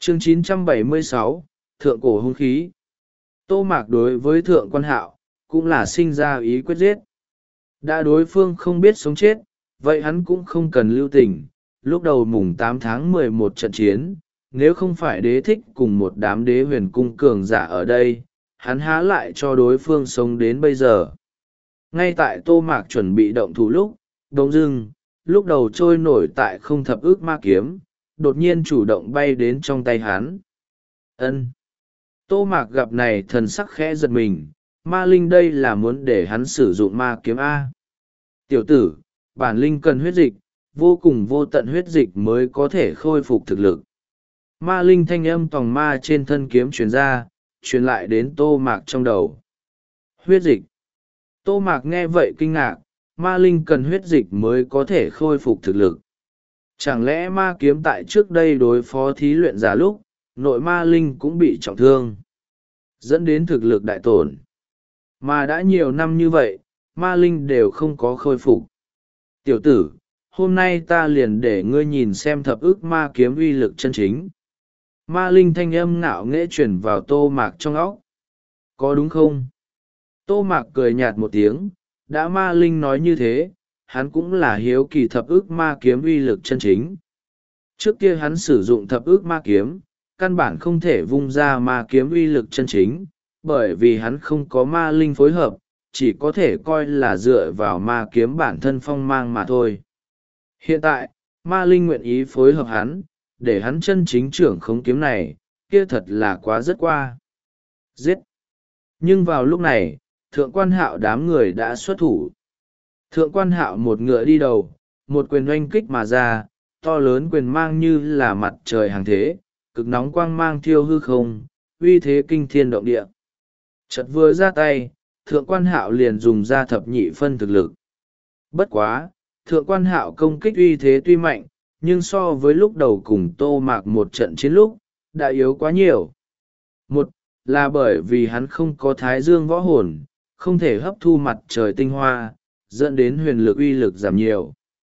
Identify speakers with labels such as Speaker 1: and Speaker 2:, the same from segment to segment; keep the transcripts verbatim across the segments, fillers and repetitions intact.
Speaker 1: Chương chín trăm bảy mươi sáu, Thượng cổ hung khí. Tô Mạc đối với Thượng Quan Hạo, cũng là sinh ra ý quyết giết. Đã đối phương không biết sống chết, vậy hắn cũng không cần lưu tình. Lúc đầu mùng tám tháng mười một trận chiến, nếu không phải đế thích cùng một đám đế huyền cung cường giả ở đây, hắn há lại cho đối phương sống đến bây giờ. Ngay tại Tô Mạc chuẩn bị động thủ lúc, bỗng dưng, lúc đầu trôi nổi tại không thập ước ma kiếm, đột nhiên chủ động bay đến trong tay hắn. Ân. Tô Mạc gặp này thần sắc khẽ giật mình, ma linh đây là muốn để hắn sử dụng ma kiếm A. Tiểu tử, bản linh cần huyết dịch, vô cùng vô tận huyết dịch mới có thể khôi phục thực lực. Ma linh thanh âm tòng ma trên thân kiếm truyền ra, truyền lại đến Tô Mạc trong đầu. Huyết dịch. Tô Mạc nghe vậy kinh ngạc, ma linh cần huyết dịch mới có thể khôi phục thực lực. Chẳng lẽ ma kiếm tại trước đây đối phó thí luyện giả lúc, nội ma linh cũng bị trọng thương, dẫn đến thực lực đại tổn. Mà đã nhiều năm như vậy, ma linh đều không có khôi phục. Tiểu tử, hôm nay ta liền để ngươi nhìn xem thập ức ma kiếm uy lực chân chính. Ma linh thanh âm ngạo nghễ chuyển vào Tô Mạc trong óc. Có đúng không? Tô Mạc cười nhạt một tiếng, đã ma linh nói như thế, hắn cũng là hiếu kỳ thập ức ma kiếm uy lực chân chính. Trước kia hắn sử dụng thập ức ma kiếm, căn bản không thể vung ra ma kiếm uy lực chân chính, bởi vì hắn không có ma linh phối hợp, chỉ có thể coi là dựa vào ma kiếm bản thân phong mang mà thôi. Hiện tại, ma linh nguyện ý phối hợp hắn, để hắn chân chính trưởng khống kiếm này, kia thật là quá rất qua. Giết! Nhưng vào lúc này, Thượng Quan Hạo đám người đã xuất thủ. Thượng Quan Hạo một ngựa đi đầu, một quyền oanh kích mà ra, to lớn quyền mang như là mặt trời hàng thế, cực nóng quang mang thiêu hư không, uy thế kinh thiên động địa. Chợt vừa ra tay, Thượng Quan Hạo liền dùng ra thập nhị phân thực lực. Bất quá, Thượng Quan Hạo công kích uy thế tuy mạnh, nhưng so với lúc đầu cùng Tô Mạc một trận chiến lúc, đã yếu quá nhiều. Một, là bởi vì hắn không có thái dương võ hồn, không thể hấp thu mặt trời tinh hoa, dẫn đến huyền lực uy lực giảm nhiều.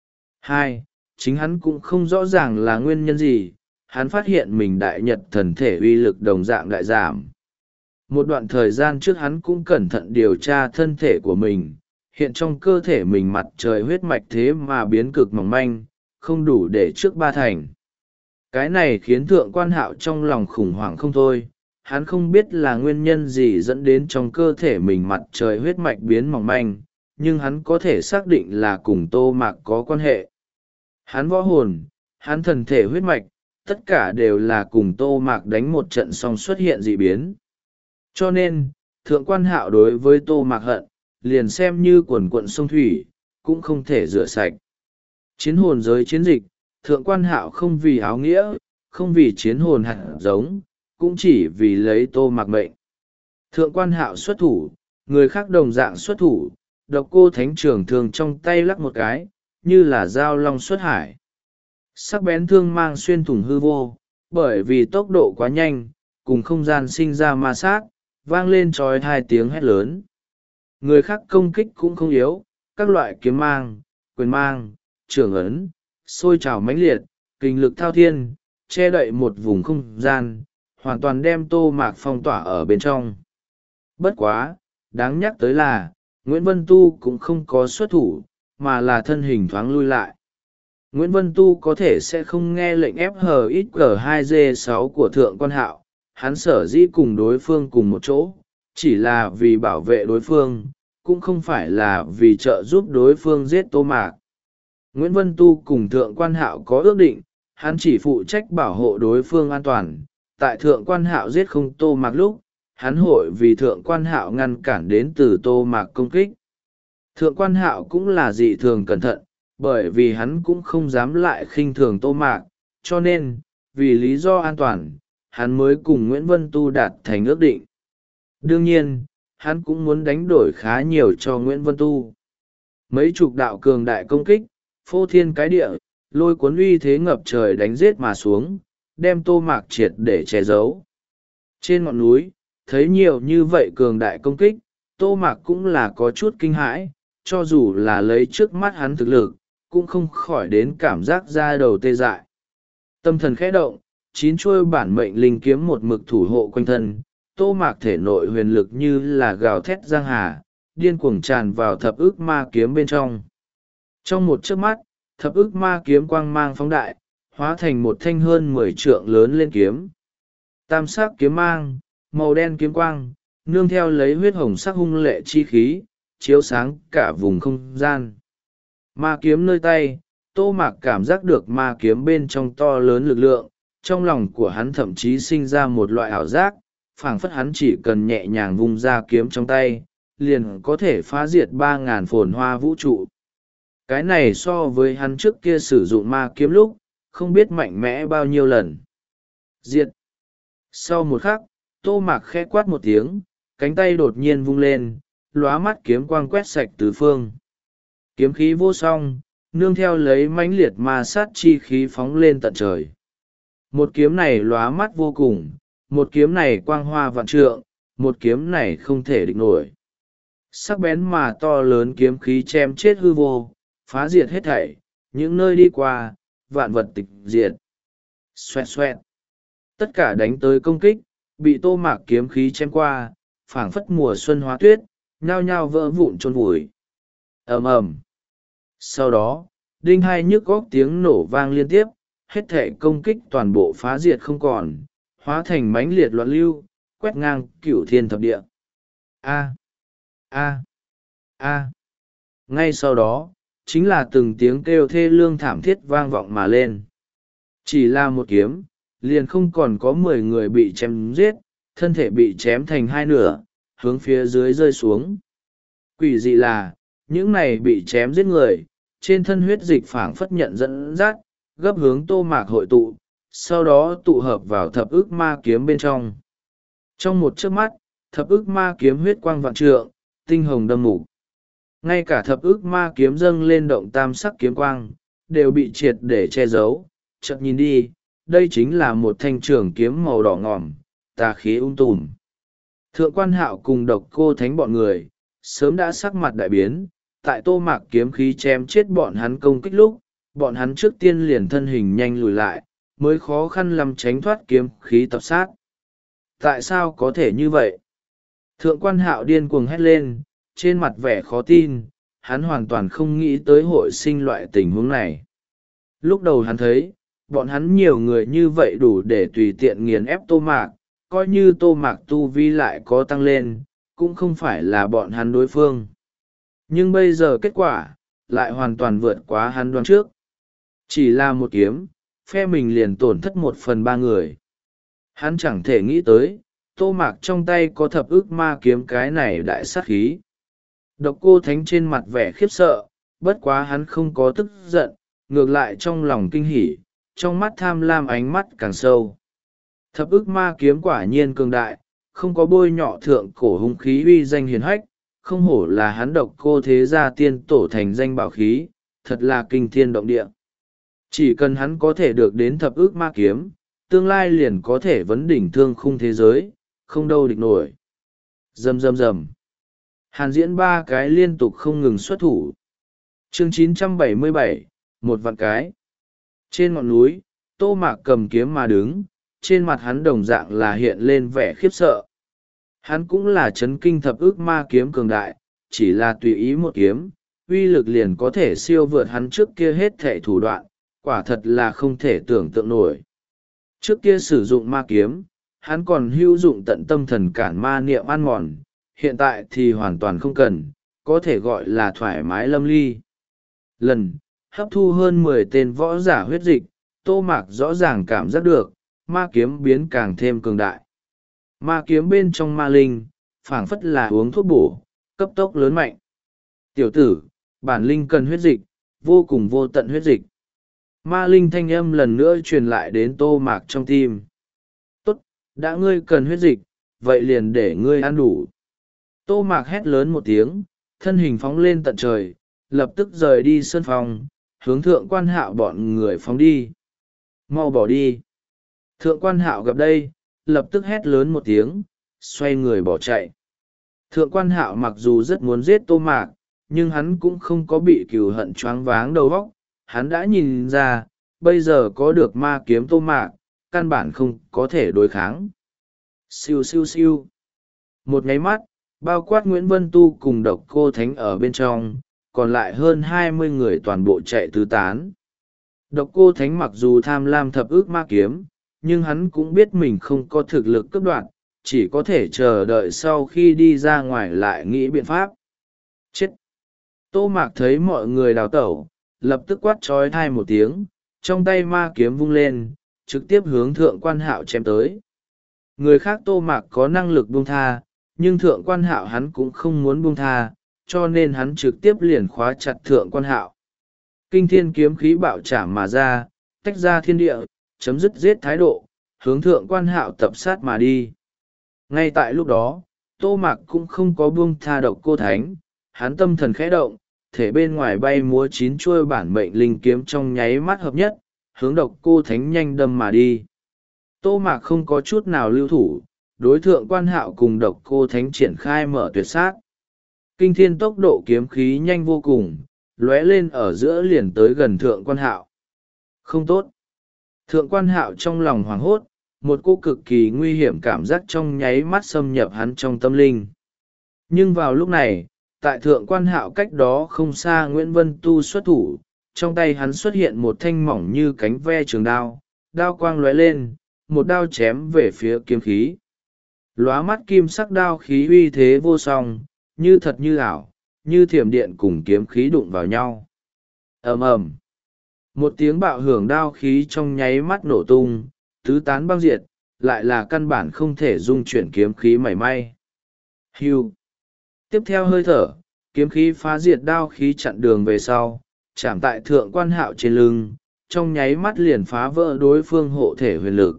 Speaker 1: Hai, chính hắn cũng không rõ ràng là nguyên nhân gì, hắn phát hiện mình đại nhật thần thể uy lực đồng dạng đại giảm. Một đoạn thời gian trước hắn cũng cẩn thận điều tra thân thể của mình, hiện trong cơ thể mình mặt trời huyết mạch thế mà biến cực mỏng manh, không đủ để trước ba thành. Cái này khiến Thượng Quan Hạo trong lòng khủng hoảng không thôi, hắn không biết là nguyên nhân gì dẫn đến trong cơ thể mình mặt trời huyết mạch biến mỏng manh, nhưng hắn có thể xác định là cùng Tô Mạc có quan hệ. Hắn võ hồn, hắn thần thể huyết mạch, tất cả đều là cùng Tô Mạc đánh một trận xong xuất hiện dị biến. Cho nên, Thượng Quan Hạo đối với Tô Mạc hận, liền xem như quần quận sông thủy, cũng không thể rửa sạch. Chiến hồn giới chiến dịch, Thượng Quan Hạo không vì áo nghĩa, không vì chiến hồn hạt giống, cũng chỉ vì lấy Tô Mạc mệnh. Thượng Quan Hạo xuất thủ, người khác đồng dạng xuất thủ, Độc Cô Thánh Trường thường trong tay lắc một cái, như là dao long xuất hải. Sắc bén thương mang xuyên thủng hư vô, bởi vì tốc độ quá nhanh, cùng không gian sinh ra ma sát, vang lên trói hai tiếng hét lớn. Người khác công kích cũng không yếu, các loại kiếm mang, quyền mang, trường ấn, sôi trào mãnh liệt, kinh lực thao thiên, che đậy một vùng không gian, hoàn toàn đem Tô Mạc phong tỏa ở bên trong. Bất quá, đáng nhắc tới là, Nguyễn Vân Tu cũng không có xuất thủ, mà là thân hình thoáng lui lại. Nguyễn Vân Tu có thể sẽ không nghe lệnh ép hờ ít g hai g sáu của Thượng Quan Hạo, hắn sở dĩ cùng đối phương cùng một chỗ, chỉ là vì bảo vệ đối phương, cũng không phải là vì trợ giúp đối phương giết Tô Mạc. Nguyễn Vân Tu cùng Thượng Quan Hạo có ước định, hắn chỉ phụ trách bảo hộ đối phương an toàn. Tại Thượng Quan Hạo giết không Tô Mạc lúc, hắn hội vì Thượng Quan Hạo ngăn cản đến từ Tô Mạc công kích. Thượng Quan Hạo cũng là dị thường cẩn thận, bởi vì hắn cũng không dám lại khinh thường Tô Mạc, cho nên, vì lý do an toàn, hắn mới cùng Nguyễn Vân Tu đạt thành ước định. Đương nhiên, hắn cũng muốn đánh đổi khá nhiều cho Nguyễn Vân Tu. Mấy chục đạo cường đại công kích, phô thiên cái địa, lôi cuốn uy thế ngập trời đánh giết mà xuống, đem Tô Mạc triệt để che giấu. Trên ngọn núi, thấy nhiều như vậy cường đại công kích, Tô Mạc cũng là có chút kinh hãi, cho dù là lấy trước mắt hắn thực lực, cũng không khỏi đến cảm giác da đầu tê dại. Tâm thần khẽ động, chín chuôi bản mệnh linh kiếm một mực thủ hộ quanh thân. Tô Mạc thể nội huyền lực như là gào thét giang hà, điên cuồng tràn vào thập ức ma kiếm bên trong. Trong một chớp mắt, thập ức ma kiếm quang mang phóng đại, hóa thành một thanh hơn mười trượng lớn lên kiếm. Tam sắc kiếm mang, màu đen kiếm quang, nương theo lấy huyết hồng sắc hung lệ chi khí, chiếu sáng cả vùng không gian. Ma kiếm nơi tay, Tô Mạc cảm giác được ma kiếm bên trong to lớn lực lượng, trong lòng của hắn thậm chí sinh ra một loại ảo giác, phảng phất hắn chỉ cần nhẹ nhàng vung ra kiếm trong tay, liền có thể phá diệt ba ngàn phồn hoa vũ trụ. Cái này so với hắn trước kia sử dụng ma kiếm lúc, không biết mạnh mẽ bao nhiêu lần. Diệt! Sau một khắc, Tô Mạc khẽ quát một tiếng, cánh tay đột nhiên vung lên, lóa mắt kiếm quang quét sạch tứ phương. Kiếm khí vô song, nương theo lấy mãnh liệt ma sát chi khí phóng lên tận trời. Một kiếm này lóa mắt vô cùng, một kiếm này quang hoa vạn trượng, một kiếm này không thể địch nổi. Sắc bén mà to lớn kiếm khí chém chết hư vô, phá diệt hết thảy, những nơi đi qua, vạn vật tịch diệt. Xoẹt xoẹt. Tất cả đánh tới công kích, bị Tô Mạc kiếm khí chém qua, phảng phất mùa xuân hóa tuyết, nhao nhao vỡ vụn chôn vùi. Ầm ầm. Sau đó, đinh hai nhức góc tiếng nổ vang liên tiếp, hết thảy công kích toàn bộ phá diệt không còn, hóa thành mãnh liệt loạn lưu, quét ngang cửu thiên thập địa. A. A. A. Ngay sau đó, chính là từng tiếng kêu thê lương thảm thiết vang vọng mà lên. Chỉ là một kiếm, liền không còn có mười người bị chém giết, thân thể bị chém thành hai nửa, hướng phía dưới rơi xuống. Quỷ dị là, những này bị chém giết người, trên thân huyết dịch phảng phất nhận dẫn dắt, gấp hướng Tô Mạc hội tụ, sau đó tụ hợp vào thập ức ma kiếm bên trong. Trong một chớp mắt, thập ức ma kiếm huyết quang vạn trượng, tinh hồng đâm mục. Ngay cả thập ức ma kiếm dâng lên động tam sắc kiếm quang, đều bị triệt để che giấu. Chợt nhìn đi, đây chính là một thanh trường kiếm màu đỏ ngòm, tà khí ung tùm. Thượng Quan Hạo cùng Độc Cô Thánh bọn người, sớm đã sắc mặt đại biến, tại Tô Mạc kiếm khí chém chết bọn hắn công kích lúc, bọn hắn trước tiên liền thân hình nhanh lùi lại, mới khó khăn lắm tránh thoát kiếm khí tập sát. Tại sao có thể như vậy? Thượng Quan Hạo điên cuồng hét lên, trên mặt vẻ khó tin, hắn hoàn toàn không nghĩ tới hội sinh loại tình huống này. Lúc đầu hắn thấy, bọn hắn nhiều người như vậy đủ để tùy tiện nghiền ép Tô Mạc, coi như Tô Mạc tu vi lại có tăng lên, cũng không phải là bọn hắn đối phương. Nhưng bây giờ kết quả, lại hoàn toàn vượt quá hắn đoán trước. Chỉ là một kiếm, phe mình liền tổn thất một phần ba người. Hắn chẳng thể nghĩ tới, Tô Mạc trong tay có thập ức ma kiếm cái này đại sát khí. Độc Cô Thánh trên mặt vẻ khiếp sợ, bất quá hắn không có tức giận, ngược lại trong lòng kinh hỉ, trong mắt tham lam ánh mắt càng sâu. Thập ức ma kiếm quả nhiên cường đại, không có bôi nhọ thượng cổ hung khí uy danh hiền hách, không hổ là hắn Độc Cô thế gia tiên tổ thành danh bảo khí, thật là kinh thiên động địa. Chỉ cần hắn có thể được đến thập ức ma kiếm, tương lai liền có thể vấn đỉnh thương khung thế giới, không đâu địch nổi. Rầm rầm rầm. Hàn diễn ba cái liên tục không ngừng xuất thủ. Chương chín trăm bảy mươi bảy, một vạn cái. Trên ngọn núi, Tô Mạc cầm kiếm mà đứng, trên mặt hắn đồng dạng là hiện lên vẻ khiếp sợ. Hắn cũng là chấn kinh thập ức ma kiếm cường đại, chỉ là tùy ý một kiếm, uy lực liền có thể siêu vượt hắn trước kia hết thảy thủ đoạn, quả thật là không thể tưởng tượng nổi. Trước kia sử dụng ma kiếm, hắn còn hữu dụng tận tâm thần cản ma niệm ăn mòn, hiện tại thì hoàn toàn không cần, có thể gọi là thoải mái lâm ly. Lần, hấp thu hơn mười tên võ giả huyết dịch, Tô Mạc rõ ràng cảm giác được, ma kiếm biến càng thêm cường đại. Ma kiếm bên trong ma linh, phảng phất là uống thuốc bổ, cấp tốc lớn mạnh. Tiểu tử, bản linh cần huyết dịch, vô cùng vô tận huyết dịch. Ma linh thanh âm lần nữa truyền lại đến Tô Mạc trong tim. Tốt, đã ngươi cần huyết dịch, vậy liền để ngươi ăn đủ. Tô Mạc hét lớn một tiếng, thân hình phóng lên tận trời, lập tức rời đi sân phòng, hướng Thượng Quan Hạo bọn người phóng đi. Mau bỏ đi. Thượng Quan Hạo gặp đây, lập tức hét lớn một tiếng, xoay người bỏ chạy. Thượng Quan Hạo mặc dù rất muốn giết Tô Mạc, nhưng hắn cũng không có bị cừu hận choáng váng đầu óc. Hắn đã nhìn ra, bây giờ có được ma kiếm Tô Mạc, căn bản không có thể đối kháng. Siêu siêu siêu. Một nháy mắt, bao quát Nguyễn Vân Tu cùng Độc Cô Thánh ở bên trong, còn lại hơn hai mươi người toàn bộ chạy tứ tán. Độc Cô Thánh mặc dù tham lam thập ước ma kiếm, nhưng hắn cũng biết mình không có thực lực cấp đoạn, chỉ có thể chờ đợi sau khi đi ra ngoài lại nghĩ biện pháp. Chết! Tô Mạc thấy mọi người đào tẩu, lập tức quát trói thai một tiếng, trong tay ma kiếm vung lên, trực tiếp hướng Thượng Quan Hạo chém tới. Người khác Tô Mạc có năng lực buông tha, nhưng Thượng Quan Hạo hắn cũng không muốn buông tha, cho nên hắn trực tiếp liền khóa chặt Thượng Quan Hạo. Kinh thiên kiếm khí bạo chạm mà ra, tách ra thiên địa, chấm dứt giết thái độ, hướng Thượng Quan Hạo tập sát mà đi. Ngay tại lúc đó, Tô Mạc cũng không có buông tha Độc Cô Thánh, hắn tâm thần khẽ động, thể bên ngoài bay múa chín chuôi bản mệnh linh kiếm trong nháy mắt hợp nhất, hướng Độc Cô Thánh nhanh đâm mà đi. Tô Mạc không có chút nào lưu thủ, đối Thượng Quan Hạo cùng Độc Cô Thánh triển khai mở tuyệt sát. Kinh thiên tốc độ kiếm khí nhanh vô cùng, lóe lên ở giữa liền tới gần Thượng Quan Hạo. Không tốt! Thượng Quan Hạo trong lòng hoảng hốt, một cô cực kỳ nguy hiểm cảm giác trong nháy mắt xâm nhập hắn trong tâm linh. Nhưng vào lúc này, tại Thượng Quan Hạo cách đó không xa Nguyễn Vân Tu xuất thủ, trong tay hắn xuất hiện một thanh mỏng như cánh ve trường đao, đao quang lóe lên, một đao chém về phía kiếm khí. Lóa mắt kim sắc đao khí uy thế vô song, như thật như ảo, như thiểm điện cùng kiếm khí đụng vào nhau. Ầm ầm. Một tiếng bạo hưởng đao khí trong nháy mắt nổ tung, tứ tán băng diệt, lại là căn bản không thể dung chuyển kiếm khí mảy may. Hưu. Tiếp theo hơi thở, kiếm khí phá diệt đao khí chặn đường về sau, chạm tại Thượng Quan Hạo trên lưng, trong nháy mắt liền phá vỡ đối phương hộ thể huyền lực.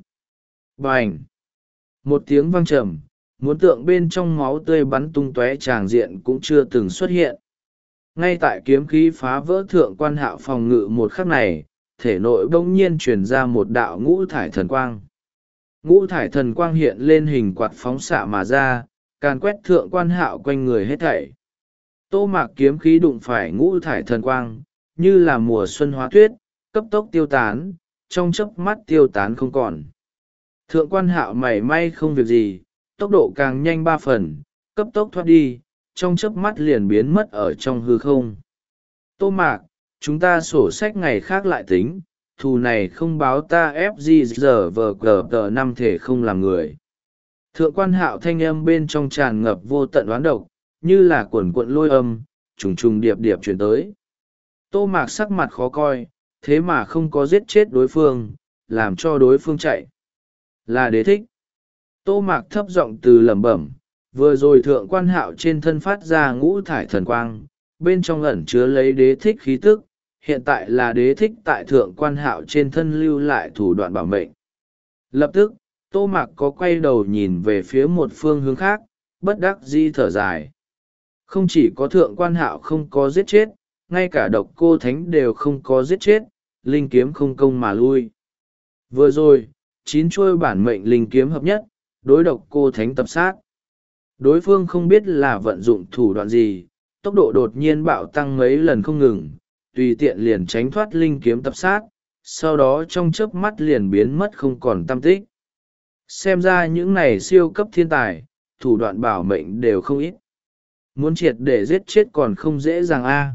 Speaker 1: Bành! Một tiếng vang trầm, muốn tượng bên trong máu tươi bắn tung tóe tràng diện cũng chưa từng xuất hiện. Ngay tại kiếm khí phá vỡ Thượng Quan Hạo phòng ngự một khắc này, thể nội bỗng nhiên truyền ra một đạo ngũ thải thần quang. Ngũ thải thần quang hiện lên hình quạt phóng xạ mà ra, càn quét Thượng Quan Hạo quanh người hết thảy. Tô Mạc kiếm khí đụng phải ngũ thải thần quang, như là mùa xuân hóa tuyết, cấp tốc tiêu tán, trong chớp mắt tiêu tán không còn. Thượng Quan Hạo mảy may không việc gì, tốc độ càng nhanh ba phần, cấp tốc thoát đi, trong chớp mắt liền biến mất ở trong hư không. Tô Mạc, chúng ta sổ sách ngày khác lại tính, thù này không báo ta ép gì giờ vờ cờ tờ năm thể không làm người. Thượng Quan Hạo thanh âm bên trong tràn ngập vô tận oán độc, như là cuộn cuộn lôi âm, trùng trùng điệp điệp chuyển tới. Tô Mạc sắc mặt khó coi, thế mà không có giết chết đối phương, làm cho đối phương chạy. Là đế thích. Tô Mạc thấp giọng từ lẩm bẩm, vừa rồi Thượng Quan Hạo trên thân phát ra ngũ thải thần quang, bên trong ẩn chứa lấy đế thích khí tức, hiện tại là đế thích tại Thượng Quan Hạo trên thân lưu lại thủ đoạn bảo mệnh. Lập tức, Tô Mạc có quay đầu nhìn về phía một phương hướng khác, bất đắc dĩ thở dài. Không chỉ có Thượng Quan Hạo không có giết chết, ngay cả Độc Cô Thánh đều không có giết chết, linh kiếm không công mà lui. Vừa rồi, chín chuôi bản mệnh linh kiếm hợp nhất, đối Độc Cô Thánh tập sát. Đối phương không biết là vận dụng thủ đoạn gì, tốc độ đột nhiên bạo tăng mấy lần không ngừng, tùy tiện liền tránh thoát linh kiếm tập sát, sau đó trong chớp mắt liền biến mất không còn tăm tích. Xem ra những này siêu cấp thiên tài, thủ đoạn bảo mệnh đều không ít. Muốn triệt để giết chết còn không dễ dàng a.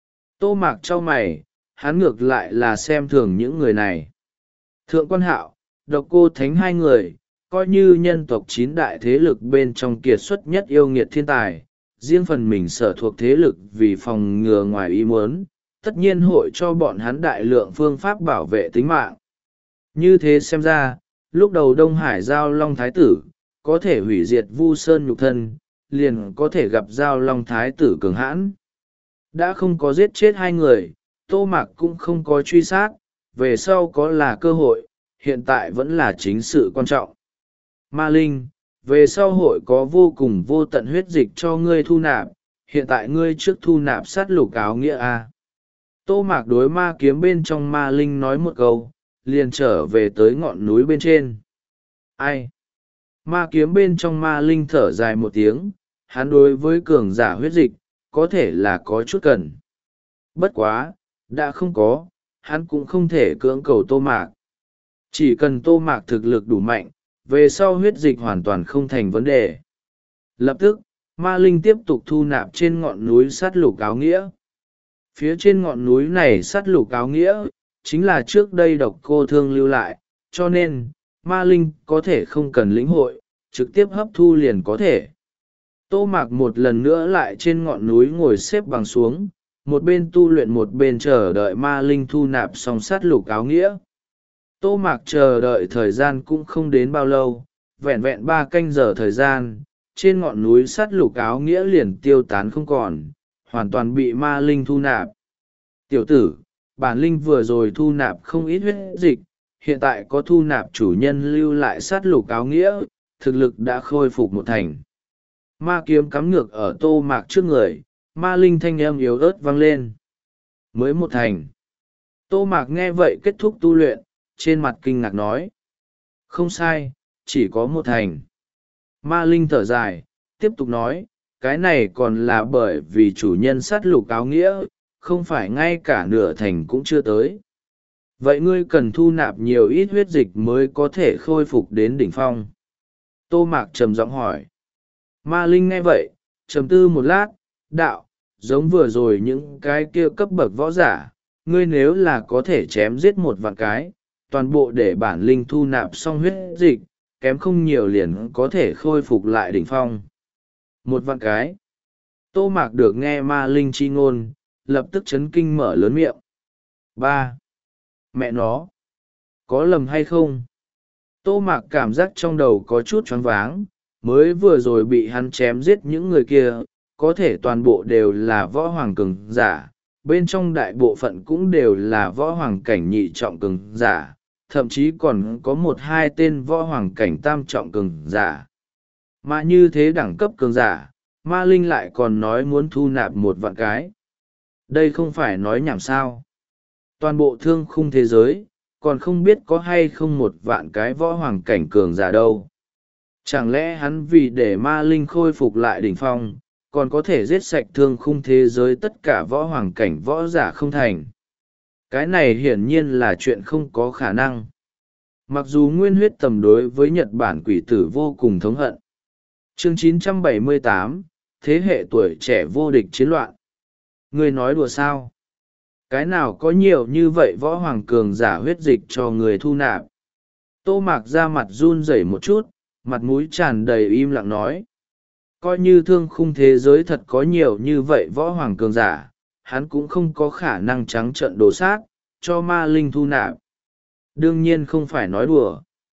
Speaker 1: Tô Mạc trao mày, hắn ngược lại là xem thường những người này. Thượng Quan Hạo, Độc Cô Thánh hai người, coi như nhân tộc chín đại thế lực bên trong kiệt xuất nhất yêu nghiệt thiên tài, riêng phần mình sở thuộc thế lực vì phòng ngừa ngoài ý muốn, tất nhiên hội cho bọn hắn đại lượng phương pháp bảo vệ tính mạng. Như thế xem ra, lúc đầu Đông Hải Giao Long Thái Tử, có thể hủy diệt Vu Sơn nhục thân, liền có thể gặp Giao Long Thái Tử cường hãn. Đã không có giết chết hai người, Tô Mạc cũng không có truy sát, về sau có là cơ hội, hiện tại vẫn là chính sự quan trọng. Ma Linh, về sau hội có vô cùng vô tận huyết dịch cho ngươi thu nạp, hiện tại ngươi trước thu nạp sát lục áo nghĩa a. Tô Mạc đối ma kiếm bên trong Ma Linh nói một câu, liền trở về tới ngọn núi bên trên. Ai? Ma kiếm bên trong Ma Linh thở dài một tiếng, hắn đối với cường giả huyết dịch, có thể là có chút cần. Bất quá, đã không có, hắn cũng không thể cưỡng cầu Tô Mạc. Chỉ cần Tô Mạc thực lực đủ mạnh, về sau huyết dịch hoàn toàn không thành vấn đề. Lập tức, ma linh tiếp tục thu nạp trên ngọn núi sát lục áo nghĩa. Phía trên ngọn núi này sát lục áo nghĩa, chính là trước đây độc cô thương lưu lại, cho nên, ma linh có thể không cần lĩnh hội, trực tiếp hấp thu liền có thể. Tô Mạc một lần nữa lại trên ngọn núi ngồi xếp bằng xuống, một bên tu luyện một bên chờ đợi ma linh thu nạp xong sát lục áo nghĩa. Tô Mạc chờ đợi thời gian cũng không đến bao lâu, vẹn vẹn ba canh giờ thời gian, trên ngọn núi sát lục áo nghĩa liền tiêu tán không còn, hoàn toàn bị ma linh thu nạp. Tiểu tử, bản linh vừa rồi thu nạp không ít huyết dịch, hiện tại có thu nạp chủ nhân lưu lại sát lục áo nghĩa, thực lực đã khôi phục một thành. Ma kiếm cắm ngược ở Tô Mạc trước người, ma linh thanh âm yếu ớt vang lên. Mới một thành. Tô Mạc nghe vậy kết thúc tu luyện, trên mặt kinh ngạc nói. Không sai, chỉ có một thành. Ma linh thở dài, tiếp tục nói, cái này còn là bởi vì chủ nhân sát lục áo nghĩa, không phải ngay cả nửa thành cũng chưa tới. Vậy ngươi cần thu nạp nhiều ít huyết dịch mới có thể khôi phục đến đỉnh phong? Tô Mạc trầm giọng hỏi. Ma linh nghe vậy, trầm tư một lát, đạo, giống vừa rồi những cái kia cấp bậc võ giả, ngươi nếu là có thể chém giết một vạn cái, toàn bộ để bản linh thu nạp xong huyết dịch, kém không nhiều liền có thể khôi phục lại đỉnh phong. Một vạn cái. Tô Mạc được nghe ma linh chi ngôn, lập tức chấn kinh mở lớn miệng. Ba. Mẹ nó. Có lầm hay không? Tô Mạc cảm giác trong đầu có chút choáng váng, mới vừa rồi bị hắn chém giết những người kia, có thể toàn bộ đều là võ hoàng cường giả, bên trong đại bộ phận cũng đều là võ hoàng cảnh nhị trọng cường giả, thậm chí còn có một hai tên võ hoàng cảnh tam trọng cường giả. Mà như thế đẳng cấp cường giả, ma linh lại còn nói muốn thu nạp một vạn cái. Đây không phải nói nhảm sao. Toàn bộ thương khung thế giới, còn không biết có hay không một vạn cái võ hoàng cảnh cường giả đâu. Chẳng lẽ hắn vì để ma linh khôi phục lại đỉnh phong, còn có thể giết sạch thương khung thế giới tất cả võ hoàng cảnh võ giả không thành? Cái này hiển nhiên là chuyện không có khả năng. Mặc dù nguyên huyết tầm đối với Nhật Bản quỷ tử vô cùng thống hận. Chương chín trăm bảy mươi tám, thế hệ tuổi trẻ vô địch chiến loạn. Ngươi nói đùa sao? Cái nào có nhiều như vậy võ hoàng cường giả huyết dịch cho người thu nạp? Tô Mạc ra mặt run rẩy một chút, mặt mũi tràn đầy im lặng nói. Coi như thương khung thế giới thật có nhiều như vậy võ hoàng cường giả, hắn cũng không có khả năng trắng trợn đổ sát, cho ma linh thu nạp. Đương nhiên không phải nói đùa.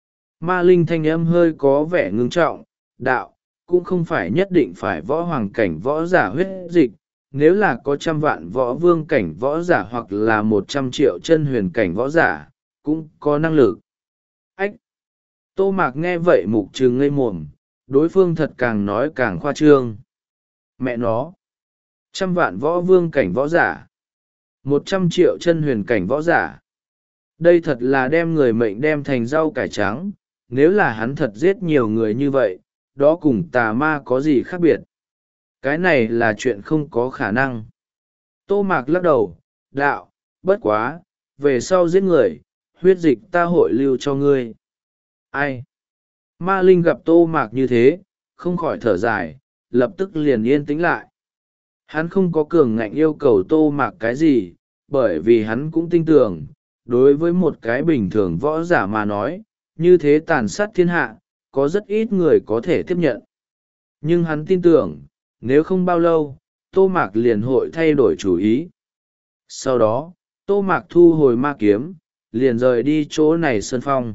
Speaker 1: Ma linh thanh âm hơi có vẻ ngưng trọng, đạo, cũng không phải nhất định phải võ hoàng cảnh võ giả huyết dịch, nếu là có trăm vạn võ vương cảnh võ giả hoặc là một trăm triệu chân huyền cảnh võ giả, cũng có năng lực. Ách! Tô Mạc nghe vậy mục trừng ngây mồm, đối phương thật càng nói càng khoa trương. Mẹ nó! Trăm vạn võ vương cảnh võ giả! Một trăm triệu chân huyền cảnh võ giả! Đây thật là đem người mệnh đem thành rau cải trắng, nếu là hắn thật giết nhiều người như vậy, đó cùng tà ma có gì khác biệt? Cái này là chuyện không có khả năng. Tô Mạc lắc đầu, đạo, bất quá, về sau giết người, huyết dịch ta hội lưu cho ngươi. Ai? Ma Linh gặp Tô Mạc như thế, không khỏi thở dài, lập tức liền yên tĩnh lại. Hắn không có cường ngạnh yêu cầu Tô Mạc cái gì, bởi vì hắn cũng tin tưởng, đối với một cái bình thường võ giả mà nói, như thế tàn sát thiên hạ, có rất ít người có thể tiếp nhận. Nhưng hắn tin tưởng, nếu không bao lâu, Tô Mạc liền hội thay đổi chủ ý. Sau đó, Tô Mạc thu hồi ma kiếm, liền rời đi chỗ này sơn phong.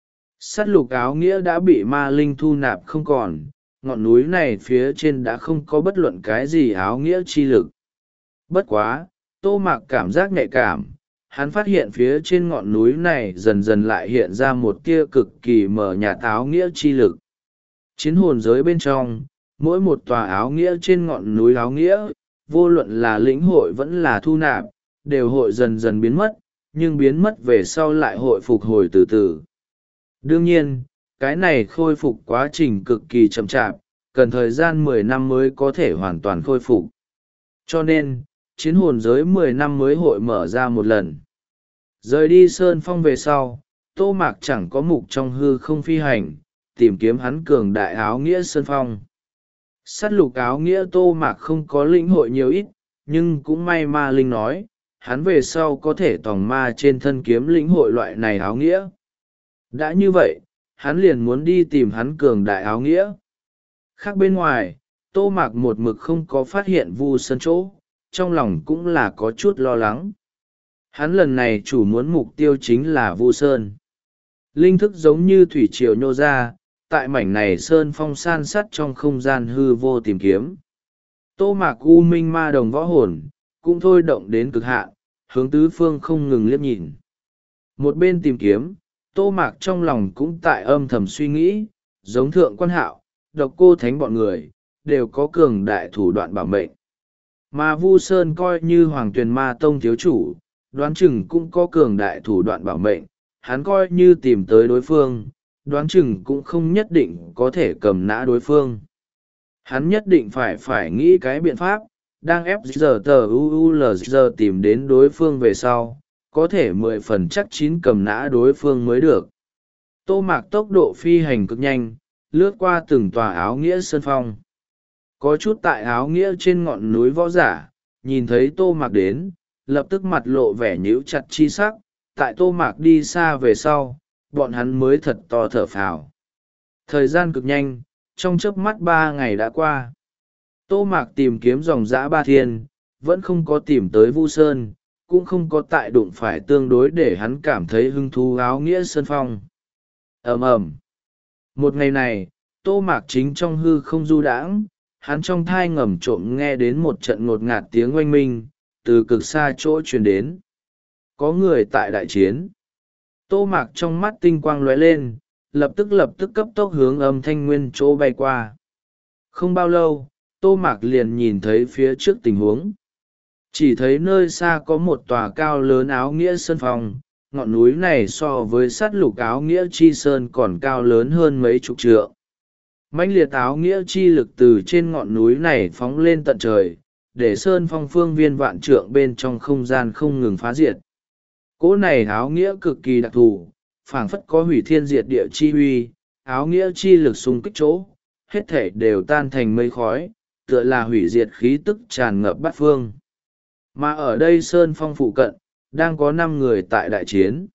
Speaker 1: Sát lục áo nghĩa đã bị ma linh thu nạp không còn, ngọn núi này phía trên đã không có bất luận cái gì áo nghĩa chi lực. Bất quá, Tô Mạc cảm giác nhạy cảm, hắn phát hiện phía trên ngọn núi này dần dần lại hiện ra một tia cực kỳ mờ nhạt áo nghĩa chi lực. Chiến hồn giới bên trong, mỗi một tòa áo nghĩa trên ngọn núi áo nghĩa, vô luận là lĩnh hội vẫn là thu nạp, đều hội dần dần biến mất, nhưng biến mất về sau lại hội phục hồi từ từ. Đương nhiên, cái này khôi phục quá trình cực kỳ chậm chạp, cần thời gian mười năm mới có thể hoàn toàn khôi phục. Cho nên, chiến hồn giới mười năm mới hội mở ra một lần. Rời đi sơn phong về sau, Tô Mạc chẳng có mục trong hư không phi hành, tìm kiếm hắn cường đại áo nghĩa sơn phong. Sát lục áo nghĩa Tô Mạc không có lĩnh hội nhiều ít, nhưng cũng may ma linh nói, hắn về sau có thể tòng ma trên thân kiếm lĩnh hội loại này áo nghĩa. Đã như vậy, hắn liền muốn đi tìm hắn cường đại áo nghĩa. Khác bên ngoài, Tô Mạc một mực không có phát hiện Vu Sơn chỗ, trong lòng cũng là có chút lo lắng. Hắn lần này chủ muốn mục tiêu chính là Vu Sơn. Linh thức giống như thủy triều nhô ra, tại mảnh này sơn phong san sắt trong không gian hư vô tìm kiếm. Tô Mạc u minh ma đồng võ hồn, cũng thôi động đến cực hạn, hướng tứ phương không ngừng liếc nhìn. Một bên tìm kiếm, Tô Mạc trong lòng cũng tại âm thầm suy nghĩ, giống thượng quan hạo, độc cô thánh bọn người, đều có cường đại thủ đoạn bảo mệnh. Mà Vu Sơn coi như Hoàng Tuyền Ma Tông thiếu chủ, đoán chừng cũng có cường đại thủ đoạn bảo mệnh, hắn coi như tìm tới đối phương, đoán chừng cũng không nhất định có thể cầm nã đối phương. Hắn nhất định phải phải nghĩ cái biện pháp, đang ép giờ tờ u u lờ giờ tìm đến đối phương về sau, có thể mười phần chắc chín cầm nã đối phương mới được. Tô Mạc tốc độ phi hành cực nhanh, lướt qua từng tòa áo nghĩa sơn phong. Có chút tại áo nghĩa trên ngọn núi võ giả, nhìn thấy Tô Mạc đến, lập tức mặt lộ vẻ nhíu chặt chi sắc, tại Tô Mạc đi xa về sau, bọn hắn mới thật to thở phào. Thời gian cực nhanh, trong chớp mắt ba ngày đã qua. Tô Mạc tìm kiếm dòng dã ba thiên, vẫn không có tìm tới Vu Sơn, cũng không có tại đụng phải tương đối để hắn cảm thấy hứng thú áo nghĩa sơn phong. Ầm ầm. Một ngày này, Tô Mạc chính trong hư không du đãng, hắn trong thai ngầm trộm nghe đến một trận ngột ngạt tiếng oanh minh, từ cực xa chỗ truyền đến. Có người tại đại chiến. Tô Mạc trong mắt tinh quang lóe lên, lập tức lập tức cấp tốc hướng âm thanh nguyên chỗ bay qua. Không bao lâu, Tô Mạc liền nhìn thấy phía trước tình huống. Chỉ thấy nơi xa có một tòa cao lớn áo nghĩa sơn phong, ngọn núi này so với sát lục áo nghĩa chi sơn còn cao lớn hơn mấy chục trượng. Mãnh liệt áo nghĩa chi lực từ trên ngọn núi này phóng lên tận trời, để sơn phong phương viên vạn trượng bên trong không gian không ngừng phá diệt. Cỗ này áo nghĩa cực kỳ đặc thù, phảng phất có hủy thiên diệt địa chi huy, áo nghĩa chi lực xung kích chỗ, hết thể đều tan thành mây khói, tựa là hủy diệt khí tức tràn ngập bát phương. Mà ở đây sơn phong phụ cận, đang có năm người tại đại chiến.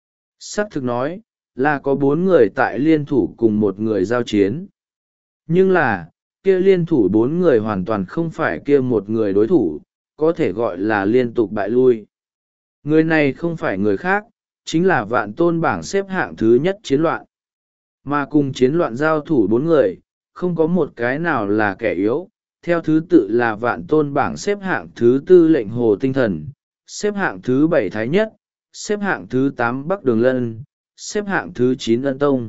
Speaker 1: Sắc thực nói, là có bốn người tại liên thủ cùng một người giao chiến. Nhưng là, kia liên thủ bốn người hoàn toàn không phải kia một người đối thủ, có thể gọi là liên tục bại lui. Người này không phải người khác, chính là vạn tôn bảng xếp hạng thứ nhất chiến loạn. Mà cùng chiến loạn giao thủ bốn người, không có một cái nào là kẻ yếu, theo thứ tự là vạn tôn bảng xếp hạng thứ tư lệnh hồ tinh thần, xếp hạng thứ bảy thái nhất, xếp hạng thứ tám bắc đường lân, xếp hạng thứ chín ân tông.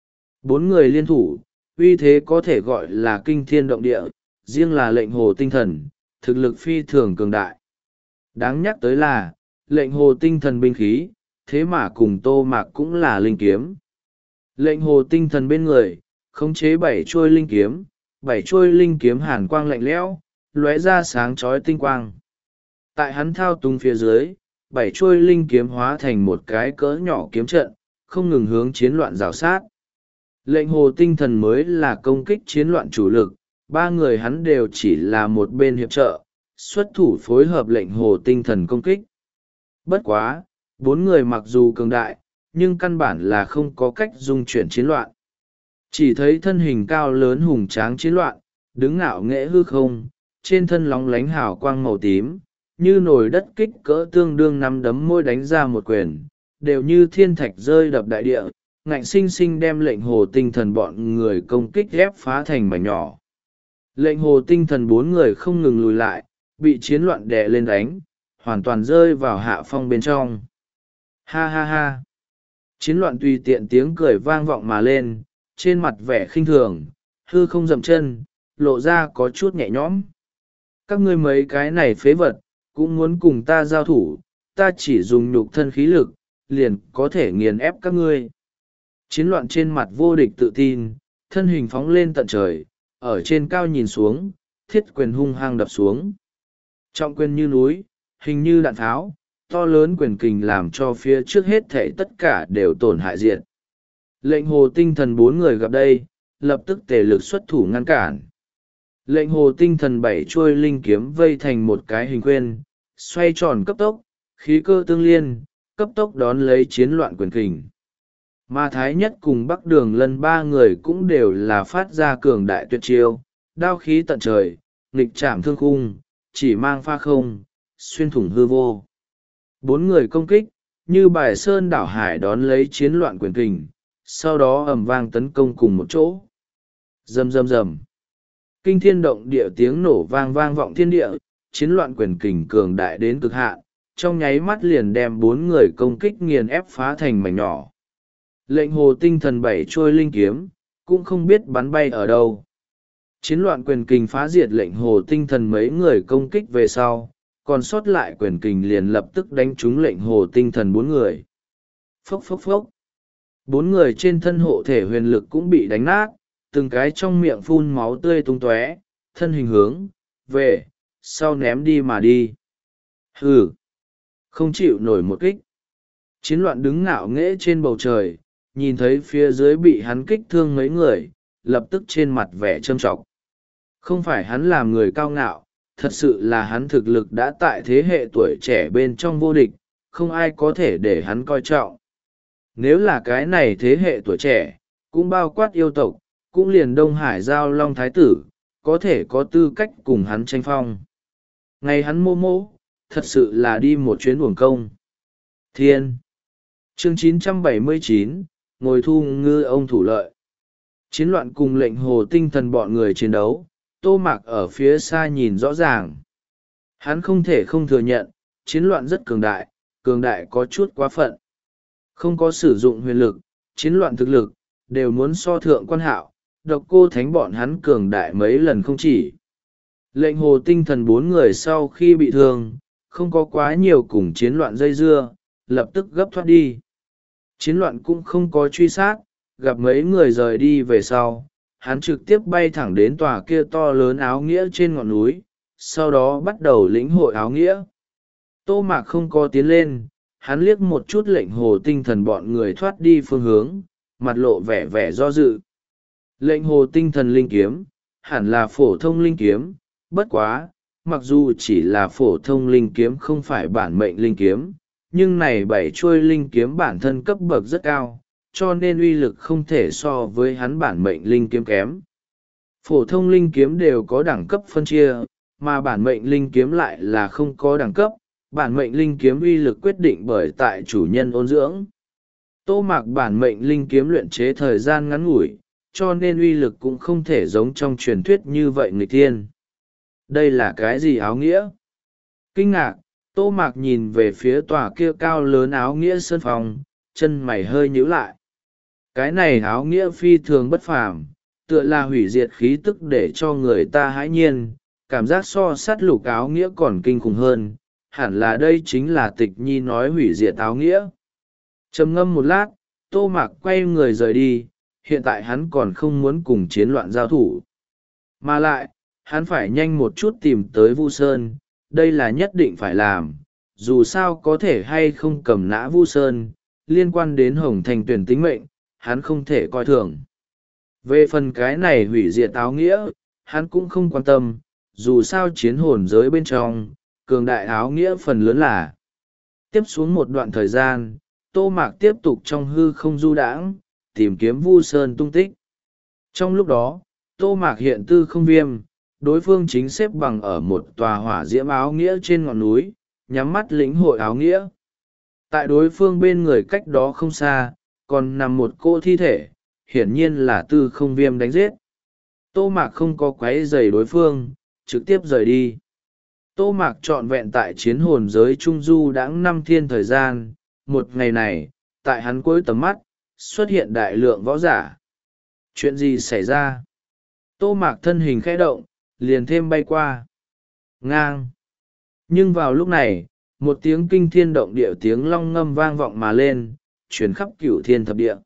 Speaker 1: Bốn người liên thủ, uy thế có thể gọi là kinh thiên động địa, riêng là lệnh hồ tinh thần, thực lực phi thường cường đại. Đáng nhắc tới là, lệnh hồ tinh thần binh khí, thế mà cùng Tô Mạc cũng là linh kiếm. Lệnh hồ tinh thần bên người, khống chế bảy chuôi linh kiếm, bảy chuôi linh kiếm hàn quang lạnh lẽo, lóe ra sáng chói tinh quang. Tại hắn thao túng phía dưới, bảy chuôi linh kiếm hóa thành một cái cỡ nhỏ kiếm trận, không ngừng hướng chiến loạn rào sát. Lệnh hồ tinh thần mới là công kích chiến loạn chủ lực, ba người hắn đều chỉ là một bên hiệp trợ, xuất thủ phối hợp lệnh hồ tinh thần công kích. Bất quá, bốn người mặc dù cường đại, nhưng căn bản là không có cách dung chuyển chiến loạn. Chỉ thấy thân hình cao lớn hùng tráng chiến loạn, đứng ngạo nghễ hư không, trên thân lóng lánh hào quang màu tím, như nồi đất kích cỡ tương đương nắm đấm môi đánh ra một quyền, đều như thiên thạch rơi đập đại địa, ngạnh sinh sinh đem lệnh hồ tinh thần bọn người công kích ghép phá thành mảnh nhỏ. Lệnh hồ tinh thần bốn người không ngừng lùi lại, bị chiến loạn đè lên đánh, hoàn toàn rơi vào hạ phong bên trong. Ha ha ha! Chiến loạn tùy tiện tiếng cười vang vọng mà lên, trên mặt vẻ khinh thường, hư không dậm chân, lộ ra có chút nhẹ nhõm. Các ngươi mấy cái này phế vật, cũng muốn cùng ta giao thủ, ta chỉ dùng nhục thân khí lực, liền có thể nghiền ép các ngươi. Chiến loạn trên mặt vô địch tự tin, thân hình phóng lên tận trời, ở trên cao nhìn xuống, thiết quyền hung hăng đập xuống. Trọng quyền như núi, hình như đạn tháo, to lớn quyền kình làm cho phía trước hết thảy tất cả đều tổn hại diệt. Lệnh hồ tinh thần bốn người gặp đây, lập tức tề lực xuất thủ ngăn cản. Lệnh hồ tinh thần bảy chuôi linh kiếm vây thành một cái hình khuyên, xoay tròn cấp tốc, khí cơ tương liên, cấp tốc đón lấy chiến loạn quyền kình. Mà Thái Nhất cùng Bắc Đường Lân ba người cũng đều là phát ra cường đại tuyệt chiêu, đao khí tận trời, nghịch chạm thương khung, chỉ mang pha không, xuyên thủng hư vô. Bốn người công kích, như bài sơn đảo hải đón lấy chiến loạn quyền kình, sau đó ầm vang tấn công cùng một chỗ. Rầm rầm rầm. Kinh thiên động địa tiếng nổ vang vang vọng thiên địa, chiến loạn quyền kình cường đại đến cực hạn, trong nháy mắt liền đem bốn người công kích nghiền ép phá thành mảnh nhỏ. Lệnh hồ tinh thần bảy trôi linh kiếm, cũng không biết bắn bay ở đâu. Chiến loạn quyền kình phá diệt lệnh hồ tinh thần mấy người công kích về sau, còn sót lại quyền kình liền lập tức đánh trúng lệnh hồ tinh thần bốn người. Phốc phốc phốc. Bốn người trên thân hộ thể huyền lực cũng bị đánh nát, từng cái trong miệng phun máu tươi tung tóe, thân hình hướng về sau ném đi mà đi. Hừ, không chịu nổi một kích. Chiến loạn đứng ngạo nghễ trên bầu trời, nhìn thấy phía dưới bị hắn kích thương mấy người, lập tức trên mặt vẻ trâm trọc. Không phải hắn làm người cao ngạo, thật sự là hắn thực lực đã tại thế hệ tuổi trẻ bên trong vô địch, không ai có thể để hắn coi trọng. Nếu là cái này thế hệ tuổi trẻ, cũng bao quát yêu tộc, cũng liền Đông Hải Giao Long Thái Tử, có thể có tư cách cùng hắn tranh phong. Ngày hắn mô mô, thật sự là đi một chuyến uổng công. Thiên. Chương chín trăm bảy mươi chín, ngồi thu ngư ông thủ lợi. Chiến loạn cùng lệnh hồ tinh thần bọn người chiến đấu, Tô Mạc ở phía xa nhìn rõ ràng. Hắn không thể không thừa nhận, chiến loạn rất cường đại, cường đại có chút quá phận. Không có sử dụng huyền lực, chiến loạn thực lực, đều muốn so thượng quan hạo, độc cô thánh bọn hắn cường đại mấy lần không chỉ. Lệnh hồ tinh thần bốn người sau khi bị thương, không có quá nhiều cùng chiến loạn dây dưa, lập tức gấp thoát đi. Chiến loạn cũng không có truy sát, gặp mấy người rời đi về sau, hắn trực tiếp bay thẳng đến tòa kia to lớn áo nghĩa trên ngọn núi, sau đó bắt đầu lĩnh hội áo nghĩa. Tô Mạc không có tiến lên, hắn liếc một chút lệnh hồ tinh thần bọn người thoát đi phương hướng, mặt lộ vẻ vẻ do dự. Lệnh hồ tinh thần linh kiếm, hẳn là phổ thông linh kiếm, bất quá, mặc dù chỉ là phổ thông linh kiếm không phải bản mệnh linh kiếm, nhưng này bảy chuôi linh kiếm bản thân cấp bậc rất cao, cho nên uy lực không thể so với hắn bản mệnh linh kiếm kém. Phổ thông linh kiếm đều có đẳng cấp phân chia, mà bản mệnh linh kiếm lại là không có đẳng cấp, bản mệnh linh kiếm uy lực quyết định bởi tại chủ nhân ôn dưỡng. Tô Mạc bản mệnh linh kiếm luyện chế thời gian ngắn ngủi, cho nên uy lực cũng không thể giống trong truyền thuyết như vậy nghịch thiên. Đây là cái gì áo nghĩa? Kinh ngạc, Tô Mạc nhìn về phía tòa kia cao lớn áo nghĩa sơn phòng, chân mày hơi nhíu lại. Cái này áo nghĩa phi thường bất phàm, tựa là hủy diệt khí tức để cho người ta hãi nhiên, cảm giác so sát lục áo nghĩa còn kinh khủng hơn, hẳn là đây chính là Tịch Nhi nói hủy diệt áo nghĩa. Trầm ngâm một lát, Tô Mạc quay người rời đi, hiện tại hắn còn không muốn cùng chiến loạn giao thủ. Mà lại, hắn phải nhanh một chút tìm tới Vu Sơn, đây là nhất định phải làm, dù sao có thể hay không cầm nã Vu Sơn, liên quan đến Hồng Thành tuyển tính mệnh, hắn không thể coi thường. Về phần cái này hủy diệt áo nghĩa, hắn cũng không quan tâm, dù sao chiến hồn giới bên trong, cường đại áo nghĩa phần lớn là. Tiếp xuống một đoạn thời gian, Tô Mạc tiếp tục trong hư không du đãng, tìm kiếm Vu Sơn tung tích. Trong lúc đó, Tô Mạc hiện tư không viêm, đối phương chính xếp bằng ở một tòa hỏa diễm áo nghĩa trên ngọn núi, nhắm mắt lĩnh hội áo nghĩa. Tại đối phương bên người cách đó không xa, còn nằm một cô thi thể, hiển nhiên là tư không viêm đánh giết. Tô Mạc không có quấy rầy đối phương, trực tiếp rời đi. Tô Mạc trọn vẹn tại chiến hồn giới Trung Du đãng năm thiên thời gian, một ngày này, tại hắn cuối tầm mắt, xuất hiện đại lượng võ giả. Chuyện gì xảy ra? Tô Mạc thân hình khẽ động, liền thêm bay qua. Ngang! Nhưng vào lúc này, một tiếng kinh thiên động địa tiếng long ngâm vang vọng mà lên, chuyển khắp cửu thiên thập địa.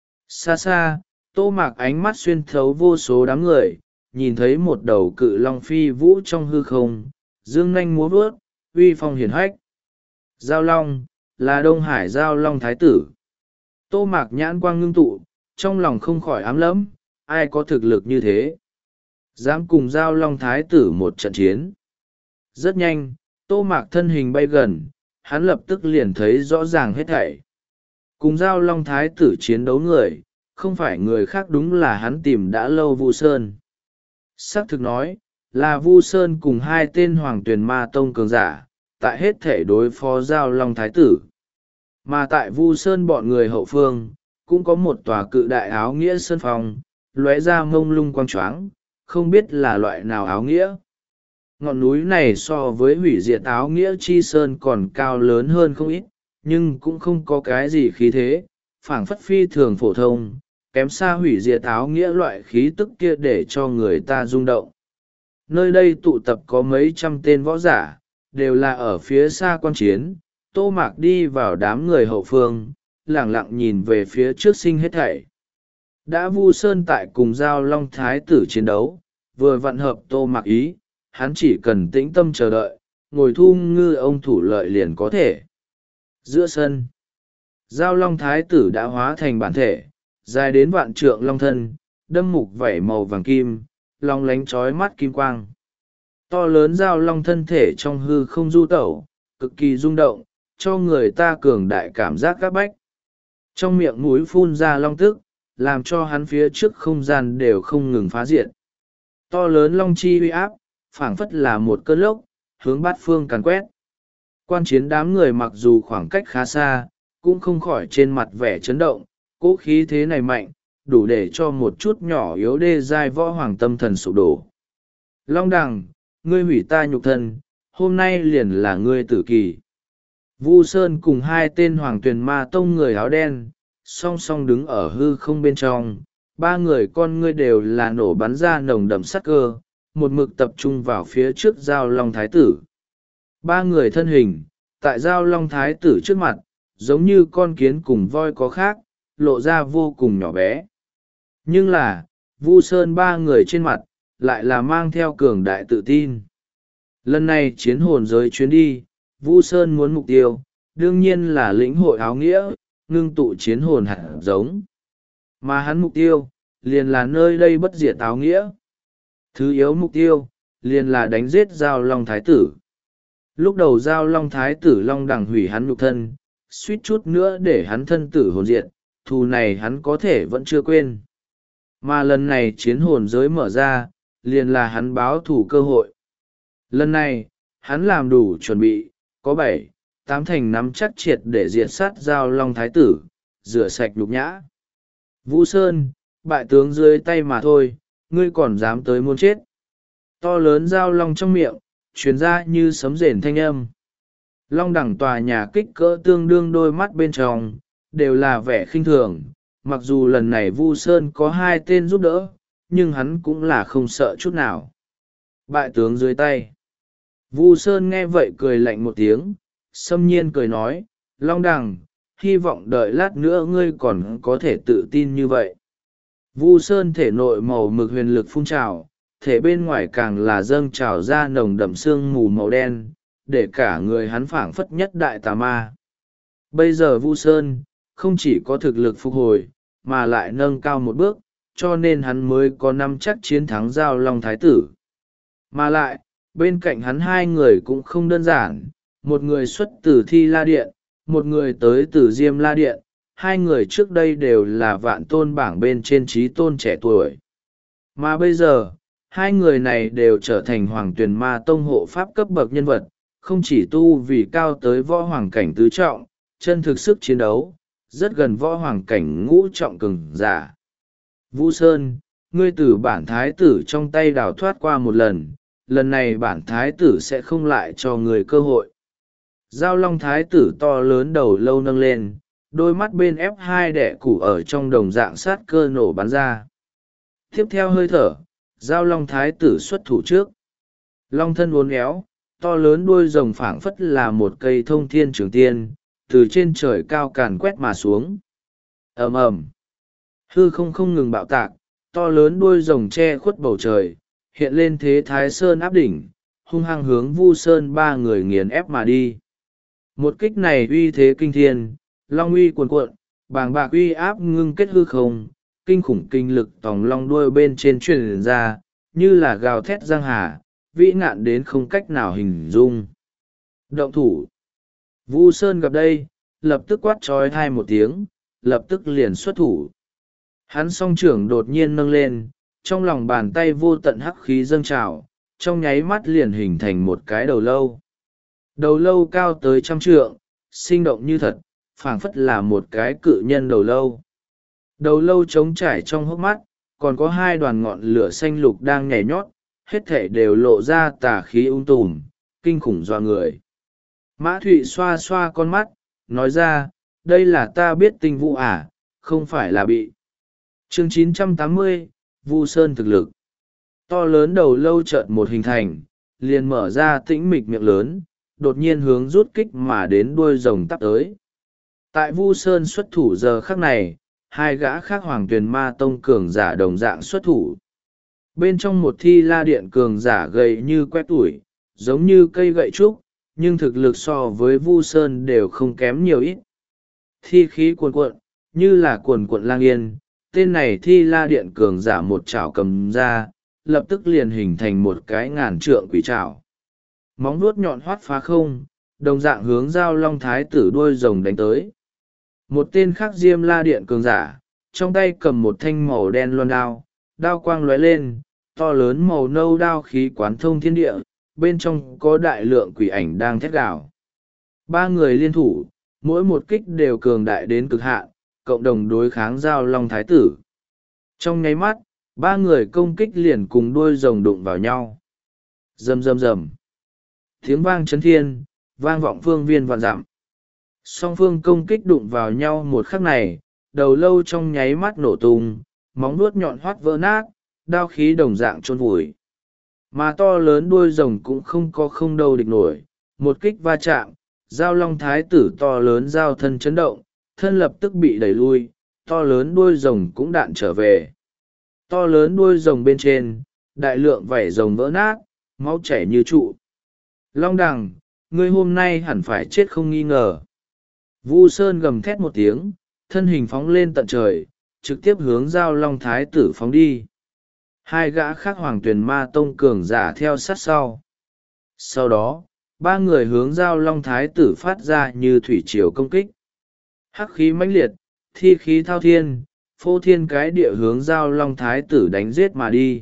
Speaker 1: Xa xa, Tô Mạc ánh mắt xuyên thấu vô số đám người, nhìn thấy một đầu cự long phi vũ trong hư không, dương nanh múa vớt, uy phong hiển hách. Giao long là Đông Hải Giao Long Thái tử. Tô Mạc nhãn quang ngưng tụ, trong lòng không khỏi ám lẫm, ai có thực lực như thế dám cùng Giao Long Thái tử một trận chiến. Rất nhanh, Tô Mạc thân hình bay gần, hắn lập tức liền thấy rõ ràng hết thảy. Cùng Giao Long Thái tử chiến đấu người, không phải người khác, đúng là hắn tìm đã lâu Vu Sơn. Xác thực nói, là Vu Sơn cùng hai tên Hoàng Tuyền Ma Tông cường giả, tại hết thể đối phó Giao Long Thái tử. Mà tại Vu Sơn bọn người hậu phương, cũng có một tòa cự đại áo nghĩa sơn phong, lóe ra mông lung quang choáng, không biết là loại nào áo nghĩa. Ngọn núi này so với hủy diệt áo nghĩa chi sơn còn cao lớn hơn không ít, nhưng cũng không có cái gì khí thế, phảng phất phi thường phổ thông, kém xa hủy diệt áo nghĩa loại khí tức kia để cho người ta rung động. Nơi đây tụ tập có mấy trăm tên võ giả, đều là ở phía xa quan chiến. Tô Mạc đi vào đám người hậu phương, lẳng lặng nhìn về phía trước sinh hết thảy. Đã Vu Sơn tại cùng Giao Long Thái tử chiến đấu, vừa vặn hợp Tô Mạc ý, hắn chỉ cần tĩnh tâm chờ đợi, ngồi thu ngư ông thủ lợi liền có thể. Giữa sân, Giao Long Thái tử đã hóa thành bản thể, dài đến vạn trượng long thân, đâm mục vảy màu vàng kim, long lánh trói mắt kim quang. To lớn Giao Long thân thể trong hư không du tẩu, cực kỳ rung động, cho người ta cường đại cảm giác các bách. Trong miệng mũi phun ra long tức, làm cho hắn phía trước không gian đều không ngừng phá diệt. To lớn long chi uy áp, phảng phất là một cơn lốc, hướng bát phương càn quét. Quan chiến đám người mặc dù khoảng cách khá xa, cũng không khỏi trên mặt vẻ chấn động, cỗ khí thế này mạnh, đủ để cho một chút nhỏ yếu đê giai võ hoàng tâm thần sụp đổ. Long đằng, ngươi hủy ta nhục thân, hôm nay liền là ngươi tử kỳ. Vu Sơn cùng hai tên Hoàng Tuyền Ma Tông người áo đen, song song đứng ở hư không bên trong, ba người con ngươi đều là nổ bắn ra nồng đậm sắc cơ, một mực tập trung vào phía trước Giao Long Thái tử. Ba người thân hình, tại Giao Long Thái tử trước mặt, giống như con kiến cùng voi có khác, lộ ra vô cùng nhỏ bé. Nhưng là, Vu Sơn ba người trên mặt, lại là mang theo cường đại tự tin. Lần này chiến hồn giới chuyến đi, Vu Sơn muốn mục tiêu, đương nhiên là lĩnh hội áo nghĩa, ngưng tụ chiến hồn hạt giống. Mà hắn mục tiêu, liền là nơi đây bất diệt áo nghĩa. Thứ yếu mục tiêu, liền là đánh giết Giao Long Thái tử. Lúc đầu Giao Long Thái tử Long đằng hủy hắn nhục thân, suýt chút nữa để hắn thân tử hồn diệt, thù này hắn có thể vẫn chưa quên. Mà lần này chiến hồn giới mở ra, liền là hắn báo thù cơ hội. Lần này, hắn làm đủ chuẩn bị, có bảy, tám thành nắm chắc triệt để diệt sát Giao Long Thái tử, rửa sạch nhục nhã. Vũ Sơn, bại tướng dưới tay mà thôi, ngươi còn dám tới muốn chết. To lớn Giao Long trong miệng, truyền ra như sấm rền thanh âm. Long đẳng tòa nhà kích cỡ tương đương đôi mắt bên trong, đều là vẻ khinh thường. Mặc dù lần này Vu Sơn có hai tên giúp đỡ, nhưng hắn cũng là không sợ chút nào. Bại tướng dưới tay. Vu Sơn nghe vậy cười lạnh một tiếng, xâm nhiên cười nói, Long đằng, hy vọng đợi lát nữa ngươi còn có thể tự tin như vậy. Vu Sơn thể nội màu mực huyền lực phun trào, thể bên ngoài càng là dâng trào ra nồng đậm sương mù màu đen, để cả người hắn phảng phất nhất đại tà ma. Bây giờ Vu Sơn, không chỉ có thực lực phục hồi, mà lại nâng cao một bước, cho nên hắn mới có nắm chắc chiến thắng Giao Long Thái tử. Mà lại, bên cạnh hắn hai người cũng không đơn giản, một người xuất từ Thi La Điện, một người tới từ Diêm La Điện, hai người trước đây đều là vạn tôn bảng bên trên trí tôn trẻ tuổi. Mà bây giờ, hai người này đều trở thành Hoàng Tuyền Ma Tông hộ pháp cấp bậc nhân vật, không chỉ tu vì cao tới võ hoàng cảnh tứ trọng, chân thực sức chiến đấu, rất gần võ hoàng cảnh ngũ trọng cường giả. Vũ Sơn, ngươi từ bản thái tử trong tay đào thoát qua một lần, lần này bản thái tử sẽ không lại cho người cơ hội. Giao Long Thái tử to lớn đầu lâu nâng lên, đôi mắt bên ép hai đẻ củ ở trong đồng dạng sát cơ nổ bắn ra. Tiếp theo hơi thở, Giao Long Thái tử xuất thủ trước. Long thân uốn éo, to lớn đuôi rồng phảng phất là một cây thông thiên trường tiên, từ trên trời cao càn quét mà xuống. Ầm ầm, hư không không ngừng bạo tạc, to lớn đuôi rồng che khuất bầu trời, hiện lên thế thái sơn áp đỉnh, hung hăng hướng Vu Sơn ba người nghiền ép mà đi. Một kích này uy thế kinh thiên, long uy cuồn cuộn, bàng bạc uy áp ngưng kết hư không, kinh khủng kinh lực tòng long đuôi bên trên truyền ra, như là gào thét giang hà, vĩ ngạn đến không cách nào hình dung. Động thủ. Vu Sơn gặp đây, lập tức quát trói thai một tiếng, lập tức liền xuất thủ. Hắn song trưởng đột nhiên nâng lên, trong lòng bàn tay vô tận hắc khí dâng trào, trong nháy mắt liền hình thành một cái đầu lâu. Đầu lâu cao tới trăm trượng, sinh động như thật, phảng phất là một cái cự nhân đầu lâu. Đầu lâu trống trải trong hốc mắt, còn có hai đoàn ngọn lửa xanh lục đang nhảy nhót, hết thể đều lộ ra tà khí ung tùm, kinh khủng dọa người. Mã Thụy xoa xoa con mắt, nói ra, đây là ta biết tinh vũ à, không phải là bị. Chương chín trăm tám mươi, Vu Sơn thực lực. To lớn đầu lâu chợt một hình thành, liền mở ra tĩnh mịch miệng lớn, đột nhiên hướng rút kích mà đến đuôi rồng tắp tới. Tại Vu Sơn xuất thủ giờ khắc này, hai gã khác Hoàng Tuyền Ma Tông cường giả đồng dạng xuất thủ. Bên trong một thi la điện cường giả gầy như que tuổi, giống như cây gậy trúc, nhưng thực lực so với Vu Sơn đều không kém nhiều ít. Thi khí cuồn cuộn, như là cuồn cuộn lang yên, tên này thi la điện cường giả một chảo cầm ra, lập tức liền hình thành một cái ngàn trượng quỷ chảo. Móng vuốt nhọn hoắt phá không, đồng dạng hướng Giao Long Thái tử đuôi rồng đánh tới. Một tên khác Diêm La điện cường giả, trong tay cầm một thanh màu đen loan đao, đao quang lóe lên, to lớn màu nâu đao khí quán thông thiên địa, bên trong có đại lượng quỷ ảnh đang thét gào. Ba người liên thủ, mỗi một kích đều cường đại đến cực hạn, cộng đồng đối kháng Giao Long Thái tử. Trong nháy mắt, ba người công kích liền cùng đuôi rồng đụng vào nhau. Rầm rầm rầm. Tiếng vang chấn thiên, vang vọng phương viên vạn dặm. Song phương công kích đụng vào nhau một khắc này, đầu lâu trong nháy mắt nổ tung, móng vuốt nhọn hoắt vỡ nát, đao khí đồng dạng chôn vùi. Mà to lớn đuôi rồng cũng không có không đâu địch nổi, một kích va chạm, Giao Long Thái tử to lớn giao thân chấn động, thân lập tức bị đẩy lui, to lớn đuôi rồng cũng đạn trở về. To lớn đuôi rồng bên trên, đại lượng vảy rồng vỡ nát, máu chảy như trụ. Long Đằng, ngươi hôm nay hẳn phải chết không nghi ngờ. Vu Sơn gầm thét một tiếng, thân hình phóng lên tận trời, trực tiếp hướng Giao Long Thái tử phóng đi. Hai gã khác Hoàng Tuyền Ma Tông cường giả theo sát sau. Sau đó, ba người hướng Giao Long Thái tử phát ra như thủy triều công kích. Hắc khí mãnh liệt, thi khí thao thiên, phô thiên cái địa hướng Giao Long Thái tử đánh giết mà đi.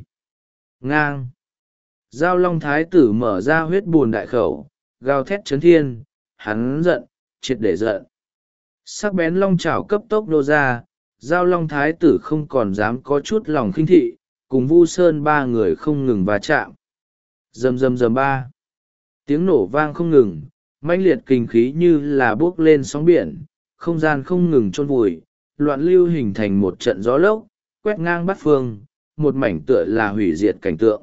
Speaker 1: Ngang! Giao Long Thái tử mở ra huyết buồn đại khẩu, gào thét chấn thiên, hắn giận, triệt để giận. Sắc bén long chảo cấp tốc nô ra, Giao Long Thái tử không còn dám có chút lòng khinh thị, cùng Vu Sơn ba người không ngừng va chạm. Rầm rầm rầm ba. Tiếng nổ vang không ngừng, mãnh liệt kinh khí như là buốc lên sóng biển, không gian không ngừng chôn vùi, loạn lưu hình thành một trận gió lốc, quét ngang bát phương, một mảnh tựa là hủy diệt cảnh tượng.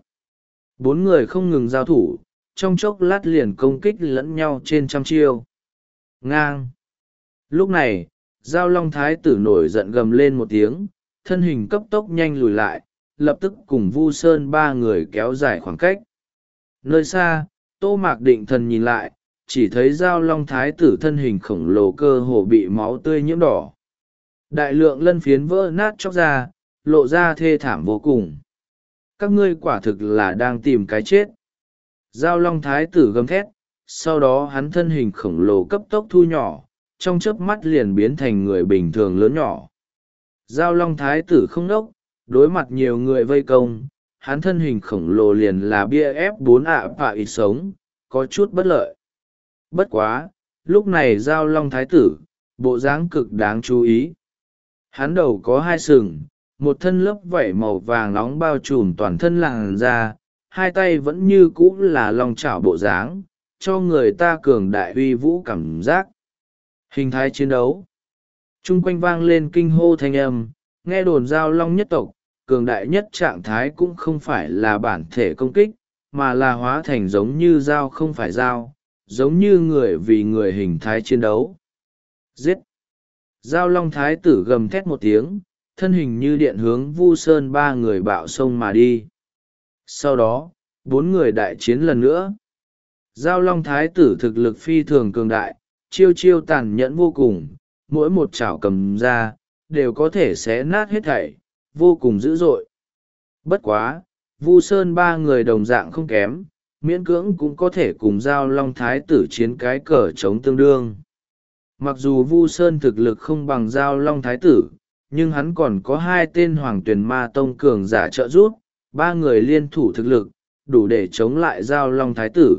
Speaker 1: Bốn người không ngừng giao thủ, trong chốc lát liền công kích lẫn nhau trên trăm chiêu. Ngang! Lúc này, Giao Long Thái tử nổi giận gầm lên một tiếng, thân hình cấp tốc nhanh lùi lại, lập tức cùng Vu Sơn ba người kéo dài khoảng cách. Nơi xa, Tô Mạc Định Thần nhìn lại, chỉ thấy Giao Long Thái tử thân hình khổng lồ cơ hồ bị máu tươi nhiễm đỏ. Đại lượng lân phiến vỡ nát chóc ra, lộ ra thê thảm vô cùng. Các ngươi quả thực là đang tìm cái chết. Giao Long Thái tử gầm thét, sau đó hắn thân hình khổng lồ cấp tốc thu nhỏ, trong chớp mắt liền biến thành người bình thường lớn nhỏ. Giao Long Thái tử không đốc, đối mặt nhiều người vây công, hắn thân hình khổng lồ liền là bia ép bốn ạ phạ ít sống, có chút bất lợi. Bất quá, lúc này Giao Long Thái tử, bộ dáng cực đáng chú ý. Hắn đầu có hai sừng, một thân lớp vảy màu vàng nóng bao trùm toàn thân làn da, hai tay vẫn như cũ là long chảo bộ dáng, cho người ta cường đại uy vũ cảm giác. Hình thái chiến đấu. Trung quanh vang lên kinh hô thanh âm, nghe đồn Giao Long nhất tộc, cường đại nhất trạng thái cũng không phải là bản thể công kích, mà là hóa thành giống như dao không phải dao, giống như người vì người hình thái chiến đấu. Giết! Giao Long Thái tử gầm thét một tiếng, thân hình như điện hướng Vu Sơn ba người bạo sông mà đi. Sau đó, bốn người đại chiến lần nữa. Giao Long Thái tử thực lực phi thường cường đại, chiêu chiêu tàn nhẫn vô cùng, mỗi một chảo cầm ra đều có thể xé nát hết thảy, vô cùng dữ dội. Bất quá, Vu Sơn ba người đồng dạng không kém, miễn cưỡng cũng có thể cùng Giao Long Thái tử chiến cái cờ chống tương đương. Mặc dù Vu Sơn thực lực không bằng Giao Long Thái tử, nhưng hắn còn có hai tên Hoàng Tuyền Ma Tông cường giả trợ giúp, ba người liên thủ thực lực, đủ để chống lại Giao Long Thái tử.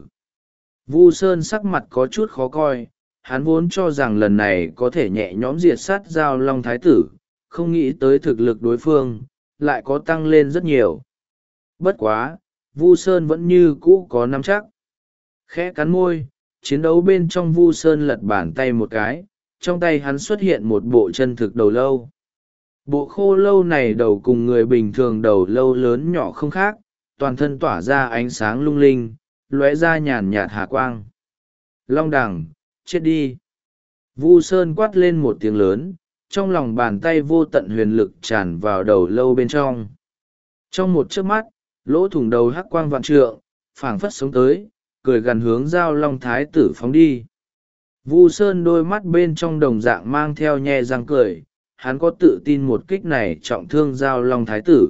Speaker 1: Vu Sơn sắc mặt có chút khó coi, hắn vốn cho rằng lần này có thể nhẹ nhõm diệt sát Giao Long Thái tử, không nghĩ tới thực lực đối phương, lại có tăng lên rất nhiều. Bất quá, Vu Sơn vẫn như cũ có nắm chắc. Khẽ cắn môi, chiến đấu bên trong Vu Sơn lật bàn tay một cái, trong tay hắn xuất hiện một bộ chân thực đầu lâu. Bộ khô lâu này đầu cùng người bình thường đầu lâu lớn nhỏ không khác, toàn thân tỏa ra ánh sáng lung linh, lóe ra nhàn nhạt hà quang. Long đằng, chết đi. Vu Sơn quát lên một tiếng lớn, trong lòng bàn tay vô tận huyền lực tràn vào đầu lâu bên trong. Trong một chớp mắt, lỗ thủng đầu hắc quang vạn trượng, phảng phất sống tới, cười gần hướng Giao Long Thái tử phóng đi. Vu Sơn đôi mắt bên trong đồng dạng mang theo nhe răng cười, hắn có tự tin một kích này trọng thương Giao Long Thái tử.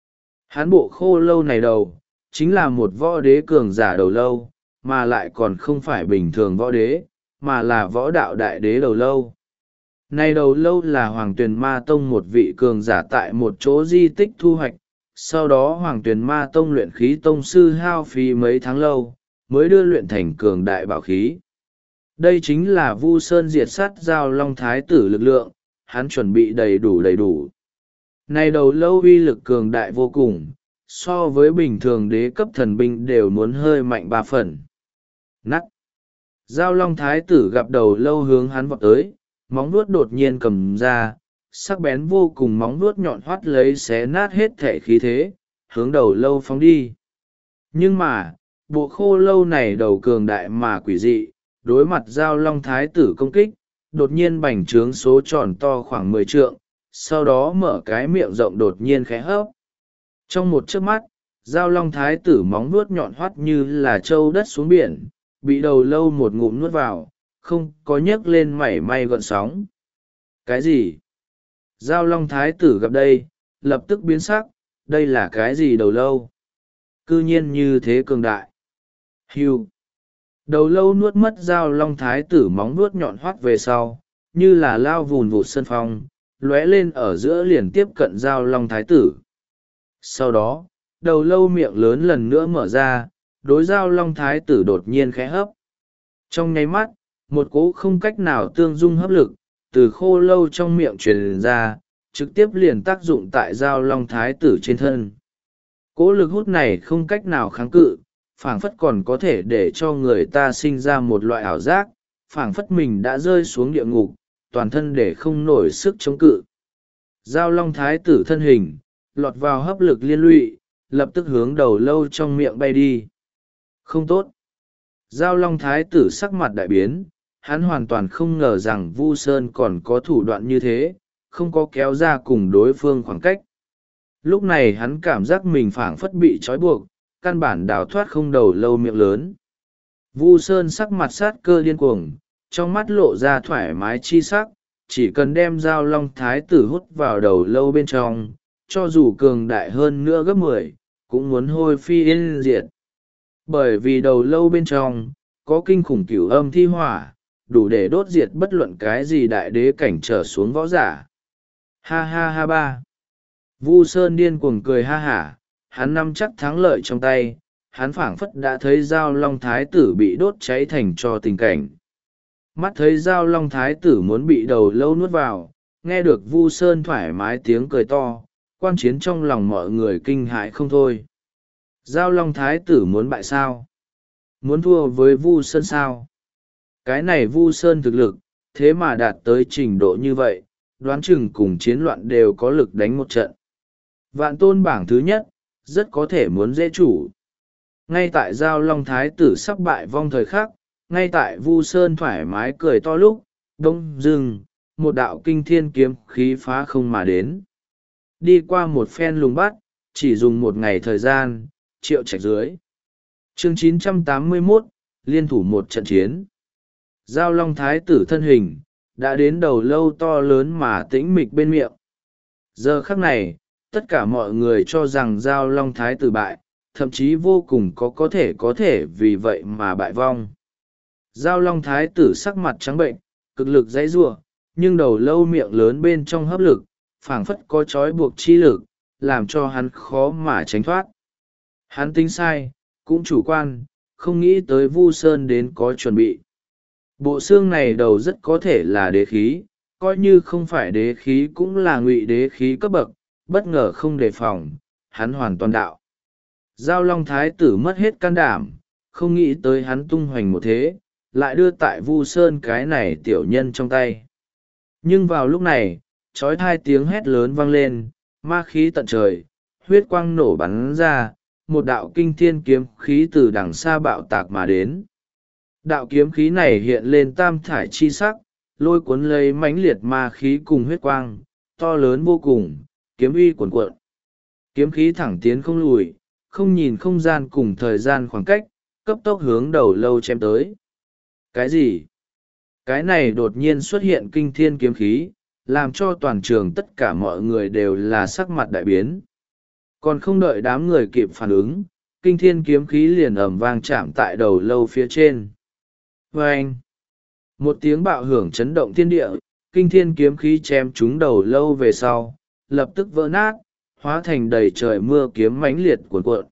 Speaker 1: Hắn bộ khô lâu này đầu, chính là một võ đế cường giả đầu lâu, mà lại còn không phải bình thường võ đế, mà là võ đạo đại đế đầu lâu. Này đầu lâu là Hoàng Tuyền Ma Tông một vị cường giả tại một chỗ di tích thu hoạch, sau đó Hoàng Tuyền Ma Tông luyện khí tông sư hao phí mấy tháng lâu, mới đưa luyện thành cường đại bảo khí. Đây chính là Vu Sơn diệt sát Giao Long Thái tử lực lượng, hắn chuẩn bị đầy đủ đầy đủ. Này đầu lâu uy lực cường đại vô cùng, so với bình thường đế cấp thần binh đều muốn hơi mạnh ba phần. Nắc! Giao Long Thái tử gặp đầu lâu hướng hắn vọt tới, móng vuốt đột nhiên cầm ra, sắc bén vô cùng móng vuốt nhọn hoắt lấy xé nát hết thể khí thế, hướng đầu lâu phóng đi. Nhưng mà, bộ khô lâu này đầu cường đại mà quỷ dị, đối mặt Giao Long Thái tử công kích, đột nhiên bành trướng số tròn to khoảng mười trượng, sau đó mở cái miệng rộng đột nhiên khẽ hấp. Trong một chớp mắt, Giao Long Thái tử móng vuốt nhọn hoắt như là trâu đất xuống biển, bị đầu lâu một ngụm nuốt vào, không có nhấc lên mảy may gợn sóng. Cái gì? Giao Long Thái tử gặp đây, lập tức biến sắc, đây là cái gì đầu lâu? Cư nhiên như thế cường đại. Hưu. Đầu lâu nuốt mất Giao Long Thái tử móng nuốt nhọn hoắt về sau, như là lao vùn vụt sân phong, lóe lên ở giữa liền tiếp cận Giao Long Thái tử. Sau đó, đầu lâu miệng lớn lần nữa mở ra, đối Giao Long Thái tử đột nhiên khẽ hấp. Trong nháy mắt, một cỗ không cách nào tương dung hấp lực, từ khô lâu trong miệng truyền ra, trực tiếp liền tác dụng tại Giao Long Thái tử trên thân. Cỗ lực hút này không cách nào kháng cự, phảng phất còn có thể để cho người ta sinh ra một loại ảo giác, phảng phất mình đã rơi xuống địa ngục, toàn thân để không nổi sức chống cự. Giao Long Thái tử thân hình, lọt vào hấp lực liên lụy, lập tức hướng đầu lâu trong miệng bay đi. Không tốt. Giao Long Thái tử sắc mặt đại biến, hắn hoàn toàn không ngờ rằng Vu Sơn còn có thủ đoạn như thế, không có kéo ra cùng đối phương khoảng cách. Lúc này hắn cảm giác mình phảng phất bị trói buộc, căn bản đào thoát không đầu lâu miệng lớn. Vu Sơn sắc mặt sát cơ điên cuồng, trong mắt lộ ra thoải mái chi sắc, chỉ cần đem Giao Long Thái tử hút vào đầu lâu bên trong, cho dù cường đại hơn nữa gấp mười, cũng muốn hôi phi yên diệt. Bởi vì đầu lâu bên trong, có kinh khủng cửu âm thi hỏa, đủ để đốt diệt bất luận cái gì đại đế cảnh trở xuống võ giả. Ha ha ha ba. Vu Sơn điên cuồng cười ha hả, hắn nắm chắc thắng lợi trong tay, hắn phảng phất đã thấy Giao Long Thái tử bị đốt cháy thành cho tình cảnh. Mắt thấy Giao Long Thái tử muốn bị đầu lâu nuốt vào, nghe được Vu Sơn thoải mái tiếng cười to, quan chiến trong lòng mọi người kinh hãi không thôi. Giao Long Thái tử muốn bại sao? Muốn thua với Vu Sơn sao? Cái này Vu Sơn thực lực, thế mà đạt tới trình độ như vậy, đoán chừng cùng chiến loạn đều có lực đánh một trận. Vạn tôn bảng thứ nhất, rất có thể muốn dễ chủ. Ngay tại Giao Long Thái tử sắp bại vong thời khắc, ngay tại Vu Sơn thoải mái cười to lúc, đông dưng, một đạo kinh thiên kiếm khí phá không mà đến. Đi qua một phen lùng bắt, chỉ dùng một ngày thời gian, triệu trạch dưới. Chương chín trăm tám mươi mốt, liên thủ một trận chiến. Giao long thái tử thân hình đã đến đầu lâu to lớn mà tĩnh mịch bên miệng. Giờ khắc này tất cả mọi người cho rằng giao long thái tử bại, thậm chí vô cùng có có thể có thể vì vậy mà bại vong. Giao long thái tử sắc mặt trắng bệnh, cực lực dãy giụa, nhưng đầu lâu miệng lớn bên trong hấp lực phảng phất có trói buộc chi lực, làm cho hắn khó mà tránh thoát. Hắn tính sai, cũng chủ quan, không nghĩ tới Vu Sơn đến có chuẩn bị. Bộ xương này đầu rất có thể là đế khí, coi như không phải đế khí cũng là ngụy đế khí cấp bậc, bất ngờ không đề phòng, hắn hoàn toàn đạo. Giao long thái tử mất hết can đảm, không nghĩ tới hắn tung hoành một thế, lại đưa tại Vu Sơn cái này tiểu nhân trong tay. Nhưng vào lúc này, trói hai tiếng hét lớn vang lên, ma khí tận trời, huyết quang nổ bắn ra, một đạo kinh thiên kiếm khí từ đằng xa bạo tạc mà đến. Đạo kiếm khí này hiện lên tam thải chi sắc, lôi cuốn lấy mãnh liệt ma khí cùng huyết quang, to lớn vô cùng, kiếm uy cuồn cuộn. Kiếm khí thẳng tiến không lùi, không nhìn không gian cùng thời gian khoảng cách, cấp tốc hướng đầu lâu chém tới. Cái gì? Cái này đột nhiên xuất hiện kinh thiên kiếm khí, làm cho toàn trường tất cả mọi người đều là sắc mặt đại biến. Còn không đợi đám người kịp phản ứng, kinh thiên kiếm khí liền ầm vang chạm tại đầu lâu phía trên. Vâng! Một tiếng bạo hưởng chấn động thiên địa, kinh thiên kiếm khí chém trúng đầu lâu về sau, lập tức vỡ nát, hóa thành đầy trời mưa kiếm mãnh liệt cuồn cuộn.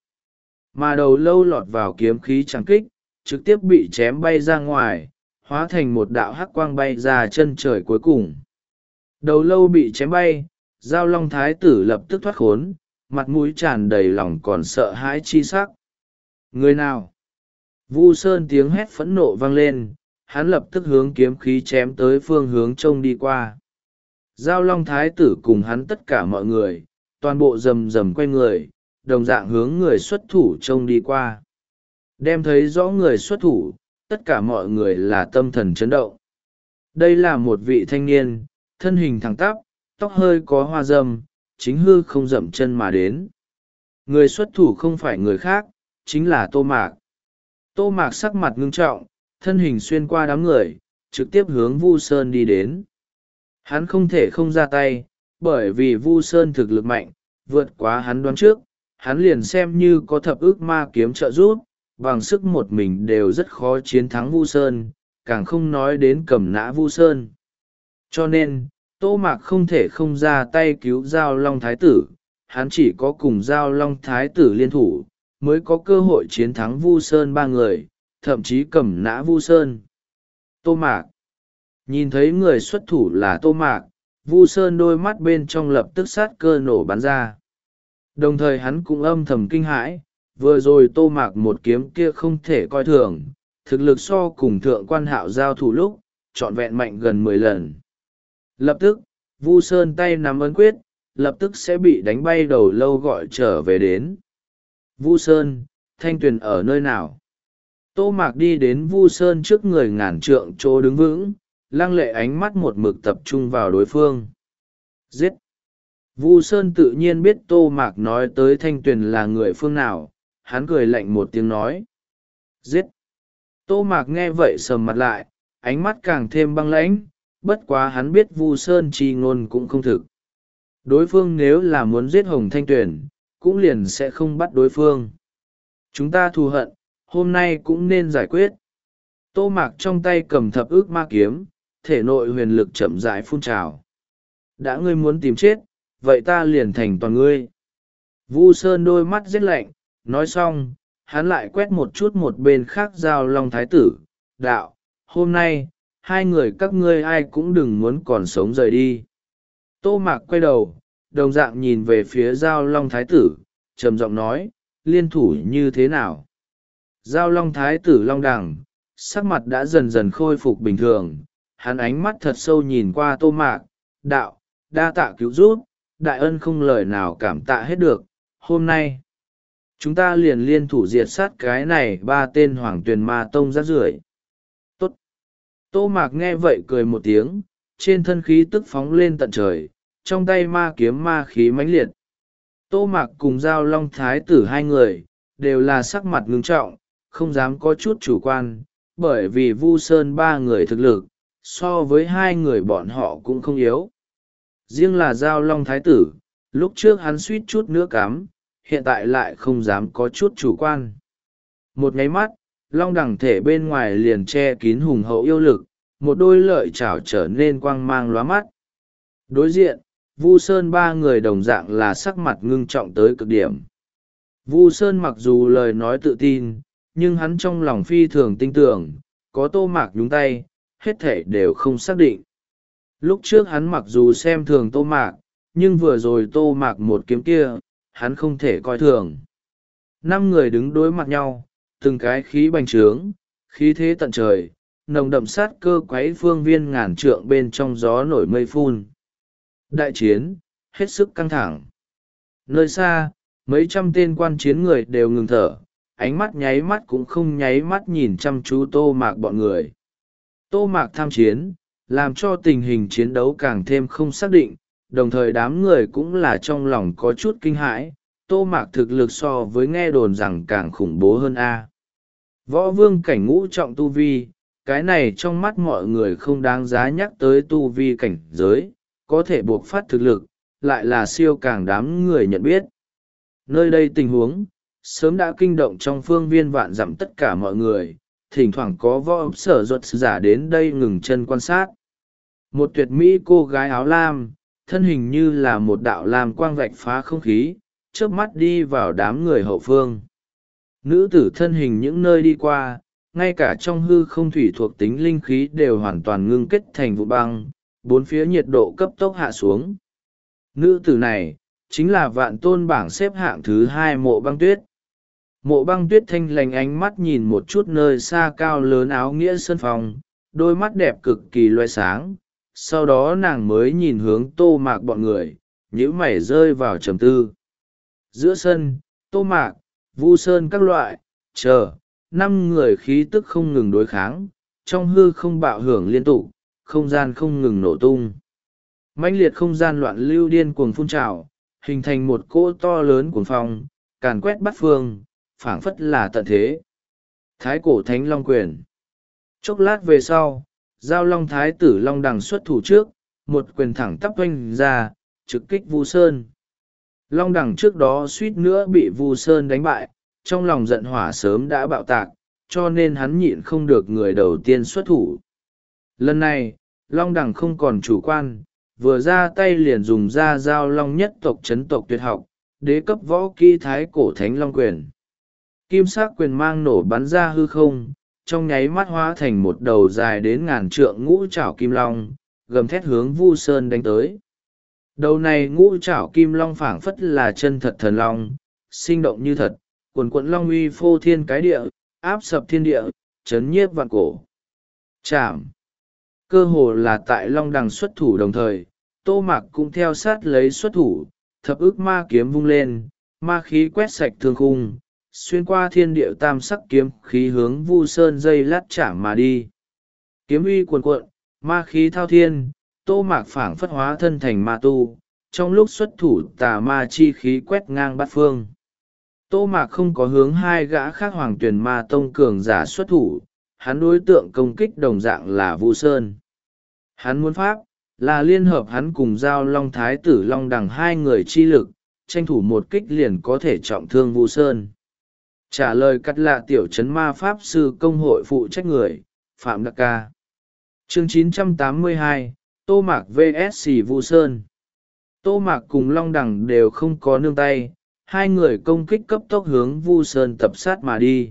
Speaker 1: Mà đầu lâu lọt vào kiếm khí trắng kích, trực tiếp bị chém bay ra ngoài, hóa thành một đạo hắc quang bay ra chân trời cuối cùng. Đầu lâu bị chém bay, giao long thái tử lập tức thoát khốn, mặt mũi tràn đầy lòng còn sợ hãi chi sắc. Người nào? Vu Sơn tiếng hét phẫn nộ vang lên, hắn lập tức hướng kiếm khí chém tới phương hướng trông đi qua. Giao long thái tử cùng hắn tất cả mọi người, toàn bộ rầm rầm quay người, đồng dạng hướng người xuất thủ trông đi qua. Đem thấy rõ người xuất thủ, tất cả mọi người là tâm thần chấn động. Đây là một vị thanh niên, thân hình thẳng tắp, tóc hơi có hoa râm, chính hư không dậm chân mà đến. Người xuất thủ không phải người khác, chính là Tô Mạc. Tô Mạc sắc mặt ngưng trọng, thân hình xuyên qua đám người, trực tiếp hướng Vu Sơn đi đến. Hắn không thể không ra tay, bởi vì Vu Sơn thực lực mạnh, vượt quá hắn đoán trước, hắn liền xem như có thập ức ma kiếm trợ giúp, bằng sức một mình đều rất khó chiến thắng Vu Sơn, càng không nói đến cầm nã Vu Sơn. Cho nên, Tô Mạc không thể không ra tay cứu Giao Long Thái Tử, hắn chỉ có cùng Giao Long Thái Tử liên thủ, mới có cơ hội chiến thắng Vu Sơn ba người, thậm chí cầm nã Vu Sơn. Tô Mạc nhìn thấy người xuất thủ là Tô Mạc, Vu Sơn đôi mắt bên trong lập tức sát cơ nổ bắn ra. Đồng thời hắn cũng âm thầm kinh hãi, vừa rồi Tô Mạc một kiếm kia không thể coi thường, thực lực so cùng thượng quan hạo giao thủ lúc, trọn vẹn mạnh gần mười lần. Lập tức, Vu Sơn tay nắm ấn quyết, lập tức sẽ bị đánh bay đầu lâu gọi trở về đến. Vu Sơn, Thanh Tuyền ở nơi nào? Tô Mạc đi đến Vu Sơn trước người ngàn trượng chỗ đứng vững, lăng lệ ánh mắt một mực tập trung vào đối phương. Giết! Vu Sơn tự nhiên biết Tô Mạc nói tới Thanh Tuyền là người phương nào, hắn cười lạnh một tiếng nói. Giết! Tô Mạc nghe vậy sầm mặt lại, ánh mắt càng thêm băng lãnh, bất quá hắn biết Vu Sơn chi ngôn cũng không thực. Đối phương nếu là muốn giết Hồng Thanh Tuyền, cũng liền sẽ không bắt đối phương. Chúng ta thù hận, hôm nay cũng nên giải quyết. Tô Mạc trong tay cầm thập ức ma kiếm, thể nội huyền lực chậm rãi phun trào. Đã ngươi muốn tìm chết, vậy ta liền thành toàn ngươi. Vu Sơn đôi mắt rét lạnh, nói xong, hắn lại quét một chút một bên khác Giao Long Thái Tử, đạo, hôm nay, hai người các ngươi ai cũng đừng muốn còn sống rời đi. Tô Mạc quay đầu, đồng dạng nhìn về phía Giao Long Thái Tử, trầm giọng nói, liên thủ như thế nào? Giao Long Thái Tử Long Đằng, sắc mặt đã dần dần khôi phục bình thường, hắn ánh mắt thật sâu nhìn qua Tô Mạc, đạo, đa tạ cứu giúp, đại ân không lời nào cảm tạ hết được, hôm nay, chúng ta liền liên thủ diệt sát cái này ba tên Hoàng Tuyền Ma Tông rác rưởi. Tốt! Tô Mạc nghe vậy cười một tiếng, trên thân khí tức phóng lên tận trời, trong tay ma kiếm ma khí mãnh liệt. Tô Mạc cùng Giao Long Thái Tử hai người, đều là sắc mặt ngưng trọng, không dám có chút chủ quan, bởi vì Vu Sơn ba người thực lực so với hai người bọn họ cũng không yếu. Riêng là Giao Long Thái tử, lúc trước hắn suýt chút nữa cắm, hiện tại lại không dám có chút chủ quan. Một nháy mắt, long đẳng thể bên ngoài liền che kín hùng hậu yêu lực, một đôi lợi chảo trở nên quang mang lóa mắt. Đối diện, Vu Sơn ba người đồng dạng là sắc mặt ngưng trọng tới cực điểm. Vu Sơn mặc dù lời nói tự tin, nhưng hắn trong lòng phi thường tin tưởng, có Tô Mạc nhúng tay, hết thể đều không xác định. Lúc trước hắn mặc dù xem thường Tô Mạc, nhưng vừa rồi Tô Mạc một kiếm kia, hắn không thể coi thường. Năm người đứng đối mặt nhau, từng cái khí bành trướng, khí thế tận trời, nồng đậm sát cơ quấy phương viên ngàn trượng bên trong gió nổi mây phun. Đại chiến, hết sức căng thẳng. Nơi xa, mấy trăm tên quan chiến người đều ngừng thở, ánh mắt nháy mắt cũng không nháy mắt nhìn chăm chú Tô Mạc bọn người. Tô Mạc tham chiến, làm cho tình hình chiến đấu càng thêm không xác định, đồng thời đám người cũng là trong lòng có chút kinh hãi. Tô Mạc thực lực so với nghe đồn rằng càng khủng bố hơn a. Võ vương cảnh ngũ trọng tu vi, cái này trong mắt mọi người không đáng giá nhắc tới tu vi cảnh giới, có thể buộc phát thực lực, lại là siêu càng đám người nhận biết. Nơi đây tình huống, sớm đã kinh động trong phương viên vạn dặm tất cả mọi người, thỉnh thoảng có võ sở ruột giả đến đây ngừng chân quan sát. Một tuyệt mỹ cô gái áo lam, thân hình như là một đạo lam quang vạch phá không khí, chớp mắt đi vào đám người hậu phương. Nữ tử thân hình những nơi đi qua, ngay cả trong hư không thủy thuộc tính linh khí đều hoàn toàn ngưng kết thành vụ băng, bốn phía nhiệt độ cấp tốc hạ xuống. Nữ tử này, chính là vạn tôn bảng xếp hạng thứ hai Mộ Băng Tuyết. Mộ Băng Tuyết thanh lành ánh mắt nhìn một chút nơi xa cao lớn áo nghĩa sân phòng, đôi mắt đẹp cực kỳ loe sáng, sau đó nàng mới nhìn hướng Tô Mạc bọn người, nhíu mày rơi vào trầm tư. Giữa sân, Tô Mạc, Vu Sơn các loại, chờ, năm người khí tức không ngừng đối kháng, trong hư không bạo hưởng liên tục, không gian không ngừng nổ tung. Mãnh liệt không gian loạn lưu điên cuồng phun trào, hình thành một cỗ to lớn cuồng phong, càn quét bát phương, phảng phất là tận thế. Thái cổ thánh long quyền. Chốc lát về sau, Giao Long Thái tử Long Đằng xuất thủ trước, một quyền thẳng tắp oanh ra, trực kích Vu Sơn. Long Đằng trước đó suýt nữa bị Vu Sơn đánh bại, trong lòng giận hỏa sớm đã bạo tạc, cho nên hắn nhịn không được người đầu tiên xuất thủ. Lần này, Long Đằng không còn chủ quan, vừa ra tay liền dùng ra Giao Long nhất tộc chấn tộc tuyệt học, đế cấp võ kỹ Thái cổ thánh long quyền. Kim sắc quyền mang nổ bắn ra hư không, trong nháy mắt hóa thành một đầu dài đến ngàn trượng ngũ trảo kim long, gầm thét hướng Vu Sơn đánh tới. Đầu này ngũ trảo kim long phảng phất là chân thật thần long, sinh động như thật, quần quận long uy phô thiên cái địa, áp sập thiên địa, chấn nhiếp vạn cổ. Chạm. Cơ hồ là tại Long Đằng xuất thủ đồng thời, Tô Mạc cũng theo sát lấy xuất thủ, thập ức ma kiếm vung lên, ma khí quét sạch thương khung, xuyên qua thiên địa tam sắc kiếm khí hướng Vu Sơn dây lát chạm mà đi. Kiếm uy cuồn cuộn, ma khí thao thiên, Tô Mạc phảng phất hóa thân thành ma tu, trong lúc xuất thủ tà ma chi khí quét ngang bát phương. Tô Mạc không có hướng hai gã khác Hoàng Tuyền Ma Tông cường giả xuất thủ, hắn đối tượng công kích đồng dạng là Vu Sơn. Hắn muốn pháp, là liên hợp hắn cùng Giao Long Thái tử Long Đằng hai người chi lực, tranh thủ một kích liền có thể trọng thương Vu Sơn. Trả lời cắt lạ tiểu trấn ma pháp sư công hội phụ trách người, Phạm Đắc Ca. Chương chín trăm tám mươi hai, Tô Mạc vs Vu Sơn. Tô Mạc cùng Long Đằng đều không có nương tay, hai người công kích cấp tốc hướng Vu Sơn tập sát mà đi.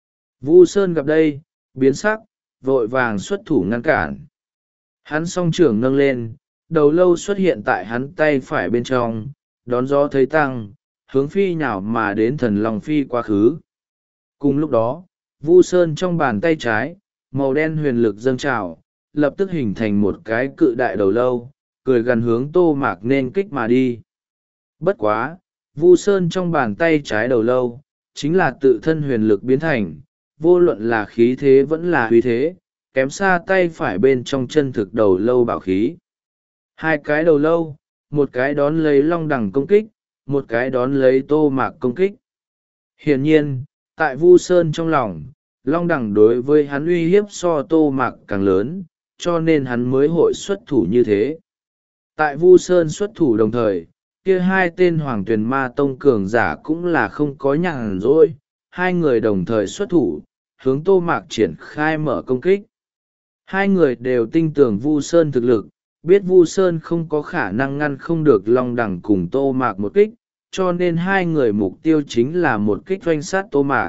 Speaker 1: Vu Sơn gặp đây, biến sắc, vội vàng xuất thủ ngăn cản. Hắn song trưởng nâng lên, đầu lâu xuất hiện tại hắn tay phải bên trong, đón gió thấy tăng, hướng phi nhào mà đến thần long phi quá khứ. Cùng lúc đó, Vu Sơn trong bàn tay trái, màu đen huyền lực dâng trào, lập tức hình thành một cái cự đại đầu lâu, cười gần hướng Tô Mạc nên kích mà đi. Bất quá, Vu Sơn trong bàn tay trái đầu lâu, chính là tự thân huyền lực biến thành, vô luận là khí thế vẫn là uy thế, kém xa tay phải bên trong chân thực đầu lâu bảo khí. Hai cái đầu lâu, một cái đón lấy Long Đằng công kích, một cái đón lấy Tô Mạc công kích. Hiển nhiên, tại Vu Sơn trong lòng, long đẳng đối với hắn uy hiếp so tô mạc càng lớn, cho nên hắn mới hội xuất thủ như thế. Tại Vu Sơn xuất thủ đồng thời, kia hai tên Hoàng Tuyền Ma Tông cường giả cũng là không có nhàn rỗi, hai người đồng thời xuất thủ, hướng Tô Mạc triển khai mở công kích. Hai người đều tin tưởng Vu Sơn thực lực, biết Vu Sơn không có khả năng ngăn không được Long Đẳng cùng Tô Mạc một kích, cho nên hai người mục tiêu chính là một kích doanh sát Tô Mạc.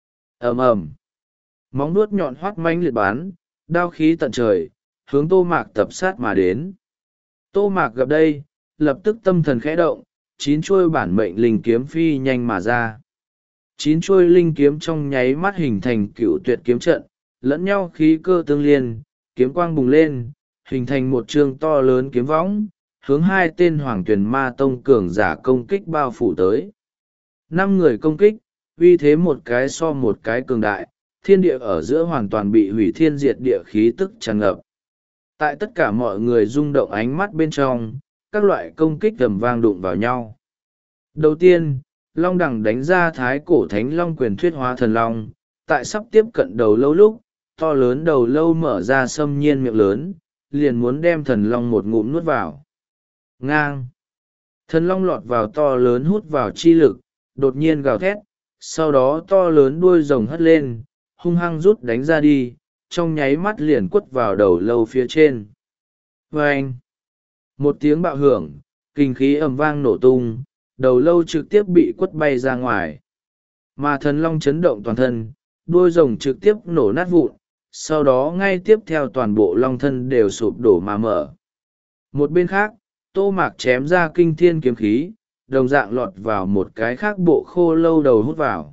Speaker 1: Ầm ầm, móng nuốt nhọn hoắt mãnh liệt bán, đao khí tận trời, hướng Tô Mạc tập sát mà đến. Tô Mạc gặp đây, lập tức tâm thần khẽ động, chín chuôi bản mệnh linh kiếm phi nhanh mà ra. Chín chuôi linh kiếm trong nháy mắt hình thành cựu tuyệt kiếm trận, lẫn nhau khí cơ tương liên, kiếm quang bùng lên, hình thành một trường to lớn kiếm võng, hướng hai tên Hoàng Tuyền Ma Tông cường giả công kích bao phủ tới. Năm người công kích, uy thế một cái so một cái cường đại, thiên địa ở giữa hoàn toàn bị hủy thiên diệt địa khí tức tràn ngập. Tại tất cả mọi người rung động ánh mắt bên trong, các loại công kích tầm vang đụng vào nhau. Đầu tiên, Long Đẳng đánh ra thái cổ thánh long quyền thuyết hóa thần long, tại sắp tiếp cận đầu lâu lúc, to lớn đầu lâu mở ra xâm nhiên miệng lớn, liền muốn đem thần long một ngụm nuốt vào. Ngang! Thần long lọt vào to lớn hút vào chi lực, đột nhiên gào thét, sau đó to lớn đuôi rồng hất lên, hung hăng rút đánh ra đi, trong nháy mắt liền quất vào đầu lâu phía trên. Vâng! Một tiếng bạo hưởng, kinh khí ầm vang nổ tung, đầu lâu trực tiếp bị quất bay ra ngoài. Mà thần long chấn động toàn thân, đuôi rồng trực tiếp nổ nát vụn, sau đó ngay tiếp theo toàn bộ long thân đều sụp đổ mà mở. Một bên khác, Tô Mạc chém ra kinh thiên kiếm khí, đồng dạng lọt vào một cái khác bộ khô lâu đầu hút vào.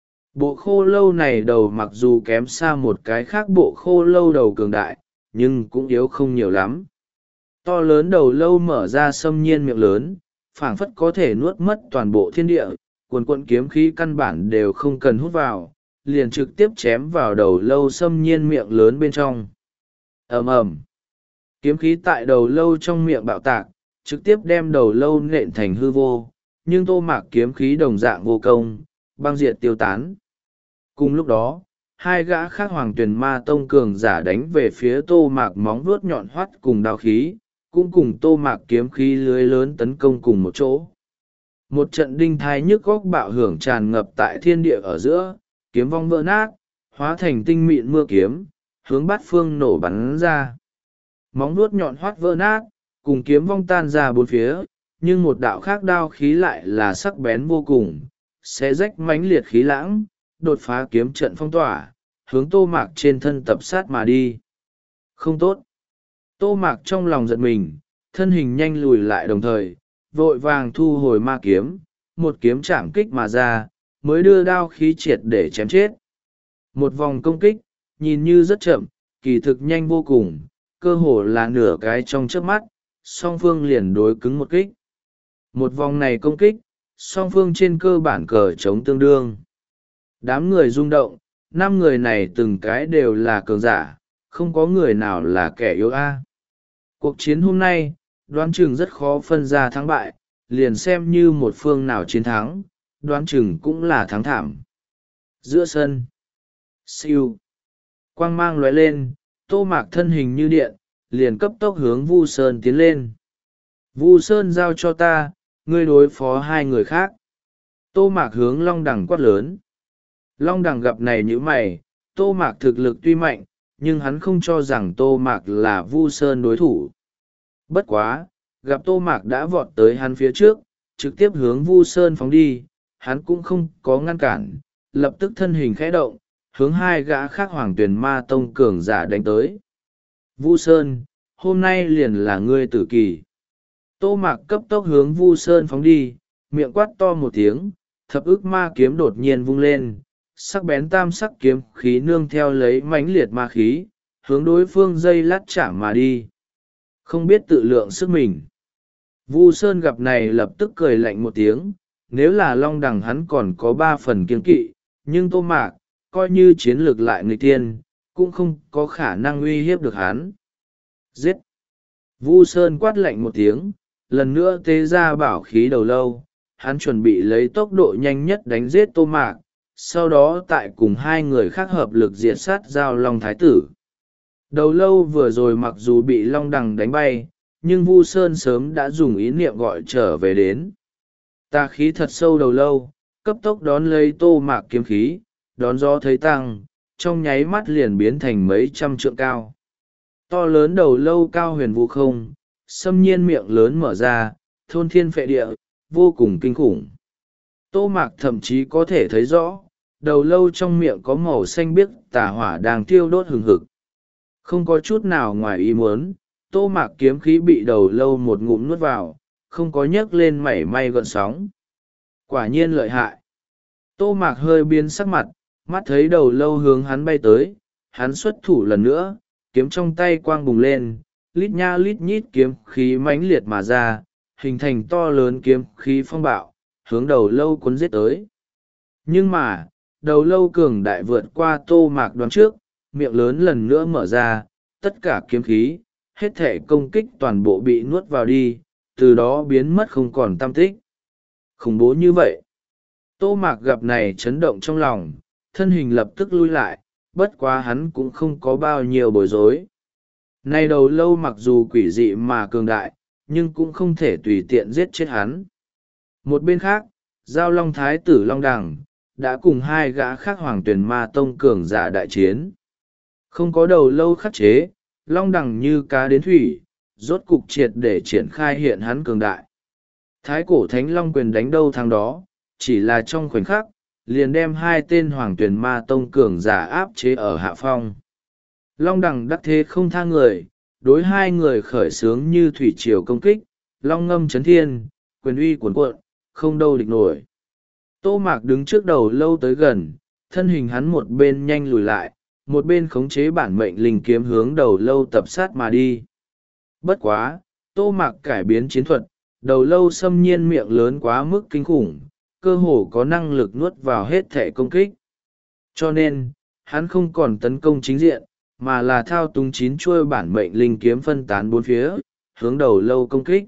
Speaker 1: Bộ khô lâu này đầu mặc dù kém xa một cái khác bộ khô lâu đầu cường đại, nhưng cũng yếu không nhiều lắm. To lớn đầu lâu mở ra xâm nhiên miệng lớn, phảng phất có thể nuốt mất toàn bộ thiên địa, cuồn cuộn kiếm khí căn bản đều không cần hút vào, liền trực tiếp chém vào đầu lâu xâm nhiên miệng lớn bên trong. Ầm ầm, kiếm khí tại đầu lâu trong miệng bạo tạc, trực tiếp đem đầu lâu nện thành hư vô, nhưng Tô Mạc kiếm khí đồng dạng vô công, băng diệt tiêu tán. Cùng lúc đó, hai gã khác Hoàng Tuyền Ma Tông cường giả đánh về phía Tô Mạc móng vuốt nhọn hoắt cùng đao khí, cũng cùng Tô Mạc kiếm khí lưới lớn tấn công cùng một chỗ. Một trận đinh thai nhức góc bạo hưởng tràn ngập tại thiên địa ở giữa, kiếm vong vỡ nát, hóa thành tinh mịn mưa kiếm, hướng bát phương nổ bắn ra. Móng vuốt nhọn hoắt vỡ nát, cùng kiếm vong tan ra bốn phía, nhưng một đạo khác đao khí lại là sắc bén vô cùng, xé rách mãnh liệt khí lãng, đột phá kiếm trận phong tỏa, hướng Tô Mạc trên thân tập sát mà đi. Không tốt. Tô Mạc trong lòng giật mình, thân hình nhanh lùi lại đồng thời, vội vàng thu hồi ma kiếm, một kiếm chạm kích mà ra, mới đưa đao khí triệt để chém chết. Một vòng công kích, nhìn như rất chậm, kỳ thực nhanh vô cùng, cơ hồ là nửa cái trong chớp mắt, song phương liền đối cứng một kích. Một vòng này công kích, song phương trên cơ bản cờ chống tương đương. Đám người rung động, năm người này từng cái đều là cường giả, không có người nào là kẻ yếu a. Cuộc chiến hôm nay, đoán chừng rất khó phân ra thắng bại, liền xem như một phương nào chiến thắng, đoán chừng cũng là thắng thảm. Giữa sân, siêu, quang mang lóe lên, Tô Mạc thân hình như điện, liền cấp tốc hướng Vu Sơn tiến lên. Vu Sơn giao cho ta, ngươi đối phó hai người khác. Tô Mạc hướng Long Đằng quát lớn. Long Đằng gặp này như mày, Tô Mạc thực lực tuy mạnh, nhưng hắn không cho rằng Tô Mạc là Vu Sơn đối thủ. Bất quá, gặp Tô Mạc đã vọt tới hắn phía trước, trực tiếp hướng Vu Sơn phóng đi, hắn cũng không có ngăn cản, lập tức thân hình khẽ động, hướng hai gã khác Hoàng Tuyền Ma Tông cường giả đánh tới. Vu Sơn, hôm nay liền là ngươi tử kỳ. Tô Mạc cấp tốc hướng Vu Sơn phóng đi, miệng quát to một tiếng, thập ức ma kiếm đột nhiên vung lên, sắc bén tam sắc kiếm khí nương theo lấy mãnh liệt ma khí, hướng đối phương dây lát chạm mà đi. Không biết tự lượng sức mình. Vu Sơn gặp này lập tức cười lạnh một tiếng, nếu là Long Đằng hắn còn có ba phần kiên kỵ, nhưng Tô Mạc, coi như chiến lược lại người tiên, cũng không có khả năng uy hiếp được hắn. Giết! Vu Sơn quát lạnh một tiếng, lần nữa tế ra bảo khí đầu lâu, hắn chuẩn bị lấy tốc độ nhanh nhất đánh giết Tô Mạc, sau đó tại cùng hai người khác hợp lực diệt sát Giao Long Thái tử. Đầu lâu vừa rồi mặc dù bị Long Đằng đánh bay, nhưng Vu Sơn sớm đã dùng ý niệm gọi trở về đến. Tà khí thật sâu đầu lâu, cấp tốc đón lấy Tô Mạc kiếm khí, đón gió thấy tăng, trong nháy mắt liền biến thành mấy trăm trượng cao. To lớn đầu lâu cao huyền vũ không, xâm nhiên miệng lớn mở ra, thôn thiên phệ địa, vô cùng kinh khủng. Tô Mạc thậm chí có thể thấy rõ, đầu lâu trong miệng có màu xanh biếc tà hỏa đang thiêu đốt hừng hực. Không có chút nào ngoài ý muốn, Tô Mạc kiếm khí bị đầu lâu một ngụm nuốt vào, không có nhấc lên mảy may gợn sóng. Quả nhiên lợi hại. Tô Mạc hơi biến sắc mặt, mắt thấy đầu lâu hướng hắn bay tới, hắn xuất thủ lần nữa, kiếm trong tay quang bùng lên, lít nha lít nhít kiếm khí mãnh liệt mà ra, hình thành to lớn kiếm khí phong bạo, hướng đầu lâu cuốn giết tới. Nhưng mà, đầu lâu cường đại vượt qua Tô Mạc đoán trước, miệng lớn lần nữa mở ra, tất cả kiếm khí, hết thể công kích toàn bộ bị nuốt vào đi, từ đó biến mất không còn tăm tích. Khủng bố như vậy. Tô Mạc gặp này chấn động trong lòng, thân hình lập tức lui lại, bất quá hắn cũng không có bao nhiêu bối rối. Này đầu lâu mặc dù quỷ dị mà cường đại, nhưng cũng không thể tùy tiện giết chết hắn. Một bên khác, Giao Long Thái tử Long Đằng, đã cùng hai gã khác Hoàng Tuyền Ma Tông cường giả đại chiến. Không có đầu lâu khắc chế, Long Đằng như cá đến thủy, rốt cục triệt để triển khai hiện hắn cường đại. Thái cổ Thánh Long quyền đánh đâu thắng đó, chỉ là trong khoảnh khắc, liền đem hai tên Hoàng Tuyền Ma Tông cường giả áp chế ở hạ phong. Long Đằng đắc thế không tha người, đối hai người khởi xướng như thủy triều công kích, long ngâm chấn thiên, quyền uy cuồn cuộn, không đâu địch nổi. Tô Mạc đứng trước đầu lâu tới gần, thân hình hắn một bên nhanh lùi lại, một bên khống chế bản mệnh linh kiếm hướng đầu lâu tập sát mà đi. Bất quá, Tô Mạc cải biến chiến thuật, đầu lâu xâm nhiên miệng lớn quá mức kinh khủng, cơ hồ có năng lực nuốt vào hết thể công kích. Cho nên, hắn không còn tấn công chính diện, mà là thao túng chín chuôi bản mệnh linh kiếm phân tán bốn phía, hướng đầu lâu công kích.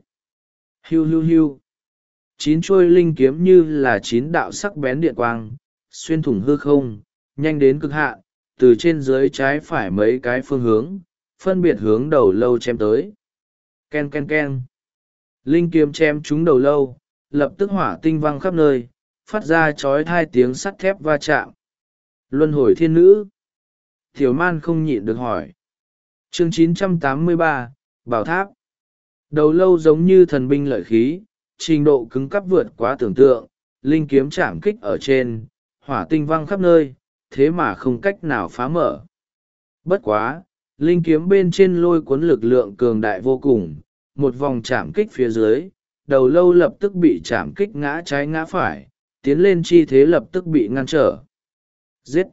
Speaker 1: Hiu hiu hiu. Chín chuôi linh kiếm như là chín đạo sắc bén điện quang, xuyên thủng hư không, nhanh đến cực hạn, từ trên dưới trái phải mấy cái phương hướng, phân biệt hướng đầu lâu chém tới. Ken ken ken. Linh kiếm chém trúng đầu lâu, lập tức hỏa tinh văng khắp nơi, phát ra chói tai tiếng sắt thép va chạm. Luân hồi thiên nữ. Tiểu Man không nhịn được hỏi. Chương chín trăm tám mươi ba, Bảo Tháp. Đầu lâu giống như thần binh lợi khí, trình độ cứng cắp vượt quá tưởng tượng, linh kiếm chạm kích ở trên, hỏa tinh văng khắp nơi, thế mà không cách nào phá mở. Bất quá, linh kiếm bên trên lôi cuốn lực lượng cường đại vô cùng, một vòng chạm kích phía dưới, đầu lâu lập tức bị chạm kích ngã trái ngã phải, tiến lên chi thế lập tức bị ngăn trở. Giết!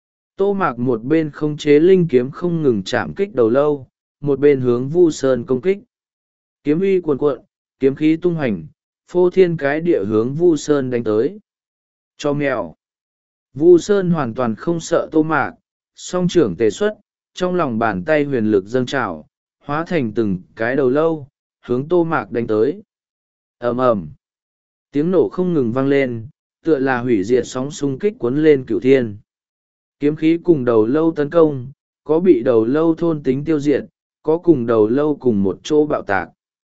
Speaker 1: Tô Mạc một bên khống chế linh kiếm không ngừng chạm kích đầu lâu, một bên hướng Vu Sơn công kích. Kiếm uy cuồn cuộn, kiếm khí tung hành, phô thiên cái địa hướng Vu Sơn đánh tới. Cho mèo! Vu Sơn hoàn toàn không sợ Tô Mạc, song trưởng tề xuất, trong lòng bàn tay huyền lực dâng trào, hóa thành từng cái đầu lâu, hướng Tô Mạc đánh tới. Ầm ầm, tiếng nổ không ngừng vang lên, tựa là hủy diệt sóng xung kích cuốn lên cửu thiên. Kiếm khí cùng đầu lâu tấn công, có bị đầu lâu thôn tính tiêu diệt, có cùng đầu lâu cùng một chỗ bạo tạc.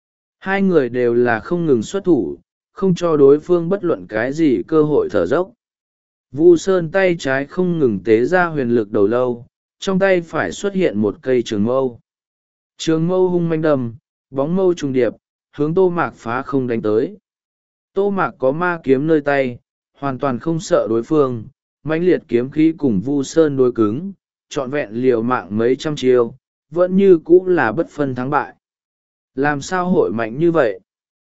Speaker 1: Hai người đều là không ngừng xuất thủ, không cho đối phương bất luận cái gì cơ hội thở dốc. Vu Sơn tay trái không ngừng tế ra huyền lực đầu lâu, trong tay phải xuất hiện một cây trường mâu. Trường mâu hung manh đầm, bóng mâu trùng điệp, hướng Tô Mạc phá không đánh tới. Tô Mạc có ma kiếm nơi tay, hoàn toàn không sợ đối phương, mãnh liệt kiếm khí cùng Vu Sơn đối cứng, trọn vẹn liều mạng mấy trăm chiêu, vẫn như cũ là bất phân thắng bại. Làm sao hội mạnh như vậy?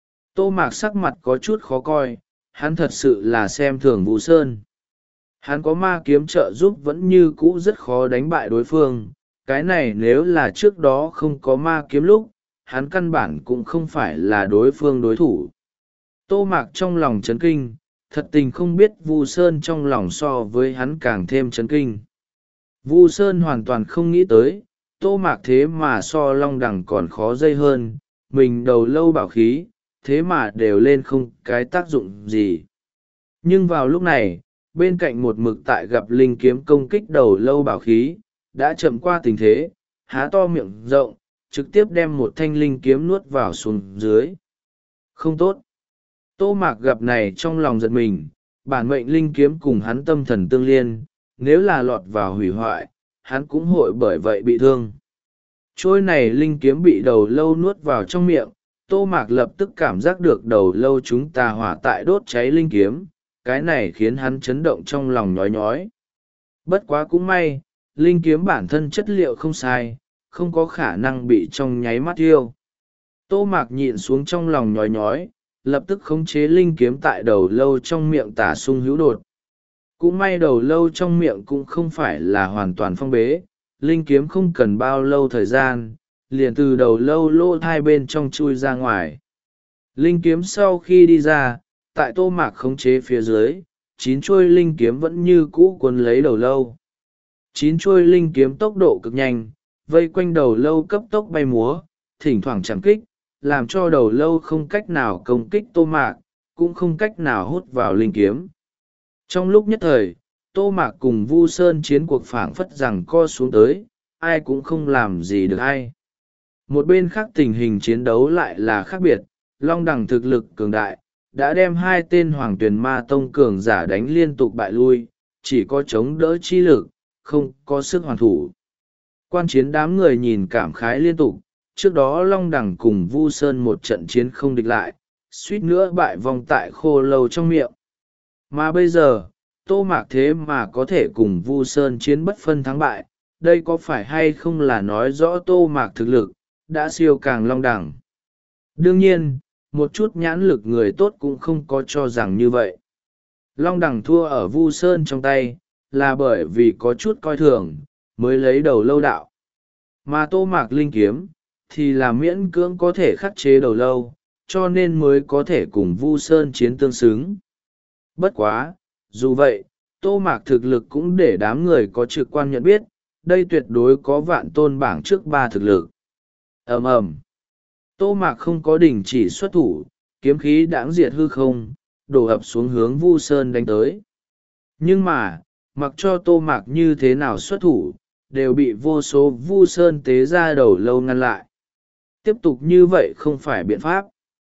Speaker 1: Tô Mạc sắc mặt có chút khó coi, hắn thật sự là xem thường Vu Sơn. Hắn có ma kiếm trợ giúp vẫn như cũ rất khó đánh bại đối phương, cái này nếu là trước đó không có ma kiếm lúc, hắn căn bản cũng không phải là đối phương đối thủ. Tô Mạc trong lòng chấn kinh, thật tình không biết Vu Sơn trong lòng so với hắn càng thêm chấn kinh. Vu Sơn hoàn toàn không nghĩ tới, Tô Mạc thế mà so Long Đằng còn khó dây hơn, mình đầu lâu bảo khí, thế mà đều lên không cái tác dụng gì. Nhưng vào lúc này, bên cạnh một mực tại gặp linh kiếm công kích đầu lâu bảo khí, đã chậm qua tình thế, há to miệng rộng, trực tiếp đem một thanh linh kiếm nuốt vào xuống dưới. Không tốt. Tô Mạc gặp này trong lòng giật mình, bản mệnh linh kiếm cùng hắn tâm thần tương liên, nếu là lọt vào hủy hoại, hắn cũng hội bởi vậy bị thương. Trôi này linh kiếm bị đầu lâu nuốt vào trong miệng, Tô Mạc lập tức cảm giác được đầu lâu chúng tà hỏa tại đốt cháy linh kiếm, cái này khiến hắn chấn động trong lòng nhói nhói. Bất quá cũng may, linh kiếm bản thân chất liệu không sai, không có khả năng bị trong nháy mắt thiêu. Tô Mạc nhịn xuống trong lòng nhói nhói, lập tức khống chế linh kiếm tại đầu lâu trong miệng tả sung hữu đột. Cũng may đầu lâu trong miệng cũng không phải là hoàn toàn phong bế, linh kiếm không cần bao lâu thời gian, liền từ đầu lâu lỗ hai bên trong chui ra ngoài. Linh kiếm sau khi đi ra, tại Tô Mạc khống chế phía dưới, chín chuôi linh kiếm vẫn như cũ cuốn lấy đầu lâu. Chín chuôi linh kiếm tốc độ cực nhanh, vây quanh đầu lâu cấp tốc bay múa, thỉnh thoảng chạm kích, làm cho đầu lâu không cách nào công kích Tô Mạc, cũng không cách nào hút vào linh kiếm. Trong lúc nhất thời, Tô Mạc cùng Vu Sơn chiến cuộc phảng phất rằng co xuống tới, ai cũng không làm gì được ai. Một bên khác tình hình chiến đấu lại là khác biệt, Long Đằng thực lực cường đại, đã đem hai tên Hoàng Tuyền Ma Tông cường giả đánh liên tục bại lui, chỉ có chống đỡ chi lực, không có sức hoàn thủ. Quan chiến đám người nhìn cảm khái liên tục, trước đó Long Đằng cùng Vu Sơn một trận chiến không địch lại, suýt nữa bại vong tại khô lâu trong miệng. Mà bây giờ, Tô Mạc thế mà có thể cùng Vu Sơn chiến bất phân thắng bại, đây có phải hay không là nói rõ Tô Mạc thực lực đã siêu càng Long Đằng. Đương nhiên, một chút nhãn lực người tốt cũng không có cho rằng như vậy. Long Đằng thua ở Vu Sơn trong tay, là bởi vì có chút coi thường, mới lấy đầu lâu đạo. Mà Tô Mạc linh kiếm, thì là miễn cưỡng có thể khắc chế đầu lâu, cho nên mới có thể cùng Vu Sơn chiến tương xứng. Bất quá, dù vậy, Tô Mạc thực lực cũng để đám người có trực quan nhận biết, đây tuyệt đối có vạn tôn bảng trước ba thực lực. Ầm ầm. Tô Mạc không có đình chỉ xuất thủ, kiếm khí đãng diệt hư không, đổ ập xuống hướng Vu Sơn đánh tới. Nhưng mà, mặc cho Tô Mạc như thế nào xuất thủ, đều bị vô số Vu Sơn tế ra đầu lâu ngăn lại. Tiếp tục như vậy không phải biện pháp.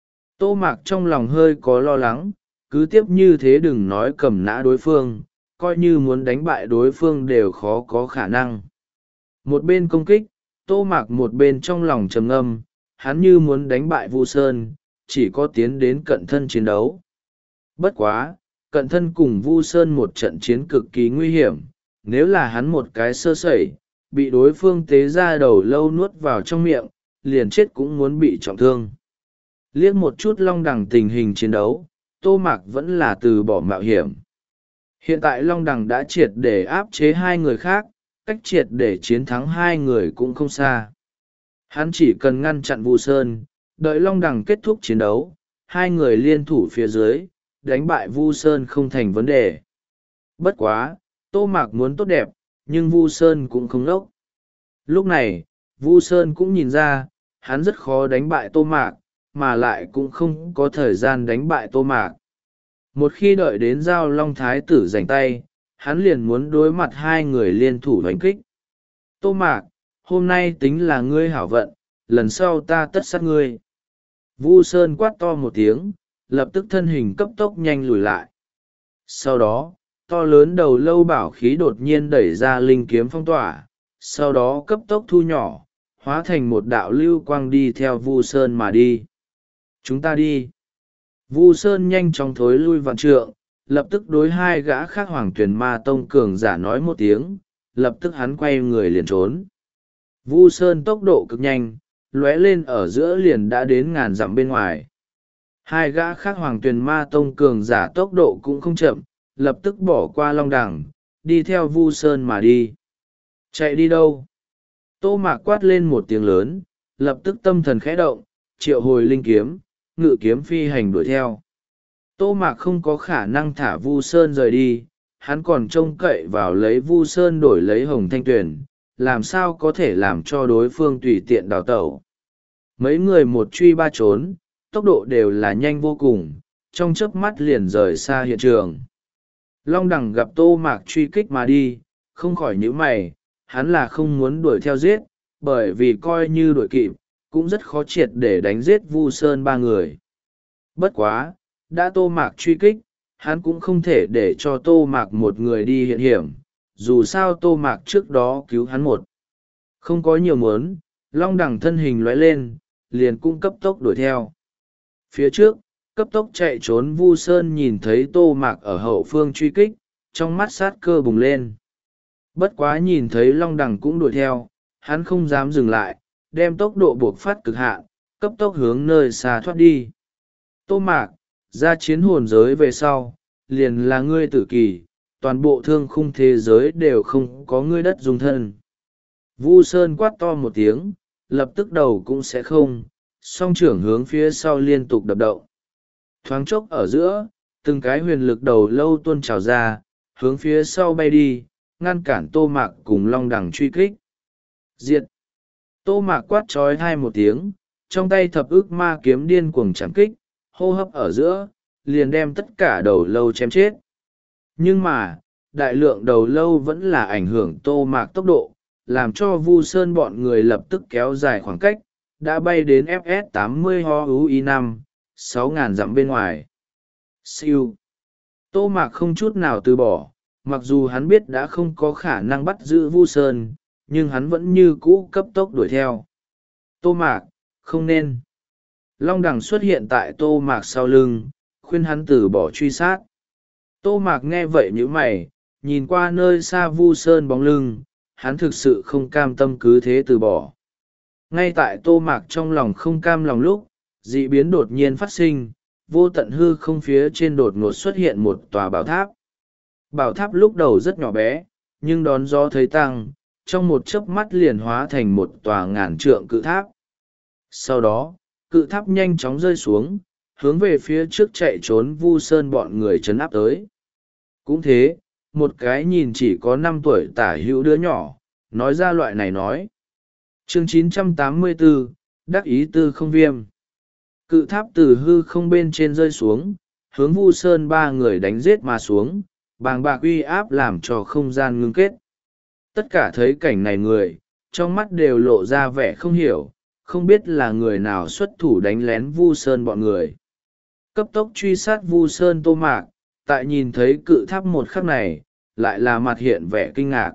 Speaker 1: Tô Mạc trong lòng hơi có lo lắng, cứ tiếp như thế đừng nói cầm nã đối phương, coi như muốn đánh bại đối phương đều khó có khả năng. Một bên công kích, Tô Mạc một bên trong lòng trầm ngâm, hắn như muốn đánh bại Vu Sơn, chỉ có tiến đến cận thân chiến đấu. Bất quá, cận thân cùng Vu Sơn một trận chiến cực kỳ nguy hiểm, nếu là hắn một cái sơ sẩy, bị đối phương tế ra đầu lâu nuốt vào trong miệng, liền chết cũng muốn bị trọng thương. Liếc một chút Long Đằng tình hình chiến đấu, Tô Mạc vẫn là từ bỏ mạo hiểm. Hiện tại Long Đằng đã triệt để áp chế hai người khác, cách triệt để chiến thắng hai người cũng không xa. Hắn chỉ cần ngăn chặn Vu Sơn, đợi Long Đằng kết thúc chiến đấu, hai người liên thủ phía dưới, đánh bại Vu Sơn không thành vấn đề. Bất quá, Tô Mạc muốn tốt đẹp, nhưng Vu Sơn cũng không ngốc. Lúc này, Vu Sơn cũng nhìn ra, hắn rất khó đánh bại Tô Mạc, mà lại cũng không có thời gian đánh bại Tô Mạc. Một khi đợi đến Giao Long Thái tử giành tay, hắn liền muốn đối mặt hai người liên thủ đánh kích. Tô Mạc, hôm nay tính là ngươi hảo vận, lần sau ta tất sát ngươi. Vu Sơn quát to một tiếng, lập tức thân hình cấp tốc nhanh lùi lại. Sau đó, to lớn đầu lâu bảo khí đột nhiên đẩy ra linh kiếm phong tỏa, sau đó cấp tốc thu nhỏ, hóa thành một đạo lưu quang đi theo Vu Sơn mà đi. Chúng ta đi. Vu Sơn nhanh chóng thối lui vạn trượng, lập tức đối hai gã khác Hoàng Tuyền Ma Tông cường giả nói một tiếng, lập tức hắn quay người liền trốn. Vu Sơn tốc độ cực nhanh, lóe lên ở giữa liền đã đến ngàn dặm bên ngoài. Hai gã khác Hoàng Tuyền Ma Tông cường giả tốc độ cũng không chậm, lập tức bỏ qua Long Đằng, đi theo Vu Sơn mà đi. Chạy đi đâu? Tô Mạc quát lên một tiếng lớn, lập tức tâm thần khẽ động, triệu hồi linh kiếm, ngự kiếm phi hành đuổi theo. Tô Mạc không có khả năng thả Vu Sơn rời đi, hắn còn trông cậy vào lấy Vu Sơn đổi lấy Hồng Thanh Tuyền, làm sao có thể làm cho đối phương tùy tiện đào tẩu. Mấy người một truy ba trốn, tốc độ đều là nhanh vô cùng, trong chớp mắt liền rời xa hiện trường. Long đằng gặp tô mạc truy kích mà đi, không khỏi nhíu mày, hắn là không muốn đuổi theo giết, bởi vì coi như đuổi kịp, cũng rất khó triệt để đánh giết Vu Sơn ba người. Bất quá, đã tô mạc truy kích, hắn cũng không thể để cho tô mạc một người đi hiện hiểm, dù sao tô mạc trước đó cứu hắn một. Không có nhiều muốn, long đằng thân hình lóe lên, liền cung cấp tốc đuổi theo. Phía trước, cấp tốc chạy trốn Vu Sơn nhìn thấy tô mạc ở hậu phương truy kích, trong mắt sát cơ bùng lên. Bất quá nhìn thấy long đằng cũng đuổi theo, hắn không dám dừng lại, đem tốc độ buộc phát cực hạn, cấp tốc hướng nơi xa thoát đi. Tô mạc, ra chiến hồn giới về sau, liền là ngươi tử kỳ, toàn bộ thương khung thế giới đều không có ngươi đất dung thân. Vu Sơn quát to một tiếng, lập tức đầu cũng sẽ không, song trưởng hướng phía sau liên tục đập động. Thoáng chốc ở giữa, từng cái huyền lực đầu lâu tuôn trào ra, hướng phía sau bay đi, ngăn cản tô mạc cùng long đằng truy kích. Diệt! Tô mạc quát trói hai một tiếng, trong tay thập ức ma kiếm điên cuồng chạm kích, hô hấp ở giữa, liền đem tất cả đầu lâu chém chết. Nhưng mà, đại lượng đầu lâu vẫn là ảnh hưởng tô mạc tốc độ, làm cho Vu Sơn bọn người lập tức kéo dài khoảng cách, đã bay đến ép ét tám mươi H U I năm, sáu ngàn dặm bên ngoài. Siêu! Tô mạc không chút nào từ bỏ, mặc dù hắn biết đã không có khả năng bắt giữ Vu Sơn, nhưng hắn vẫn như cũ cấp tốc đuổi theo. Tô mạc, không nên. Long đằng xuất hiện tại tô mạc sau lưng, khuyên hắn từ bỏ truy sát. Tô mạc nghe vậy nhíu mày, nhìn qua nơi xa Vu Sơn bóng lưng, hắn thực sự không cam tâm cứ thế từ bỏ. Ngay tại tô mạc trong lòng không cam lòng lúc, dị biến đột nhiên phát sinh, vô tận hư không phía trên đột ngột xuất hiện một tòa bảo tháp. Bảo tháp lúc đầu rất nhỏ bé, nhưng đón gió thấy tăng, trong một chớp mắt liền hóa thành một tòa ngàn trượng cự tháp. Sau đó, cự tháp nhanh chóng rơi xuống, hướng về phía trước chạy trốn Vu Sơn bọn người trấn áp tới. Cũng thế, một cái nhìn chỉ có năm tuổi tả hữu đứa nhỏ, nói ra loại này nói. Chương chín trăm tám mươi bốn, đắc ý tư không viêm. Cự tháp từ hư không bên trên rơi xuống, hướng Vu Sơn ba người đánh giết mà xuống, bàng bạc uy áp làm cho không gian ngưng kết. Tất cả thấy cảnh này người, trong mắt đều lộ ra vẻ không hiểu, không biết là người nào xuất thủ đánh lén Vu Sơn bọn người. Cấp tốc truy sát Vu Sơn tô mạc, tại nhìn thấy cự tháp một khắc này, lại là mặt hiện vẻ kinh ngạc.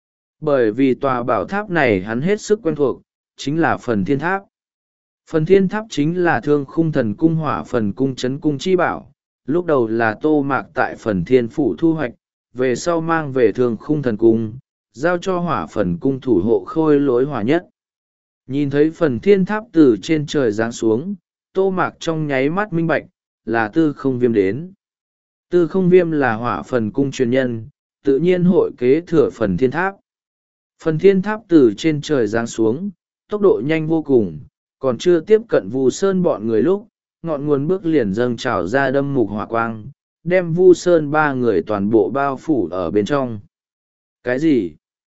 Speaker 1: Bởi vì tòa bảo tháp này hắn hết sức quen thuộc, chính là phần thiên tháp. Phần thiên tháp chính là thương khung thần cung hỏa phần cung chấn cung chi bảo, lúc đầu là tô mạc tại phần thiên phủ thu hoạch, về sau mang về thương khung thần cung, giao cho hỏa phần cung thủ hộ khôi lối hỏa nhất. Nhìn thấy phần thiên tháp từ trên trời giáng xuống, tô mạc trong nháy mắt minh bạch, là tư không viêm đến. Tư không viêm là hỏa phần cung truyền nhân, tự nhiên hội kế thừa phần thiên tháp. Phần thiên tháp từ trên trời giáng xuống, tốc độ nhanh vô cùng, còn chưa tiếp cận Vu Sơn bọn người lúc, ngọn nguồn bước liền dâng trào ra đâm mục hỏa quang, đem Vu Sơn ba người toàn bộ bao phủ ở bên trong. Cái gì?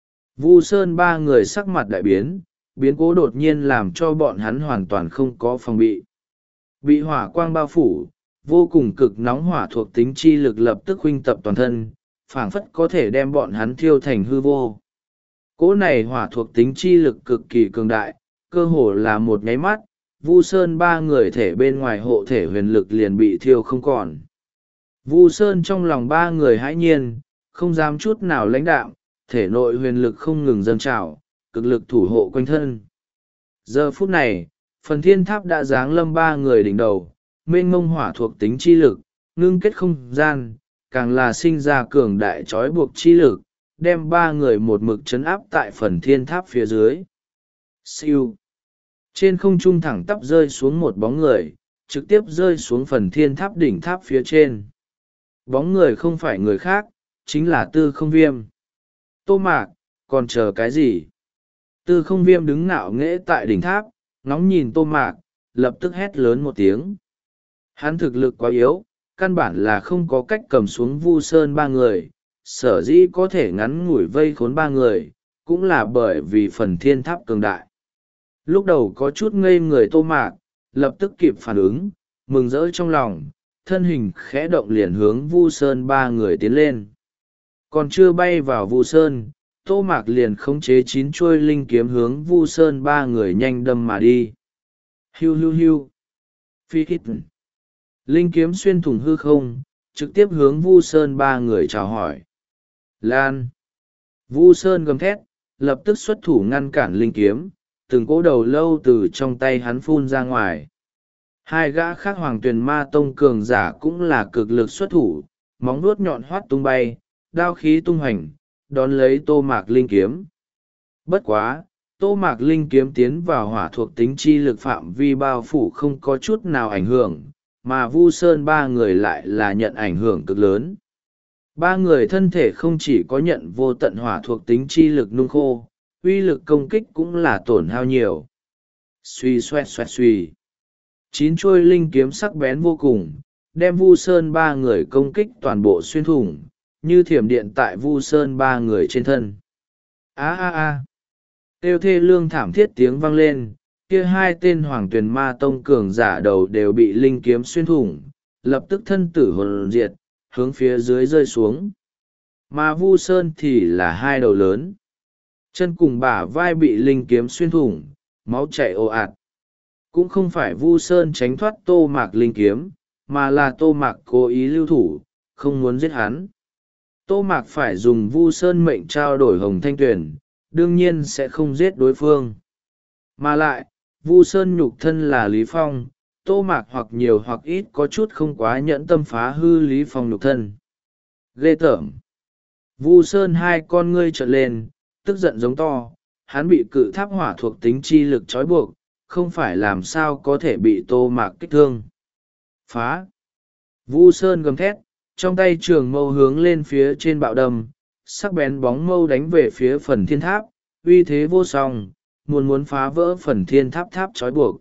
Speaker 1: Vu Sơn ba người sắc mặt đại biến, biến cố đột nhiên làm cho bọn hắn hoàn toàn không có phòng bị. Bị hỏa quang bao phủ, vô cùng cực nóng hỏa thuộc tính chi lực lập tức huynh tập toàn thân, phảng phất có thể đem bọn hắn thiêu thành hư vô. Cỗ này hỏa thuộc tính chi lực cực kỳ cường đại, cơ hồ là một nháy mắt, Vu Sơn ba người thể bên ngoài hộ thể huyền lực liền bị thiêu không còn. Vu Sơn trong lòng ba người hãi nhiên, không dám chút nào lãnh đạm, thể nội huyền lực không ngừng dâng trào, cực lực thủ hộ quanh thân. Giờ phút này, phần thiên tháp đã giáng lâm ba người đỉnh đầu, mênh mông hỏa thuộc tính chi lực, ngưng kết không gian, càng là sinh ra cường đại trói buộc chi lực, đem ba người một mực chấn áp tại phần thiên tháp phía dưới. Siêu! Trên không trung thẳng tắp rơi xuống một bóng người, trực tiếp rơi xuống phần thiên tháp đỉnh tháp phía trên. Bóng người không phải người khác, chính là tư không viêm. Tô mạc, còn chờ cái gì? Tư không viêm đứng ngạo nghễ tại đỉnh tháp, ngóng nhìn tô mạc, lập tức hét lớn một tiếng. Hắn thực lực quá yếu, căn bản là không có cách cầm xuống Vu Sơn ba người, sở dĩ có thể ngắn ngủi vây khốn ba người, cũng là bởi vì phần thiên tháp cường đại. Lúc đầu có chút ngây người tô mạc, lập tức kịp phản ứng, mừng rỡ trong lòng, thân hình khẽ động liền hướng Vu Sơn ba người tiến lên. Còn chưa bay vào Vu Sơn, Tô Mạc liền khống chế chín chuôi linh kiếm hướng Vu Sơn ba người nhanh đâm mà đi. Hiu hiu hiu. Phi hít. Linh kiếm xuyên thủng hư không, trực tiếp hướng Vu Sơn ba người chào hỏi. Lan. Vu Sơn gầm thét, lập tức xuất thủ ngăn cản linh kiếm, từng cỗ đầu lâu từ trong tay hắn phun ra ngoài. Hai gã khác Hoàng Tuyền Ma Tông cường giả cũng là cực lực xuất thủ, móng vuốt nhọn hoắt tung bay, đao khí tung hành, đón lấy Tô Mạc linh kiếm. Bất quá, Tô Mạc linh kiếm tiến vào hỏa thuộc tính chi lực phạm vi bao phủ không có chút nào ảnh hưởng, mà Vu Sơn ba người lại là nhận ảnh hưởng cực lớn. Ba người thân thể không chỉ có nhận vô tận hỏa thuộc tính chi lực nung khô, uy lực công kích cũng là tổn hao nhiều. Suy xoẹt xoẹt suy. Chín chuôi linh kiếm sắc bén vô cùng, đem Vu Sơn ba người công kích toàn bộ xuyên thủng, như thiểm điện tại Vu Sơn ba người trên thân. A a a. Tiêu thê lương thảm thiết tiếng vang lên, kia hai tên Hoàng Tuyền Ma Tông cường giả đầu đều bị linh kiếm xuyên thủng, lập tức thân tử hồn diệt, hướng phía dưới rơi xuống. Mà Vu Sơn thì là hai đầu lớn. Chân cùng bả vai bị linh kiếm xuyên thủng, máu chảy ồ ạt. Cũng không phải Vu Sơn tránh thoát Tô Mạc linh kiếm, mà là Tô Mạc cố ý lưu thủ, không muốn giết hắn. Tô Mạc phải dùng Vu Sơn mệnh trao đổi Hồng Thanh Tuyền, đương nhiên sẽ không giết đối phương. Mà lại, Vu Sơn nhục thân là Lý Phong, Tô Mạc hoặc nhiều hoặc ít có chút không quá nhẫn tâm phá hư Lý Phong nhục thân. Ghê tởm. Vu Sơn hai con ngươi trợn lên, tức giận giống to, hắn bị cự tháp hỏa thuộc tính chi lực trói buộc, không phải làm sao có thể bị Tô Mạc kích thương. Phá. Vu Sơn gầm thét, trong tay trường mâu hướng lên phía trên bạo đầm, sắc bén bóng mâu đánh về phía phần thiên tháp, uy thế vô song, muốn muốn phá vỡ phần thiên tháp tháp trói buộc.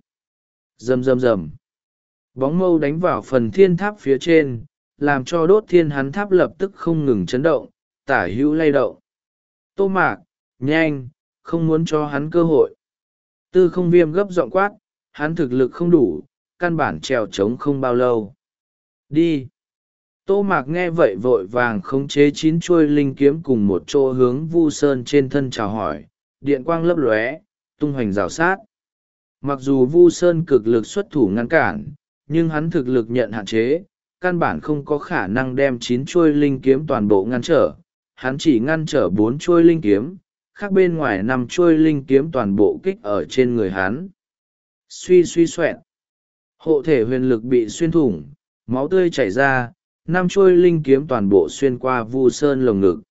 Speaker 1: Rầm rầm rầm. Bóng mâu đánh vào phần thiên tháp phía trên, làm cho đốt thiên hắn tháp lập tức không ngừng chấn động, tả hữu lay động. Tô Mạc, nhanh, không muốn cho hắn cơ hội. Tư Không Viêm gấp giọng quát, hắn thực lực không đủ, căn bản trèo trống không bao lâu. Đi. Tô Mạc nghe vậy vội vàng khống chế chín chuôi linh kiếm cùng một chỗ hướng Vu Sơn trên thân chào hỏi, điện quang lấp lóe, tung hoành rào sát. Mặc dù Vu Sơn cực lực xuất thủ ngăn cản, nhưng hắn thực lực nhận hạn chế, căn bản không có khả năng đem chín chuôi linh kiếm toàn bộ ngăn trở. Hắn chỉ ngăn trở bốn chuôi linh kiếm, khác bên ngoài năm chuôi linh kiếm toàn bộ kích ở trên người hắn. Suy suy xoẹt. Hộ thể huyền lực bị xuyên thủng, máu tươi chảy ra, năm chuôi linh kiếm toàn bộ xuyên qua Vu Sơn lồng ngực.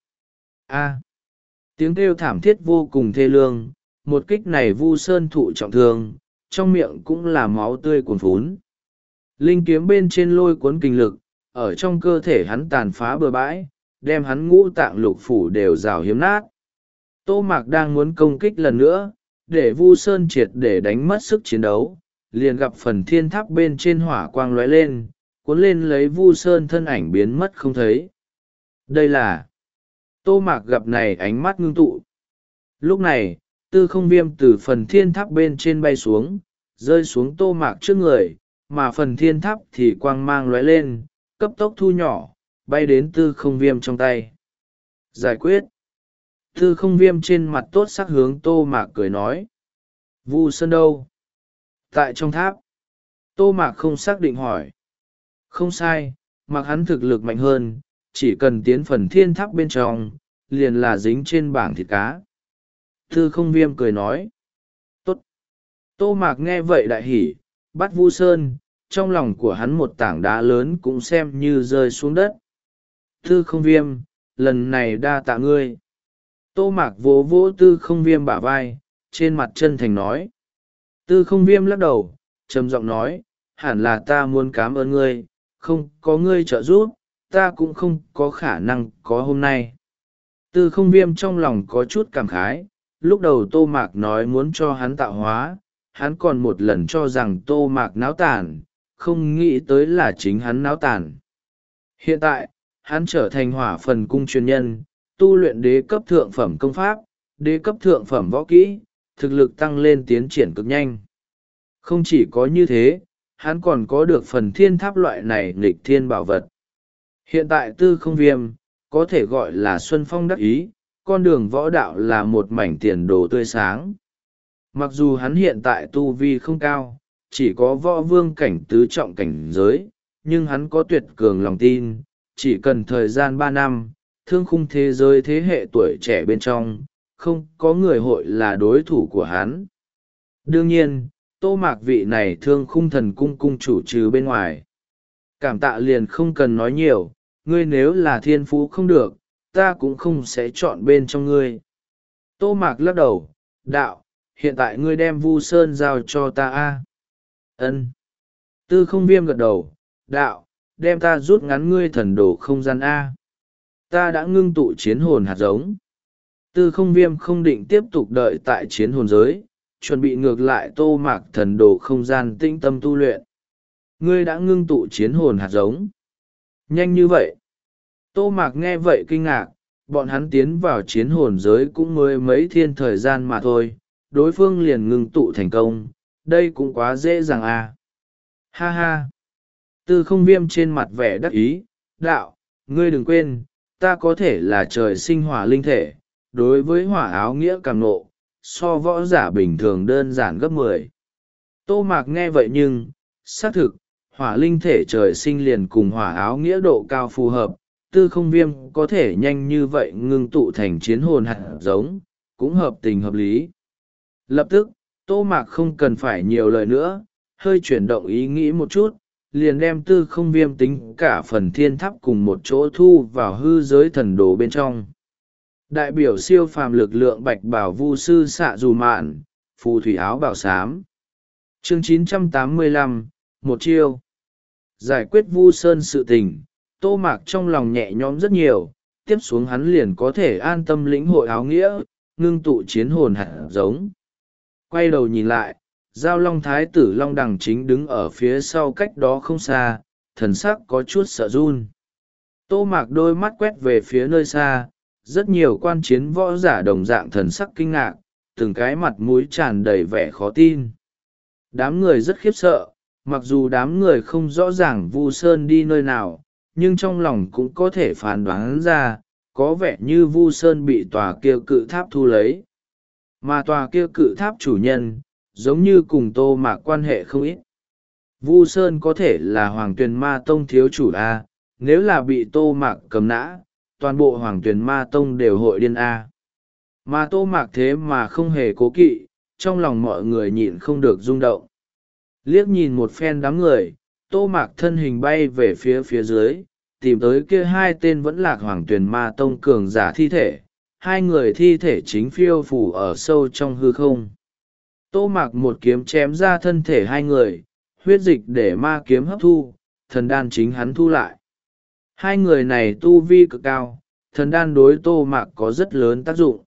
Speaker 1: A. Tiếng kêu thảm thiết vô cùng thê lương, một kích này Vu Sơn thụ trọng thương, trong miệng cũng là máu tươi cuồn phún. Linh kiếm bên trên lôi cuốn kinh lực, ở trong cơ thể hắn tàn phá bừa bãi, đem hắn ngũ tạng lục phủ đều rào hiếm nát. Tô Mạc đang muốn công kích lần nữa, để Vu Sơn triệt để đánh mất sức chiến đấu, liền gặp phần thiên tháp bên trên hỏa quang lóe lên, cuốn lên lấy Vu Sơn thân ảnh biến mất không thấy. Đây là... Tô Mạc gặp này ánh mắt ngưng tụ. Lúc này, Tư Không Viêm từ phần thiên tháp bên trên bay xuống, rơi xuống Tô Mạc trước người, mà phần thiên tháp thì quang mang lóe lên, cấp tốc thu nhỏ, bay đến Tư Không Viêm trong tay. Giải quyết. Tư Không Viêm trên mặt tốt sắc hướng Tô Mạc cười nói. Vu Sơn đâu? Tại trong tháp. Tô Mạc không xác định hỏi. Không sai, mặc hắn thực lực mạnh hơn, chỉ cần tiến phần thiên tháp bên trong, liền là dính trên bảng thịt cá. Tư Không Viêm cười nói. Tốt. Tô Mạc nghe vậy đại hỉ, bắt Vu Sơn, trong lòng của hắn một tảng đá lớn cũng xem như rơi xuống đất. Tư Không Viêm, lần này đa tạ ngươi. Tô Mạc vỗ vỗ Tư Không Viêm bả vai, trên mặt chân thành nói. Tư Không Viêm lắc đầu, trầm giọng nói, hẳn là ta muốn cảm ơn ngươi, không có ngươi trợ giúp, ta cũng không có khả năng có hôm nay. Tư Không Viêm trong lòng có chút cảm khái, lúc đầu Tô Mạc nói muốn cho hắn tạo hóa, hắn còn một lần cho rằng Tô Mạc náo tàn, không nghĩ tới là chính hắn náo tàn. Hiện tại, hắn trở thành hỏa phần cung truyền nhân, tu luyện đế cấp thượng phẩm công pháp, đế cấp thượng phẩm võ kỹ, thực lực tăng lên tiến triển cực nhanh. Không chỉ có như thế, hắn còn có được phần thiên tháp loại này nghịch thiên bảo vật. Hiện tại tư không viêm có thể gọi là xuân phong đắc ý, con đường võ đạo là một mảnh tiền đồ tươi sáng. Mặc dù hắn hiện tại tu vi không cao, chỉ có võ vương cảnh tứ trọng cảnh giới, nhưng hắn có tuyệt cường lòng tin, chỉ cần thời gian ba năm, thương khung thế giới thế hệ tuổi trẻ bên trong, không có người hội là đối thủ của hắn. Đương nhiên, Tô Mạc vị này thương khung thần cung cung chủ trừ bên ngoài. Cảm tạ liền không cần nói nhiều, ngươi nếu là thiên phú không được, ta cũng không sẽ chọn bên trong ngươi. Tô Mạc lắc đầu, đạo, hiện tại ngươi đem Vu Sơn giao cho ta a. Ân. Tư không viêm gật đầu, đạo, đem ta rút ngắn ngươi thần đồ không gian a. Ta đã ngưng tụ chiến hồn hạt giống. Tư không viêm không định tiếp tục đợi tại chiến hồn giới, chuẩn bị ngược lại Tô Mạc thần đồ không gian tinh tâm tu luyện. Ngươi đã ngưng tụ chiến hồn hạt giống. Nhanh như vậy. Tô Mạc nghe vậy kinh ngạc, bọn hắn tiến vào chiến hồn giới cũng mới mấy thiên thời gian mà thôi, đối phương liền ngưng tụ thành công, đây cũng quá dễ dàng à. Ha ha. Tư không viêm trên mặt vẻ đắc ý, đạo, ngươi đừng quên, ta có thể là trời sinh hỏa linh thể, đối với hỏa áo nghĩa càng nộ, so võ giả bình thường đơn giản gấp mười. Tô Mạc nghe vậy nhưng, xác thực, hỏa linh thể trời sinh liền cùng hỏa áo nghĩa độ cao phù hợp, tư không viêm có thể nhanh như vậy ngưng tụ thành chiến hồn hạt giống, cũng hợp tình hợp lý. Lập tức, Tô Mạc không cần phải nhiều lời nữa, hơi chuyển động ý nghĩ một chút, liền đem tư không viêm tính cả phần thiên tháp cùng một chỗ thu vào hư giới thần đồ bên trong. Đại biểu siêu phàm lực lượng bạch bảo vu sư xạ dù mạn, phù thủy áo bảo xám. Chương chín trăm tám mươi lăm, một chiêu. Giải quyết Vu Sơn sự tình, Tô Mạc trong lòng nhẹ nhõm rất nhiều, tiếp xuống hắn liền có thể an tâm lĩnh hội áo nghĩa, ngưng tụ chiến hồn hạt giống. Quay đầu nhìn lại, Giao Long Thái tử Long Đằng chính đứng ở phía sau cách đó không xa, thần sắc có chút sợ run. Tô Mạc đôi mắt quét về phía nơi xa, rất nhiều quan chiến võ giả đồng dạng thần sắc kinh ngạc, từng cái mặt mũi tràn đầy vẻ khó tin. Đám người rất khiếp sợ, mặc dù đám người không rõ ràng Vu Sơn đi nơi nào, nhưng trong lòng cũng có thể phán đoán ra, có vẻ như Vu Sơn bị tòa kia cự tháp thu lấy. Mà tòa kia cự tháp chủ nhân, giống như cùng Tô Mạc quan hệ không ít. Vu Sơn có thể là Hoàng Tuyền Ma Tông thiếu chủ A, nếu là bị Tô Mạc cầm nã, toàn bộ Hoàng Tuyền Ma Tông đều hội điên A. Mà Tô Mạc thế mà không hề cố kỵ, trong lòng mọi người nhịn không được rung động. Liếc nhìn một phen đám người, Tô Mạc thân hình bay về phía phía dưới, tìm tới kia hai tên vẫn lạc Hoàng Tuyền Ma Tông cường giả thi thể. Hai người thi thể chính phiêu phủ ở sâu trong hư không. Tô Mạc một kiếm chém ra thân thể hai người, huyết dịch để ma kiếm hấp thu, thần đan chính hắn thu lại. Hai người này tu vi cực cao, thần đan đối Tô Mạc có rất lớn tác dụng.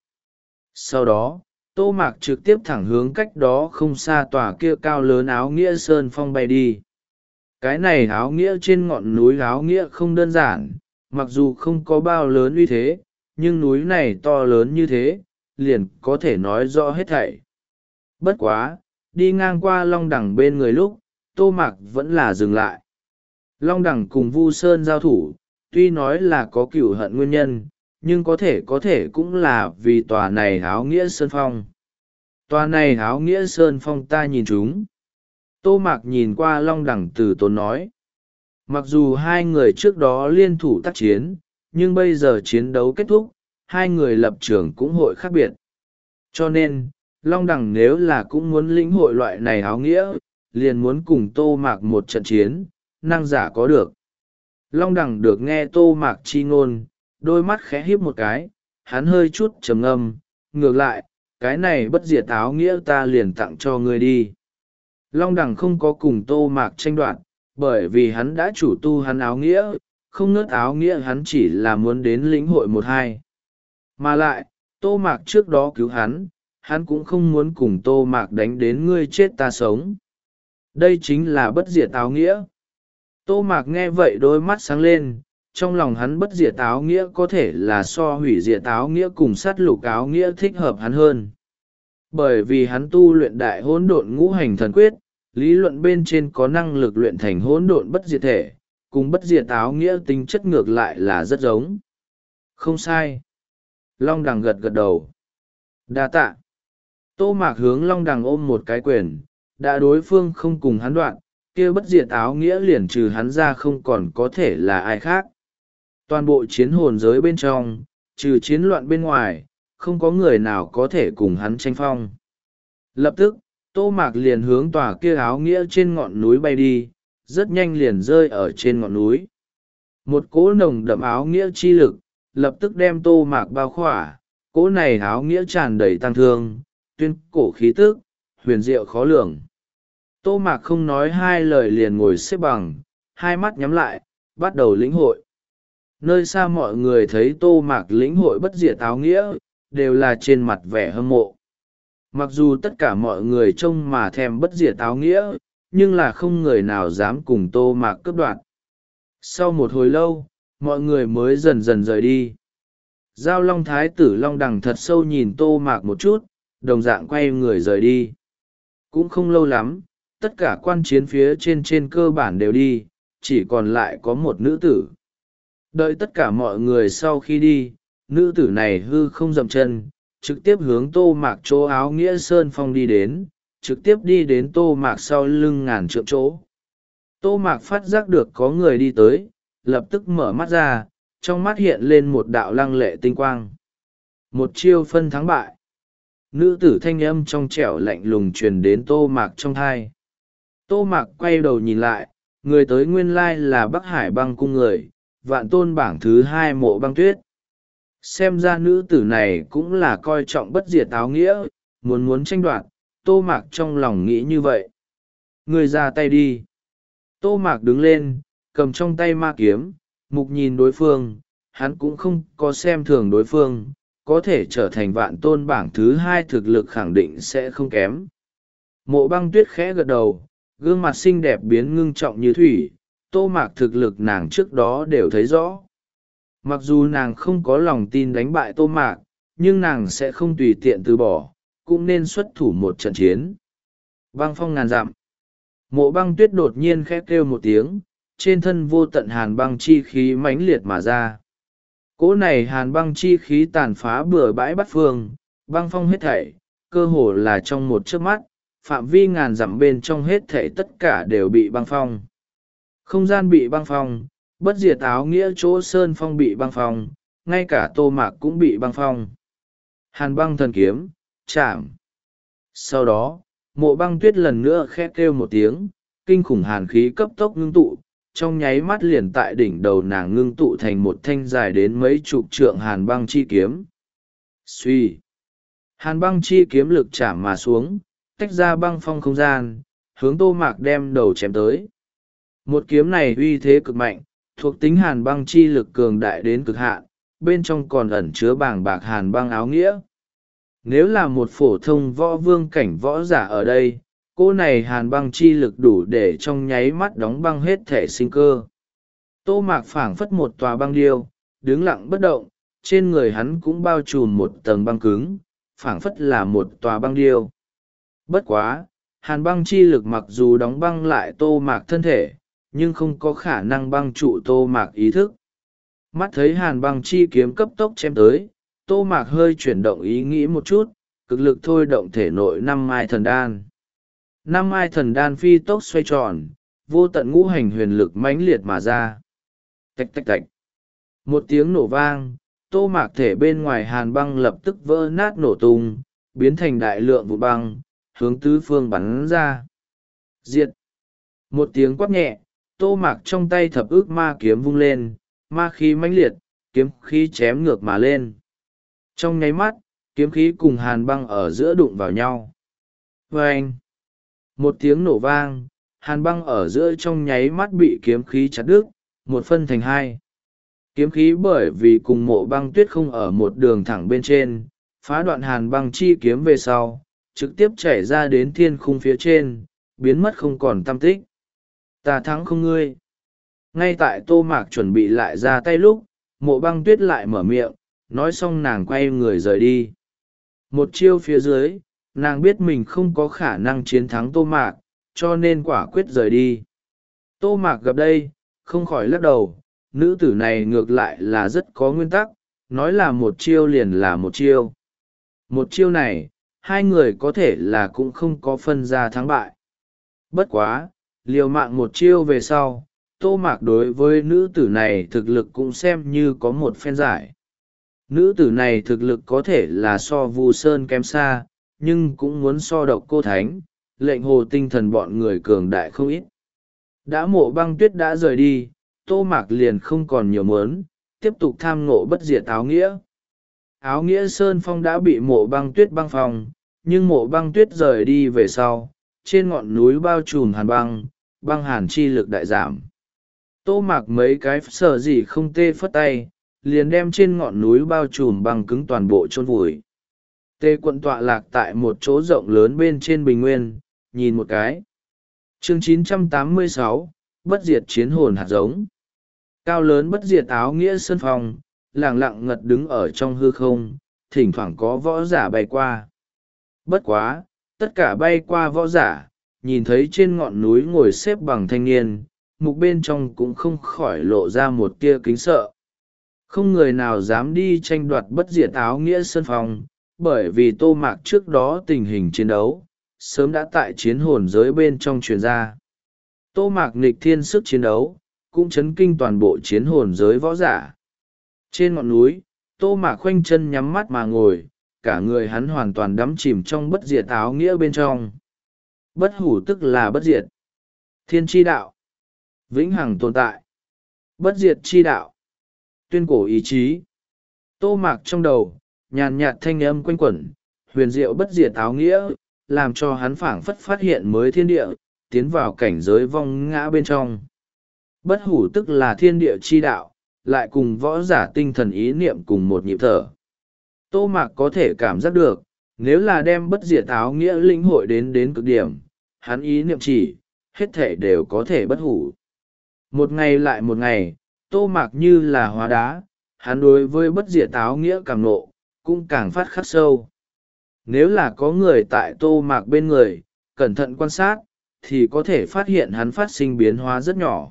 Speaker 1: Sau đó, Tô Mạc trực tiếp thẳng hướng cách đó không xa tòa kia cao lớn áo nghĩa sơn phong bay đi. Cái này áo nghĩa trên ngọn núi áo nghĩa không đơn giản, mặc dù không có bao lớn uy thế, nhưng núi này to lớn như thế, liền có thể nói rõ hết thảy. Bất quá, đi ngang qua Long Đằng bên người lúc, Tô Mạc vẫn là dừng lại. Long Đằng cùng Vu Sơn giao thủ, tuy nói là có cửu hận nguyên nhân, nhưng có thể có thể cũng là vì tòa này áo nghĩa sơn phong. Tòa này áo nghĩa sơn phong ta nhìn chúng. Tô Mạc nhìn qua Long Đằng từ tốn nói. Mặc dù hai người trước đó liên thủ tác chiến, nhưng bây giờ chiến đấu kết thúc, hai người lập trường cũng hội khác biệt. Cho nên, Long Đằng nếu là cũng muốn lĩnh hội loại này áo nghĩa, liền muốn cùng Tô Mạc một trận chiến, năng giả có được. Long Đằng được nghe Tô Mạc chi ngôn, đôi mắt khẽ híp một cái, hắn hơi chút trầm ngâm, ngược lại, cái này bất diệt áo nghĩa ta liền tặng cho ngươi đi. Long Đằng không có cùng Tô Mạc tranh đoạt, bởi vì hắn đã chủ tu hắn áo nghĩa, không ngớt áo nghĩa hắn chỉ là muốn đến lĩnh hội một hai. Mà lại, Tô Mạc trước đó cứu hắn, hắn cũng không muốn cùng Tô Mạc đánh đến ngươi chết ta sống. Đây chính là bất diệt áo nghĩa. Tô Mạc nghe vậy đôi mắt sáng lên, trong lòng hắn bất diệt áo nghĩa có thể là so hủy diệt áo nghĩa cùng sát lục áo nghĩa thích hợp hắn hơn. Bởi vì hắn tu luyện đại hỗn độn ngũ hành thần quyết, lý luận bên trên có năng lực luyện thành hỗn độn bất diệt thể, cùng bất diệt áo nghĩa tính chất ngược lại là rất giống. Không sai. Long đằng gật gật đầu. Đa tạ. Tô Mạc hướng Long đằng ôm một cái quyền, đã đối phương không cùng hắn đoạn, kia bất diệt áo nghĩa liền trừ hắn ra không còn có thể là ai khác. Toàn bộ chiến hồn giới bên trong, trừ chiến loạn bên ngoài, không có người nào có thể cùng hắn tranh phong. Lập tức, Tô Mạc liền hướng tòa kia áo nghĩa trên ngọn núi bay đi, rất nhanh liền rơi ở trên ngọn núi. Một cỗ nồng đậm áo nghĩa chi lực, lập tức đem Tô Mạc bao khỏa, cỗ này áo nghĩa tràn đầy tăng thương, tuyên cổ khí tức, huyền diệu khó lường. Tô Mạc không nói hai lời liền ngồi xếp bằng, hai mắt nhắm lại, bắt đầu lĩnh hội. Nơi xa mọi người thấy Tô Mạc lĩnh hội bất diệt áo nghĩa, đều là trên mặt vẻ hâm mộ. Mặc dù tất cả mọi người trông mà thèm bất diệt áo nghĩa, nhưng là không người nào dám cùng Tô Mạc cướp đoạt. Sau một hồi lâu, mọi người mới dần dần rời đi. Giao Long Thái tử Long Đằng thật sâu nhìn Tô Mạc một chút, đồng dạng quay người rời đi. Cũng không lâu lắm, tất cả quan chiến phía trên trên cơ bản đều đi, chỉ còn lại có một nữ tử. Đợi tất cả mọi người sau khi đi, nữ tử này hư không dậm chân, trực tiếp hướng Tô Mạc chỗ áo nghĩa sơn phong đi đến, trực tiếp đi đến Tô Mạc sau lưng ngàn trượng chỗ. Tô Mạc phát giác được có người đi tới, lập tức mở mắt ra, trong mắt hiện lên một đạo lăng lệ tinh quang. Một chiêu phân thắng bại. Nữ tử thanh âm trong trẻo lạnh lùng truyền đến Tô Mạc trong thai. Tô Mạc quay đầu nhìn lại, người tới nguyên lai là Bắc Hải băng cung người, Vạn Tôn bảng thứ hai Mộ Băng Tuyết. Xem ra nữ tử này cũng là coi trọng bất diệt áo nghĩa, muốn muốn tranh đoạt. Tô Mạc trong lòng nghĩ như vậy. Người ra tay đi. Tô Mạc đứng lên, cầm trong tay ma kiếm, mục nhìn đối phương, hắn cũng không có xem thường đối phương, có thể trở thành Vạn Tôn bảng thứ hai thực lực khẳng định sẽ không kém. Mộ Băng Tuyết khẽ gật đầu, gương mặt xinh đẹp biến ngưng trọng như thủy. Tô Mạc thực lực nàng trước đó đều thấy rõ. Mặc dù nàng không có lòng tin đánh bại Tô Mạc, nhưng nàng sẽ không tùy tiện từ bỏ, cũng nên xuất thủ một trận chiến. Băng phong ngàn dặm. Mộ Băng Tuyết đột nhiên khẽ kêu một tiếng, trên thân vô tận hàn băng chi khí mãnh liệt mà ra. Cỗ này hàn băng chi khí tàn phá bừa bãi bát phương, băng phong hết thảy, cơ hồ là trong một chớp mắt, phạm vi ngàn dặm bên trong hết thảy tất cả đều bị băng phong. Không gian bị băng phong, bất diệt áo nghĩa chỗ sơn phong bị băng phong, ngay cả Tô Mạc cũng bị băng phong. Hàn băng thần kiếm, chạm. Sau đó, Mộ Băng Tuyết lần nữa khẽ kêu một tiếng, kinh khủng hàn khí cấp tốc ngưng tụ, trong nháy mắt liền tại đỉnh đầu nàng ngưng tụ thành một thanh dài đến mấy chục trượng hàn băng chi kiếm. Suy. Hàn băng chi kiếm lực chạm mà xuống, tách ra băng phong không gian, hướng Tô Mạc đem đầu chém tới. Một kiếm này uy thế cực mạnh, thuộc tính hàn băng chi lực cường đại đến cực hạn, bên trong còn ẩn chứa bảng bạc hàn băng áo nghĩa. Nếu là một phổ thông võ vương cảnh võ giả ở đây, cô này hàn băng chi lực đủ để trong nháy mắt đóng băng hết thể sinh cơ. Tô Mạc phảng phất một tòa băng điêu, đứng lặng bất động, trên người hắn cũng bao trùm một tầng băng cứng, phảng phất là một tòa băng điêu. Bất quá, hàn băng chi lực mặc dù đóng băng lại Tô Mạc thân thể, nhưng không có khả năng băng trụ Tô Mạc ý thức. Mắt thấy hàn băng chi kiếm cấp tốc chém tới, Tô Mạc hơi chuyển động ý nghĩ một chút, cực lực thôi động thể nội năm mai thần đan. Năm mai thần đan phi tốc xoay tròn, vô tận ngũ hành huyền lực mãnh liệt mà ra. Tạch tạch tạch. Một tiếng nổ vang, Tô Mạc thể bên ngoài hàn băng lập tức vỡ nát nổ tung, biến thành đại lượng vụ băng, hướng tứ phương bắn ra. Diệt. Một tiếng quát nhẹ, Tô Mạc trong tay thập ức ma kiếm vung lên, ma khí mãnh liệt, kiếm khí chém ngược mà lên. Trong nháy mắt, kiếm khí cùng hàn băng ở giữa đụng vào nhau. Vâng! Một tiếng nổ vang, hàn băng ở giữa trong nháy mắt bị kiếm khí chặt đứt, một phân thành hai. Kiếm khí bởi vì cùng Mộ Băng Tuyết không ở một đường thẳng bên trên, phá đoạn hàn băng chi kiếm về sau, trực tiếp chảy ra đến thiên khung phía trên, biến mất không còn tăm tích. Ta thắng không ngươi. Ngay tại Tô Mạc chuẩn bị lại ra tay lúc, Mộ Băng Tuyết lại mở miệng, nói xong nàng quay người rời đi. Một chiêu phía dưới, nàng biết mình không có khả năng chiến thắng Tô Mạc, cho nên quả quyết rời đi. Tô Mạc gặp đây, không khỏi lắc đầu, nữ tử này ngược lại là rất có nguyên tắc, nói là một chiêu liền là một chiêu. Một chiêu này, hai người có thể là cũng không có phân ra thắng bại. Bất quá, liều mạng một chiêu về sau, Tô Mạc đối với nữ tử này thực lực cũng xem như có một phen giải. Nữ tử này thực lực có thể là so Vu Sơn kém xa, nhưng cũng muốn so Độc Cô Thánh, Lệnh Hồ tinh thần bọn người cường đại không ít. Đã Mộ Băng Tuyết đã rời đi, Tô Mạc liền không còn nhiều mớn, tiếp tục tham ngộ bất diệt áo nghĩa. Áo nghĩa Sơn Phong đã bị Mộ Băng Tuyết băng phòng, nhưng Mộ Băng Tuyết rời đi về sau, trên ngọn núi bao trùm hàn băng, băng hàn chi lực đại giảm. Tô Mạc mấy cái sợ gì không tê phất tay, liền đem trên ngọn núi bao trùm băng cứng toàn bộ chôn vùi. Tê Quận tọa lạc tại một chỗ rộng lớn bên trên bình nguyên, nhìn một cái. Chương chín trăm tám mươi sáu, bất diệt chiến hồn hạt giống. Cao lớn bất diệt áo nghĩa sơn phong, lẳng lặng ngật đứng ở trong hư không, thỉnh thoảng có võ giả bay qua. Bất quá, tất cả bay qua võ giả, nhìn thấy trên ngọn núi ngồi xếp bằng thanh niên, mục bên trong cũng không khỏi lộ ra một tia kính sợ. Không người nào dám đi tranh đoạt bất diệt áo nghĩa sơn phong, bởi vì Tô Mạc trước đó tình hình chiến đấu, sớm đã tại chiến hồn giới bên trong truyền ra. Tô Mạc nghịch thiên sức chiến đấu, cũng chấn kinh toàn bộ chiến hồn giới võ giả. Trên ngọn núi, Tô Mạc khoanh chân nhắm mắt mà ngồi, cả người hắn hoàn toàn đắm chìm trong bất diệt áo nghĩa bên trong. Bất hủ tức là bất diệt. Thiên chi đạo. Vĩnh hằng tồn tại. Bất diệt chi đạo. Tuyên cổ ý chí. Tô Mạc trong đầu, nhàn nhạt thanh âm quanh quẩn, huyền diệu bất diệt áo nghĩa, làm cho hắn phảng phất phát hiện mới thiên địa, tiến vào cảnh giới vong ngã bên trong. Bất hủ tức là thiên địa chi đạo, lại cùng võ giả tinh thần ý niệm cùng một nhịp thở. Tô Mạc có thể cảm giác được, nếu là đem bất diệt áo nghĩa lĩnh hội đến đến cực điểm, hắn ý niệm chỉ, hết thể đều có thể bất hủ. Một ngày lại một ngày, Tô Mạc như là hóa đá, hắn đối với bất diệt áo nghĩa càng nộ, cũng càng phát khắc sâu. Nếu là có người tại Tô Mạc bên người, cẩn thận quan sát, thì có thể phát hiện hắn phát sinh biến hóa rất nhỏ.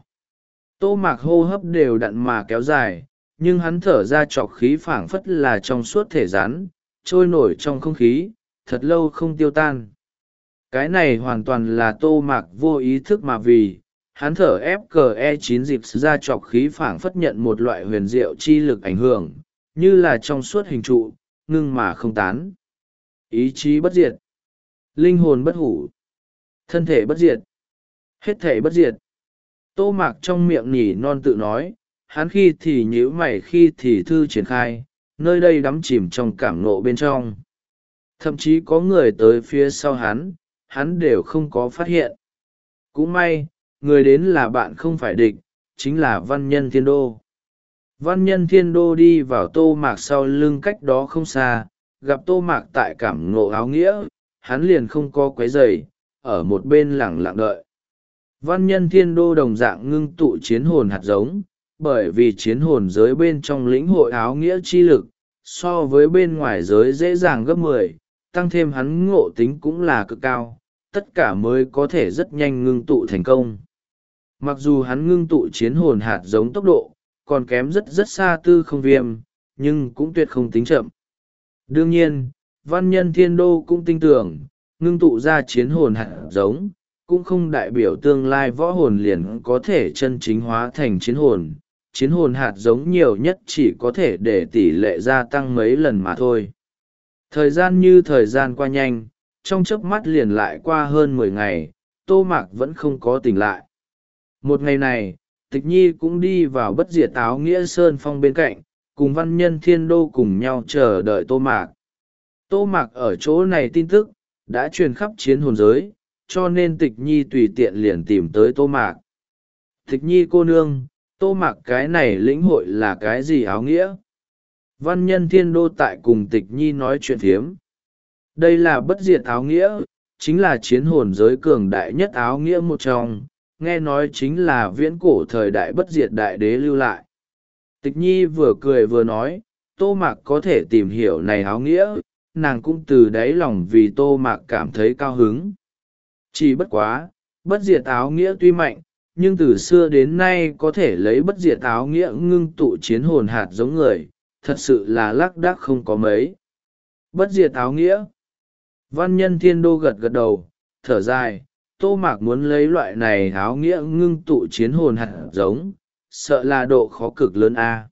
Speaker 1: Tô Mạc hô hấp đều đặn mà kéo dài, nhưng hắn thở ra trọc khí phảng phất là trong suốt thể rắn, trôi nổi trong không khí, thật lâu không tiêu tan. Cái này hoàn toàn là Tô Mạc vô ý thức mà vì, hắn thở ép cờ e chín dịp ra trọc khí phảng phất nhận một loại huyền diệu chi lực ảnh hưởng, như là trong suốt hình trụ, ngưng mà không tán. Ý chí bất diệt, linh hồn bất hủ, thân thể bất diệt, hết thể bất diệt. Tô Mạc trong miệng nhỉ non tự nói, hắn khi thì nhíu mày khi thì thư triển khai, nơi đây đắm chìm trong cảm nộ bên trong. Thậm chí có người tới phía sau hắn, hắn đều không có phát hiện. Cũng may, người đến là bạn không phải địch, chính là Văn Nhân Thiên Đô. Văn Nhân Thiên Đô đi vào Tô Mạc sau lưng cách đó không xa, gặp Tô Mạc tại cảm ngộ áo nghĩa, hắn liền không có quấy rầy, ở một bên lẳng lặng đợi. Văn Nhân Thiên Đô đồng dạng ngưng tụ chiến hồn hạt giống, bởi vì chiến hồn giới bên trong lĩnh hội áo nghĩa chi lực, so với bên ngoài giới dễ dàng gấp mười, tăng thêm hắn ngộ tính cũng là cực cao, tất cả mới có thể rất nhanh ngưng tụ thành công. Mặc dù hắn ngưng tụ chiến hồn hạt giống tốc độ, còn kém rất rất xa Tư Không Viêm, nhưng cũng tuyệt không tính chậm. Đương nhiên, Văn Nhân Thiên Đô cũng tin tưởng, ngưng tụ ra chiến hồn hạt giống, cũng không đại biểu tương lai võ hồn liền có thể chân chính hóa thành chiến hồn. Chiến hồn hạt giống nhiều nhất chỉ có thể để tỷ lệ gia tăng mấy lần mà thôi. Thời gian như thời gian qua nhanh, trong chớp mắt liền lại qua hơn mười ngày, Tô Mạc vẫn không có tỉnh lại. Một ngày này, Tịch Nhi cũng đi vào bất diệt áo nghĩa Sơn Phong bên cạnh, cùng Văn Nhân Thiên Đô cùng nhau chờ đợi Tô Mạc. Tô Mạc ở chỗ này tin tức, đã truyền khắp chiến hồn giới, cho nên Tịch Nhi tùy tiện liền tìm tới Tô Mạc. Tịch Nhi cô nương, Tô Mạc cái này lĩnh hội là cái gì áo nghĩa? Văn Nhân Thiên Đô tại cùng Tịch Nhi nói chuyện phiếm. Đây là bất diệt áo nghĩa, chính là chiến hồn giới cường đại nhất áo nghĩa một trong, nghe nói chính là viễn cổ thời đại bất diệt đại đế lưu lại. Tịch Nhi vừa cười vừa nói, Tô Mạc có thể tìm hiểu này áo nghĩa, nàng cũng từ đáy lòng vì Tô Mạc cảm thấy cao hứng. Chỉ bất quá, Bất diệt áo nghĩa tuy mạnh, nhưng từ xưa đến nay có thể lấy bất diệt áo nghĩa ngưng tụ chiến hồn hạt giống người, thật sự là lác đác không có mấy. Bất diệt áo nghĩa. Văn Nhân Thiên Đô gật gật đầu, thở dài, Tô Mạc muốn lấy loại này áo nghĩa ngưng tụ chiến hồn hạt giống, sợ là độ khó cực lớn a.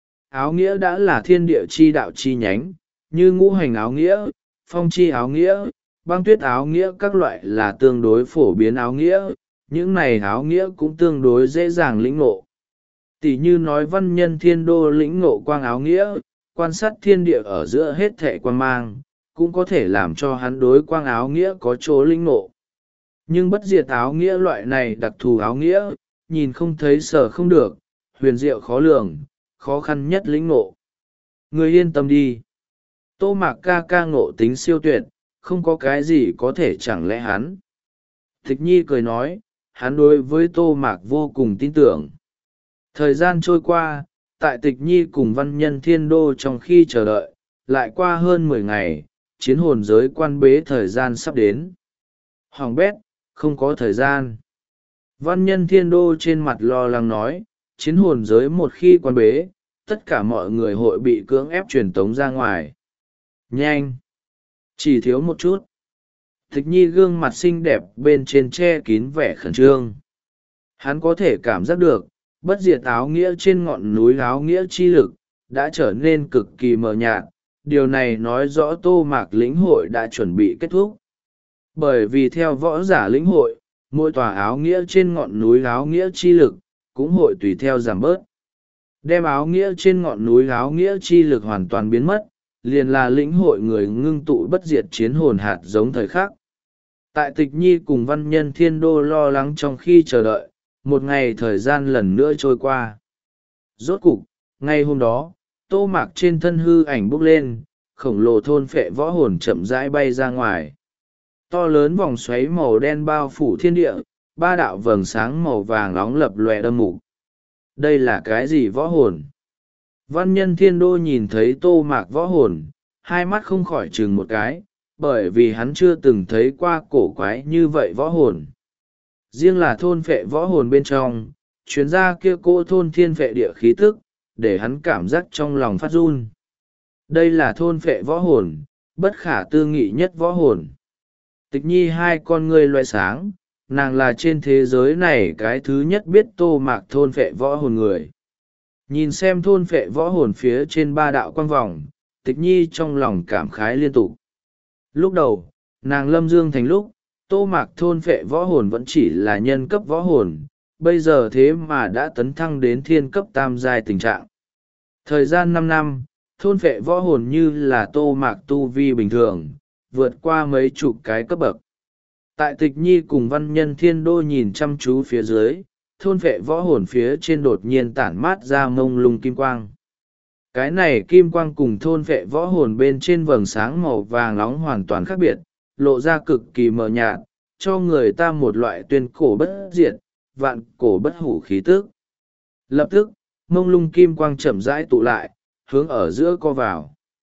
Speaker 1: Áo nghĩa đã là thiên địa chi đạo chi nhánh, như ngũ hành áo nghĩa, phong chi áo nghĩa, băng tuyết áo nghĩa các loại là tương đối phổ biến áo nghĩa, những này áo nghĩa cũng tương đối dễ dàng lĩnh ngộ. Tỷ như nói Văn Nhân Thiên Đô lĩnh ngộ quang áo nghĩa, quan sát thiên địa ở giữa hết thệ quan mang, cũng có thể làm cho hắn đối quang áo nghĩa có chỗ lĩnh ngộ. Nhưng bất diệt áo nghĩa loại này đặc thù áo nghĩa, nhìn không thấy sở không được, huyền diệu khó lường, khó khăn nhất lĩnh ngộ. Người yên tâm đi. Tô Mạc ca ca ngộ tính siêu tuyệt, không có cái gì có thể chẳng lẽ hắn. Tịch Nhi cười nói, hắn đối với Tô Mạc vô cùng tin tưởng. Thời gian trôi qua, tại Tịch Nhi cùng Văn Nhân Thiên Đô trong khi chờ đợi, lại qua hơn mười ngày, chiến hồn giới quan bế thời gian sắp đến. Hoàng bét, không có thời gian. Văn Nhân Thiên Đô trên mặt lo lắng nói, chiến hồn giới một khi quan bế, tất cả mọi người hội bị cưỡng ép truyền tống ra ngoài. Nhanh! Chỉ thiếu một chút. Tịch Nhi gương mặt xinh đẹp bên trên che kín vẻ khẩn trương. Hắn có thể cảm giác được, bất diệt áo nghĩa trên ngọn núi áo nghĩa chi lực, đã trở nên cực kỳ mờ nhạt. Điều này nói rõ Tô Mạc lĩnh hội đã chuẩn bị kết thúc. Bởi vì theo võ giả lĩnh hội, mỗi tòa áo nghĩa trên ngọn núi áo nghĩa chi lực, cũng hội tùy theo giảm bớt. Đem áo nghĩa trên ngọn núi áo nghĩa chi lực hoàn toàn biến mất, liền là lĩnh hội người ngưng tụ bất diệt chiến hồn hạt giống thời khắc. Tại Tịch Nhi cùng Văn Nhân Thiên Đô lo lắng trong khi chờ đợi, một ngày thời gian lần nữa trôi qua. Rốt cục, ngay hôm đó, Tô Mạc trên thân hư ảnh bốc lên, khổng lồ thôn phệ võ hồn chậm rãi bay ra ngoài. To lớn vòng xoáy màu đen bao phủ thiên địa, ba đạo vầng sáng màu vàng nóng lập lòe đâm mục. Đây là cái gì võ hồn? Văn Nhân Thiên Đô nhìn thấy Tô Mạc võ hồn, hai mắt không khỏi chừng một cái, bởi vì hắn chưa từng thấy qua cổ quái như vậy võ hồn. Riêng là thôn phệ võ hồn bên trong, chuyến ra kia cô thôn thiên phệ địa khí tức, để hắn cảm giác trong lòng phát run. Đây là thôn phệ võ hồn, bất khả tư nghị nhất võ hồn. Tịch Nhi hai con ngươi loại sáng, nàng là trên thế giới này cái thứ nhất biết Tô Mạc thôn phệ võ hồn người. Nhìn xem thôn phệ võ hồn phía trên ba đạo quang vòng, Tịch Nhi trong lòng cảm khái liên tục. Lúc đầu, nàng lâm dương thành lúc, Tô Mạc thôn phệ võ hồn vẫn chỉ là nhân cấp võ hồn, bây giờ thế mà đã tấn thăng đến thiên cấp tam giai tình trạng. Thời gian năm năm, thôn phệ võ hồn như là Tô Mạc tu vi bình thường, vượt qua mấy chục cái cấp bậc. Tại Tịch Nhi cùng Văn Nhân Thiên Đô nhìn chăm chú phía dưới, thôn phệ võ hồn phía trên đột nhiên tản mát ra mông lung kim quang. Cái này kim quang cùng thôn phệ võ hồn bên trên vầng sáng màu vàng nóng hoàn toàn khác biệt, lộ ra cực kỳ mờ nhạt, cho người ta một loại tuyên cổ bất diệt, vạn cổ bất hủ khí tức. Lập tức, mông lung kim quang chậm rãi tụ lại, hướng ở giữa co vào.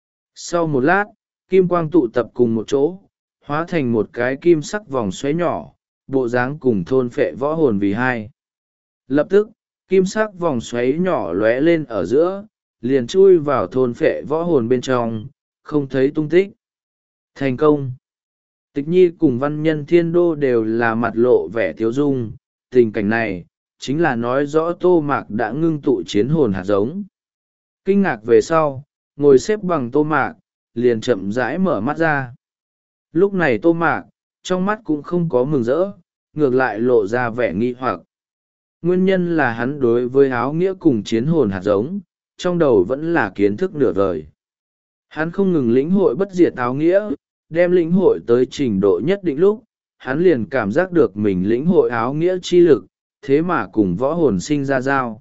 Speaker 1: Sau một lát, kim quang tụ tập cùng một chỗ, hóa thành một cái kim sắc vòng xoáy nhỏ, bộ dáng cùng thôn phệ võ hồn vì hai. Lập tức, kim sắc vòng xoáy nhỏ lóe lên ở giữa, liền chui vào thôn phệ võ hồn bên trong, không thấy tung tích. Thành công! Tịch Nhi cùng Văn Nhân Thiên Đô đều là mặt lộ vẻ thiếu dung, tình cảnh này, chính là nói rõ Tô Mạc đã ngưng tụ chiến hồn hạt giống. Kinh ngạc về sau, ngồi xếp bằng Tô Mạc, liền chậm rãi mở mắt ra. Lúc này Tô Mạc, trong mắt cũng không có mừng rỡ, ngược lại lộ ra vẻ nghi hoặc. Nguyên nhân là hắn đối với áo nghĩa cùng chiến hồn hạt giống, trong đầu vẫn là kiến thức nửa vời. Hắn không ngừng lĩnh hội bất diệt áo nghĩa, đem lĩnh hội tới trình độ nhất định lúc, hắn liền cảm giác được mình lĩnh hội áo nghĩa chi lực, thế mà cùng võ hồn sinh ra giao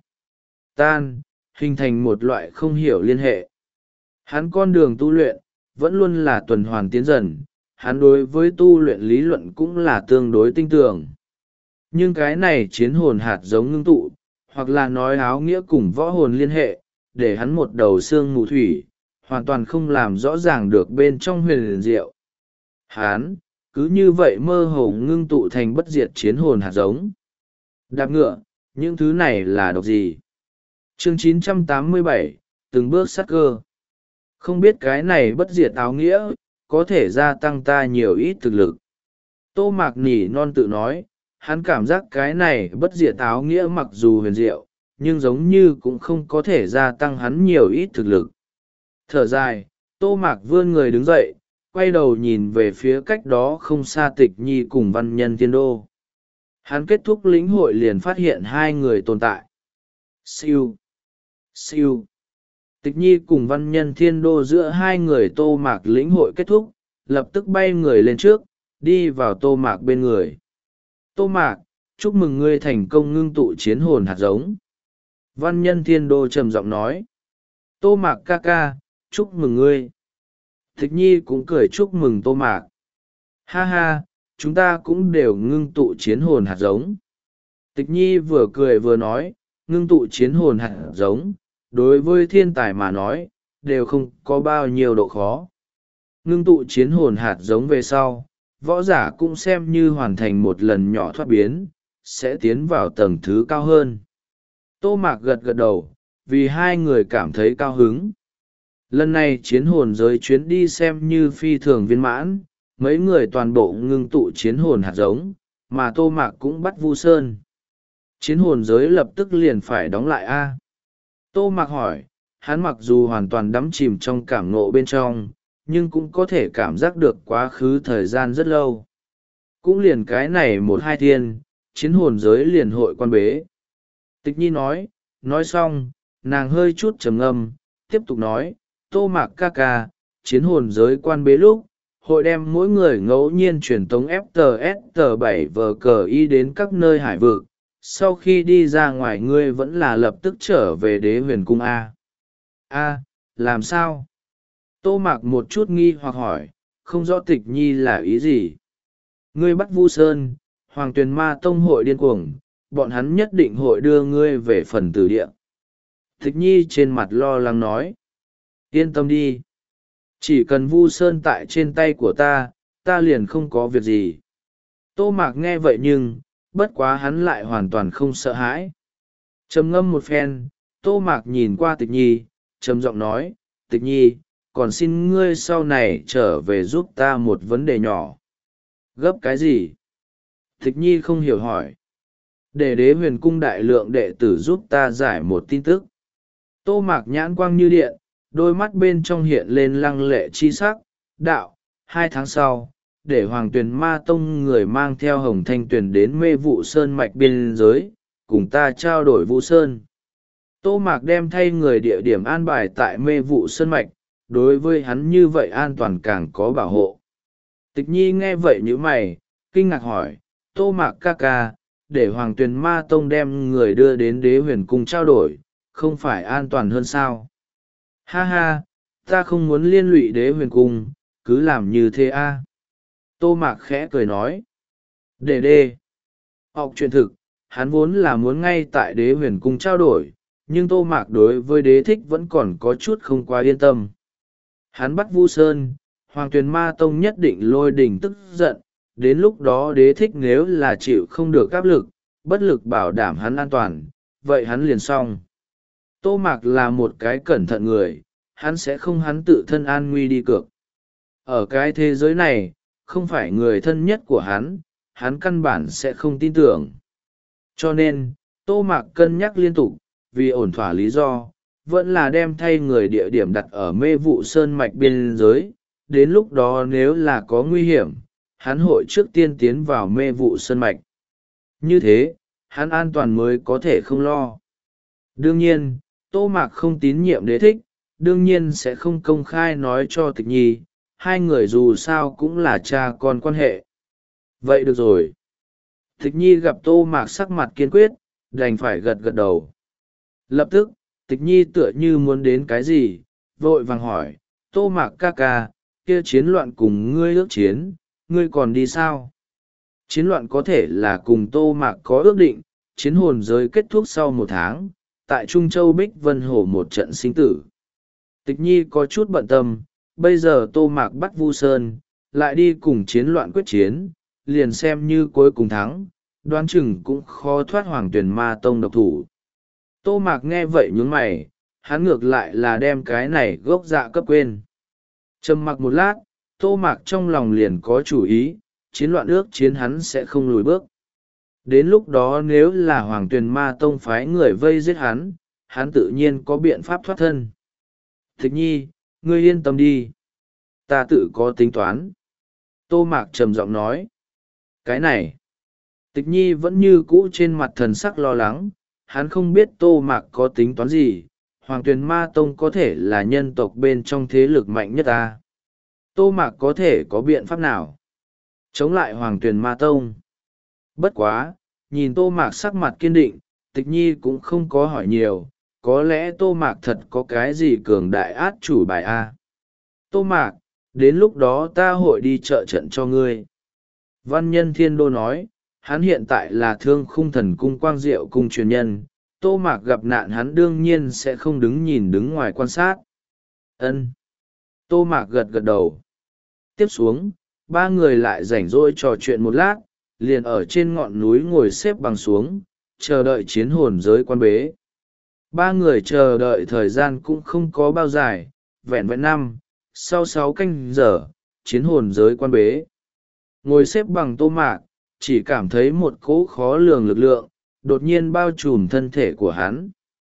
Speaker 1: tan, hình thành một loại không hiểu liên hệ. Hắn con đường tu luyện, vẫn luôn là tuần hoàn tiến dần, hắn đối với tu luyện lý luận cũng là tương đối tinh tường. Nhưng cái này chiến hồn hạt giống ngưng tụ, hoặc là nói áo nghĩa cùng võ hồn liên hệ, để hắn một đầu xương mù thủy, hoàn toàn không làm rõ ràng được bên trong huyền diệu. Hắn, cứ như vậy mơ hồ ngưng tụ thành bất diệt chiến hồn hạt giống. Đạp ngựa, những thứ này là độc gì? Chương chín trăm tám mươi bảy, từng bước sát cơ. Không biết cái này bất diệt áo nghĩa, có thể gia tăng ta nhiều ít thực lực. Tô Mạc nỉ non tự nói, hắn cảm giác cái này bất diệt áo nghĩa mặc dù huyền diệu, nhưng giống như cũng không có thể gia tăng hắn nhiều ít thực lực. Thở dài, Tô Mạc vươn người đứng dậy, quay đầu nhìn về phía cách đó không xa Tịch Nhi cùng Văn Nhân Thiên Đô. Hắn kết thúc lĩnh hội liền phát hiện hai người tồn tại. Siêu! Siêu! Tịch Nhi cùng Văn Nhân Thiên Đô giữa hai người Tô Mạc lĩnh hội kết thúc, lập tức bay người lên trước, đi vào Tô Mạc bên người. Tô Mạc, chúc mừng ngươi thành công ngưng tụ chiến hồn hạt giống. Văn Nhân Thiên Đô trầm giọng nói. Tô Mạc ca ca, chúc mừng ngươi. Tịch Nhi cũng cười chúc mừng Tô Mạc. Ha ha, chúng ta cũng đều ngưng tụ chiến hồn hạt giống. Tịch Nhi vừa cười vừa nói, ngưng tụ chiến hồn hạt giống, đối với thiên tài mà nói, đều không có bao nhiêu độ khó. Ngưng tụ chiến hồn hạt giống về sau, võ giả cũng xem như hoàn thành một lần nhỏ thoát biến, sẽ tiến vào tầng thứ cao hơn. Tô Mạc gật gật đầu, vì hai người cảm thấy cao hứng. Lần này chiến hồn giới chuyến đi xem như phi thường viên mãn, mấy người toàn bộ ngưng tụ chiến hồn hạt giống, mà Tô Mạc cũng bắt Vu Sơn. Chiến hồn giới lập tức liền phải đóng lại a. Tô Mạc hỏi, hắn mặc dù hoàn toàn đắm chìm trong cảm ngộ bên trong, nhưng cũng có thể cảm giác được quá khứ thời gian rất lâu. Cũng liền cái này một hai thiên, chiến hồn giới liền hội quan bế. Tịch Nhi nói, nói xong, nàng hơi chút trầm ngâm, tiếp tục nói, Tô Mạc ca ca, chiến hồn giới quan bế lúc, hội đem mỗi người ngẫu nhiên truyền tống ép tê ét tê bảy vờ cờ y đến các nơi hải vực. Sau khi đi ra ngoài ngươi vẫn là lập tức trở về đế huyền cung A. A, làm sao? Tô Mạc một chút nghi hoặc hỏi, không rõ Tịch Nhi là ý gì. Ngươi bắt Vu Sơn, Hoàng Tuyền Ma Tông hội điên cuồng, bọn hắn nhất định hội đưa ngươi về phần tử địa. Tịch Nhi trên mặt lo lắng nói. Yên tâm đi. Chỉ cần Vu Sơn tại trên tay của ta, ta liền không có việc gì. Tô Mạc nghe vậy nhưng, bất quá hắn lại hoàn toàn không sợ hãi. Trầm ngâm một phen, Tô Mạc nhìn qua Tịch Nhi, trầm giọng nói, Tịch Nhi, còn xin ngươi sau này trở về giúp ta một vấn đề nhỏ. Gấp cái gì? Tịch Nhi không hiểu hỏi. Để đế huyền cung đại lượng đệ tử giúp ta giải một tin tức. Tô Mạc nhãn quang như điện, đôi mắt bên trong hiện lên lăng lệ chi sắc, đạo, hai tháng sau, để Hoàng Tuyền Ma Tông người mang theo Hồng Thanh Tuyền đến Mê Vụ Sơn mạch biên giới, cùng ta trao đổi Vu Sơn. Tô Mạc đem thay người địa điểm an bài tại Mê Vụ Sơn mạch, đối với hắn như vậy an toàn càng có bảo hộ. Tịch Nhi nghe vậy như mày, kinh ngạc hỏi, Tô Mạc ca ca, để Hoàng Tuyền Ma Tông đem người đưa đến đế huyền cung trao đổi, không phải an toàn hơn sao? Ha ha, ta không muốn liên lụy đế huyền cung, cứ làm như thế a. Tô Mạc khẽ cười nói. Đề đê. Học truyền thực, hắn vốn là muốn ngay tại đế huyền cung trao đổi, nhưng Tô Mạc đối với đế thích vẫn còn có chút không quá yên tâm. Hắn bắt Vu Sơn, Hoàng Tuyền Ma Tông nhất định lôi đình tức giận, đến lúc đó đế thích nếu là chịu không được áp lực, bất lực bảo đảm hắn an toàn, vậy hắn liền xong. Tô Mạc là một cái cẩn thận người, hắn sẽ không hắn tự thân an nguy đi cược. Ở cái thế giới này, không phải người thân nhất của hắn, hắn căn bản sẽ không tin tưởng. Cho nên, Tô Mạc cân nhắc liên tục, vì ổn thỏa lý do, vẫn là đem thay người địa điểm đặt ở Mê Vụ Sơn mạch biên giới, đến lúc đó nếu là có nguy hiểm, hắn hội trước tiên tiến vào Mê Vụ Sơn mạch. Như thế, hắn an toàn mới có thể không lo. Đương nhiên, Tô Mạc không tín nhiệm đế thích, đương nhiên sẽ không công khai nói cho Tịch Nhi, hai người dù sao cũng là cha con quan hệ. Vậy được rồi. Tịch Nhi gặp Tô Mạc sắc mặt kiên quyết, đành phải gật gật đầu. Lập tức, Tịch Nhi tựa như muốn đến cái gì, vội vàng hỏi, Tô Mạc ca ca, kia chiến loạn cùng ngươi ước chiến, ngươi còn đi sao? Chiến loạn có thể là cùng Tô Mạc có ước định, chiến hồn giới kết thúc sau một tháng, tại Trung Châu Bích Vân Hồ một trận sinh tử. Tịch Nhi có chút bận tâm, bây giờ Tô Mạc bắt Vu Sơn, lại đi cùng chiến loạn quyết chiến, liền xem như cuối cùng thắng, đoán chừng cũng khó thoát Hoàng Tuyền Ma Tông độc thủ. Tô Mạc nghe vậy nhướng mày, hắn ngược lại là đem cái này gốc dạ cấp quên. Trầm mặc một lát, Tô Mạc trong lòng liền có chủ ý, chiến loạn ước chiến hắn sẽ không lùi bước. Đến lúc đó nếu là Hoàng Tuyền Ma Tông phái người vây giết hắn, hắn tự nhiên có biện pháp thoát thân. Tịch nhi, ngươi yên tâm đi. Ta tự có tính toán. Tô Mạc trầm giọng nói. Cái này. Tịch nhi vẫn như cũ trên mặt thần sắc lo lắng, hắn không biết Tô Mạc có tính toán gì. Hoàng Tuyền Ma Tông có thể là nhân tộc bên trong thế lực mạnh nhất ta. Tô Mạc có thể có biện pháp nào chống lại Hoàng Tuyền Ma Tông? Bất quá, nhìn Tô Mạc sắc mặt kiên định, Tịch nhi cũng không có hỏi nhiều, có lẽ Tô Mạc thật có cái gì cường đại át chủ bài a. Tô Mạc, đến lúc đó ta hội đi trợ trận cho ngươi. Văn Nhân Thiên Đô nói, hắn hiện tại là Thương Khung Thần Cung Quang Diệu Cung truyền nhân, Tô Mạc gặp nạn hắn đương nhiên sẽ không đứng nhìn đứng ngoài quan sát. Ân. Tô Mạc gật gật đầu. Tiếp xuống, ba người lại rảnh rỗi trò chuyện một lát, liền ở trên ngọn núi ngồi xếp bằng xuống, chờ đợi chiến hồn giới quan bế. Ba người chờ đợi thời gian cũng không có bao dài, vẹn vẹn năm, sau sáu canh giờ, chiến hồn giới quan bế. Ngồi xếp bằng Tô Mạc, chỉ cảm thấy một cỗ khó lường lực lượng, đột nhiên bao trùm thân thể của hắn.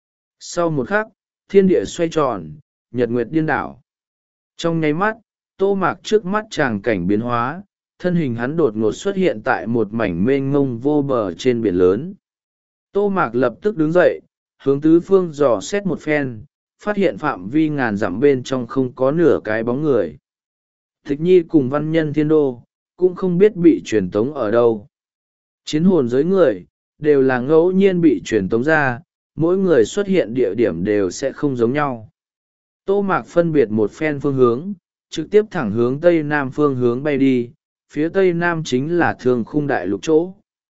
Speaker 1: Sau một khắc, thiên địa xoay tròn, nhật nguyệt điên đảo. Trong nháy mắt, Tô Mạc trước mắt tràng cảnh biến hóa, thân hình hắn đột ngột xuất hiện tại một mảnh mênh mông vô bờ trên biển lớn. Tô Mạc lập tức đứng dậy, hướng tứ phương dò xét một phen, phát hiện phạm vi ngàn dặm bên trong không có nửa cái bóng người. Tịch nhi cùng Văn Nhân Thiên Đô, cũng không biết bị truyền tống ở đâu. Chiến hồn giới người, đều là ngẫu nhiên bị truyền tống ra, mỗi người xuất hiện địa điểm đều sẽ không giống nhau. Tô Mạc phân biệt một phen phương hướng, trực tiếp thẳng hướng tây nam phương hướng bay đi, phía tây nam chính là Thương Khung Đại Lục chỗ.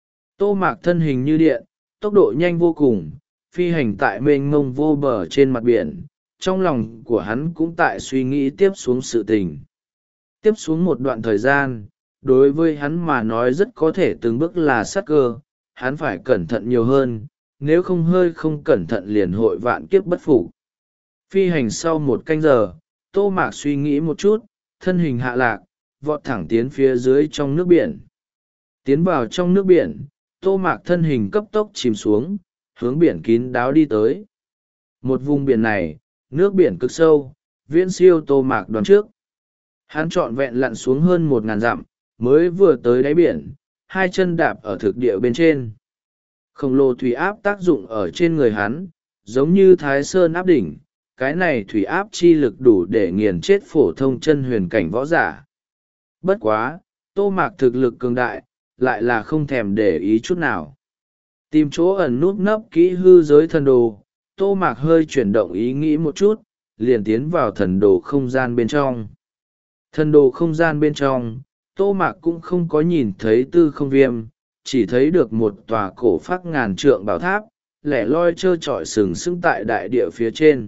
Speaker 1: Tô Mạc thân hình như điện, tốc độ nhanh vô cùng, phi hành tại mênh mông vô bờ trên mặt biển, trong lòng của hắn cũng tại suy nghĩ tiếp xuống sự tình. Tiếp xuống một đoạn thời gian, đối với hắn mà nói rất có thể từng bước là sát cơ, hắn phải cẩn thận nhiều hơn, nếu không hơi không cẩn thận liền hội vạn kiếp bất phục. Phi hành sau một canh giờ, Tô Mạc suy nghĩ một chút, thân hình hạ lạc, vọt thẳng tiến phía dưới trong nước biển. Tiến vào trong nước biển, Tô Mạc thân hình cấp tốc chìm xuống, hướng biển kín đáo đi tới. Một vùng biển này, nước biển cực sâu, viễn siêu Tô Mạc đoán trước. Hắn trọn vẹn lặn xuống hơn một ngàn dặm, mới vừa tới đáy biển, hai chân đạp ở thực địa bên trên. Khổng lồ thủy áp tác dụng ở trên người hắn, giống như Thái Sơn áp đỉnh, cái này thủy áp chi lực đủ để nghiền chết phổ thông chân huyền cảnh võ giả. Bất quá, Tô Mạc thực lực cường đại, lại là không thèm để ý chút nào. Tìm chỗ ẩn núp nấp kỹ hư giới thần đồ, Tô Mạc hơi chuyển động ý nghĩ một chút, liền tiến vào thần đồ không gian bên trong. Thần đồ không gian bên trong, Tô Mạc cũng không có nhìn thấy Tư Không Viêm, chỉ thấy được một tòa cổ phác ngàn trượng bảo tháp, lẻ loi trơ trọi sừng sững tại đại địa phía trên.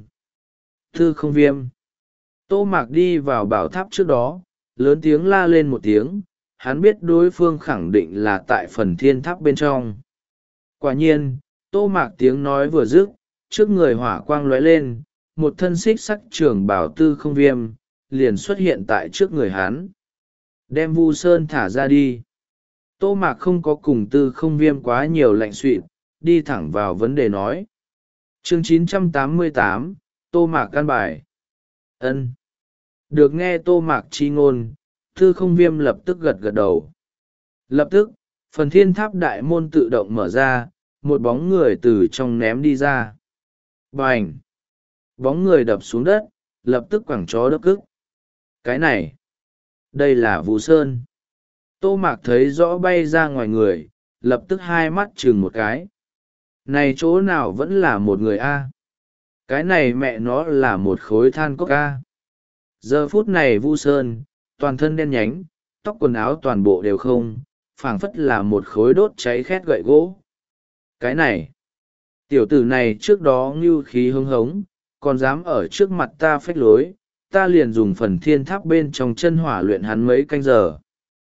Speaker 1: Tư Không Viêm. Tô Mạc đi vào bảo tháp trước đó, lớn tiếng la lên một tiếng, hắn biết đối phương khẳng định là tại phần thiên tháp bên trong. Quả nhiên, Tô Mạc tiếng nói vừa dứt, trước người hỏa quang lóe lên, một thân xích sắc trưởng bảo Tư Không Viêm, liền xuất hiện tại trước người hắn. Đem Vu Sơn thả ra đi. Tô Mạc không có cùng Tư Không Viêm quá nhiều lạnh xụy, đi thẳng vào vấn đề nói. Chương chín trăm tám mươi tám, Tô Mạc căn bài. Ân. Được nghe Tô Mạc chi ngôn, Tư Không Viêm lập tức gật gật đầu. Lập tức, phần thiên tháp đại môn tự động mở ra, một bóng người từ trong ném đi ra. Bành! Bóng người đập xuống đất, lập tức quẳng chó đất cức. Cái này, đây là Vu Sơn. Tô Mạc thấy rõ bay ra ngoài người, lập tức hai mắt chừng một cái. Này chỗ nào vẫn là một người a? Cái này mẹ nó là một khối than cốc a. Giờ phút này Vu Sơn, toàn thân đen nhánh, tóc quần áo toàn bộ đều không, phảng phất là một khối đốt cháy khét gậy gỗ. Cái này, tiểu tử này trước đó ngưu khí hưng hống, còn dám ở trước mặt ta phách lối, ta liền dùng phần thiên tháp bên trong chân hỏa luyện hắn mấy canh giờ.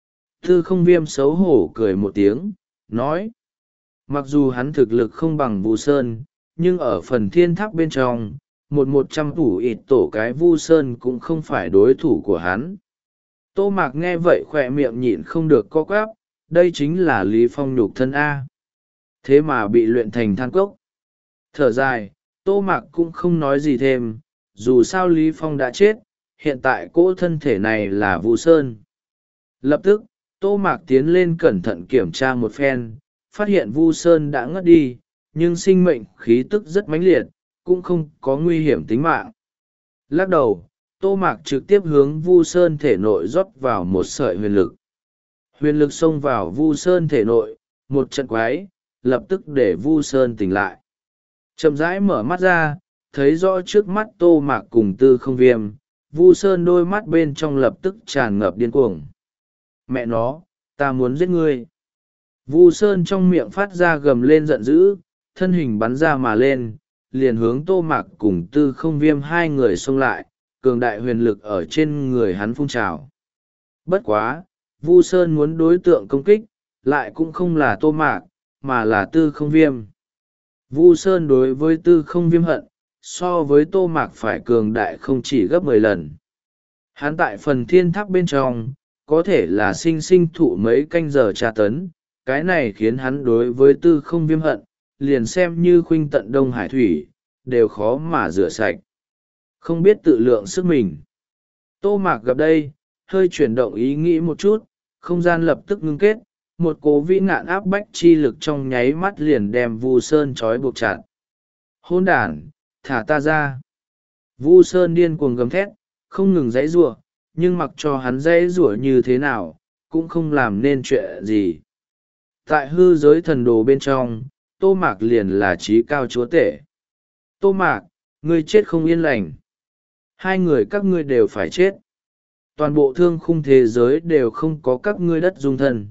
Speaker 1: Tư không viêm xấu hổ cười một tiếng, nói. Mặc dù hắn thực lực không bằng Vu Sơn, nhưng ở phần thiên tháp bên trong, một một trăm thủ ịt tổ cái Vu Sơn cũng không phải đối thủ của hắn. Tô Mạc nghe vậy khỏe miệng nhịn không được co quắp, đây chính là Lý Phong nhục thân A. Thế mà bị luyện thành than cốc. Thở dài, Tô Mạc cũng không nói gì thêm, dù sao Lý Phong đã chết, hiện tại cỗ thân thể này là Vu Sơn. Lập tức, Tô Mạc tiến lên cẩn thận kiểm tra một phen, phát hiện Vu Sơn đã ngất đi, nhưng sinh mệnh khí tức rất mãnh liệt, cũng không có nguy hiểm tính mạng. Lắc đầu, Tô Mạc trực tiếp hướng Vu Sơn thể nội rót vào một sợi huyền lực. Huyền lực xông vào Vu Sơn thể nội, một trận quái, lập tức để Vu Sơn tỉnh lại. Chậm rãi mở mắt ra, thấy rõ trước mắt Tô Mạc cùng Tư Không Viêm, Vu Sơn đôi mắt bên trong lập tức tràn ngập điên cuồng. Mẹ nó, ta muốn giết ngươi. Vu Sơn trong miệng phát ra gầm lên giận dữ, thân hình bắn ra mà lên, liền hướng Tô Mạc cùng Tư Không Viêm hai người xông lại, cường đại huyền lực ở trên người hắn phun trào. Bất quá, Vu Sơn muốn đối tượng công kích, lại cũng không là Tô Mạc, mà là Tư Không Viêm. Vu Sơn đối với Tư Không Viêm hận, so với Tô Mạc phải cường đại không chỉ gấp mười lần. Hắn tại phần thiên tháp bên trong, có thể là sinh sinh thụ mấy canh giờ tra tấn, cái này khiến hắn đối với Tư Không Viêm hận, liền xem như khuynh tận Đông Hải Thủy, đều khó mà rửa sạch. Không biết tự lượng sức mình. Tô Mạc gặp đây, hơi chuyển động ý nghĩ một chút, không gian lập tức ngưng kết, một cố vĩ nạn áp bách chi lực trong nháy mắt liền đem Vu Sơn trói buộc chặt. Hôn đản, thả ta ra. Vu Sơn điên cuồng gầm thét, không ngừng giãy giụa, nhưng mặc cho hắn giãy giụa như thế nào, cũng không làm nên chuyện gì. Tại hư giới thần đồ bên trong, Tô Mạc liền là trí cao chúa tể. Tô Mạc, ngươi chết không yên lành. Hai người các ngươi đều phải chết. Toàn bộ thương khung thế giới đều không có các ngươi đất dung thân.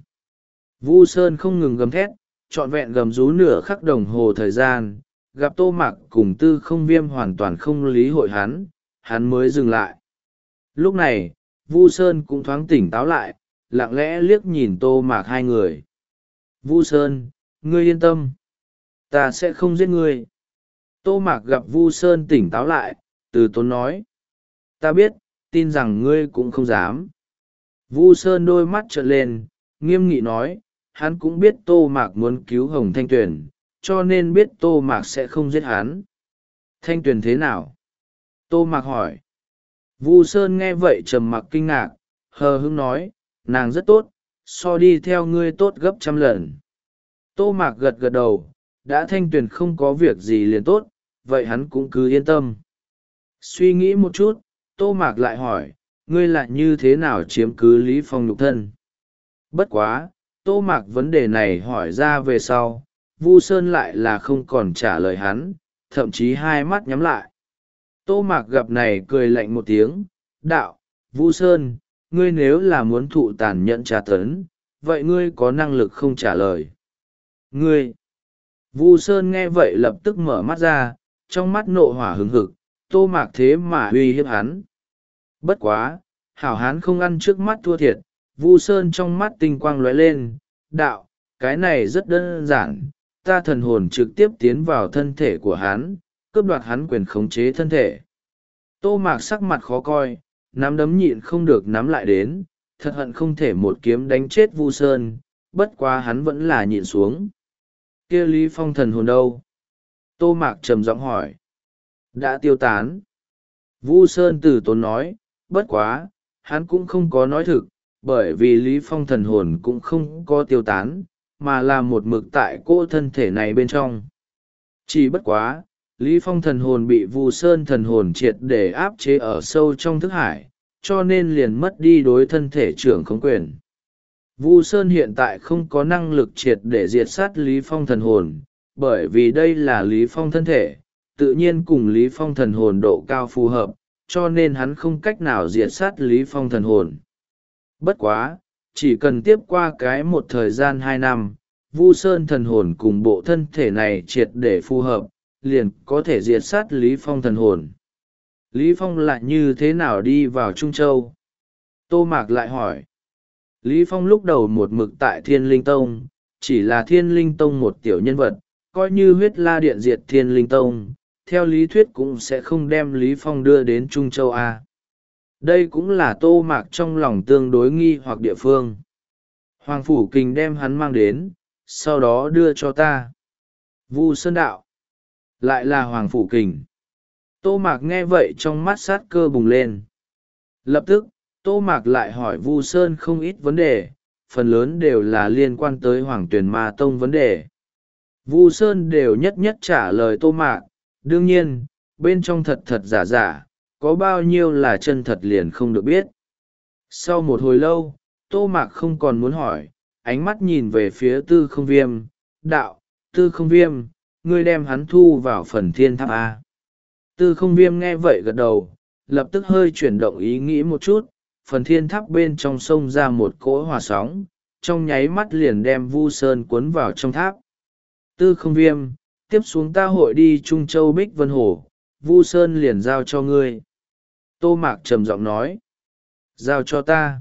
Speaker 1: Vu Sơn không ngừng gầm thét, trọn vẹn gầm rú nửa khắc đồng hồ thời gian, gặp Tô Mạc cùng Tư Không Viêm hoàn toàn không lý hội hắn, hắn mới dừng lại. Lúc này, Vu Sơn cũng thoáng tỉnh táo lại, lặng lẽ liếc nhìn Tô Mạc hai người. Vu Sơn, ngươi yên tâm. Ta sẽ không giết ngươi. Tô Mạc gặp Vu Sơn tỉnh táo lại, từ tốn nói. Ta biết, tin rằng ngươi cũng không dám. Vu Sơn đôi mắt trợn lên, nghiêm nghị nói, hắn cũng biết Tô Mạc muốn cứu Hồng Thanh Tuyền, cho nên biết Tô Mạc sẽ không giết hắn. Thanh Tuyền thế nào? Tô Mạc hỏi. Vu Sơn nghe vậy trầm mặc kinh ngạc, hờ hững nói, nàng rất tốt, so đi theo ngươi tốt gấp trăm lần. Tô Mạc gật gật đầu, đã Thanh Tuyền không có việc gì liền tốt, vậy hắn cũng cứ yên tâm. Suy nghĩ một chút, Tô Mạc lại hỏi, ngươi lại như thế nào chiếm cứ Lý Phong nhục thân? Bất quá, Tô Mạc vấn đề này hỏi ra về sau, Vu Sơn lại là không còn trả lời hắn, thậm chí hai mắt nhắm lại. Tô Mạc gặp này cười lạnh một tiếng, đạo, Vu Sơn, ngươi nếu là muốn thụ tàn nhẫn tra tấn, vậy ngươi có năng lực không trả lời? Ngươi! Vu Sơn nghe vậy lập tức mở mắt ra, trong mắt nộ hỏa hứng hực, Tô Mạc thế mà uy hiếp hắn. Bất quá, hảo hán không ăn trước mắt thua thiệt, Vu Sơn trong mắt tinh quang lóe lên, đạo, cái này rất đơn giản, ta thần hồn trực tiếp tiến vào thân thể của hắn, cướp đoạt hắn quyền khống chế thân thể. Tô Mạc sắc mặt khó coi, nắm đấm nhịn không được nắm lại đến, thật hận không thể một kiếm đánh chết Vu Sơn, bất quá hắn vẫn là nhịn xuống. Kia Lý Phong thần hồn đâu? Tô Mạc trầm giọng hỏi. Đã tiêu tán. Vu Sơn từ tốn nói, bất quá, hắn cũng không có nói thực, bởi vì Lý Phong thần hồn cũng không có tiêu tán, mà là một mực tại cỗ thân thể này bên trong. Chỉ bất quá, Lý Phong thần hồn bị Vu Sơn thần hồn triệt để áp chế ở sâu trong thức hải, cho nên liền mất đi đối thân thể trưởng khống quyền. Vu Sơn hiện tại không có năng lực triệt để diệt sát Lý Phong thần hồn, bởi vì đây là Lý Phong thân thể, tự nhiên cùng Lý Phong thần hồn độ cao phù hợp, cho nên hắn không cách nào diệt sát Lý Phong thần hồn. Bất quá, chỉ cần tiếp qua cái một thời gian hai năm, Vu Sơn thần hồn cùng bộ thân thể này triệt để phù hợp, liền có thể diệt sát Lý Phong thần hồn. Lý Phong lại như thế nào đi vào Trung Châu? Tô Mạc lại hỏi. Lý Phong lúc đầu một mực tại Thiên Linh Tông, chỉ là Thiên Linh Tông một tiểu nhân vật, coi như huyết la điện diệt Thiên Linh Tông, theo lý thuyết cũng sẽ không đem Lý Phong đưa đến Trung Châu A. Đây cũng là Tô Mạc trong lòng tương đối nghi hoặc địa phương. Hoàng Phủ Kình đem hắn mang đến, sau đó đưa cho ta. Vu Sơn đạo. Lại là Hoàng Phủ Kình. Tô Mạc nghe vậy trong mắt sát cơ bùng lên. Lập tức, Tô Mạc lại hỏi Vu Sơn không ít vấn đề, phần lớn đều là liên quan tới Hoàng Tuyền Ma Tông vấn đề. Vu Sơn đều nhất nhất trả lời Tô Mạc, đương nhiên, bên trong thật thật giả giả, có bao nhiêu là chân thật liền không được biết. Sau một hồi lâu, Tô Mạc không còn muốn hỏi, ánh mắt nhìn về phía Tư Không Viêm, đạo, Tư Không Viêm, ngươi đem hắn thu vào phần thiên tháp A. Tư Không Viêm nghe vậy gật đầu, lập tức hơi chuyển động ý nghĩ một chút, phần thiên tháp bên trong sông ra một cỗ hỏa sóng, trong nháy mắt liền đem Vu Sơn cuốn vào trong tháp. Tư Không Viêm, tiếp xuống ta hội đi Trung Châu Bích Vân Hồ, Vu Sơn liền giao cho ngươi. Tô Mạc trầm giọng nói. Giao cho ta.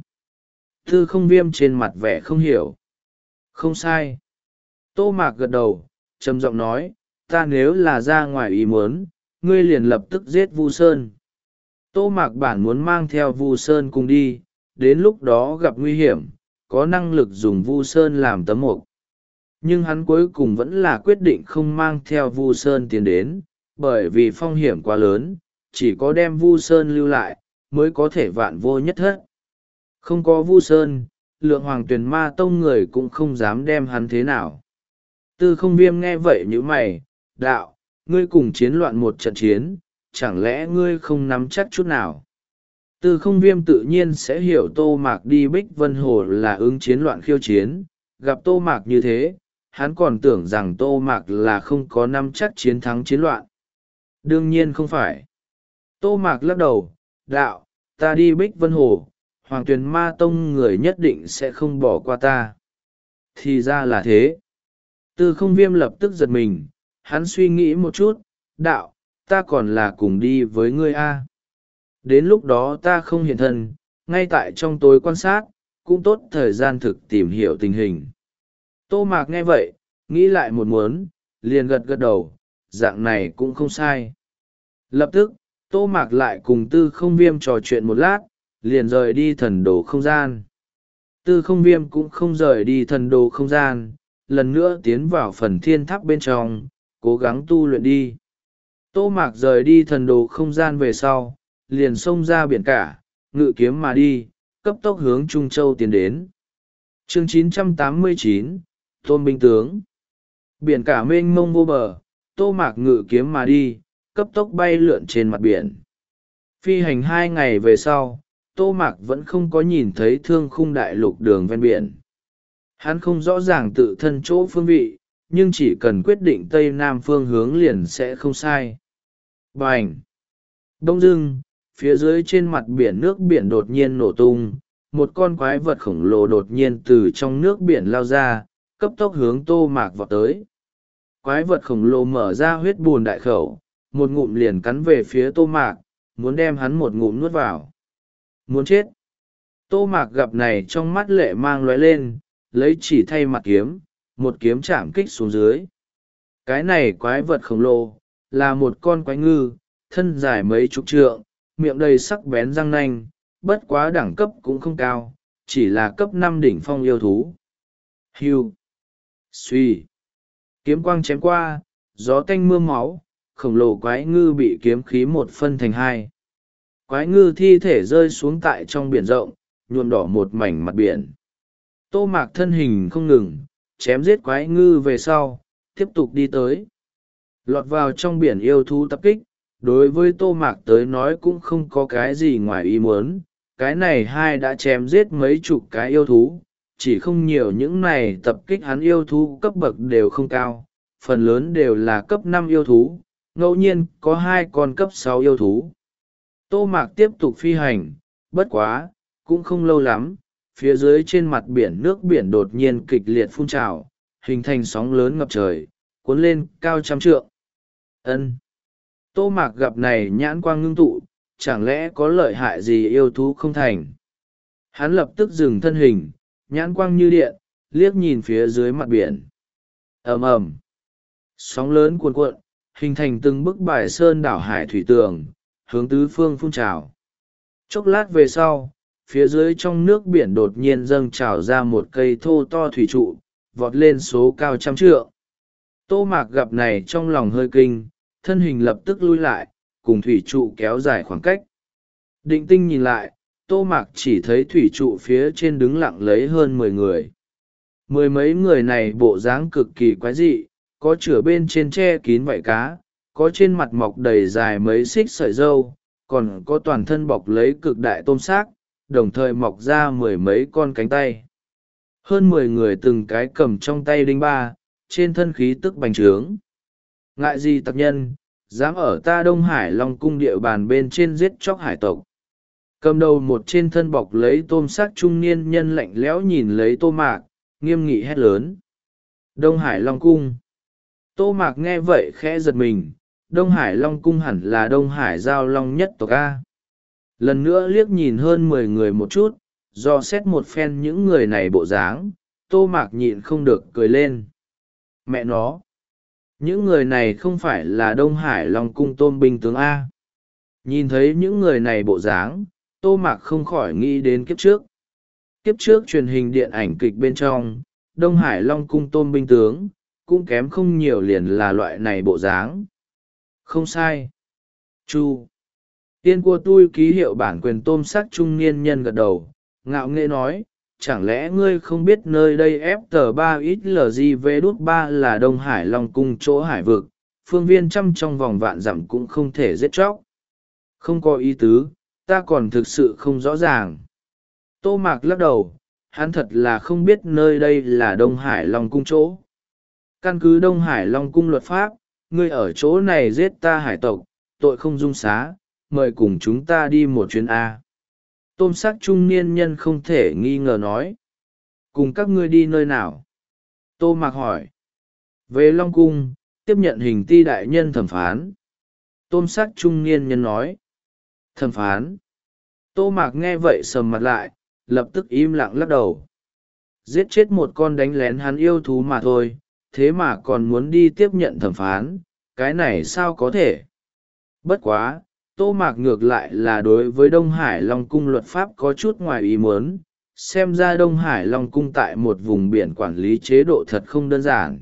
Speaker 1: Tư Không Viêm trên mặt vẻ không hiểu. Không sai. Tô Mạc gật đầu, trầm giọng nói, ta nếu là ra ngoài ý muốn, ngươi liền lập tức giết Vu Sơn. Tô Mạc bản muốn mang theo Vu Sơn cùng đi, đến lúc đó gặp nguy hiểm, có năng lực dùng Vu Sơn làm tấm mộc. Nhưng hắn cuối cùng vẫn là quyết định không mang theo Vu Sơn tiến đến, bởi vì phong hiểm quá lớn, chỉ có đem Vu Sơn lưu lại, mới có thể vạn vô nhất thất. Không có Vu Sơn, lượng Hoàng Tuyền Ma Tông người cũng không dám đem hắn thế nào. Tư Không Viêm nghe vậy như mày, đạo, ngươi cùng chiến loạn một trận chiến, chẳng lẽ ngươi không nắm chắc chút nào? Tư Không Viêm tự nhiên sẽ hiểu Tô Mạc đi Bích Vân Hồ là ứng chiến loạn khiêu chiến, gặp Tô Mạc như thế, hắn còn tưởng rằng Tô Mạc là không có nắm chắc chiến thắng chiến loạn. Đương nhiên không phải. Tô Mạc lắc đầu, đạo, ta đi Bích Vân Hồ, Hoàng Tuyền Ma Tông người nhất định sẽ không bỏ qua ta. Thì ra là thế. Tư Không Viêm lập tức giật mình, hắn suy nghĩ một chút, đạo, ta còn là cùng đi với ngươi a. Đến lúc đó ta không hiện thân, ngay tại trong tối quan sát, cũng tốt thời gian thực tìm hiểu tình hình. Tô Mạc nghe vậy, nghĩ lại một muốn, liền gật gật đầu, dạng này cũng không sai. Lập tức, Tô Mạc lại cùng Tư Không Viêm trò chuyện một lát, liền rời đi thần đồ không gian. Tư Không Viêm cũng không rời đi thần đồ không gian, lần nữa tiến vào phần thiên tháp bên trong, cố gắng tu luyện đi. Tô Mạc rời đi thần đồ không gian về sau, liền xông ra biển cả, ngự kiếm mà đi, cấp tốc hướng Trung Châu tiến đến. Chương chín trăm tám mươi chín, Tôn Binh Tướng. Biển cả mênh mông vô bờ, Tô Mạc ngự kiếm mà đi, cấp tốc bay lượn trên mặt biển. Phi hành hai ngày về sau, Tô Mạc vẫn không có nhìn thấy Thương Khung Đại Lục đường ven biển. Hắn không rõ ràng tự thân chỗ phương vị, nhưng chỉ cần quyết định Tây Nam phương hướng liền sẽ không sai. Bành! Đông dưng, phía dưới trên mặt biển nước biển đột nhiên nổ tung, một con quái vật khổng lồ đột nhiên từ trong nước biển lao ra, cấp tốc hướng Tô Mạc vọt tới. Quái vật khổng lồ mở ra huyết bùn đại khẩu, một ngụm liền cắn về phía Tô Mạc, muốn đem hắn một ngụm nuốt vào. Muốn chết! Tô Mạc gặp này trong mắt lệ mang lóe lên, lấy chỉ thay mặt kiếm, một kiếm chạm kích xuống dưới. Cái này quái vật khổng lồ, là một con quái ngư, thân dài mấy chục trượng, miệng đầy sắc bén răng nanh, bất quá đẳng cấp cũng không cao, chỉ là cấp năm đỉnh phong yêu thú. Hưu! Xuy! Kiếm quang chém qua, gió tanh mưa máu, khổng lồ quái ngư bị kiếm khí một phân thành hai. Quái ngư thi thể rơi xuống tại trong biển rộng, nhuộm đỏ một mảnh mặt biển. Tô Mạc thân hình không ngừng, chém giết quái ngư về sau, tiếp tục đi tới. Lọt vào trong biển yêu thú tập kích, đối với Tô Mạc tới nói cũng không có cái gì ngoài ý muốn. Cái này hai đã chém giết mấy chục cái yêu thú, chỉ không nhiều những này tập kích hắn yêu thú cấp bậc đều không cao, phần lớn đều là cấp năm yêu thú, ngẫu nhiên có hai con cấp sáu yêu thú. Tô Mạc tiếp tục phi hành, bất quá, cũng không lâu lắm, phía dưới trên mặt biển nước biển đột nhiên kịch liệt phun trào, hình thành sóng lớn ngập trời, cuốn lên cao trăm trượng. Ân. Tô Mạc gặp này nhãn quang ngưng tụ, chẳng lẽ có lợi hại gì yêu thú không thành. Hắn lập tức dừng thân hình, nhãn quang như điện, liếc nhìn phía dưới mặt biển. Ầm ầm, sóng lớn cuồn cuộn, hình thành từng bức bài sơn đảo hải thủy tường, hướng tứ phương phun trào. Chốc lát về sau, phía dưới trong nước biển đột nhiên dâng trào ra một cây thô to thủy trụ, vọt lên số cao trăm trượng. Tô Mạc gặp này trong lòng hơi kinh, thân hình lập tức lui lại, cùng thủy trụ kéo dài khoảng cách. Định tinh nhìn lại, Tô Mạc chỉ thấy thủy trụ phía trên đứng lặng lấy hơn mười người. Mười mấy người này bộ dáng cực kỳ quái dị, có chửa bên trên che kín vảy cá, có trên mặt mọc đầy dài mấy xích sợi râu, còn có toàn thân bọc lấy cực đại tôm xác, đồng thời mọc ra mười mấy con cánh tay. Hơn mười người từng cái cầm trong tay đinh ba, trên thân khí tức bành trướng. Ngại gì tặc nhân, dám ở ta Đông Hải Long cung địa bàn bên trên giết chóc hải tộc. Cầm đầu một trên thân bọc lấy tôm xác trung niên nhân lạnh lẽo nhìn lấy Tô Mạc, nghiêm nghị hét lớn. Đông Hải Long cung. Tô Mạc nghe vậy khẽ giật mình, Đông Hải Long cung hẳn là Đông Hải giao long nhất tộc A. Lần nữa liếc nhìn hơn mười người một chút, do xét một phen những người này bộ dáng, Tô Mạc nhịn không được cười lên. Mẹ nó! Những người này không phải là Đông Hải Long cung tôm binh tướng A. Nhìn thấy những người này bộ dáng, Tô Mạc không khỏi nghĩ đến kiếp trước. Kiếp trước truyền hình điện ảnh kịch bên trong, Đông Hải Long cung tôm binh tướng, cũng kém không nhiều liền là loại này bộ dáng. Không sai. Chu. Tiên của tôi ký hiệu bản quyền tôm sắc trung niên nhân gật đầu, ngạo nghễ nói, chẳng lẽ ngươi không biết nơi đây ép tờ ba ít lờ giê vê đút ba là Đông Hải Long cung chỗ hải vực, phương viên trăm trong vòng vạn dặm cũng không thể giết chóc. Không có ý tứ, ta còn thực sự không rõ ràng. Tô Mạc lắc đầu, hắn thật là không biết nơi đây là Đông Hải Long cung chỗ. Căn cứ Đông Hải Long cung luật pháp, ngươi ở chỗ này giết ta hải tộc, tội không dung xá, mời cùng chúng ta đi một chuyến A. Tôm sắc trung niên nhân không thể nghi ngờ nói. Cùng các ngươi đi nơi nào? Tô Mạc hỏi. Về Long cung, tiếp nhận hình ti đại nhân thẩm phán. Tôm sắc trung niên nhân nói. Thẩm phán. Tô Mạc nghe vậy sầm mặt lại, lập tức im lặng lắc đầu. Giết chết một con đánh lén hắn yêu thú mà thôi, thế mà còn muốn đi tiếp nhận thẩm phán, cái này sao có thể? Bất quá, Tô Mạc ngược lại là đối với Đông Hải Long cung luật pháp có chút ngoài ý muốn, xem ra Đông Hải Long cung tại một vùng biển quản lý chế độ thật không đơn giản.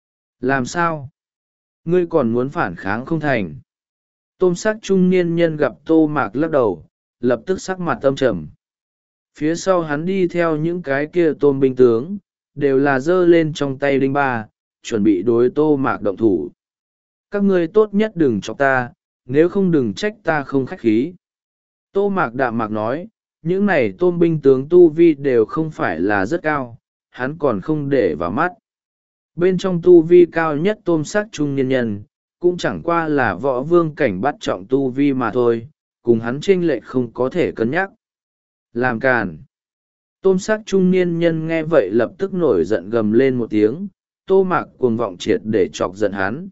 Speaker 1: Làm sao? Ngươi còn muốn phản kháng không thành? Tôm sắc trung niên nhân gặp Tô Mạc lắc đầu, lập tức sắc mặt âm trầm. Phía sau hắn đi theo những cái kia tôm binh tướng, đều là giơ lên trong tay đinh ba, chuẩn bị đối Tô Mạc động thủ. Các ngươi tốt nhất đừng chọc ta, nếu không đừng trách ta không khách khí. Tô Mạc đạm mạc nói, những này tôm binh tướng tu vi đều không phải là rất cao, hắn còn không để vào mắt. Bên trong tu vi cao nhất tôm sắc trung niên nhân, cũng chẳng qua là võ vương cảnh bắt trọng tu vi mà thôi, cùng hắn chênh lệch không có thể cân nhắc. Làm càn. Tôm sắc trung niên nhân nghe vậy lập tức nổi giận gầm lên một tiếng, Tô Mạc cuồng vọng triệt để chọc giận hắn.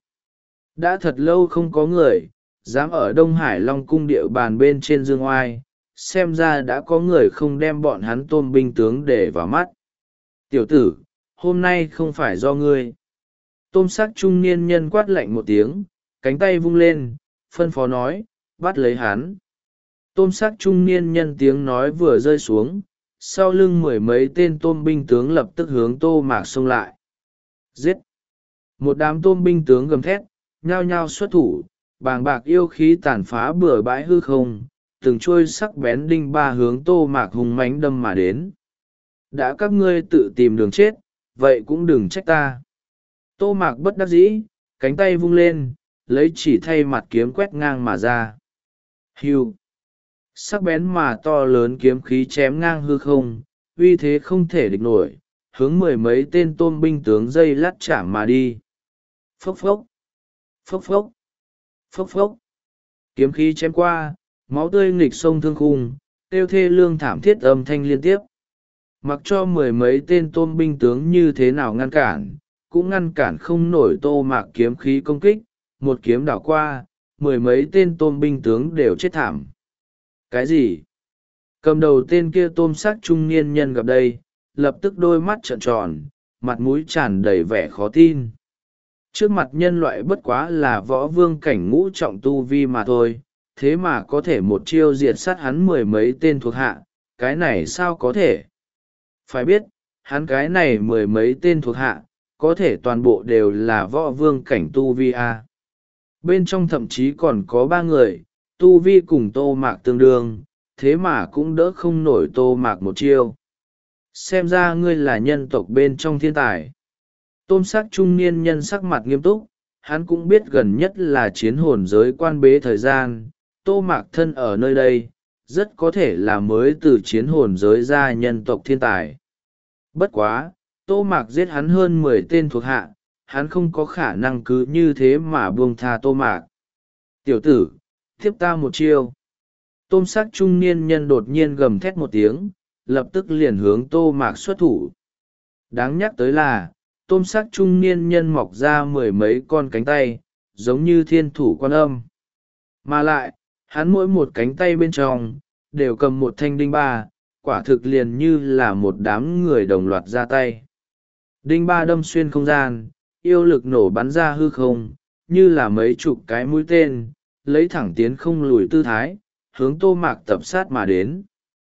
Speaker 1: Đã thật lâu không có người dám ở Đông Hải Long cung địa bàn bên trên dương oai, xem ra đã có người không đem bọn hắn tôm binh tướng để vào mắt. Tiểu tử, hôm nay không phải do ngươi. Tôm sắc trung niên nhân quát lạnh một tiếng, cánh tay vung lên, phân phó nói, bắt lấy hắn. Tôm sắc trung niên nhân tiếng nói vừa rơi xuống, sau lưng mười mấy tên tôm binh tướng lập tức hướng Tô Mạc xông lại. Giết! Một đám tôm binh tướng gầm thét, nhao nhao xuất thủ, bàng bạc yêu khí tàn phá bừa bãi hư không, từng trôi sắc bén đinh ba hướng Tô Mạc hùng mãnh đâm mà đến. Đã các ngươi tự tìm đường chết, vậy cũng đừng trách ta. Tô Mạc bất đắc dĩ, cánh tay vung lên, lấy chỉ thay mặt kiếm quét ngang mà ra. Hưu! Sắc bén mà to lớn kiếm khí chém ngang hư không, uy thế không thể địch nổi, hướng mười mấy tên tôm binh tướng dây lát chạm mà đi. Phốc phốc! Phốc phốc! Phốc phốc! Kiếm khí chém qua, máu tươi nghịch sông thương khung, tiêu thê lương thảm thiết âm thanh liên tiếp. Mặc cho mười mấy tên tôm binh tướng như thế nào ngăn cản, cũng ngăn cản không nổi Tô Mạc kiếm khí công kích, một kiếm đảo qua, mười mấy tên tôm binh tướng đều chết thảm. Cái gì? Cầm đầu tên kia tôm sắc trung niên nhân gặp đây, lập tức đôi mắt trợn tròn, mặt mũi tràn đầy vẻ khó tin. Trước mặt nhân loại bất quá là võ vương cảnh ngũ trọng tu vi mà thôi, thế mà có thể một chiêu diệt sát hắn mười mấy tên thuộc hạ, cái này sao có thể? Phải biết, hắn cái này mười mấy tên thuộc hạ, có thể toàn bộ đều là võ vương cảnh tu vi a. Bên trong thậm chí còn có ba người, tu vi cùng Tô Mạc tương đương, thế mà cũng đỡ không nổi Tô Mạc một chiêu. Xem ra ngươi là nhân tộc bên trong thiên tài. Tôm sắc trung niên nhân sắc mặt nghiêm túc, hắn cũng biết gần nhất là chiến hồn giới quan bế thời gian, Tô Mạc thân ở nơi đây, rất có thể là mới từ chiến hồn giới ra nhân tộc thiên tài. Bất quá, Tô Mạc giết hắn hơn mười tên thuộc hạ, hắn không có khả năng cứ như thế mà buông tha Tô Mạc. Tiểu tử, tiếp ta một chiêu. Tôm sắc trung niên nhân đột nhiên gầm thét một tiếng, lập tức liền hướng Tô Mạc xuất thủ. Đáng nhắc tới là, tôm sắc trung niên nhân mọc ra mười mấy con cánh tay, giống như thiên thủ quan âm. Mà lại, hắn mỗi một cánh tay bên trong, đều cầm một thanh đinh ba, quả thực liền như là một đám người đồng loạt ra tay. Đinh ba đâm xuyên không gian, yêu lực nổ bắn ra hư không, như là mấy chục cái mũi tên, lấy thẳng tiến không lùi tư thái, hướng Tô Mạc tập sát mà đến.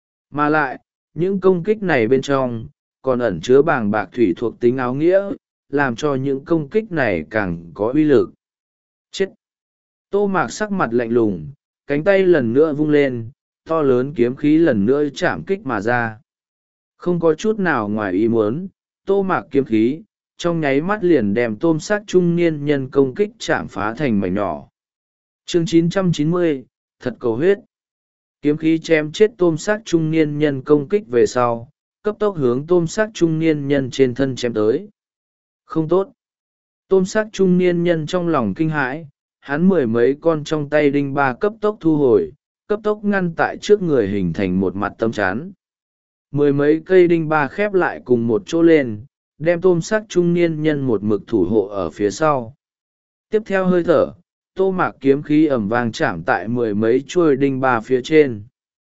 Speaker 1: Mà lại, những công kích này bên trong, còn ẩn chứa bàng bạc thủy thuộc tính áo nghĩa, làm cho những công kích này càng có uy lực. Chết! Tô Mạc sắc mặt lạnh lùng, cánh tay lần nữa vung lên, to lớn kiếm khí lần nữa chạm kích mà ra. Không có chút nào ngoài ý muốn, Tô Mạc kiếm khí, trong nháy mắt liền đem tôm sắc trung niên nhân công kích chạm phá thành mảnh nhỏ. Chương chín trăm chín mươi, thật cầu huyết. Kiếm khí chém chết tôm sắc trung niên nhân công kích về sau, cấp tốc hướng tôm sắc trung niên nhân trên thân chém tới. Không tốt. Tôm sắc trung niên nhân trong lòng kinh hãi, hắn mười mấy con trong tay đinh ba cấp tốc thu hồi, cấp tốc ngăn tại trước người hình thành một mặt tấm chắn. Mười mấy cây đinh ba khép lại cùng một chỗ lên, đem tôm sắc trung niên nhân một mực thủ hộ ở phía sau. Tiếp theo hơi thở, Tô Mạc kiếm khí ầm vang chạm tại mười mấy chuôi đinh ba phía trên.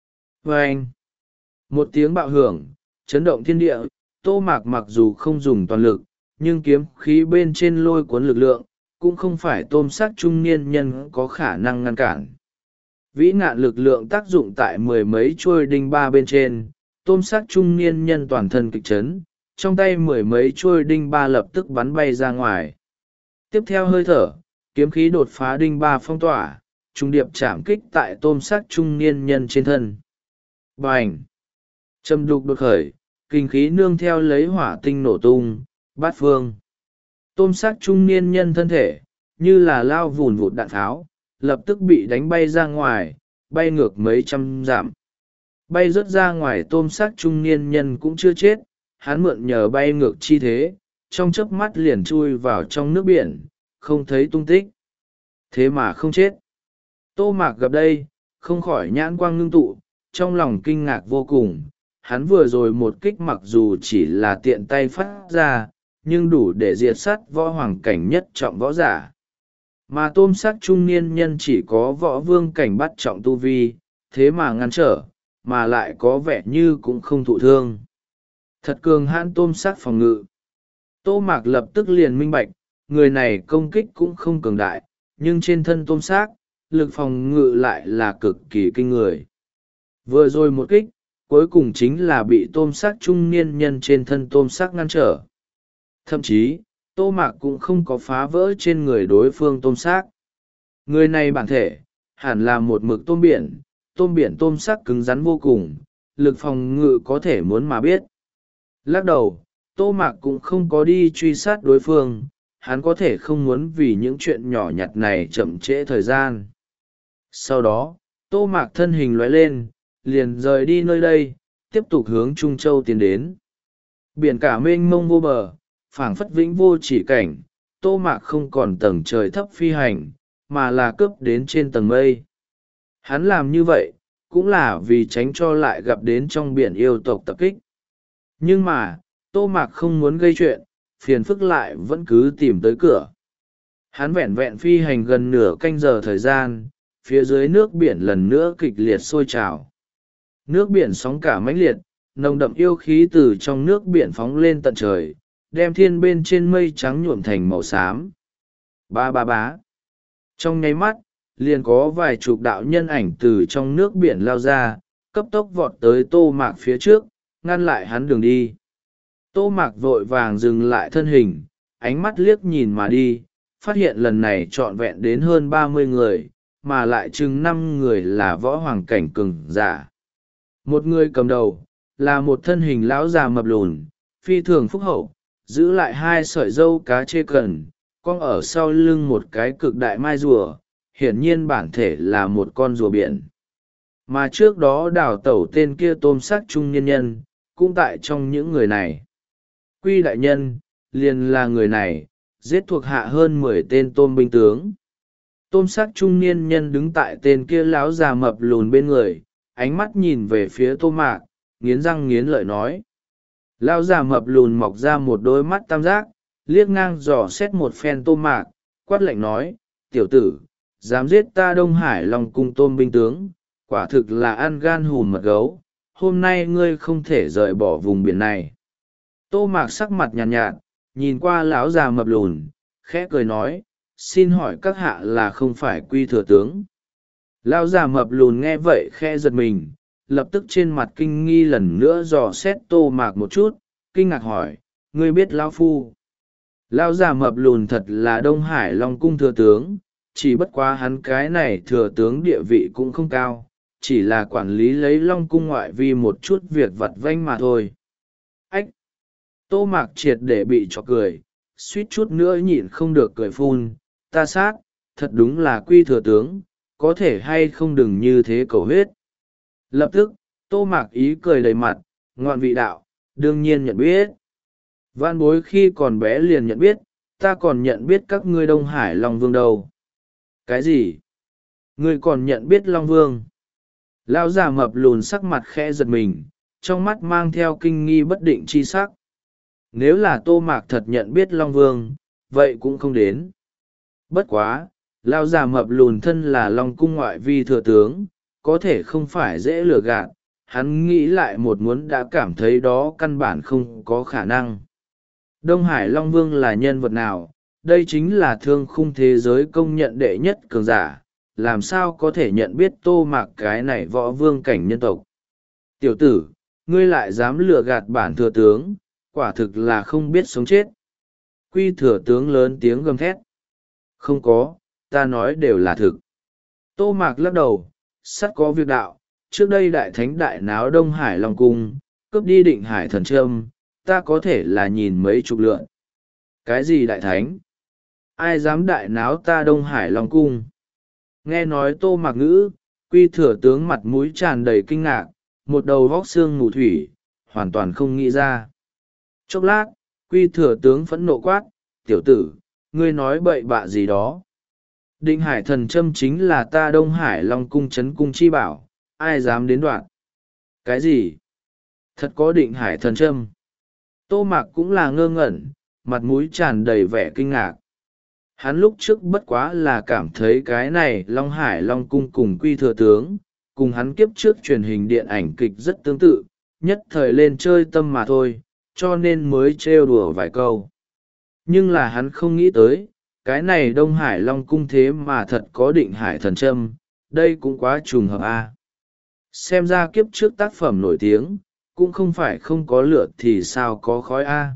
Speaker 1: Vâng! Một tiếng bạo hưởng, chấn động thiên địa, Tô Mạc mặc dù không dùng toàn lực, nhưng kiếm khí bên trên lôi cuốn lực lượng, cũng không phải tôm sắc trung niên nhân có khả năng ngăn cản. Vĩ nạn lực lượng tác dụng tại mười mấy chuôi đinh ba bên trên, tôm sắc trung niên nhân toàn thân kịch chấn, trong tay mười mấy chuôi đinh ba lập tức bắn bay ra ngoài. Tiếp theo hơi thở, kiếm khí đột phá đinh ba phong tỏa, trung điệp chạm kích tại tôm sắc trung niên nhân trên thân. Bành! Trầm đục đột khởi, kinh khí nương theo lấy hỏa tinh nổ tung, bát phương. Tôm sắc trung niên nhân thân thể, như là lao vùn vụt đạn tháo, lập tức bị đánh bay ra ngoài, bay ngược mấy trăm dặm. Bay rớt ra ngoài tôm sắc trung niên nhân cũng chưa chết, hắn mượn nhờ bay ngược chi thế, trong chớp mắt liền chui vào trong nước biển, không thấy tung tích. Thế mà không chết. Tô Mạc gặp đây, không khỏi nhãn quang ngưng tụ, trong lòng kinh ngạc vô cùng. Hắn vừa rồi một kích mặc dù chỉ là tiện tay phát ra, nhưng đủ để diệt sát võ hoàng cảnh nhất trọng võ giả. Mà tôm sắc trung niên nhân chỉ có võ vương cảnh bắt trọng tu vi, thế mà ngăn trở, mà lại có vẻ như cũng không thụ thương. Thật cường hãn tôm sắc phòng ngự. Tô Mạc lập tức liền minh bạch, người này công kích cũng không cường đại, nhưng trên thân tôm sắc, lực phòng ngự lại là cực kỳ kinh người. Vừa rồi một kích, cuối cùng chính là bị tôm sắc trung niên nhân trên thân tôm sắc ngăn trở. Thậm chí, Tô Mạc cũng không có phá vỡ trên người đối phương tôm sắc. Người này bản thể, hẳn là một mực tôm biển, tôm biển tôm sắc cứng rắn vô cùng, lực phòng ngự có thể muốn mà biết. Lắc đầu, Tô Mạc cũng không có đi truy sát đối phương, hắn có thể không muốn vì những chuyện nhỏ nhặt này chậm trễ thời gian. Sau đó, Tô Mạc thân hình lóe lên, liền rời đi nơi đây, tiếp tục hướng Trung Châu tiến đến. Biển cả mênh mông vô bờ, phảng phất vĩnh vô chỉ cảnh, Tô Mạc không còn tầng trời thấp phi hành, mà là cướp đến trên tầng mây. Hắn làm như vậy, cũng là vì tránh cho lại gặp đến trong biển yêu tộc tập kích. Nhưng mà, Tô Mạc không muốn gây chuyện, phiền phức lại vẫn cứ tìm tới cửa. Hắn vẹn vẹn phi hành gần nửa canh giờ thời gian, phía dưới nước biển lần nữa kịch liệt sôi trào. Nước biển sóng cả mãnh liệt, nồng đậm yêu khí từ trong nước biển phóng lên tận trời, đem thiên bên trên mây trắng nhuộm thành màu xám. Ba ba bá. Trong nháy mắt, liền có vài chục đạo nhân ảnh từ trong nước biển lao ra, cấp tốc vọt tới Tô Mạc phía trước, ngăn lại hắn đường đi. Tô Mạc vội vàng dừng lại thân hình, ánh mắt liếc nhìn mà đi, phát hiện lần này trọn vẹn đến hơn ba mươi người, mà lại chừng năm người là võ hoàng cảnh cường giả. Một người cầm đầu, là một thân hình lão già mập lùn, phi thường phúc hậu, giữ lại hai sợi râu cá chê cần, cong ở sau lưng một cái cực đại mai rùa, hiển nhiên bản thể là một con rùa biển. Mà trước đó đào tẩu tên kia tôm sắc trung niên nhân, cũng tại trong những người này. Quy đại nhân, liền là người này, giết thuộc hạ hơn mười tên tôm binh tướng. Tôm sắc trung niên nhân đứng tại tên kia láo già mập lùn bên người, ánh mắt nhìn về phía Tô Mạc, nghiến răng nghiến lợi nói. Lão già mập lùn mọc ra một đôi mắt tam giác, liếc ngang dò xét một phen Tô Mạc, quát lạnh nói, tiểu tử, dám giết ta Đông Hải Long cung tôm binh tướng, quả thực là ăn gan hùm mật gấu, hôm nay ngươi không thể rời bỏ vùng biển này. Tô Mạc sắc mặt nhàn nhạt, nhạt, nhìn qua lão già mập lùn, khẽ cười nói, xin hỏi các hạ là không phải Quy thừa tướng. Lão già mập lùn nghe vậy khẽ giật mình, lập tức trên mặt kinh nghi lần nữa dò xét Tô Mạc một chút, kinh ngạc hỏi, ngươi biết lão phu? Lão già mập lùn thật là Đông Hải Long cung thừa tướng, chỉ bất quá hắn cái này thừa tướng địa vị cũng không cao, chỉ là quản lý lấy Long cung ngoại vi một chút việc vặt vãnh mà thôi. Ách! Tô Mạc triệt để bị chọc cười, suýt chút nữa nhịn không được cười phun, ta sát, thật đúng là Quy thừa tướng, có thể hay không đừng như thế cầu huyết. Lập tức, Tô Mạc ý cười đầy mặt, ngoạn vị đạo, đương nhiên nhận biết. Vạn bối khi còn bé liền nhận biết, ta còn nhận biết các ngươi Đông Hải Long Vương đâu. Cái gì? Ngươi còn nhận biết Long Vương? Lão già mập lùn sắc mặt khẽ giật mình, trong mắt mang theo kinh nghi bất định chi sắc. Nếu là Tô Mạc thật nhận biết Long Vương, vậy cũng không đến. Bất quá, lão già mập lùn thân là Long cung ngoại vi thừa tướng, có thể không phải dễ lừa gạt, hắn nghĩ lại một muốn đã cảm thấy đó căn bản không có khả năng. Đông Hải Long Vương là nhân vật nào? Đây chính là thương khung thế giới công nhận đệ nhất cường giả, làm sao có thể nhận biết Tô Mạc cái này võ vương cảnh nhân tộc. Tiểu tử, ngươi lại dám lừa gạt bản thừa tướng, quả thực là không biết sống chết. Quy thừa tướng lớn tiếng gầm thét. Không có, ta nói đều là thực. Tô Mạc lắc đầu, sắt có việc đạo, trước đây đại thánh đại náo Đông Hải Long cung, cướp đi Định Hải thần trâm, ta có thể là nhìn mấy chục lượn. Cái gì đại thánh? Ai dám đại náo ta Đông Hải Long cung? Nghe nói Tô Mạc ngữ, Quy thừa tướng mặt mũi tràn đầy kinh ngạc, một đầu vóc xương mù thủy, hoàn toàn không nghĩ ra. Chốc lát, Quy thừa tướng phẫn nộ quát, tiểu tử, ngươi nói bậy bạ gì đó. Định Hải thần trâm chính là ta Đông Hải Long cung chấn cung chi bảo, ai dám đến đoạn? Cái gì? Thật có Định Hải thần trâm? Tô Mạc cũng là ngơ ngẩn, mặt mũi tràn đầy vẻ kinh ngạc. Hắn lúc trước bất quá là cảm thấy cái này Long Hải Long cung cùng Quy thừa tướng, cùng hắn kiếp trước truyền hình điện ảnh kịch rất tương tự, nhất thời lên chơi tâm mà thôi, cho nên mới trêu đùa vài câu. Nhưng là hắn không nghĩ tới, cái này Đông Hải Long cung thế mà thật có Định Hải thần trâm, đây cũng quá trùng hợp a. Xem ra kiếp trước tác phẩm nổi tiếng, cũng không phải không có lửa thì sao có khói a.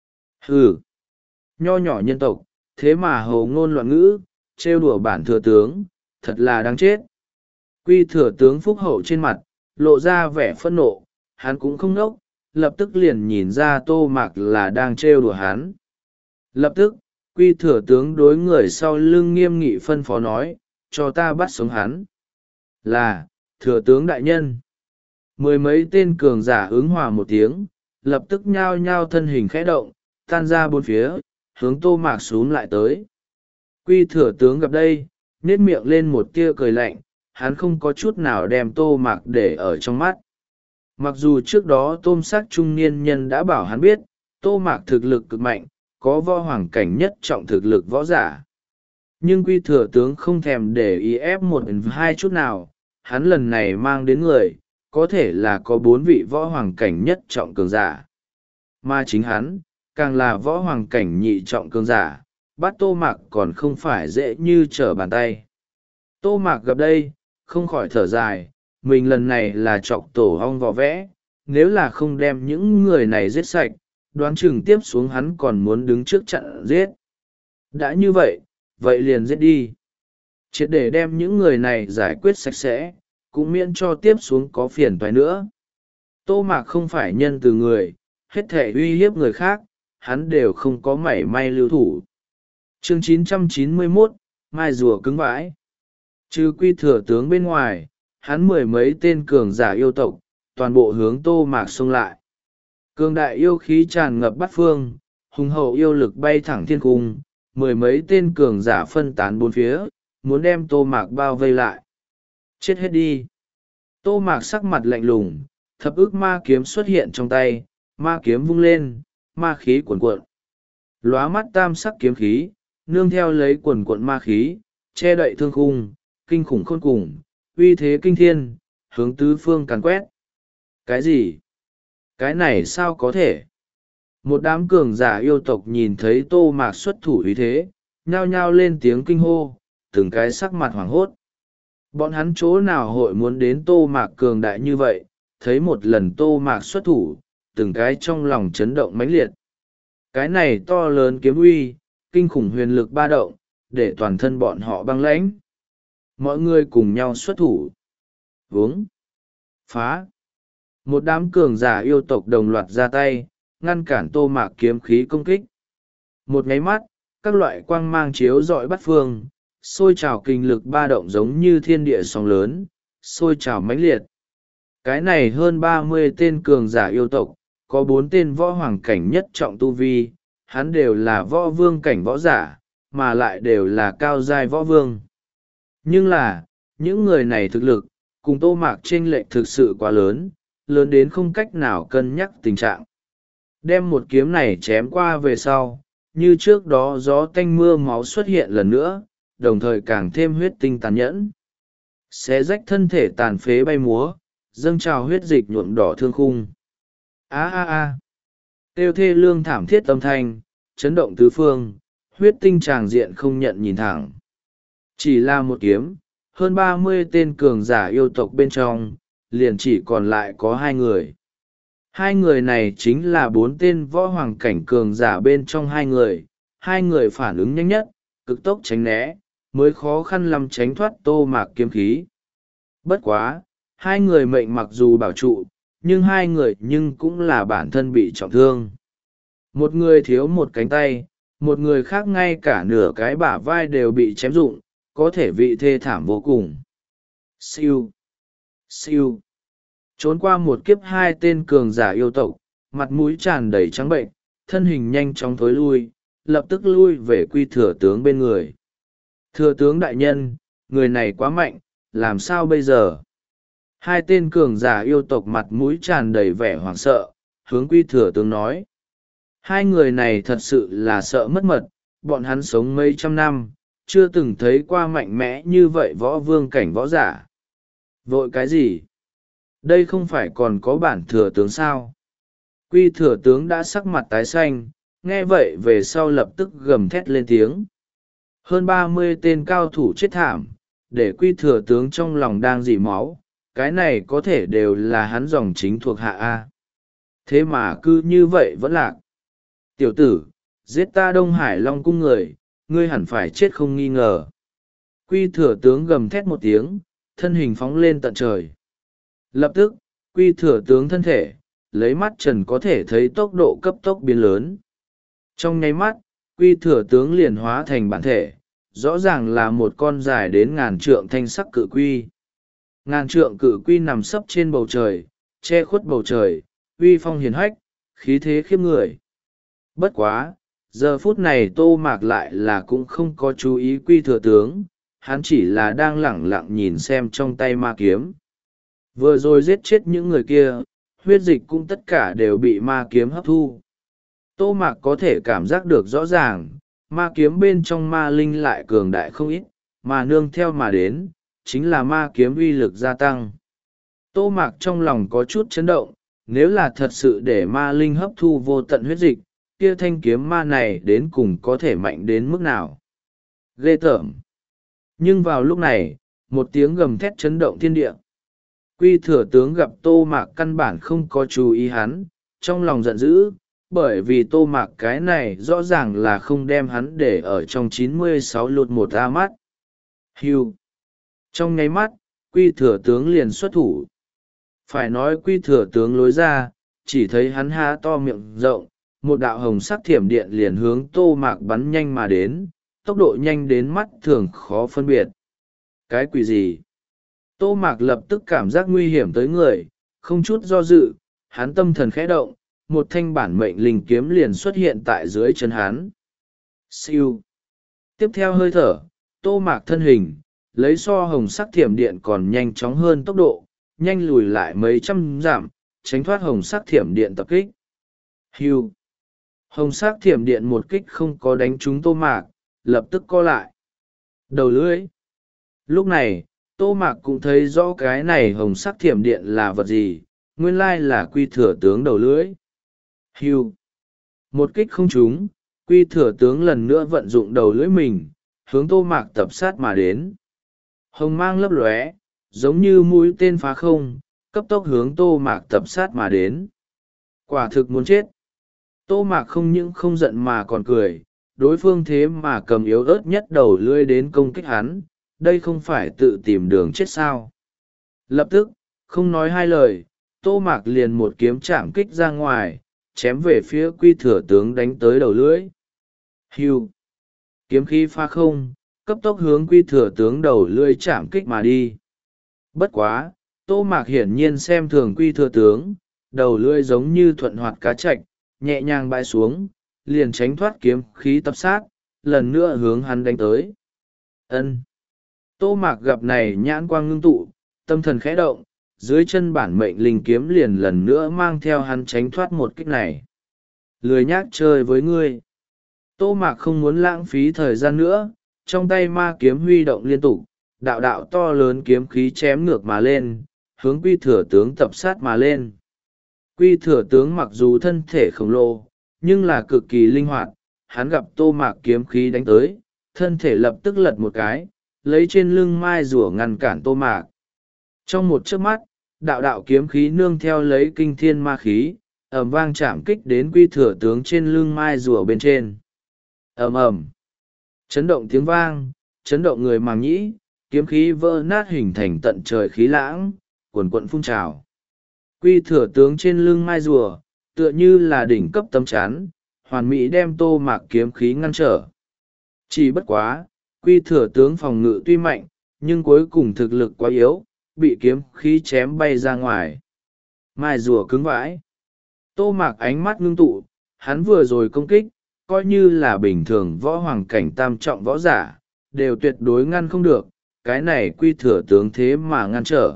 Speaker 1: Hừ, nho nhỏ nhân tộc, thế mà hồ ngôn loạn ngữ, trêu đùa bản thừa tướng, thật là đáng chết. Quy thừa tướng phúc hậu trên mặt, lộ ra vẻ phẫn nộ, hắn cũng không ngốc, lập tức liền nhìn ra Tô Mạc là đang trêu đùa hắn. Lập tức, Quy thừa tướng đối người sau lưng nghiêm nghị phân phó nói, cho ta bắt sống hắn. Là, thừa tướng đại nhân. Mười mấy tên cường giả ứng hòa một tiếng, lập tức nhao nhao thân hình khẽ động, tan ra bốn phía, hướng Tô Mạc xuống lại tới. Quy thừa tướng gặp đây, nét miệng lên một tia cười lạnh, hắn không có chút nào đem Tô Mạc để ở trong mắt. Mặc dù trước đó tôm sắc trung niên nhân đã bảo hắn biết, Tô Mạc thực lực cực mạnh, có võ hoàng cảnh nhất trọng thực lực võ giả. Nhưng quy thừa tướng không thèm để ý ép một hai chút nào. Hắn lần này mang đến người có thể là có bốn vị võ hoàng cảnh nhất trọng cường giả, mà chính hắn càng là võ hoàng cảnh nhị trọng cường giả. Bắt Tô Mạc còn không phải dễ như trở bàn tay. Tô Mạc gặp đây không khỏi thở dài, mình lần này là chọc tổ ong vò vẽ, nếu là không đem những người này giết sạch, đoán chừng tiếp xuống hắn còn muốn đứng trước chặn giết. Đã như vậy, vậy liền giết đi. Triệt để đem những người này giải quyết sạch sẽ, cũng miễn cho tiếp xuống có phiền toái nữa. Tô Mạc không phải nhân từ người, hết thể uy hiếp người khác, hắn đều không có mảy may lưu thủ. Chương chín trăm chín mươi mốt, Mai rùa cứng vãi. Trừ quy thừa tướng bên ngoài, hắn mười mấy tên cường giả yêu tộc, toàn bộ hướng Tô Mạc xông lại. Cường đại yêu khí tràn ngập bát phương, hùng hậu yêu lực bay thẳng thiên cung, mười mấy tên cường giả phân tán bốn phía, muốn đem Tô Mạc bao vây lại. Chết hết đi. Tô Mạc sắc mặt lạnh lùng, thập ức ma kiếm xuất hiện trong tay, ma kiếm vung lên, ma khí cuồn cuộn. Lóa mắt tam sắc kiếm khí, nương theo lấy cuồn cuộn ma khí, che đậy thương khung, kinh khủng khôn cùng, uy thế kinh thiên, hướng tứ phương càn quét. Cái gì? Cái này sao có thể? Một đám cường giả yêu tộc nhìn thấy Tô Mạc xuất thủ uy thế, nhao nhao lên tiếng kinh hô, từng cái sắc mặt hoảng hốt. Bọn hắn chỗ nào hội muốn đến Tô Mạc cường đại như vậy, thấy một lần Tô Mạc xuất thủ, từng cái trong lòng chấn động mãnh liệt. Cái này to lớn kiếm uy, kinh khủng huyền lực ba động, để toàn thân bọn họ băng lãnh. Mọi người cùng nhau xuất thủ. Vướng. Phá. Một đám cường giả yêu tộc đồng loạt ra tay, ngăn cản Tô Mạc kiếm khí công kích. Một nháy mắt, các loại quang mang chiếu rọi bát phương, sôi trào kinh lực ba động giống như thiên địa sóng lớn, sôi trào mãnh liệt. Cái này hơn ba mươi tên cường giả yêu tộc, có bốn tên võ hoàng cảnh nhất trọng tu vi, hắn đều là võ vương cảnh võ giả, mà lại đều là cao giai võ vương. Nhưng là, những người này thực lực, cùng Tô Mạc chênh lệch thực sự quá lớn, lớn đến không cách nào cân nhắc tình trạng. Đem một kiếm này chém qua về sau, như trước đó gió tanh mưa máu xuất hiện lần nữa, đồng thời càng thêm huyết tinh tàn nhẫn. Xé rách thân thể tàn phế bay múa, dâng trào huyết dịch nhuộm đỏ thương khung. Á á á! Tiêu thê lương thảm thiết âm thanh, chấn động tứ phương, huyết tinh tràng diện không nhận nhìn thẳng. Chỉ là một kiếm, hơn ba mươi tên cường giả yêu tộc bên trong, liền chỉ còn lại có hai người. Hai người này chính là bốn tên võ hoàng cảnh cường giả bên trong hai người, hai người phản ứng nhanh nhất, cực tốc tránh né, mới khó khăn lắm tránh thoát Tô Mạc kiếm khí. Bất quá, hai người mệnh mặc dù bảo trụ, nhưng hai người nhưng cũng là bản thân bị trọng thương. Một người thiếu một cánh tay, một người khác ngay cả nửa cái bả vai đều bị chém rụng, có thể vị thê thảm vô cùng. Siêu! Siêu! Trốn qua một kiếp hai tên cường giả yêu tộc, mặt mũi tràn đầy trắng bệnh, thân hình nhanh chóng thối lui, lập tức lui về quy thừa tướng bên người. Thừa tướng đại nhân, người này quá mạnh, làm sao bây giờ? Hai tên cường giả yêu tộc mặt mũi tràn đầy vẻ hoảng sợ, hướng quy thừa tướng nói. Hai người này thật sự là sợ mất mật, bọn hắn sống mấy trăm năm, chưa từng thấy qua mạnh mẽ như vậy võ vương cảnh võ giả. Vội cái gì? Đây không phải còn có bản thừa tướng sao? Quy thừa tướng đã sắc mặt tái xanh, nghe vậy về sau lập tức gầm thét lên tiếng. Hơn ba mươi tên cao thủ chết thảm, để quy thừa tướng trong lòng đang dỉ máu, cái này có thể đều là hắn dòng chính thuộc hạ A. Thế mà cứ như vậy vẫn lạc. Tiểu tử, giết ta Đông Hải Long cung người, ngươi hẳn phải chết không nghi ngờ. Quy thừa tướng gầm thét một tiếng, thân hình phóng lên tận trời. Lập tức, quy thừa tướng thân thể, lấy mắt trần có thể thấy tốc độ cấp tốc biến lớn. Trong nháy mắt, quy thừa tướng liền hóa thành bản thể, rõ ràng là một con dài đến ngàn trượng thanh sắc cự quy. Ngàn trượng cự quy nằm sấp trên bầu trời, che khuất bầu trời, uy phong hiền hách, khí thế khiếp người. Bất quá, giờ phút này Tô Mạc lại là cũng không có chú ý quy thừa tướng, hắn chỉ là đang lẳng lặng nhìn xem trong tay ma kiếm. Vừa rồi giết chết những người kia, huyết dịch cũng tất cả đều bị ma kiếm hấp thu. Tô Mạc có thể cảm giác được rõ ràng, ma kiếm bên trong ma linh lại cường đại không ít, mà nương theo mà đến, chính là ma kiếm uy lực gia tăng. Tô Mạc trong lòng có chút chấn động, nếu là thật sự để ma linh hấp thu vô tận huyết dịch, kia thanh kiếm ma này đến cùng có thể mạnh đến mức nào. Ghê tởm. Nhưng vào lúc này, một tiếng gầm thét chấn động thiên địa. Quy Thừa Tướng gặp Tô Mạc căn bản không có chú ý hắn, trong lòng giận dữ, bởi vì Tô Mạc cái này rõ ràng là không đem hắn để ở trong chín mươi sáu lụt một a mắt. Hưu. Trong nháy mắt, Quy Thừa Tướng liền xuất thủ. Phải nói Quy Thừa Tướng lối ra, chỉ thấy hắn há to miệng rộng, một đạo hồng sắc thiểm điện liền hướng Tô Mạc bắn nhanh mà đến, tốc độ nhanh đến mắt thường khó phân biệt. Cái quỷ gì? Tô Mạc lập tức cảm giác nguy hiểm tới người, không chút do dự, hắn tâm thần khẽ động, một thanh bản mệnh linh kiếm liền xuất hiện tại dưới chân hắn. Siêu. Tiếp theo hơi thở, Tô Mạc thân hình, lấy so hồng sắc thiểm điện còn nhanh chóng hơn tốc độ, nhanh lùi lại mấy trăm dặm, tránh thoát hồng sắc thiểm điện tập kích. Hưu. Hồng sắc thiểm điện một kích không có đánh trúng Tô Mạc, lập tức co lại. Đầu lưỡi. Lúc này, Tô Mạc cũng thấy rõ cái này hồng sắc thiểm điện là vật gì, nguyên lai là Quy Thừa Tướng đầu lưỡi. Hưu. Một kích không trúng, Quy Thừa Tướng lần nữa vận dụng đầu lưỡi mình, hướng Tô Mạc tập sát mà đến. Hồng mang lấp lóe, giống như mũi tên phá không, cấp tốc hướng Tô Mạc tập sát mà đến. Quả thực muốn chết. Tô Mạc không những không giận mà còn cười, đối phương thế mà cầm yếu ớt nhất đầu lưỡi đến công kích hắn, đây không phải tự tìm đường chết sao. Lập tức, không nói hai lời, Tô Mạc liền một kiếm chạm kích ra ngoài, chém về phía Quy Thừa Tướng đánh tới đầu lưỡi. Hưu. Kiếm khí pha không, cấp tốc hướng Quy Thừa Tướng đầu lưỡi chạm kích mà đi. Bất quá, Tô Mạc hiển nhiên xem thường Quy Thừa Tướng, đầu lưỡi giống như thuận hoạt cá chạch, nhẹ nhàng bãi xuống, liền tránh thoát kiếm khí tập sát, lần nữa hướng hắn đánh tới. Ân. Tô Mạc gặp này nhãn quang ngưng tụ, tâm thần khẽ động, dưới chân bản mệnh linh kiếm liền lần nữa mang theo hắn tránh thoát một kích này. Lười nhác chơi với ngươi. Tô Mạc không muốn lãng phí thời gian nữa, trong tay ma kiếm huy động liên tục, đạo đạo to lớn kiếm khí chém ngược mà lên, hướng Quy Thừa Tướng tập sát mà lên. Quy Thừa Tướng mặc dù thân thể khổng lồ, nhưng là cực kỳ linh hoạt, hắn gặp Tô Mạc kiếm khí đánh tới, thân thể lập tức lật một cái, lấy trên lưng mai rùa ngăn cản Tô Mạc. Trong một chớp mắt, đạo đạo kiếm khí nương theo lấy kinh thiên ma khí, ầm vang chạm kích đến Quy Thừa Tướng trên lưng mai rùa bên trên. Ầm ầm. Chấn động tiếng vang, chấn động người màng nhĩ, kiếm khí vỡ nát hình thành tận trời khí lãng, cuồn cuộn phun trào. Quy Thừa Tướng trên lưng mai rùa, tựa như là đỉnh cấp tấm chắn, hoàn mỹ đem Tô Mạc kiếm khí ngăn trở. Chỉ bất quá, Quy Thừa Tướng phòng ngự tuy mạnh, nhưng cuối cùng thực lực quá yếu, bị kiếm khí chém bay ra ngoài. Mai rùa cứng vãi. Tô Mạc ánh mắt ngưng tụ, hắn vừa rồi công kích, coi như là bình thường võ hoàng cảnh tam trọng võ giả, đều tuyệt đối ngăn không được, cái này Quy Thừa Tướng thế mà ngăn trở.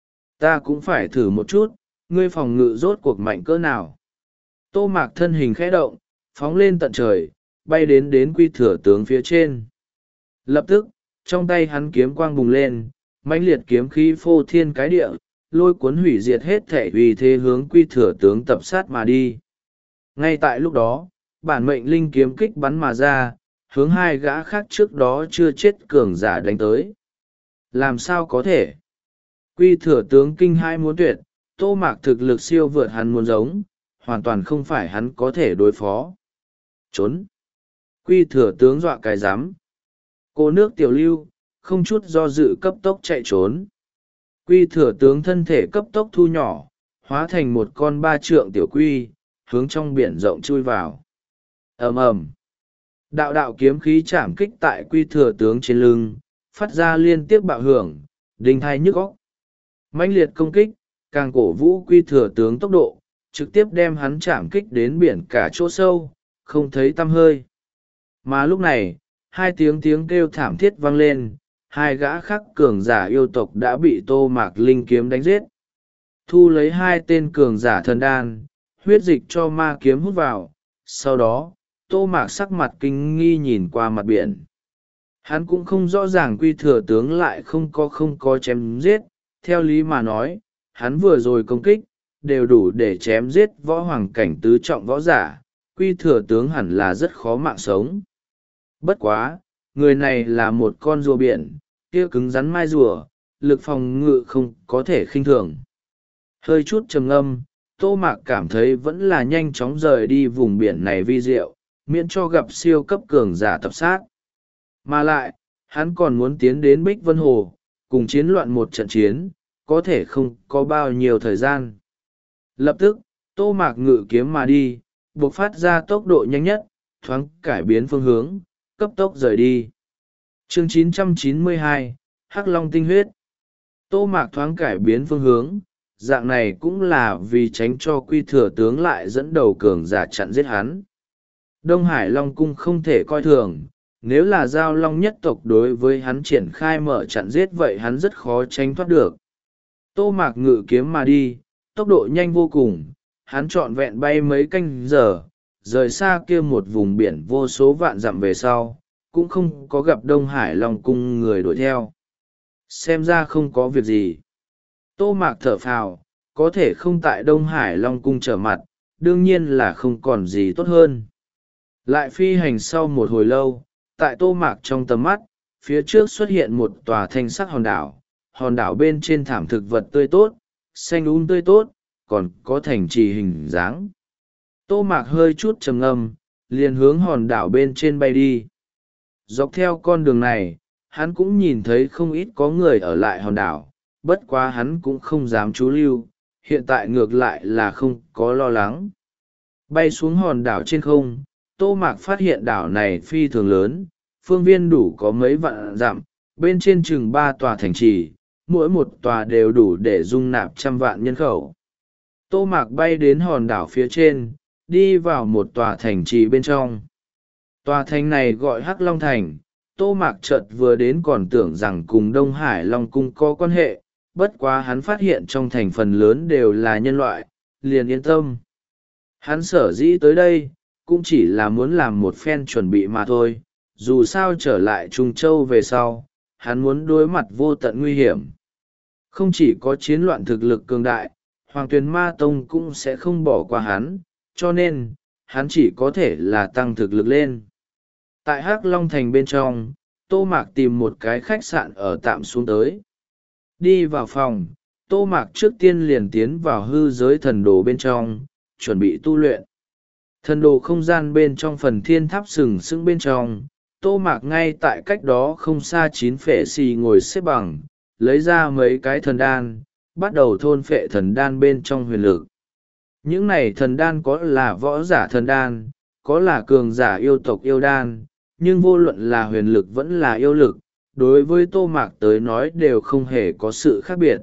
Speaker 1: Ta cũng phải thử một chút, ngươi phòng ngự rốt cuộc mạnh cỡ nào. Tô Mạc thân hình khẽ động, phóng lên tận trời, bay đến đến Quy Thừa Tướng phía trên. Lập tức, trong tay hắn kiếm quang bùng lên, mãnh liệt kiếm khí phô thiên cái địa, lôi cuốn hủy diệt hết thể uy thế hướng Quy Thừa Tướng tập sát mà đi. Ngay tại lúc đó, bản mệnh linh kiếm kích bắn mà ra, hướng hai gã khác trước đó chưa chết cường giả đánh tới. Làm sao có thể? Quy Thừa Tướng kinh hai muốn tuyệt, Tô Mạc thực lực siêu vượt hắn muốn giống, hoàn toàn không phải hắn có thể đối phó. Trốn! Quy Thừa Tướng dọa cái rắm. Cô nước tiểu lưu, không chút do dự cấp tốc chạy trốn. Quy Thừa Tướng thân thể cấp tốc thu nhỏ, hóa thành một con ba trượng tiểu quy, hướng trong biển rộng chui vào. Ầm ầm. Đạo đạo kiếm khí chạm kích tại Quy Thừa Tướng trên lưng, phát ra liên tiếp bạo hưởng, đinh thai nhức óc. Mãnh liệt công kích, càng cổ vũ Quy Thừa Tướng tốc độ, trực tiếp đem hắn chạm kích đến biển cả chỗ sâu, không thấy tăm hơi. Mà lúc này, hai tiếng tiếng kêu thảm thiết vang lên, hai gã khắc cường giả yêu tộc đã bị Tô Mạc linh kiếm đánh giết. Thu lấy hai tên cường giả thần đan, huyết dịch cho ma kiếm hút vào, sau đó, Tô Mạc sắc mặt kinh nghi nhìn qua mặt biển. Hắn cũng không rõ ràng Quy Thừa tướng lại không có không có chém giết, theo lý mà nói, hắn vừa rồi công kích, đều đủ để chém giết võ hoàng cảnh tứ trọng võ giả, Quy Thừa tướng hẳn là rất khó mạng sống. Bất quá, người này là một con rùa biển, kia cứng rắn mai rùa, lực phòng ngự không có thể khinh thường. Hơi chút trầm ngâm, Tô Mạc cảm thấy vẫn là nhanh chóng rời đi vùng biển này vi diệu, miễn cho gặp siêu cấp cường giả tập sát. Mà lại, hắn còn muốn tiến đến Bích Vân Hồ, cùng chiến loạn một trận chiến, có thể không có bao nhiêu thời gian. Lập tức, Tô Mạc ngự kiếm mà đi, buộc phát ra tốc độ nhanh nhất, thoáng cải biến phương hướng, cấp tốc rời đi. Chương chín trăm chín mươi hai, Hắc Long tinh huyết. Tô Mạc thoáng cải biến phương hướng, dạng này cũng là vì tránh cho Quy Thừa tướng lại dẫn đầu cường giả chặn giết hắn. Đông Hải Long Cung không thể coi thường, nếu là giao long nhất tộc đối với hắn triển khai mở chặn giết vậy hắn rất khó tránh thoát được. Tô Mạc ngự kiếm mà đi, tốc độ nhanh vô cùng, hắn trọn vẹn bay mấy canh giờ, rời xa kia một vùng biển vô số vạn dặm về sau, cũng không có gặp Đông Hải Long Cung người đuổi theo. Xem ra không có việc gì. Tô Mạc thở phào, có thể không tại Đông Hải Long Cung trở mặt, đương nhiên là không còn gì tốt hơn. Lại phi hành sau một hồi lâu, tại Tô Mạc trong tầm mắt, phía trước xuất hiện một tòa thanh sắc hòn đảo, hòn đảo bên trên thảm thực vật tươi tốt, xanh um tươi tốt, còn có thành trì hình dáng. Tô Mạc hơi chút trầm ngâm, liền hướng hòn đảo bên trên bay đi. Dọc theo con đường này, hắn cũng nhìn thấy không ít có người ở lại hòn đảo, bất quá hắn cũng không dám trú lưu, hiện tại ngược lại là không có lo lắng. Bay xuống hòn đảo trên không, Tô Mạc phát hiện đảo này phi thường lớn, phương viên đủ có mấy vạn dặm, bên trên chừng ba tòa thành trì, mỗi một tòa đều đủ để dung nạp trăm vạn nhân khẩu. Tô Mạc bay đến hòn đảo phía trên, đi vào một tòa thành trì bên trong. Tòa thành này gọi Hắc Long Thành, Tô Mạc chợt vừa đến còn tưởng rằng cùng Đông Hải Long Cung có quan hệ, bất quá hắn phát hiện trong thành phần lớn đều là nhân loại, liền yên tâm. Hắn sở dĩ tới đây, cũng chỉ là muốn làm một phen chuẩn bị mà thôi, dù sao trở lại Trung Châu về sau, hắn muốn đối mặt vô tận nguy hiểm. Không chỉ có chiến loạn thực lực cường đại, Hoàng Tuyền Ma Tông cũng sẽ không bỏ qua hắn, cho nên, hắn chỉ có thể là tăng thực lực lên. Tại Hắc Long Thành bên trong, Tô Mạc tìm một cái khách sạn ở tạm xuống tới. Đi vào phòng, Tô Mạc trước tiên liền tiến vào hư giới thần đồ bên trong, chuẩn bị tu luyện. Thần đồ không gian bên trong phần thiên tháp sừng sững bên trong, Tô Mạc ngay tại cách đó không xa chín phệ xì ngồi xếp bằng, lấy ra mấy cái thần đan, bắt đầu thôn phệ thần đan bên trong huyền lực. Những này thần đan có là võ giả thần đan, có là cường giả yêu tộc yêu đan, nhưng vô luận là huyền lực vẫn là yêu lực, đối với Tô Mạc tới nói đều không hề có sự khác biệt.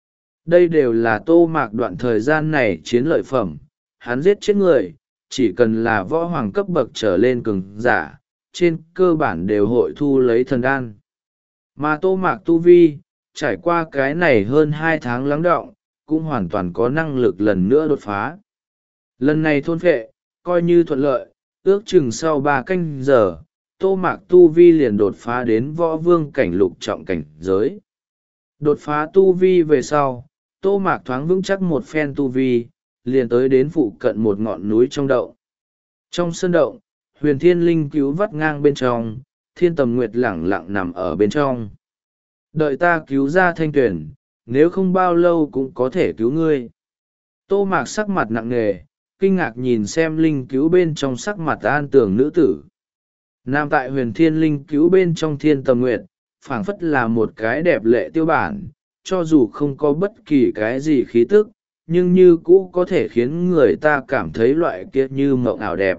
Speaker 1: Đây đều là Tô Mạc đoạn thời gian này chiến lợi phẩm, hắn giết chết người, chỉ cần là võ hoàng cấp bậc trở lên cường giả, trên cơ bản đều hội thu lấy thần đan. Mà Tô Mạc tu vi, trải qua cái này hơn hai tháng lắng đọng, cũng hoàn toàn có năng lực lần nữa đột phá. Lần này thôn phệ, coi như thuận lợi, ước chừng sau ba canh giờ, Tô Mạc tu vi liền đột phá đến võ vương cảnh lục trọng cảnh giới. Đột phá tu vi về sau, Tô Mạc thoáng vững chắc một phen tu vi, liền tới đến phụ cận một ngọn núi trong động. Trong sân động, huyền thiên linh cứu vắt ngang bên trong, thiên tầm nguyệt lẳng lặng nằm ở bên trong. Đợi ta cứu ra thanh tuyển, nếu không bao lâu cũng có thể cứu ngươi. Tô Mạc sắc mặt nặng nề, kinh ngạc nhìn xem linh cứu bên trong sắc mặt an tường nữ tử. Nam tại huyền thiên linh cứu bên trong thiên tầm nguyệt, phảng phất là một cái đẹp lệ tiêu bản, cho dù không có bất kỳ cái gì khí tức, nhưng như cũ có thể khiến người ta cảm thấy loại kia như mộng ảo đẹp.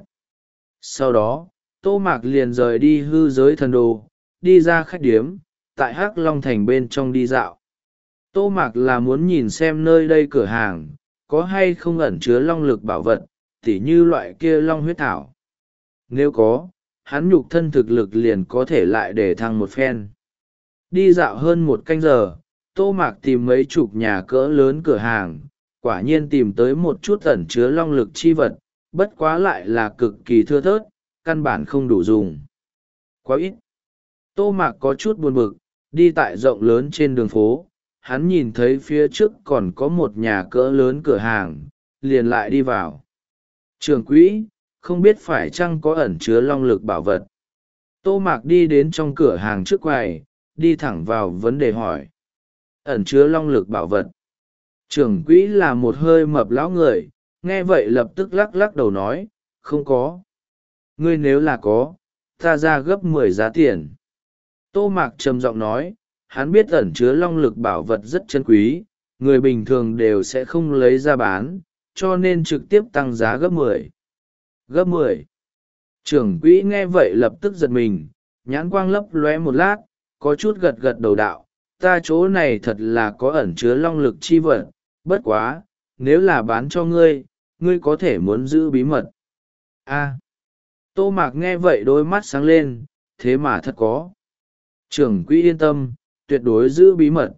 Speaker 1: Sau đó, Tô Mạc liền rời đi hư giới thần đồ, đi ra khách điếm, tại Hắc Long Thành bên trong đi dạo. Tô Mạc là muốn nhìn xem nơi đây cửa hàng, có hay không ẩn chứa long lực bảo vật, tỉ như loại kia long huyết thảo. Nếu có, hắn nhục thân thực lực liền có thể lại để thăng một phen. Đi dạo hơn một canh giờ, Tô Mạc tìm mấy chục nhà cỡ lớn cửa hàng, quả nhiên tìm tới một chút ẩn chứa long lực chi vật, bất quá lại là cực kỳ thưa thớt, căn bản không đủ dùng. Quá ít. Tô Mạc có chút buồn bực, đi tại rộng lớn trên đường phố, hắn nhìn thấy phía trước còn có một nhà cỡ lớn cửa hàng, liền lại đi vào. Trưởng quỹ, không biết phải chăng có ẩn chứa long lực bảo vật. Tô Mạc đi đến trong cửa hàng trước quầy, đi thẳng vào vấn đề hỏi. Ẩn chứa long lực bảo vật. Trưởng quỹ là một hơi mập lão người, nghe vậy lập tức lắc lắc đầu nói, không có. Ngươi nếu là có, ta ra gấp mười giá tiền. Tô Mạc trầm giọng nói, hắn biết ẩn chứa long lực bảo vật rất chân quý, người bình thường đều sẽ không lấy ra bán, cho nên trực tiếp tăng giá gấp mười. Gấp mười. Trưởng quỹ nghe vậy lập tức giật mình, nhãn quang lấp lóe một lát, có chút gật gật đầu đạo, ta chỗ này thật là có ẩn chứa long lực chi vật, bất quá, nếu là bán cho ngươi, ngươi có thể muốn giữ bí mật. A. Tô Mạc nghe vậy đôi mắt sáng lên, thế mà thật có. Trưởng quỹ yên tâm, tuyệt đối giữ bí mật.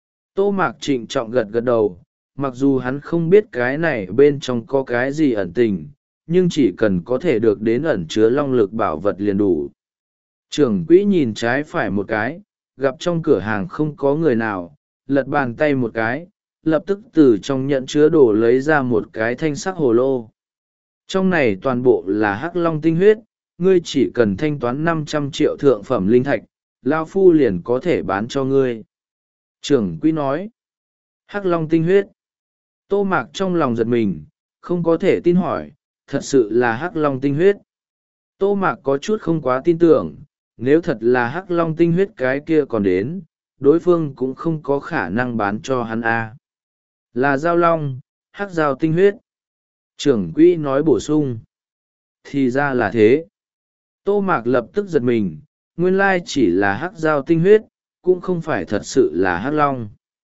Speaker 1: Tô Mạc trịnh trọng gật gật đầu, mặc dù hắn không biết cái này bên trong có cái gì ẩn tình, nhưng chỉ cần có thể được đến ẩn chứa long lực bảo vật liền đủ. Trưởng quỹ nhìn trái phải một cái, gặp trong cửa hàng không có người nào, lật bàn tay một cái, lập tức từ trong nhẫn chứa đồ lấy ra một cái thanh sắc hồ lô. Trong này toàn bộ là hắc long tinh huyết, ngươi chỉ cần thanh toán năm trăm triệu thượng phẩm linh thạch, lao phu liền có thể bán cho ngươi. Trưởng quỹ nói, hắc long tinh huyết. Tô Mạc trong lòng giật mình, không có thể tin hỏi, thật sự là hắc long tinh huyết. Tô Mạc có chút không quá tin tưởng, nếu thật là hắc long tinh huyết cái kia còn đến, đối phương cũng không có khả năng bán cho hắn a. Là giao long, hắc giao tinh huyết. Trưởng quỹ nói bổ sung. Thì ra là thế. Tô Mạc lập tức giật mình, nguyên lai chỉ là hắc giao tinh huyết, cũng không phải thật sự là hắc long.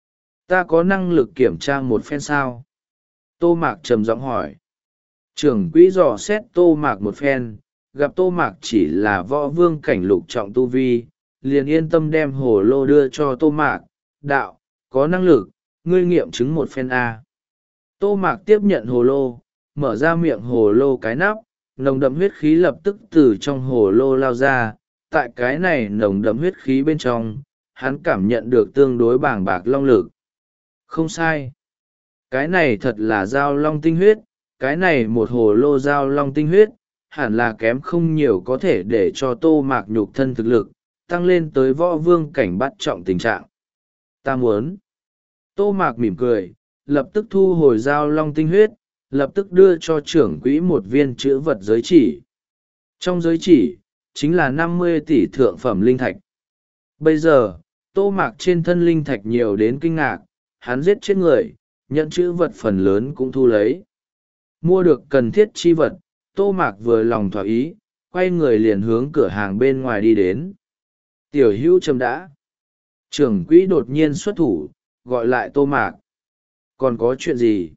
Speaker 1: Ta có năng lực kiểm tra một phen sao? Tô Mạc trầm giọng hỏi. Trưởng quỹ dò xét Tô Mạc một phen, gặp Tô Mạc chỉ là võ vương cảnh lục trọng tu vi, liền yên tâm đem hồ lô đưa cho Tô Mạc. Đạo, có năng lực, ngươi nghiệm chứng một phen A. Tô Mạc tiếp nhận hồ lô, mở ra miệng hồ lô cái nắp, nồng đậm huyết khí lập tức từ trong hồ lô lao ra. Tại cái này nồng đậm huyết khí bên trong, hắn cảm nhận được tương đối bàng bạc long lực. Không sai. Cái này thật là giao long tinh huyết, cái này một hồ lô giao long tinh huyết, hẳn là kém không nhiều có thể để cho Tô Mạc nhục thân thực lực, tăng lên tới võ vương cảnh bắt trọng tình trạng. Ta muốn. Tô Mạc mỉm cười, lập tức thu hồi giao long tinh huyết, lập tức đưa cho trưởng quỹ một viên chữ vật giới chỉ. Trong giới chỉ, chính là năm mươi tỷ thượng phẩm linh thạch. Bây giờ, Tô Mạc trên thân linh thạch nhiều đến kinh ngạc, hắn giết chết người, nhận chữ vật phần lớn cũng thu lấy. Mua được cần thiết chi vật, Tô Mạc vừa lòng thỏa ý, quay người liền hướng cửa hàng bên ngoài đi đến. Tiểu hữu chấm đã. Trưởng quỹ đột nhiên xuất thủ, gọi lại Tô Mạc. Còn có chuyện gì?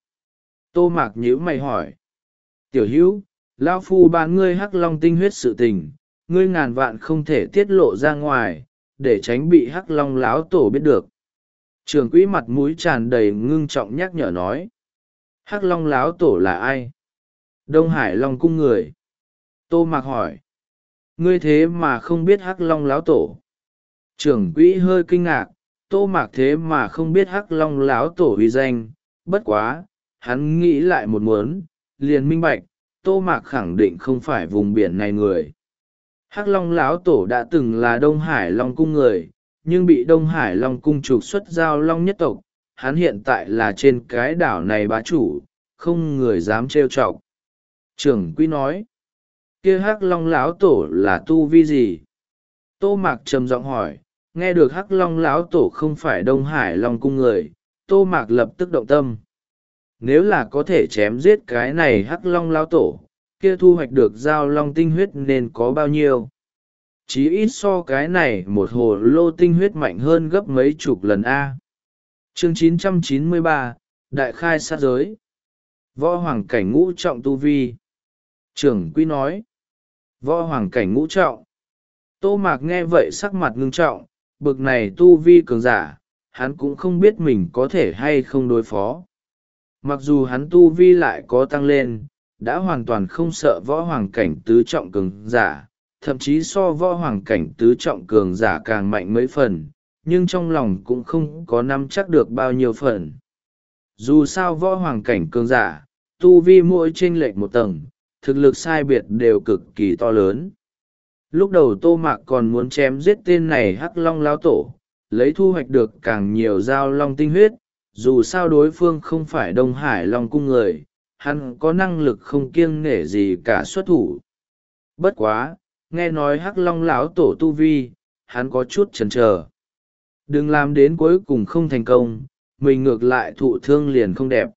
Speaker 1: Tô Mạc nhíu mày hỏi. Tiểu hữu, lão phu bán ngươi hắc long tinh huyết sự tình, ngươi ngàn vạn không thể tiết lộ ra ngoài, để tránh bị hắc long láo tổ biết được. Trưởng quỹ mặt mũi tràn đầy ngưng trọng nhắc nhở nói. Hắc long láo tổ là ai? Đông Hải Long cung người. Tô Mạc hỏi. Ngươi thế mà không biết hắc long láo tổ. Trưởng quỹ hơi kinh ngạc, Tô Mạc thế mà không biết hắc long láo tổ uy danh, bất quá, hắn nghĩ lại một muốn, liền minh bạch, Tô Mạc khẳng định không phải vùng biển này người. Hắc long láo tổ đã từng là Đông Hải Long cung người, nhưng bị Đông Hải Long cung trục xuất giao long nhất tộc, hắn hiện tại là trên cái đảo này bá chủ, không người dám trêu chọc. Trưởng quỹ nói, kia hắc long láo tổ là tu vi gì? Tô Mạc trầm giọng hỏi, nghe được hắc long láo tổ không phải Đông Hải Long cung người, Tô Mạc lập tức động tâm. Nếu là có thể chém giết cái này hắc long láo tổ, kia thu hoạch được giao long tinh huyết nên có bao nhiêu? Chí ít so cái này một hồ lô tinh huyết mạnh hơn gấp mấy chục lần A. Chương chín trăm chín mươi ba, Đại khai sát giới. Võ hoàng cảnh ngũ trọng tu vi. Trưởng quỹ nói. Võ hoàng cảnh ngũ trọng. Tô Mạc nghe vậy sắc mặt ngưng trọng, bực này tu vi cường giả, hắn cũng không biết mình có thể hay không đối phó. Mặc dù hắn tu vi lại có tăng lên, đã hoàn toàn không sợ võ hoàng cảnh tứ trọng cường giả, thậm chí so võ hoàng cảnh tứ trọng cường giả càng mạnh mấy phần, nhưng trong lòng cũng không có nắm chắc được bao nhiêu phần. Dù sao võ hoàng cảnh cường giả, tu vi mỗi chênh lệch một tầng, thực lực sai biệt đều cực kỳ to lớn. Lúc đầu Tô Mạc còn muốn chém giết tên này Hắc Long lão tổ, lấy thu hoạch được càng nhiều dao long tinh huyết, dù sao đối phương không phải Đông Hải Long cung người, hắn có năng lực không kiêng nể gì cả xuất thủ. Bất quá, nghe nói Hắc Long lão tổ tu vi, hắn có chút chần chờ. Đừng làm đến cuối cùng không thành công, mình ngược lại thụ thương liền không đẹp.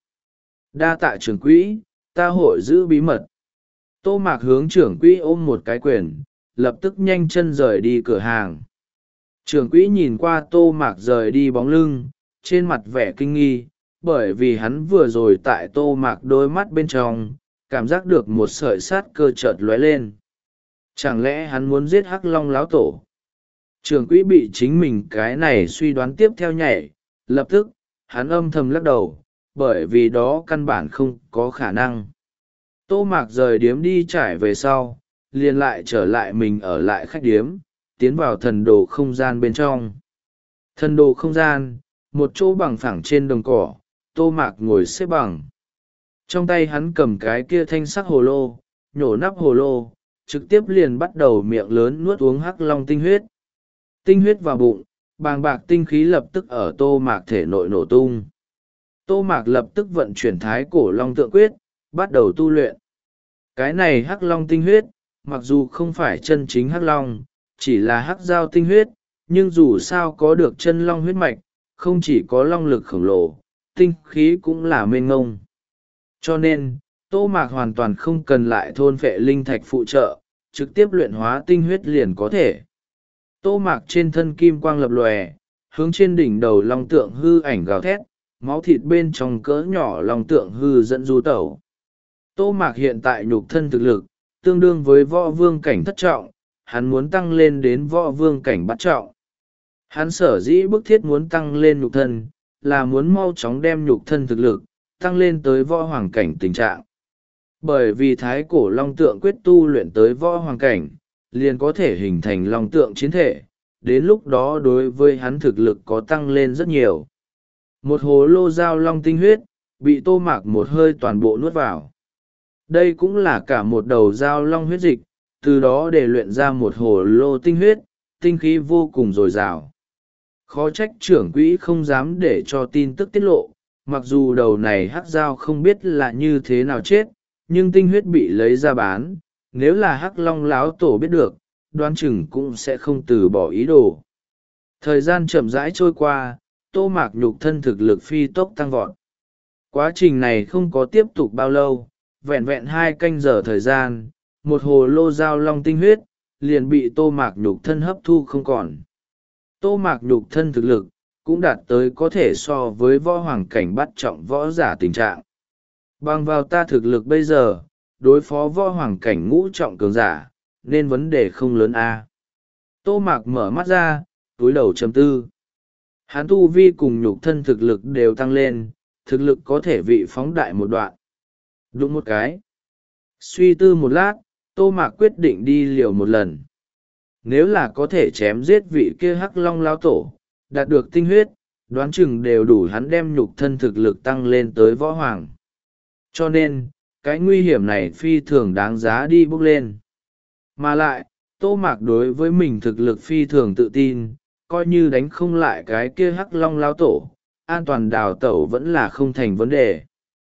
Speaker 1: Đa tạ trưởng quỹ, ta hội giữ bí mật. Tô Mạc hướng trưởng quỹ ôm một cái quyền, lập tức nhanh chân rời đi cửa hàng. Trưởng quỹ nhìn qua Tô Mạc rời đi bóng lưng, trên mặt vẻ kinh nghi, bởi vì hắn vừa rồi tại Tô Mạc đôi mắt bên trong, cảm giác được một sợi sát cơ chợt lóe lên. Chẳng lẽ hắn muốn giết Hắc Long lão tổ? Trưởng quỹ bị chính mình cái này suy đoán tiếp theo nhảy, lập tức, hắn âm thầm lắc đầu, bởi vì đó căn bản không có khả năng. Tô Mạc rời điếm đi trải về sau, liền lại trở lại mình ở lại khách điếm, tiến vào thần đồ không gian bên trong. Thần đồ không gian, một chỗ bằng phẳng trên đồng cỏ, Tô Mạc ngồi xếp bằng. Trong tay hắn cầm cái kia thanh sắc hồ lô, nhổ nắp hồ lô, trực tiếp liền bắt đầu miệng lớn nuốt uống Hắc Long tinh huyết. Tinh huyết vào bụng, bàng bạc tinh khí lập tức ở Tô Mạc thể nội nổ tung. Tô Mạc lập tức vận chuyển thái cổ long tượng quyết, bắt đầu tu luyện. Cái này Hắc Long tinh huyết, mặc dù không phải chân chính Hắc Long, chỉ là Hắc Giao tinh huyết, nhưng dù sao có được chân long huyết mạch, không chỉ có long lực khổng lồ, tinh khí cũng là mênh ngông. Cho nên, Tô Mạc hoàn toàn không cần lại thôn phệ linh thạch phụ trợ, trực tiếp luyện hóa tinh huyết liền có thể. Tô Mạc trên thân kim quang lập lòe, hướng trên đỉnh đầu long tượng hư ảnh gào thét, máu thịt bên trong cỡ nhỏ long tượng hư dẫn du tẩu. Tô Mạc hiện tại nhục thân thực lực, tương đương với võ vương cảnh thất trọng, hắn muốn tăng lên đến võ vương cảnh bát trọng. Hắn sở dĩ bức thiết muốn tăng lên nhục thân, là muốn mau chóng đem nhục thân thực lực, tăng lên tới võ hoàng cảnh tình trạng. Bởi vì thái cổ long tượng quyết tu luyện tới võ hoàng cảnh, liền có thể hình thành long tượng chiến thể, đến lúc đó đối với hắn thực lực có tăng lên rất nhiều. Một hồ lô dao long tinh huyết, bị Tô Mạc một hơi toàn bộ nuốt vào. Đây cũng là cả một đầu dao long huyết dịch, từ đó để luyện ra một hồ lô tinh huyết, tinh khí vô cùng dồi dào. Khó trách trưởng quỹ không dám để cho tin tức tiết lộ, mặc dù đầu này Hắc Giao không biết là như thế nào chết, nhưng tinh huyết bị lấy ra bán, nếu là Hắc Long láo tổ biết được, đoán chừng cũng sẽ không từ bỏ ý đồ. Thời gian chậm rãi trôi qua, Tô Mạc nhục thân thực lực phi tốc tăng vọt. Quá trình này không có tiếp tục bao lâu, vẹn vẹn hai canh giờ thời gian, một hồ lô dao long tinh huyết, liền bị Tô Mạc nhục thân hấp thu không còn. Tô Mạc nhục thân thực lực, cũng đạt tới có thể so với võ hoàng cảnh bắt trọng võ giả tình trạng. Bằng vào ta thực lực bây giờ, đối phó võ hoàng cảnh ngũ trọng cường giả, nên vấn đề không lớn a. Tô Mạc mở mắt ra, túi đầu trầm tư. Hắn tu vi cùng nhục thân thực lực đều tăng lên, thực lực có thể vị phóng đại một đoạn. Đúng một cái. Suy tư một lát, Tô Mạc quyết định đi liều một lần. Nếu là có thể chém giết vị kia Hắc Long lao tổ, đạt được tinh huyết, đoán chừng đều đủ hắn đem nhục thân thực lực tăng lên tới võ hoàng. Cho nên, cái nguy hiểm này phi thường đáng giá đi bước lên. Mà lại, Tô Mạc đối với mình thực lực phi thường tự tin, coi như đánh không lại cái kia Hắc Long lao tổ, an toàn đào tẩu vẫn là không thành vấn đề.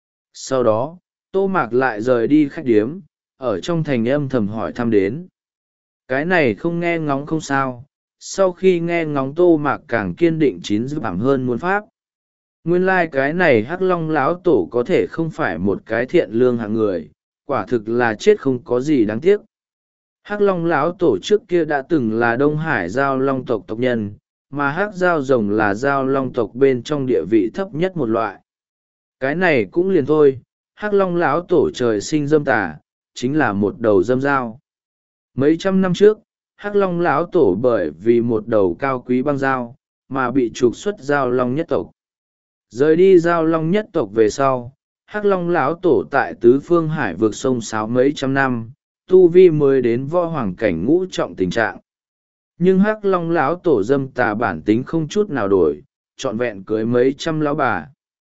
Speaker 1: Sau đó, Tô Mạc lại rời đi khách điếm, ở trong thành âm thầm hỏi thăm đến. Cái này không nghe ngóng không sao, sau khi nghe ngóng Tô Mạc càng kiên định chín dư bản hơn muốn pháp. Nguyên lai like cái này Hắc Long lão tổ có thể không phải một cái thiện lương hạng người, quả thực là chết không có gì đáng tiếc. Hắc Long lão tổ trước kia đã từng là Đông Hải Giao Long tộc tộc nhân, mà Hắc Giao Rồng là Giao Long tộc bên trong địa vị thấp nhất một loại. Cái này cũng liền thôi, Hắc Long lão tổ trời sinh dâm tà, chính là một đầu dâm dao. Mấy trăm năm trước, Hắc Long lão tổ bởi vì một đầu cao quý băng dao, mà bị trục xuất Giao Long nhất tộc. Rời đi Giao Long nhất tộc về sau, hắc long lão tổ tại tứ phương hải vượt sông sáo mấy trăm năm, tu vi mới đến võ hoàng cảnh ngũ trọng tình trạng. Nhưng hắc long lão tổ dâm tà bản tính không chút nào đổi, trọn vẹn cưới mấy trăm lão bà.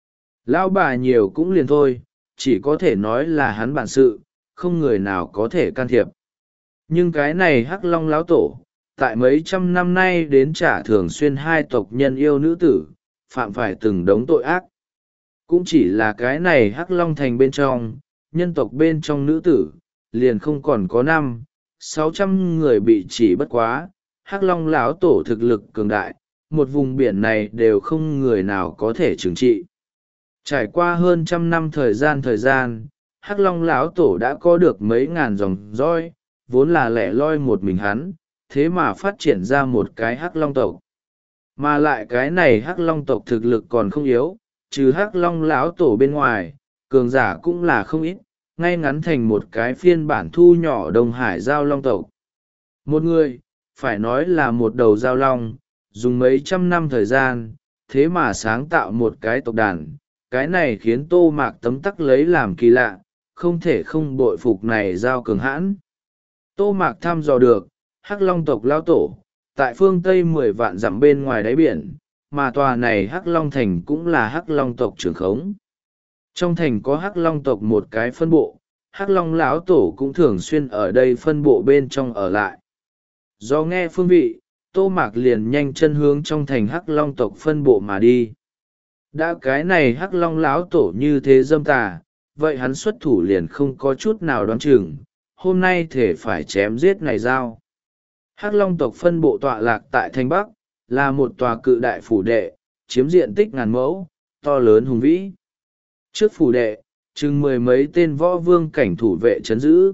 Speaker 1: Lão bà nhiều cũng liền thôi, chỉ có thể nói là hắn bản sự, không người nào có thể can thiệp. Nhưng cái này hắc long lão tổ, tại mấy trăm năm nay đến trả thường xuyên hai tộc nhân yêu nữ tử, phạm phải từng đống tội ác. Cũng chỉ là cái này hắc long thành bên trong, nhân tộc bên trong nữ tử, liền không còn có năm, sáu trăm người bị chỉ bất quá, hắc long lão tổ thực lực cường đại, một vùng biển này đều không người nào có thể trừng trị. Trải qua hơn trăm năm thời gian thời gian, hắc long lão tổ đã có được mấy ngàn dòng roi, vốn là lẻ loi một mình hắn, thế mà phát triển ra một cái hắc long tộc. Mà lại cái này hắc long tộc thực lực còn không yếu, trừ hắc long lão tổ bên ngoài, cường giả cũng là không ít, ngay ngắn thành một cái phiên bản thu nhỏ Đông Hải giao long tộc. Một người, phải nói là một đầu giao long, dùng mấy trăm năm thời gian, thế mà sáng tạo một cái tộc đàn, cái này khiến Tô Mạc tấm tắc lấy làm kỳ lạ, không thể không bội phục này giao cường hãn. Tô Mạc thăm dò được, hắc long tộc lão tổ, tại phương Tây mười vạn dặm bên ngoài đáy biển, mà tòa này hắc long thành cũng là hắc long tộc trưởng khống. Trong thành có hắc long tộc một cái phân bộ, hắc long lão tổ cũng thường xuyên ở đây phân bộ bên trong ở lại. Do nghe phương vị, Tô Mạc liền nhanh chân hướng trong thành hắc long tộc phân bộ mà đi. Đã cái này hắc long lão tổ như thế dâm tà, vậy hắn xuất thủ liền không có chút nào đoán chừng, hôm nay thể phải chém giết này giao. Hắc long tộc phân bộ tọa lạc tại thành Bắc, là một tòa cự đại phủ đệ, chiếm diện tích ngàn mẫu, to lớn hùng vĩ. Trước phủ đệ, chừng mười mấy tên võ vương cảnh thủ vệ trấn giữ.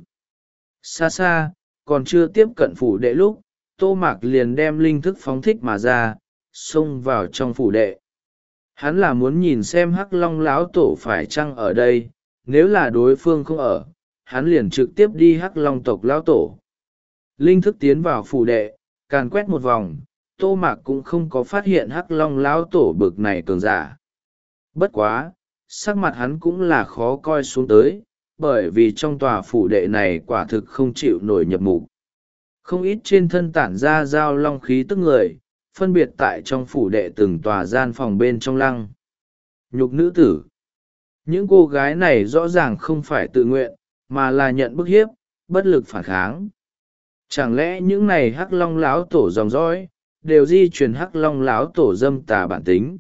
Speaker 1: Xa xa, còn chưa tiếp cận phủ đệ lúc, Tô Mạc liền đem linh thức phóng thích mà ra, xông vào trong phủ đệ. Hắn là muốn nhìn xem hắc long lão tổ phải chăng ở đây, nếu là đối phương không ở, hắn liền trực tiếp đi hắc long tộc lão tổ. Linh thức tiến vào phủ đệ, càn quét một vòng, Tô Mạc cũng không có phát hiện hắc long lão tổ bực này cường giả. Bất quá, sắc mặt hắn cũng là khó coi xuống tới, bởi vì trong tòa phủ đệ này quả thực không chịu nổi nhập mục. Không ít trên thân tản ra giao long khí tức người, phân biệt tại trong phủ đệ từng tòa gian phòng bên trong lăng. Nhục nữ tử. Những cô gái này rõ ràng không phải tự nguyện, mà là nhận bức hiếp, bất lực phản kháng. Chẳng lẽ những này hắc long láo tổ dòng dõi, đều di truyền hắc long láo tổ dâm tà bản tính?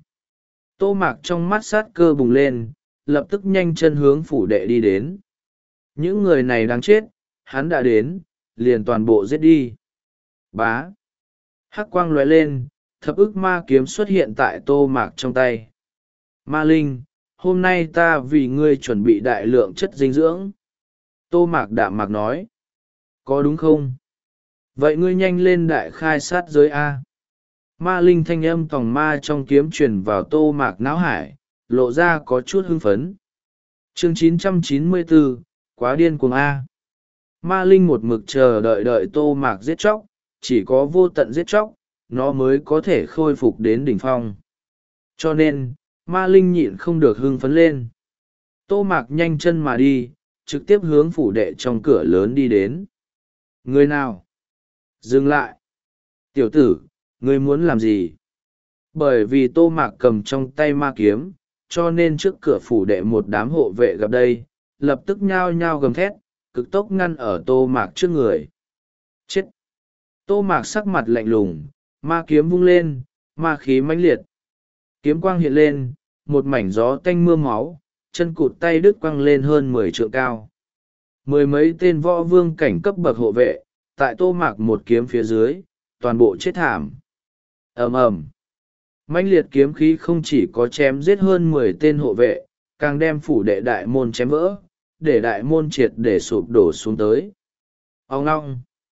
Speaker 1: Tô Mạc trong mắt sát cơ bùng lên, lập tức nhanh chân hướng phủ đệ đi đến. Những người này đáng chết, hắn đã đến, liền toàn bộ giết đi. Bá. Hắc quang lóe lên, thập ức ma kiếm xuất hiện tại Tô Mạc trong tay. Ma Linh, hôm nay ta vì ngươi chuẩn bị đại lượng chất dinh dưỡng. Tô Mạc đạm mạc nói. Có đúng không? Vậy ngươi nhanh lên đại khai sát giới A. Ma Linh thanh âm tòng ma trong kiếm truyền vào Tô Mạc não hải, lộ ra có chút hưng phấn. Chương chín trăm chín mươi bốn, quá điên cuồng A. Ma Linh một mực chờ đợi đợi Tô Mạc giết chóc, chỉ có vô tận giết chóc, nó mới có thể khôi phục đến đỉnh phong. Cho nên, Ma Linh nhịn không được hưng phấn lên. Tô Mạc nhanh chân mà đi, trực tiếp hướng phủ đệ trong cửa lớn đi đến. Người nào? Dừng lại. Tiểu tử, ngươi muốn làm gì? Bởi vì Tô Mạc cầm trong tay ma kiếm, cho nên trước cửa phủ đệ một đám hộ vệ gặp đây, lập tức nhao nhao gầm thét, cực tốc ngăn ở Tô Mạc trước người. Chết! Tô Mạc sắc mặt lạnh lùng, ma kiếm vung lên, ma khí mãnh liệt. Kiếm quang hiện lên, một mảnh gió tanh mưa máu, chân cụt tay đứt quăng lên hơn mười trượng cao. Mười mấy tên võ vương cảnh cấp bậc hộ vệ, tại Tô Mạc một kiếm phía dưới, toàn bộ chết thảm. Ầm ầm. Mãnh liệt kiếm khí không chỉ có chém giết hơn mười tên hộ vệ, càng đem phủ đệ đại môn chém vỡ, để đại môn triệt để sụp đổ xuống tới. Ông ngong.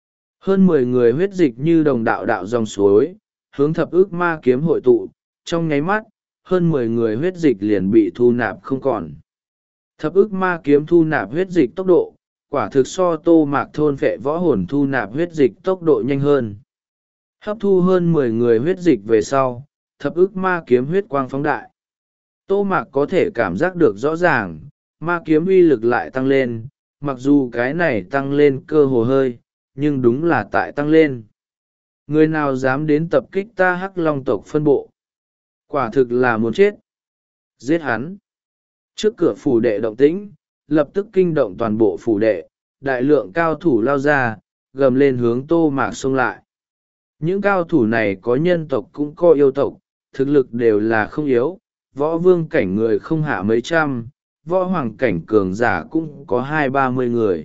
Speaker 1: Hơn mười người huyết dịch như đồng đạo đạo dòng suối, hướng thập ức ma kiếm hội tụ, trong nháy mắt, hơn mười người huyết dịch liền bị thu nạp không còn. Thập ức ma kiếm thu nạp huyết dịch tốc độ, quả thực so Tô Mạc thôn phệ võ hồn thu nạp huyết dịch tốc độ nhanh hơn. Hấp thu hơn mười người huyết dịch về sau, thập ức ma kiếm huyết quang phóng đại. Tô Mạc có thể cảm giác được rõ ràng, Ma kiếm uy lực lại tăng lên, mặc dù cái này tăng lên cơ hồ hơi, nhưng đúng là tại tăng lên. Người nào dám đến tập kích ta Hắc Long tộc phân bộ? Quả thực là muốn chết. Giết hắn. Trước cửa phủ đệ động tĩnh, lập tức kinh động toàn bộ phủ đệ, đại lượng cao thủ lao ra, gầm lên hướng Tô Mạc xông lại. Những cao thủ này có nhân tộc cũng có yêu tộc, thực lực đều là không yếu, võ vương cảnh người không hạ mấy trăm, võ hoàng cảnh cường giả cũng có hai ba mươi người.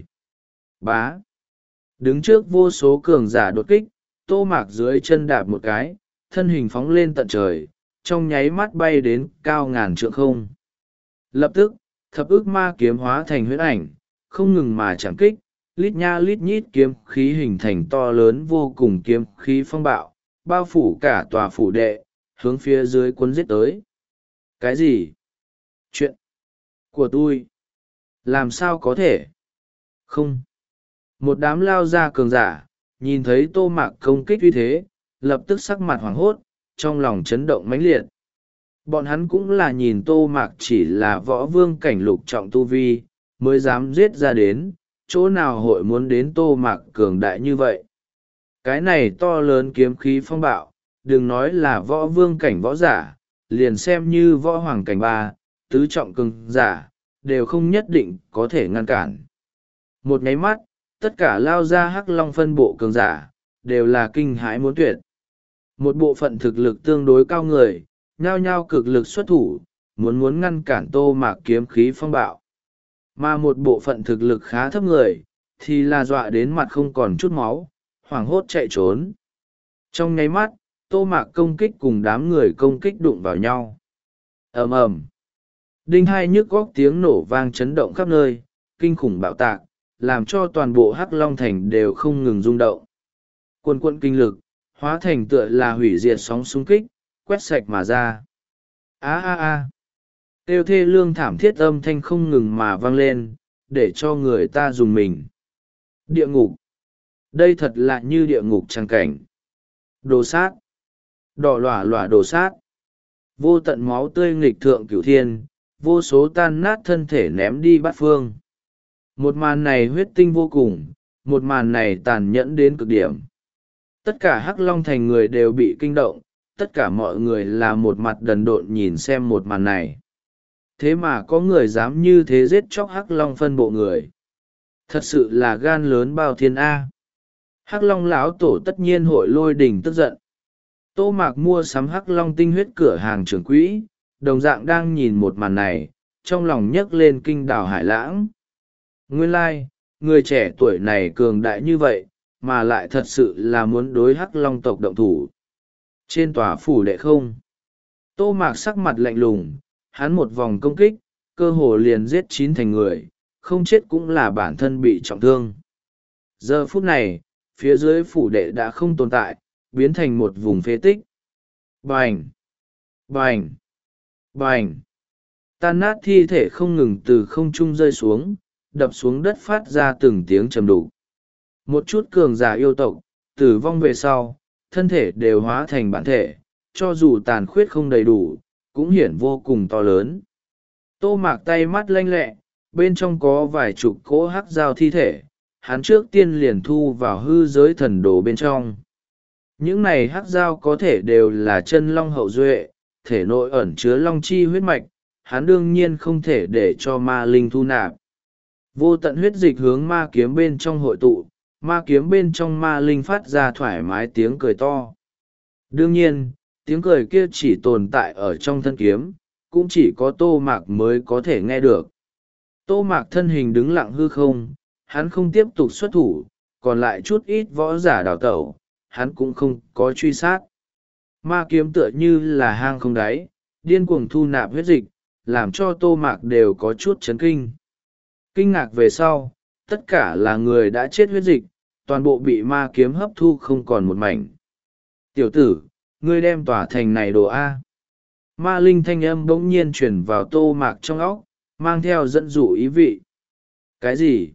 Speaker 1: Bá. Đứng trước vô số cường giả đột kích, Tô Mạc dưới chân đạp một cái, thân hình phóng lên tận trời, trong nháy mắt bay đến cao ngàn trượng không. Lập tức, thập ức ma kiếm hóa thành huyễn ảnh, không ngừng mà chạm kích, lít nha lít nhít kiếm khí hình thành to lớn vô cùng kiếm khí phong bạo, bao phủ cả tòa phủ đệ, hướng phía dưới cuốn giết tới. Cái gì? Chuyện của tôi? Làm sao có thể? Không. Một đám lao ra cường giả, nhìn thấy Tô Mạc công kích uy thế, lập tức sắc mặt hoảng hốt, trong lòng chấn động mãnh liệt. Bọn hắn cũng là nhìn Tô Mạc chỉ là võ vương cảnh lục trọng tu vi, mới dám giết ra đến, chỗ nào hội muốn đến Tô Mạc cường đại như vậy. Cái này to lớn kiếm khí phong bạo, đừng nói là võ vương cảnh võ giả, liền xem như võ hoàng cảnh ba, tứ trọng cường giả, đều không nhất định có thể ngăn cản. Một nháy mắt, tất cả lao ra Hắc Long phân bộ cường giả, đều là kinh hãi muốn tuyệt. Một bộ phận thực lực tương đối cao người, nhao nhao cực lực xuất thủ, muốn muốn ngăn cản Tô Mạc kiếm khí phong bạo. Mà một bộ phận thực lực khá thấp người, thì là dọa đến mặt không còn chút máu, hoảng hốt chạy trốn. Trong nháy mắt, Tô Mạc công kích cùng đám người công kích đụng vào nhau. Ầm ầm. Đinh hai nhức góc tiếng nổ vang chấn động khắp nơi, kinh khủng bạo tạc, làm cho toàn bộ Hắc Long Thành đều không ngừng rung động. Quần quận kinh lực, hóa thành tựa là hủy diệt sóng xung kích, quét sạch mà ra. Á á á. Tiêu thê lương thảm thiết âm thanh không ngừng mà vang lên, để cho người ta dùng mình. Địa ngục. Đây thật là như địa ngục trăng cảnh. Đồ sát. Đỏ lòa lòa đồ sát. Vô tận máu tươi nghịch thượng cửu thiên, vô số tan nát thân thể ném đi bát phương. Một màn này huyết tinh vô cùng, một màn này tàn nhẫn đến cực điểm. Tất cả Hắc Long Thành người đều bị kinh động, tất cả mọi người là một mặt đần độn nhìn xem một màn này. Thế mà có người dám như thế giết chóc Hắc Long phân bộ người. Thật sự là gan lớn bao thiên A. Hắc Long lão tổ tất nhiên hội lôi đình tức giận. Tô Mạc mua sắm Hắc Long tinh huyết cửa hàng trưởng quỹ, đồng dạng đang nhìn một màn này, trong lòng nhấc lên kinh đảo hải lãng. Nguyên lai, like, người trẻ tuổi này cường đại như vậy, mà lại thật sự là muốn đối Hắc Long tộc động thủ. Trên tòa phủ đệ không, Tô Mạc sắc mặt lạnh lùng, hắn một vòng công kích, cơ hồ liền giết chín thành người, không chết cũng là bản thân bị trọng thương. Giờ phút này, phía dưới phủ đệ đã không tồn tại, biến thành một vùng phế tích. Bành! Bành! Bành! Tan nát thi thể không ngừng từ không trung rơi xuống, đập xuống đất phát ra từng tiếng trầm đục. Một chút cường giả yêu tộc, tử vong về sau, thân thể đều hóa thành bản thể, cho dù tàn khuyết không đầy đủ, cũng hiển vô cùng to lớn. Tô Mạc tay mắt lanh lẹ, bên trong có vài chục cỗ hắc dao thi thể, hắn trước tiên liền thu vào hư giới thần đồ bên trong. Những này hắc dao có thể đều là chân long hậu duệ, thể nội ẩn chứa long chi huyết mạch, hắn đương nhiên không thể để cho ma linh thu nạp. Vô tận huyết dịch hướng ma kiếm bên trong hội tụ, ma kiếm bên trong ma linh phát ra thoải mái tiếng cười to. Đương nhiên, tiếng cười kia chỉ tồn tại ở trong thân kiếm, cũng chỉ có Tô Mạc mới có thể nghe được. Tô Mạc thân hình đứng lặng hư không, hắn không tiếp tục xuất thủ, còn lại chút ít võ giả đào tẩu, hắn cũng không có truy sát. Ma kiếm tựa như là hang không đáy, điên cuồng thu nạp huyết dịch, làm cho Tô Mạc đều có chút chấn kinh. Kinh ngạc về sau, tất cả là người đã chết huyết dịch, toàn bộ bị ma kiếm hấp thu không còn một mảnh. Tiểu tử, ngươi đem tỏa thành này đồ A. Ma linh thanh âm bỗng nhiên chuyển vào Tô Mạc trong óc, mang theo dẫn dụ ý vị. Cái gì?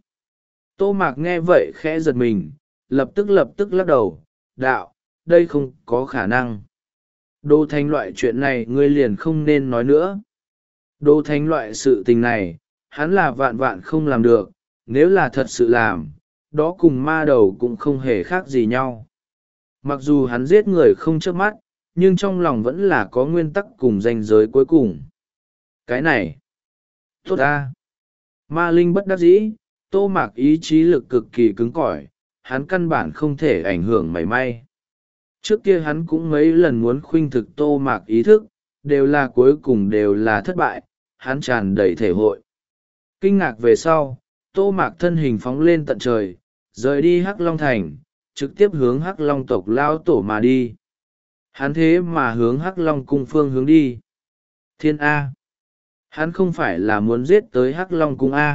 Speaker 1: Tô Mạc nghe vậy khẽ giật mình, lập tức lập tức lắc đầu, đạo, đây không có khả năng. Đồ thành loại chuyện này ngươi liền không nên nói nữa. Đồ thành loại sự tình này, hắn là vạn vạn không làm được, nếu là thật sự làm, đó cùng ma đầu cũng không hề khác gì nhau. Mặc dù hắn giết người không chớp mắt, nhưng trong lòng vẫn là có nguyên tắc cùng ranh giới cuối cùng. Cái này, tốt ta. Ma linh bất đắc dĩ, Tô Mạc ý chí lực cực kỳ cứng cỏi, hắn căn bản không thể ảnh hưởng mảy may. Trước kia hắn cũng mấy lần muốn khuynh thực Tô Mạc ý thức, đều là cuối cùng đều là thất bại, hắn tràn đầy thể hội. Kinh ngạc về sau, Tô Mạc thân hình phóng lên tận trời, rời đi Hắc Long Thành, trực tiếp hướng Hắc Long tộc lao tổ mà đi. Hắn thế mà hướng Hắc Long cung phương hướng đi. Thiên A. Hắn không phải là muốn giết tới Hắc Long cung A.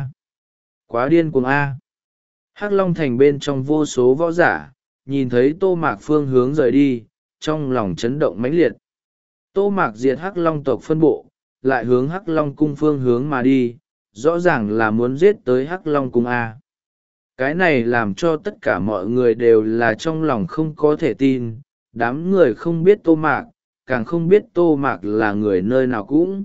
Speaker 1: Quá điên cuồng A. Hắc Long Thành bên trong vô số võ giả, nhìn thấy Tô Mạc phương hướng rời đi, trong lòng chấn động mãnh liệt. Tô Mạc diệt Hắc Long tộc phân bộ, lại hướng Hắc Long cung phương hướng mà đi, rõ ràng là muốn giết tới Hắc Long cung A. Cái này làm cho tất cả mọi người đều là trong lòng không có thể tin, đám người không biết Tô Mạc, càng không biết Tô Mạc là người nơi nào cũng.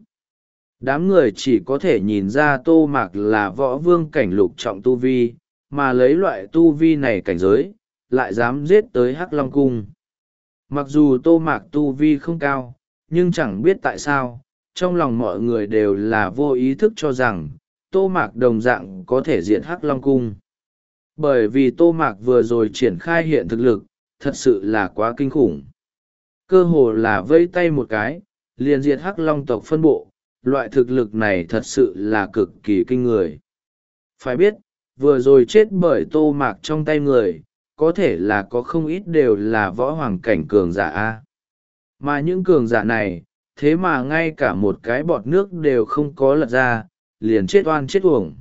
Speaker 1: Đám người chỉ có thể nhìn ra Tô Mạc là võ vương cảnh lục trọng tu vi, mà lấy loại tu vi này cảnh giới, lại dám giết tới Hắc Long cung. Mặc dù Tô Mạc tu vi không cao, nhưng chẳng biết tại sao, trong lòng mọi người đều là vô ý thức cho rằng, Tô Mạc đồng dạng có thể diệt Hắc Long cung. Bởi vì Tô Mạc vừa rồi triển khai hiện thực lực, thật sự là quá kinh khủng. Cơ hồ là vây tay một cái, liền diệt Hắc Long tộc phân bộ, loại thực lực này thật sự là cực kỳ kinh người. Phải biết, vừa rồi chết bởi Tô Mạc trong tay người, có thể là có không ít đều là võ hoàng cảnh cường giả A. Mà những cường giả này, thế mà ngay cả một cái bọt nước đều không có lật ra, liền chết oan chết uổng.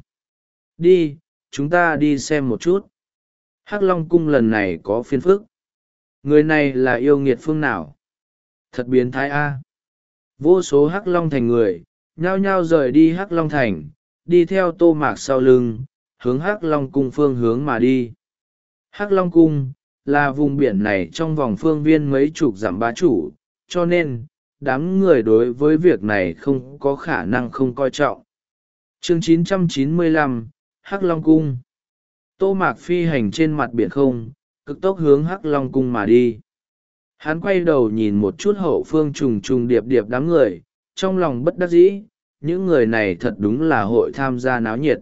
Speaker 1: Đi, chúng ta đi xem một chút. Hắc Long cung lần này có phiền phức. Người này là yêu nghiệt phương nào? Thật biến thái A. Vô số Hắc Long thành người, nhao nhao rời đi Hắc Long thành, đi theo Tô Mạc sau lưng, hướng Hắc Long cung phương hướng mà đi. Hắc Long cung là vùng biển này trong vòng phương viên mấy chục dặm bá chủ, cho nên đám người đối với việc này không có khả năng không coi trọng. Chương chín trăm chín mươi lăm, Hắc Long cung. Tô Mạc phi hành trên mặt biển không, cực tốc hướng Hắc Long cung mà đi. Hắn quay đầu nhìn một chút hậu phương trùng trùng điệp điệp đám người, trong lòng bất đắc dĩ, những người này thật đúng là hội tham gia náo nhiệt.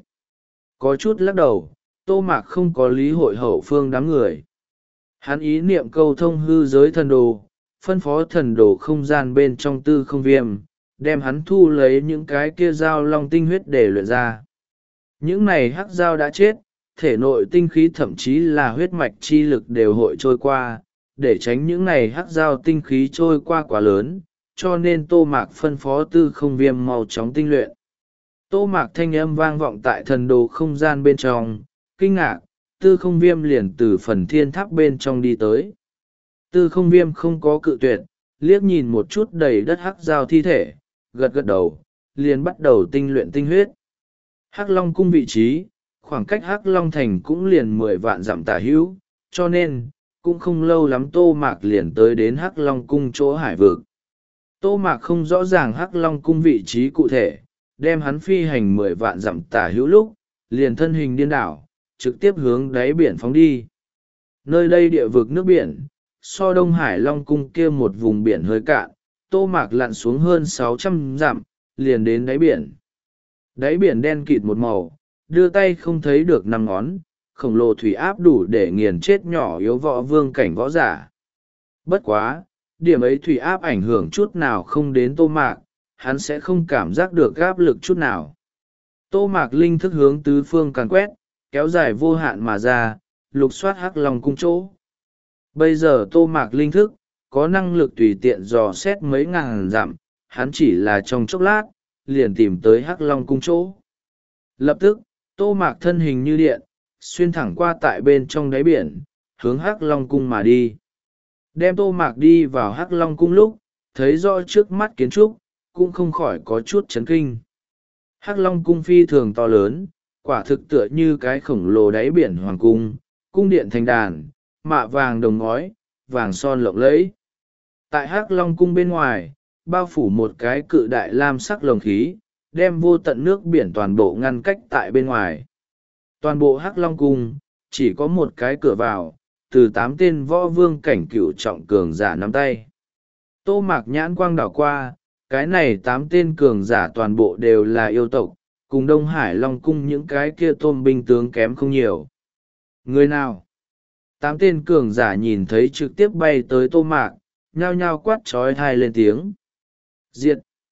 Speaker 1: Có chút lắc đầu, Tô Mạc không có lý hội hậu phương đám người. Hắn ý niệm câu thông hư giới thần đồ, phân phó thần đồ không gian bên trong tư không viêm, đem hắn thu lấy những cái kia dao long tinh huyết để luyện ra. Những này hắc dao đã chết, thể nội tinh khí thậm chí là huyết mạch chi lực đều hội trôi qua, để tránh những này hắc dao tinh khí trôi qua quá lớn, cho nên Tô Mạc phân phó tư không viêm mau chóng tinh luyện. Tô Mạc thanh âm vang vọng tại thần đồ không gian bên trong, kinh ngạc, tư không viêm liền từ phần thiên tháp bên trong đi tới. Tư không viêm không có cự tuyệt, liếc nhìn một chút đầy đất hắc dao thi thể, gật gật đầu, liền bắt đầu tinh luyện tinh huyết. Hắc Long cung vị trí, khoảng cách Hắc Long thành cũng liền mười vạn dặm tả hữu, cho nên, cũng không lâu lắm Tô Mạc liền tới đến Hắc Long cung chỗ hải vực. Tô Mạc không rõ ràng Hắc Long cung vị trí cụ thể, đem hắn phi hành mười vạn dặm tả hữu lúc, liền thân hình điên đảo, trực tiếp hướng đáy biển phóng đi. Nơi đây địa vực nước biển, so Đông Hải Long cung kia một vùng biển hơi cạn, Tô Mạc lặn xuống hơn sáu trăm dặm, liền đến đáy biển. Đáy biển đen kịt một màu, đưa tay không thấy được năm ngón, khổng lồ thủy áp đủ để nghiền chết nhỏ yếu võ vương cảnh võ giả. Bất quá, điểm ấy thủy áp ảnh hưởng chút nào không đến Tô Mạc, hắn sẽ không cảm giác được áp lực chút nào. Tô Mạc linh thức hướng tứ phương càn quét, kéo dài vô hạn mà ra, lục soát Hắc Long cung chỗ. Bây giờ Tô Mạc linh thức, có năng lực tùy tiện dò xét mấy ngàn dặm, hắn chỉ là trong chốc lát, liền tìm tới Hắc Long cung chỗ. Lập tức, Tô Mạc thân hình như điện, xuyên thẳng qua tại bên trong đáy biển, hướng Hắc Long cung mà đi. Đem Tô Mạc đi vào Hắc Long cung lúc, thấy rõ trước mắt kiến trúc, cũng không khỏi có chút chấn kinh. Hắc Long cung phi thường to lớn, quả thực tựa như cái khổng lồ đáy biển hoàng cung, cung điện thành đàn, mạ vàng đồng ngói, vàng son lộng lẫy. Tại Hắc Long cung bên ngoài, bao phủ một cái cự đại lam sắc lồng khí, đem vô tận nước biển toàn bộ ngăn cách tại bên ngoài. Toàn bộ Hắc Long Cung chỉ có một cái cửa vào, từ tám tên võ vương cảnh cửu trọng cường giả nắm tay. Tô Mạc nhãn quang đảo qua, cái này tám tên cường giả toàn bộ đều là yêu tộc, cùng Đông Hải Long Cung những cái kia tôm binh tướng kém không nhiều. Người nào? Tám tên cường giả nhìn thấy trực tiếp bay tới Tô Mạc, nhao nhao quát trói thai lên tiếng. Diệt!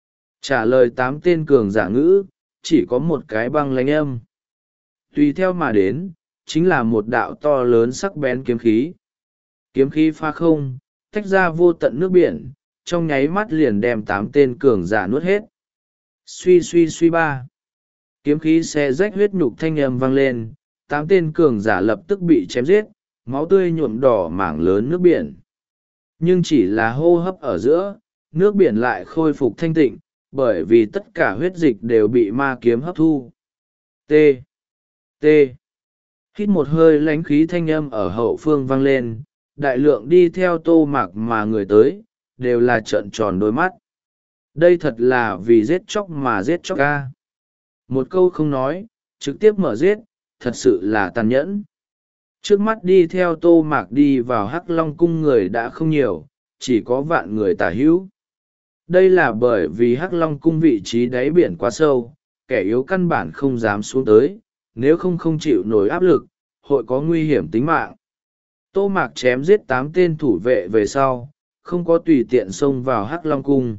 Speaker 1: Trả lời tám tên cường giả ngữ, chỉ có một cái băng lãnh âm. Tùy theo mà đến, chính là một đạo to lớn sắc bén kiếm khí. Kiếm khí pha không, tách ra vô tận nước biển, trong nháy mắt liền đem tám tên cường giả nuốt hết. Suy suy suy ba. Kiếm khí xé rách huyết nhục thanh âm vang lên, tám tên cường giả lập tức bị chém giết, máu tươi nhuộm đỏ mảng lớn nước biển. Nhưng chỉ là hô hấp ở giữa, nước biển lại khôi phục thanh tịnh, bởi vì tất cả huyết dịch đều bị ma kiếm hấp thu. T. T. Hít một hơi lánh khí thanh âm ở hậu phương vang lên, đại lượng đi theo Tô Mạc mà người tới, đều là trợn tròn đôi mắt. Đây thật là vì giết chóc mà giết chóc ca. Một câu không nói, trực tiếp mở giết, thật sự là tàn nhẫn. Trước mắt đi theo Tô Mạc đi vào Hắc Long Cung người đã không nhiều, chỉ có vạn người tả hữu. Đây là bởi vì Hắc Long Cung vị trí đáy biển quá sâu, kẻ yếu căn bản không dám xuống tới, nếu không không chịu nổi áp lực, hội có nguy hiểm tính mạng. Tô Mạc chém giết tám tên thủ vệ về sau, không có tùy tiện xông vào Hắc Long Cung.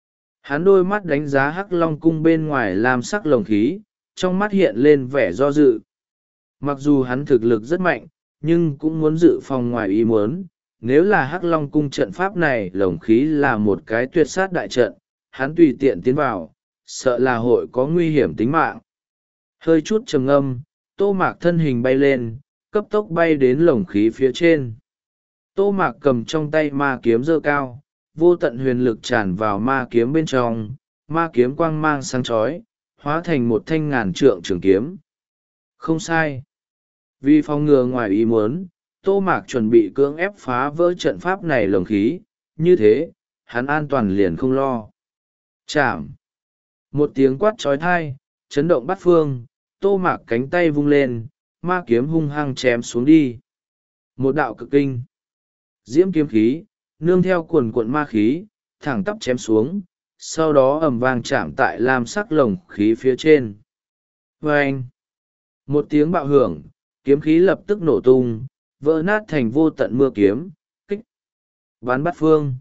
Speaker 1: Hắn đôi mắt đánh giá Hắc Long Cung bên ngoài làm sắc lồng khí, trong mắt hiện lên vẻ do dự. Mặc dù hắn thực lực rất mạnh, nhưng cũng muốn dự phòng ngoài ý muốn. Nếu là Hắc Long Cung trận pháp này lồng khí là một cái tuyệt sát đại trận, hắn tùy tiện tiến vào, sợ là hội có nguy hiểm tính mạng. Hơi chút trầm ngâm, Tô Mạc thân hình bay lên, cấp tốc bay đến lồng khí phía trên. Tô Mạc cầm trong tay ma kiếm giơ cao, vô tận huyền lực tràn vào ma kiếm bên trong, ma kiếm quang mang sáng chói, hóa thành một thanh ngàn trượng trường kiếm. Không sai. Vì phòng ngừa ngoài ý muốn, Tô Mạc chuẩn bị cưỡng ép phá vỡ trận pháp này lồng khí, như thế, hắn an toàn liền không lo. Chạm. Một tiếng quát trói thai, chấn động bát phương, Tô Mạc cánh tay vung lên, ma kiếm hung hăng chém xuống đi. Một đạo cực kinh. Diễm kiếm khí, nương theo cuồn cuộn ma khí, thẳng tắp chém xuống, sau đó ầm vang chạm tại lam sắc lồng khí phía trên. Vâng! Một tiếng bạo hưởng, kiếm khí lập tức nổ tung, vỡ nát thành vô tận mưa kiếm, kích, bắn bát phương.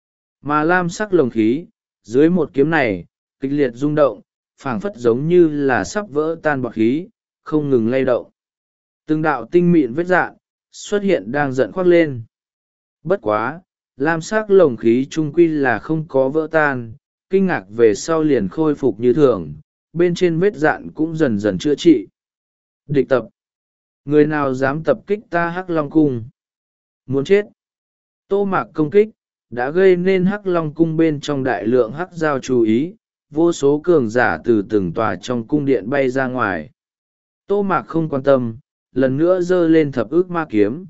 Speaker 1: Mà lam sắc lồng khí, dưới một kiếm này, kịch liệt rung động, phảng phất giống như là sắp vỡ tan bọt khí, không ngừng lay động. Từng đạo tinh mịn vết dạn, xuất hiện đang giận khoác lên. Bất quá, lam sắc lồng khí trung quy là không có vỡ tan, kinh ngạc về sau liền khôi phục như thường, bên trên vết dạn cũng dần dần chữa trị. Địch tập. Người nào dám tập kích ta Hắc Long Cung? Muốn chết. Tô Mạc công kích, đã gây nên Hắc Long Cung bên trong đại lượng hắc giao chú ý, vô số cường giả từ từng tòa trong cung điện bay ra ngoài. Tô Mạc không quan tâm, lần nữa giơ lên thập ức ma kiếm.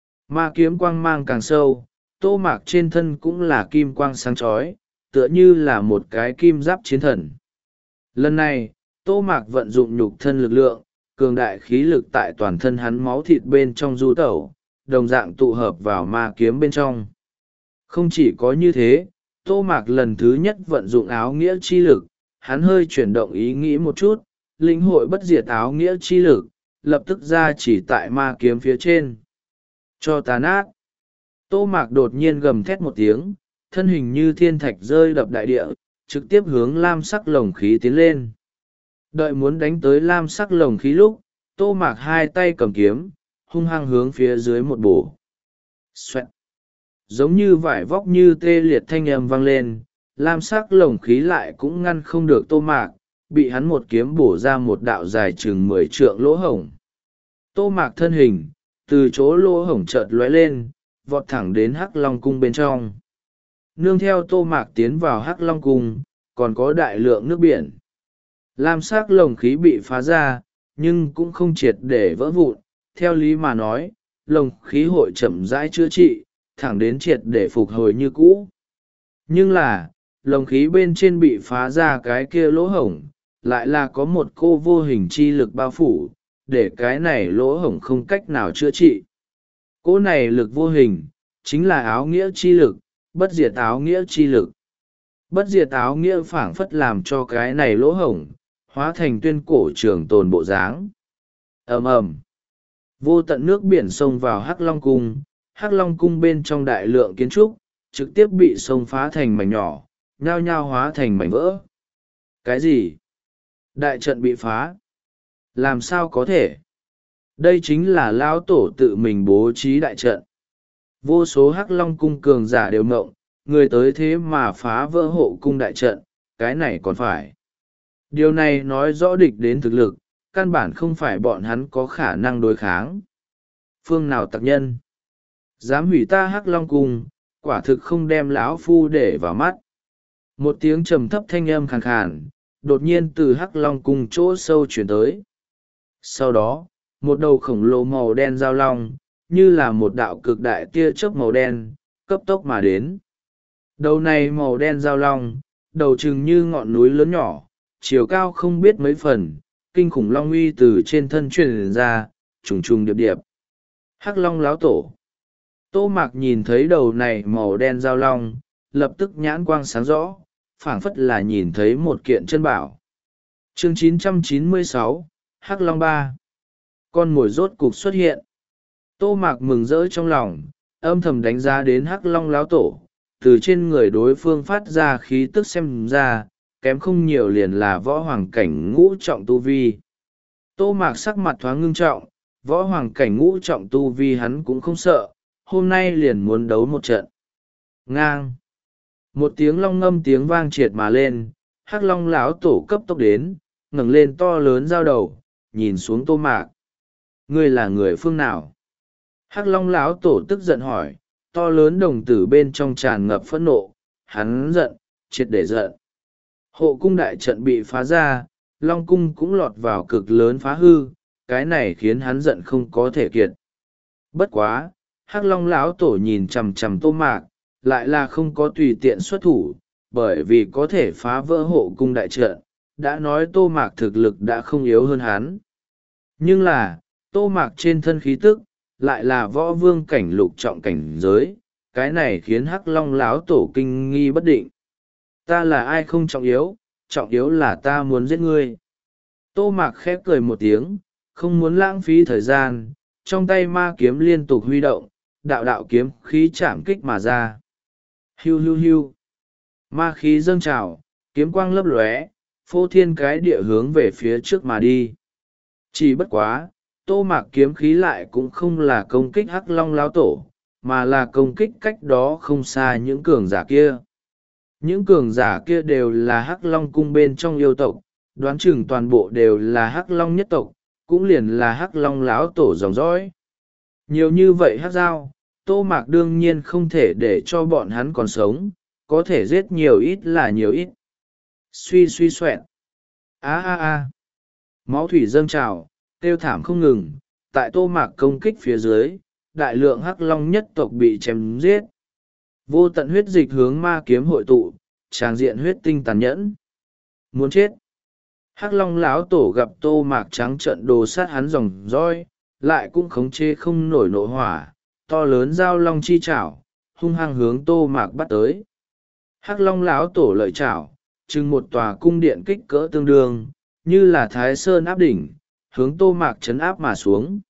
Speaker 1: Ma kiếm quang mang càng sâu, Tô Mạc trên thân cũng là kim quang sáng chói, tựa như là một cái kim giáp chiến thần. Lần này, Tô Mạc vận dụng nhục thân lực lượng, cường đại khí lực tại toàn thân hắn máu thịt bên trong du tẩu, đồng dạng tụ hợp vào ma kiếm bên trong. Không chỉ có như thế, Tô Mạc lần thứ nhất vận dụng áo nghĩa chi lực, hắn hơi chuyển động ý nghĩ một chút, lĩnh hội bất diệt áo nghĩa chi lực, lập tức ra chỉ tại ma kiếm phía trên. Cho ta nát. Tô Mạc đột nhiên gầm thét một tiếng, thân hình như thiên thạch rơi đập đại địa, trực tiếp hướng lam sắc lồng khí tiến lên. Đợi muốn đánh tới lam sắc lồng khí lúc, Tô Mạc hai tay cầm kiếm, hung hăng hướng phía dưới một bổ. Xoẹt. Giống như vải vóc như tê liệt thanh âm vang lên, lam sắc lồng khí lại cũng ngăn không được Tô Mạc, bị hắn một kiếm bổ ra một đạo dài chừng mười trượng lỗ hổng. Tô Mạc thân hình, từ chỗ lỗ hổng chợt lóe lên, vọt thẳng đến Hắc Long Cung bên trong. Nương theo Tô Mạc tiến vào Hắc Long Cung, còn có đại lượng nước biển. Lam sắc lồng khí bị phá ra, nhưng cũng không triệt để vỡ vụn. Theo lý mà nói, lồng khí hội chậm rãi chữa trị, thẳng đến triệt để phục hồi như cũ. Nhưng là, lồng khí bên trên bị phá ra cái kia lỗ hổng lại là có một cô vô hình chi lực bao phủ, để cái này lỗ hổng không cách nào chữa trị. Cỗ này lực vô hình chính là áo nghĩa chi lực, bất diệt áo nghĩa chi lực. Bất diệt áo nghĩa phảng phất làm cho cái này lỗ hổng hóa thành tuyên cổ trường tồn bộ dáng. Ầm ầm, vô tận nước biển xông vào Hắc Long cung. Hắc Long cung bên trong đại lượng kiến trúc trực tiếp bị xông phá thành mảnh nhỏ, nhao nhao hóa thành mảnh vỡ. Cái gì? Đại trận bị phá? Làm sao có thể? Đây chính là lão tổ tự mình bố trí đại trận. Vô số Hắc Long cung cường giả đều ngộng, người tới thế mà phá vỡ hộ cung đại trận, cái này còn phải. Điều này nói rõ địch đến thực lực, căn bản không phải bọn hắn có khả năng đối kháng. Phương nào tặc nhân? Dám hủy ta Hắc Long cung, quả thực không đem lão phu để vào mắt. Một tiếng trầm thấp thanh âm khàn khàn, đột nhiên từ Hắc Long cung chỗ sâu chuyển tới. Sau đó, một đầu khổng lồ màu đen giao long, như là một đạo cực đại tia chớp màu đen, cấp tốc mà đến. Đầu này màu đen giao long, đầu chừng như ngọn núi lớn nhỏ, chiều cao không biết mấy phần, kinh khủng long uy từ trên thân truyền ra, trùng trùng điệp điệp. Hắc Long láo tổ. Tô Mạc nhìn thấy đầu này màu đen giao long, lập tức nhãn quang sáng rõ, phảng phất là nhìn thấy một kiện chân bảo. Chương chín trăm chín mươi sáu, Hắc Long ba. Con mồi rốt cục xuất hiện. Tô Mạc mừng rỡ trong lòng, âm thầm đánh giá đến Hắc Long láo tổ, từ trên người đối phương phát ra khí tức xem ra, kém không nhiều liền là võ hoàng cảnh ngũ trọng tu vi. Tô Mạc sắc mặt thoáng ngưng trọng, võ hoàng cảnh ngũ trọng tu vi hắn cũng không sợ, hôm nay liền muốn đấu một trận. Ngang. Một tiếng long ngâm tiếng vang triệt mà lên, Hắc Long lão tổ cấp tốc đến, ngẩng lên to lớn giao đầu, nhìn xuống Tô Mạc. Ngươi là người phương nào? Hắc Long lão tổ tức giận hỏi, to lớn đồng tử bên trong tràn ngập phẫn nộ, hắn giận, triệt để giận. Hộ cung đại trận bị phá ra, Long cung cũng lọt vào cực lớn phá hư, cái này khiến hắn giận không có thể kiệt. Bất quá, Hắc Long lão tổ nhìn chằm chằm Tô Mạc, lại là không có tùy tiện xuất thủ, bởi vì có thể phá vỡ hộ cung đại trận, đã nói Tô Mạc thực lực đã không yếu hơn hắn. Nhưng là, Tô Mạc trên thân khí tức, lại là võ vương cảnh lục trọng cảnh giới, cái này khiến Hắc Long lão tổ kinh nghi bất định. Ta là ai không trọng yếu, trọng yếu là ta muốn giết ngươi. Tô Mạc khép cười một tiếng, không muốn lãng phí thời gian, trong tay ma kiếm liên tục huy động, đạo đạo kiếm khí chạm kích mà ra. Hiu hiu hiu. Ma khí dâng trào, kiếm quang lấp lóe, phô thiên cái địa hướng về phía trước mà đi. Chỉ bất quá, Tô Mạc kiếm khí lại cũng không là công kích Hắc Long lão tổ, mà là công kích cách đó không xa những cường giả kia. Những cường giả kia đều là Hắc Long cung bên trong yêu tộc, đoán chừng toàn bộ đều là Hắc Long nhất tộc, cũng liền là Hắc Long lão tổ dòng dõi. Nhiều như vậy Hắc Giao, Tô Mạc đương nhiên không thể để cho bọn hắn còn sống, có thể giết nhiều ít là nhiều ít. Suy suy xoẹn. Á á á. Máu thủy dâng trào, kêu thảm không ngừng, tại Tô Mạc công kích phía dưới, đại lượng Hắc Long nhất tộc bị chém giết. Vô tận huyết dịch hướng ma kiếm hội tụ, tràng diện huyết tinh tàn nhẫn. Muốn chết. Hắc Long lão tổ gặp Tô Mạc trắng trợn đồ sát hắn dòng roi, lại cũng khống chế không nổi nộ hỏa, to lớn giao long chi chảo, hung hăng hướng Tô Mạc bắt tới. Hắc Long lão tổ lợi chảo, chừng một tòa cung điện kích cỡ tương đương, như là Thái Sơn áp đỉnh, hướng Tô Mạc chấn áp mà xuống.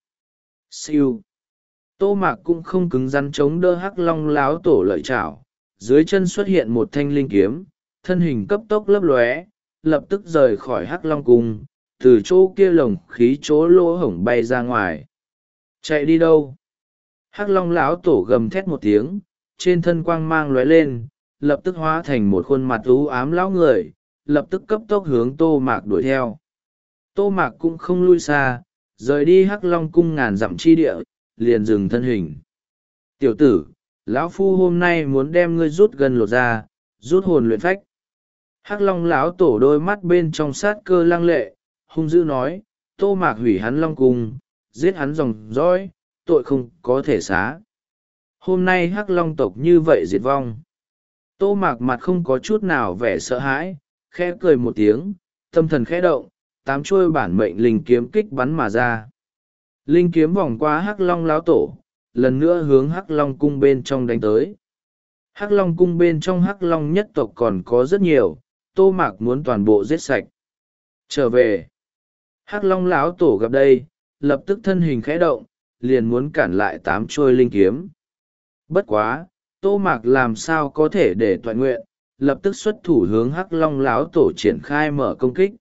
Speaker 1: Siêu. Tô Mạc cũng không cứng rắn chống đỡ Hắc Long láo tổ lợi chảo, dưới chân xuất hiện một thanh linh kiếm, thân hình cấp tốc lấp lóe, lập tức rời khỏi Hắc Long cung, từ chỗ kia lồng khí chỗ lỗ hổng bay ra ngoài. Chạy đi đâu? Hắc Long láo tổ gầm thét một tiếng, trên thân quang mang lóe lên, lập tức hóa thành một khuôn mặt u ám lão người, lập tức cấp tốc hướng Tô Mạc đuổi theo. Tô Mạc cũng không lui xa, rời đi Hắc Long cung ngàn dặm chi địa, liền dừng thân hình. Tiểu tử, lão phu hôm nay muốn đem ngươi rút gần lột ra, rút hồn luyện phách. Hắc Long lão tổ đôi mắt bên trong sát cơ lăng lệ, hung dữ nói, Tô Mạc hủy hắn Long cung, giết hắn dòng dõi, tội không có thể xá. Hôm nay Hắc Long tộc như vậy diệt vong. Tô mạc mặt không có chút nào vẻ sợ hãi, khẽ cười một tiếng, tâm thần khẽ động, tám chuôi bản mệnh linh kiếm kích bắn mà ra. Linh kiếm vòng qua hắc long lão tổ, lần nữa hướng hắc long cung bên trong đánh tới. Hắc long cung bên trong hắc long nhất tộc còn có rất nhiều, tô mạc muốn toàn bộ giết sạch. Trở về, hắc long lão tổ gặp đây, lập tức thân hình khẽ động, liền muốn cản lại tám trôi linh kiếm. Bất quá, tô mạc làm sao có thể để toại nguyện, lập tức xuất thủ hướng hắc long lão tổ triển khai mở công kích.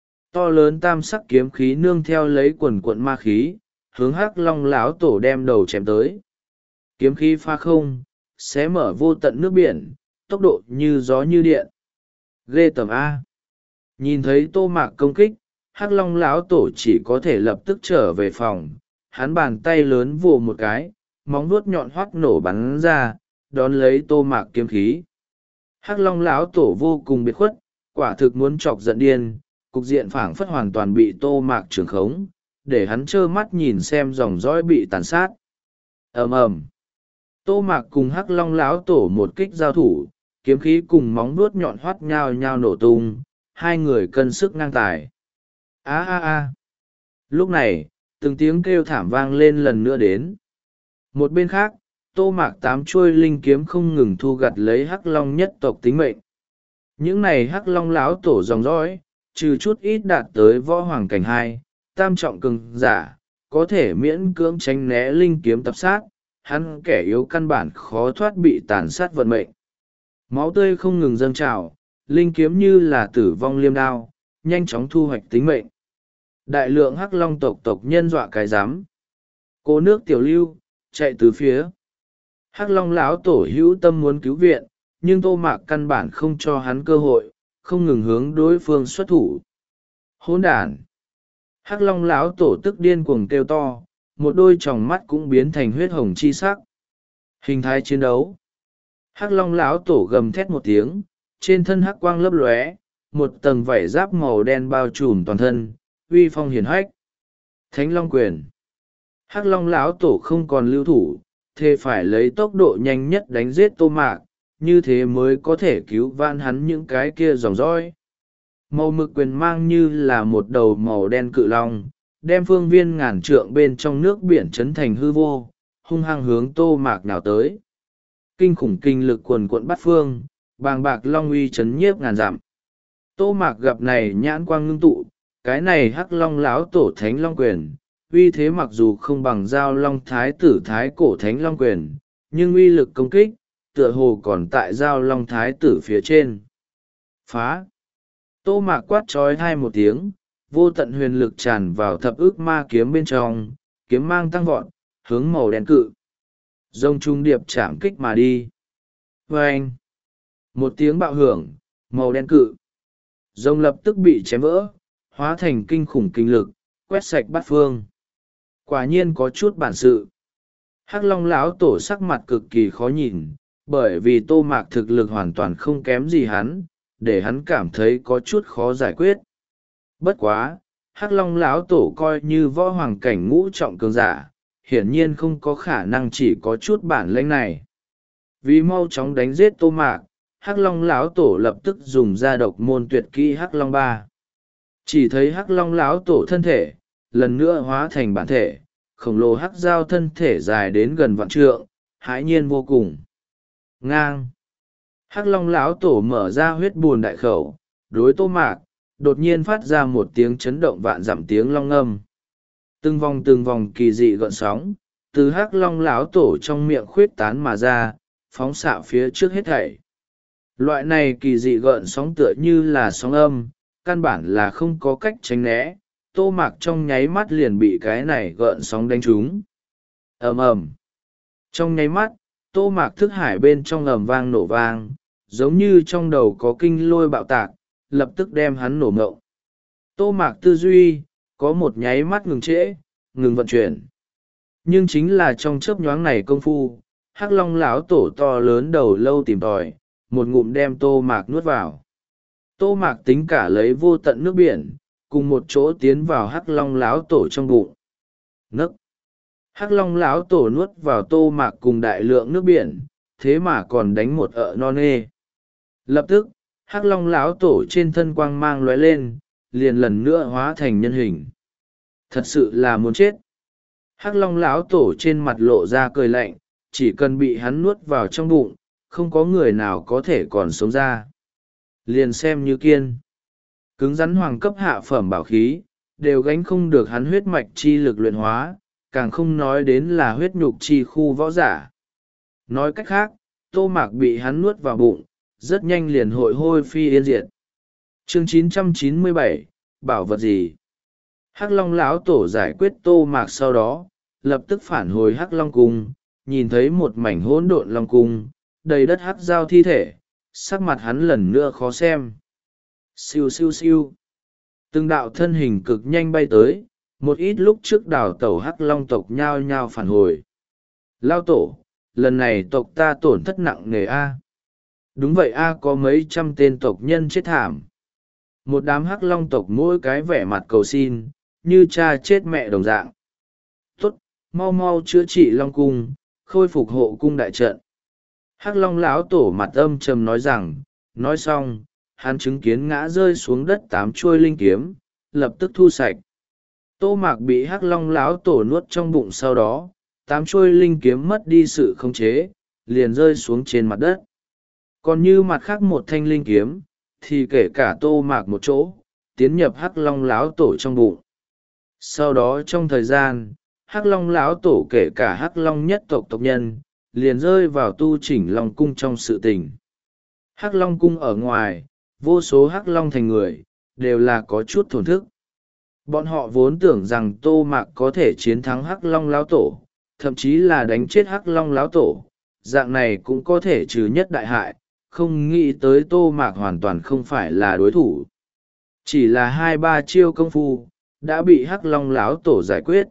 Speaker 1: To lớn tam sắc kiếm khí nương theo lấy quần quận ma khí, hướng hắc long lão tổ đem đầu chém tới. Kiếm khí pha không, xé mở vô tận nước biển, tốc độ như gió như điện. Ghê tởm A. Nhìn thấy tô mạc công kích, hắc long lão tổ chỉ có thể lập tức trở về phòng. Hắn bàn tay lớn vồ một cái, móng vuốt nhọn hoắt nổ bắn ra, đón lấy tô mạc kiếm khí. Hắc long lão tổ vô cùng biệt khuất, quả thực muốn chọc giận điên, cục diện phảng phất hoàn toàn bị tô mạc trường khống, để hắn trơ mắt nhìn xem dòng dõi bị tàn sát. Ầm ầm, tô mạc cùng hắc long lão tổ một kích giao thủ, kiếm khí cùng móng vuốt nhọn hoắt nhao nhao nổ tung, hai người cân sức ngang tài. A a a. Lúc này, từng tiếng kêu thảm vang lên lần nữa đến. Một bên khác, tô mạc tám chuôi linh kiếm không ngừng thu gặt lấy hắc long nhất tộc tính mệnh. Những này hắc long lão tổ dòng dõi, trừ chút ít đạt tới võ hoàng cảnh hai, tam trọng cường giả, có thể miễn cưỡng tránh né linh kiếm tập sát, hắn kẻ yếu căn bản khó thoát bị tàn sát vận mệnh. Máu tươi không ngừng dâng trào, linh kiếm như là tử vong liêm đao, nhanh chóng thu hoạch tính mệnh. Đại lượng hắc long tộc tộc nhân dọa cái rắm. Cô nước tiểu lưu, chạy từ phía. Hắc long lão tổ hữu tâm muốn cứu viện, nhưng tô mạc căn bản không cho hắn cơ hội, không ngừng hướng đối phương xuất thủ. Hỗn đản! Hắc long lão tổ tức điên cuồng kêu to, một đôi tròng mắt cũng biến thành huyết hồng chi sắc. Hình thái chiến đấu. Hắc long lão tổ gầm thét một tiếng, trên thân hắc quang lấp lóe, một tầng vảy giáp màu đen bao trùm toàn thân, uy phong hiển hách. Thánh long quyền. Hắc long lão tổ không còn lưu thủ, thề phải lấy tốc độ nhanh nhất đánh giết tô mạc, như thế mới có thể cứu vãn hắn những cái kia dòng dõi. Màu mực quyền mang như là một đầu màu đen cự long, đem phương viên ngàn trượng bên trong nước biển chấn thành hư vô, hung hăng hướng tô mạc nào tới. Kinh khủng kinh lực quần quận bát phương, bàng bạc long uy chấn nhiếp ngàn dặm. Tô mạc gặp này nhãn quang ngưng tụ, cái này hắc long láo tổ thánh long quyền, uy thế mặc dù không bằng giao long thái tử thái cổ thánh long quyền, nhưng uy lực công kích, tựa hồ còn tại giao long thái tử phía trên. Phá! Tô mạc quát trói hai một tiếng, vô tận huyền lực tràn vào thập ức ma kiếm bên trong, kiếm mang tăng vọt, hướng màu đen cự. Rông trung điệp chạm kích mà đi. Vâng! Một tiếng bạo hưởng, màu đen cự. Rông lập tức bị chém vỡ, hóa thành kinh khủng kinh lực, quét sạch bát phương. Quả nhiên có chút bản sự. Hắc long lão tổ sắc mặt cực kỳ khó nhìn, bởi vì tô mạc thực lực hoàn toàn không kém gì hắn, để hắn cảm thấy có chút khó giải quyết. Bất quá, hắc long lão tổ coi như võ hoàng cảnh ngũ trọng cường giả, hiển nhiên không có khả năng chỉ có chút bản lĩnh này. Vì mau chóng đánh giết tô mạc, hắc long lão tổ lập tức dùng ra độc môn tuyệt kỹ hắc long ba. Chỉ thấy hắc long lão tổ thân thể lần nữa hóa thành bản thể, khổng lồ hắc dao thân thể dài đến gần vạn trượng, hãi nhiên vô cùng. Ngang! Hắc long lão tổ mở ra huyết buồn đại khẩu, đối tô mạc, đột nhiên phát ra một tiếng chấn động vạn dặm tiếng long ngâm. Từng vòng từng vòng kỳ dị gợn sóng, từ hắc long lão tổ trong miệng khuyết tán mà ra, phóng xạ phía trước hết thảy. Loại này kỳ dị gợn sóng tựa như là sóng âm, căn bản là không có cách tránh né, tô mạc trong nháy mắt liền bị cái này gợn sóng đánh trúng. Ầm ầm. Trong nháy mắt, tô mạc thức hải bên trong ầm vang nổ vang, giống như trong đầu có kinh lôi bạo tạc, lập tức đem hắn nổ ngộng. Tô mạc tư duy, có một nháy mắt ngừng trễ, ngừng vận chuyển. Nhưng chính là trong chớp nhoáng này công phu, hắc long lão tổ to lớn đầu lâu tìm tòi, một ngụm đem tô mạc nuốt vào. Tô mạc tính cả lấy vô tận nước biển, cùng một chỗ tiến vào hắc long lão tổ trong bụng. Nấc! Hắc long lão tổ nuốt vào tô mạc cùng đại lượng nước biển, thế mà còn đánh một ợ non nê. Lập tức hắc long lão tổ trên thân quang mang lóe lên, liền lần nữa hóa thành nhân hình. Thật sự là muốn chết. Hắc long lão tổ trên mặt lộ ra cười lạnh, chỉ cần bị hắn nuốt vào trong bụng, không có người nào có thể còn sống ra. Liền xem như kiên cứng rắn hoàng cấp hạ phẩm bảo khí, đều gánh không được hắn huyết mạch chi lực luyện hóa, càng không nói đến là huyết nhục chi khu võ giả. Nói cách khác, Tô Mạc bị hắn nuốt vào bụng, rất nhanh liền hội hôi phi yên diệt. Chương chín trăm chín mươi bảy, bảo vật gì? Hắc Long lão tổ giải quyết Tô Mạc sau đó, lập tức phản hồi Hắc Long cung, nhìn thấy một mảnh hỗn độn long cung, đầy đất hắc giao thi thể, sắc mặt hắn lần nữa khó xem. Siêu siêu siêu. Từng đạo thân hình cực nhanh bay tới, một ít lúc trước đảo tàu Hắc Long tộc nhao nhao phản hồi. Lao tổ, lần này tộc ta tổn thất nặng nề a. Đúng vậy a, có mấy trăm tên tộc nhân chết thảm. Một đám Hắc Long tộc mỗi cái vẻ mặt cầu xin, như cha chết mẹ đồng dạng. Tốt, mau mau chữa trị Long cung, khôi phục hộ cung đại trận. Hắc Long lão tổ mặt âm trầm nói rằng, nói xong, hắn chứng kiến ngã rơi xuống đất tám chuôi linh kiếm, lập tức thu sạch. Tô Mạc bị Hắc Long lão tổ nuốt trong bụng sau đó, tám chuôi linh kiếm mất đi sự khống chế, liền rơi xuống trên mặt đất. Còn như mặt khác một thanh linh kiếm, thì kể cả Tô Mạc một chỗ, tiến nhập Hắc Long lão tổ trong bụng. Sau đó trong thời gian, Hắc Long lão tổ kể cả Hắc Long nhất tộc tộc nhân, liền rơi vào tu chỉnh Long cung trong sự tình. Hắc Long cung ở ngoài, vô số Hắc Long thành người, đều là có chút thổn thức. Bọn họ vốn tưởng rằng Tô Mạc có thể chiến thắng Hắc Long lão tổ, thậm chí là đánh chết Hắc Long lão tổ, dạng này cũng có thể trừ nhất đại hại, không nghĩ tới Tô Mạc hoàn toàn không phải là đối thủ. Chỉ là hai ba chiêu công phu, đã bị Hắc Long lão tổ giải quyết.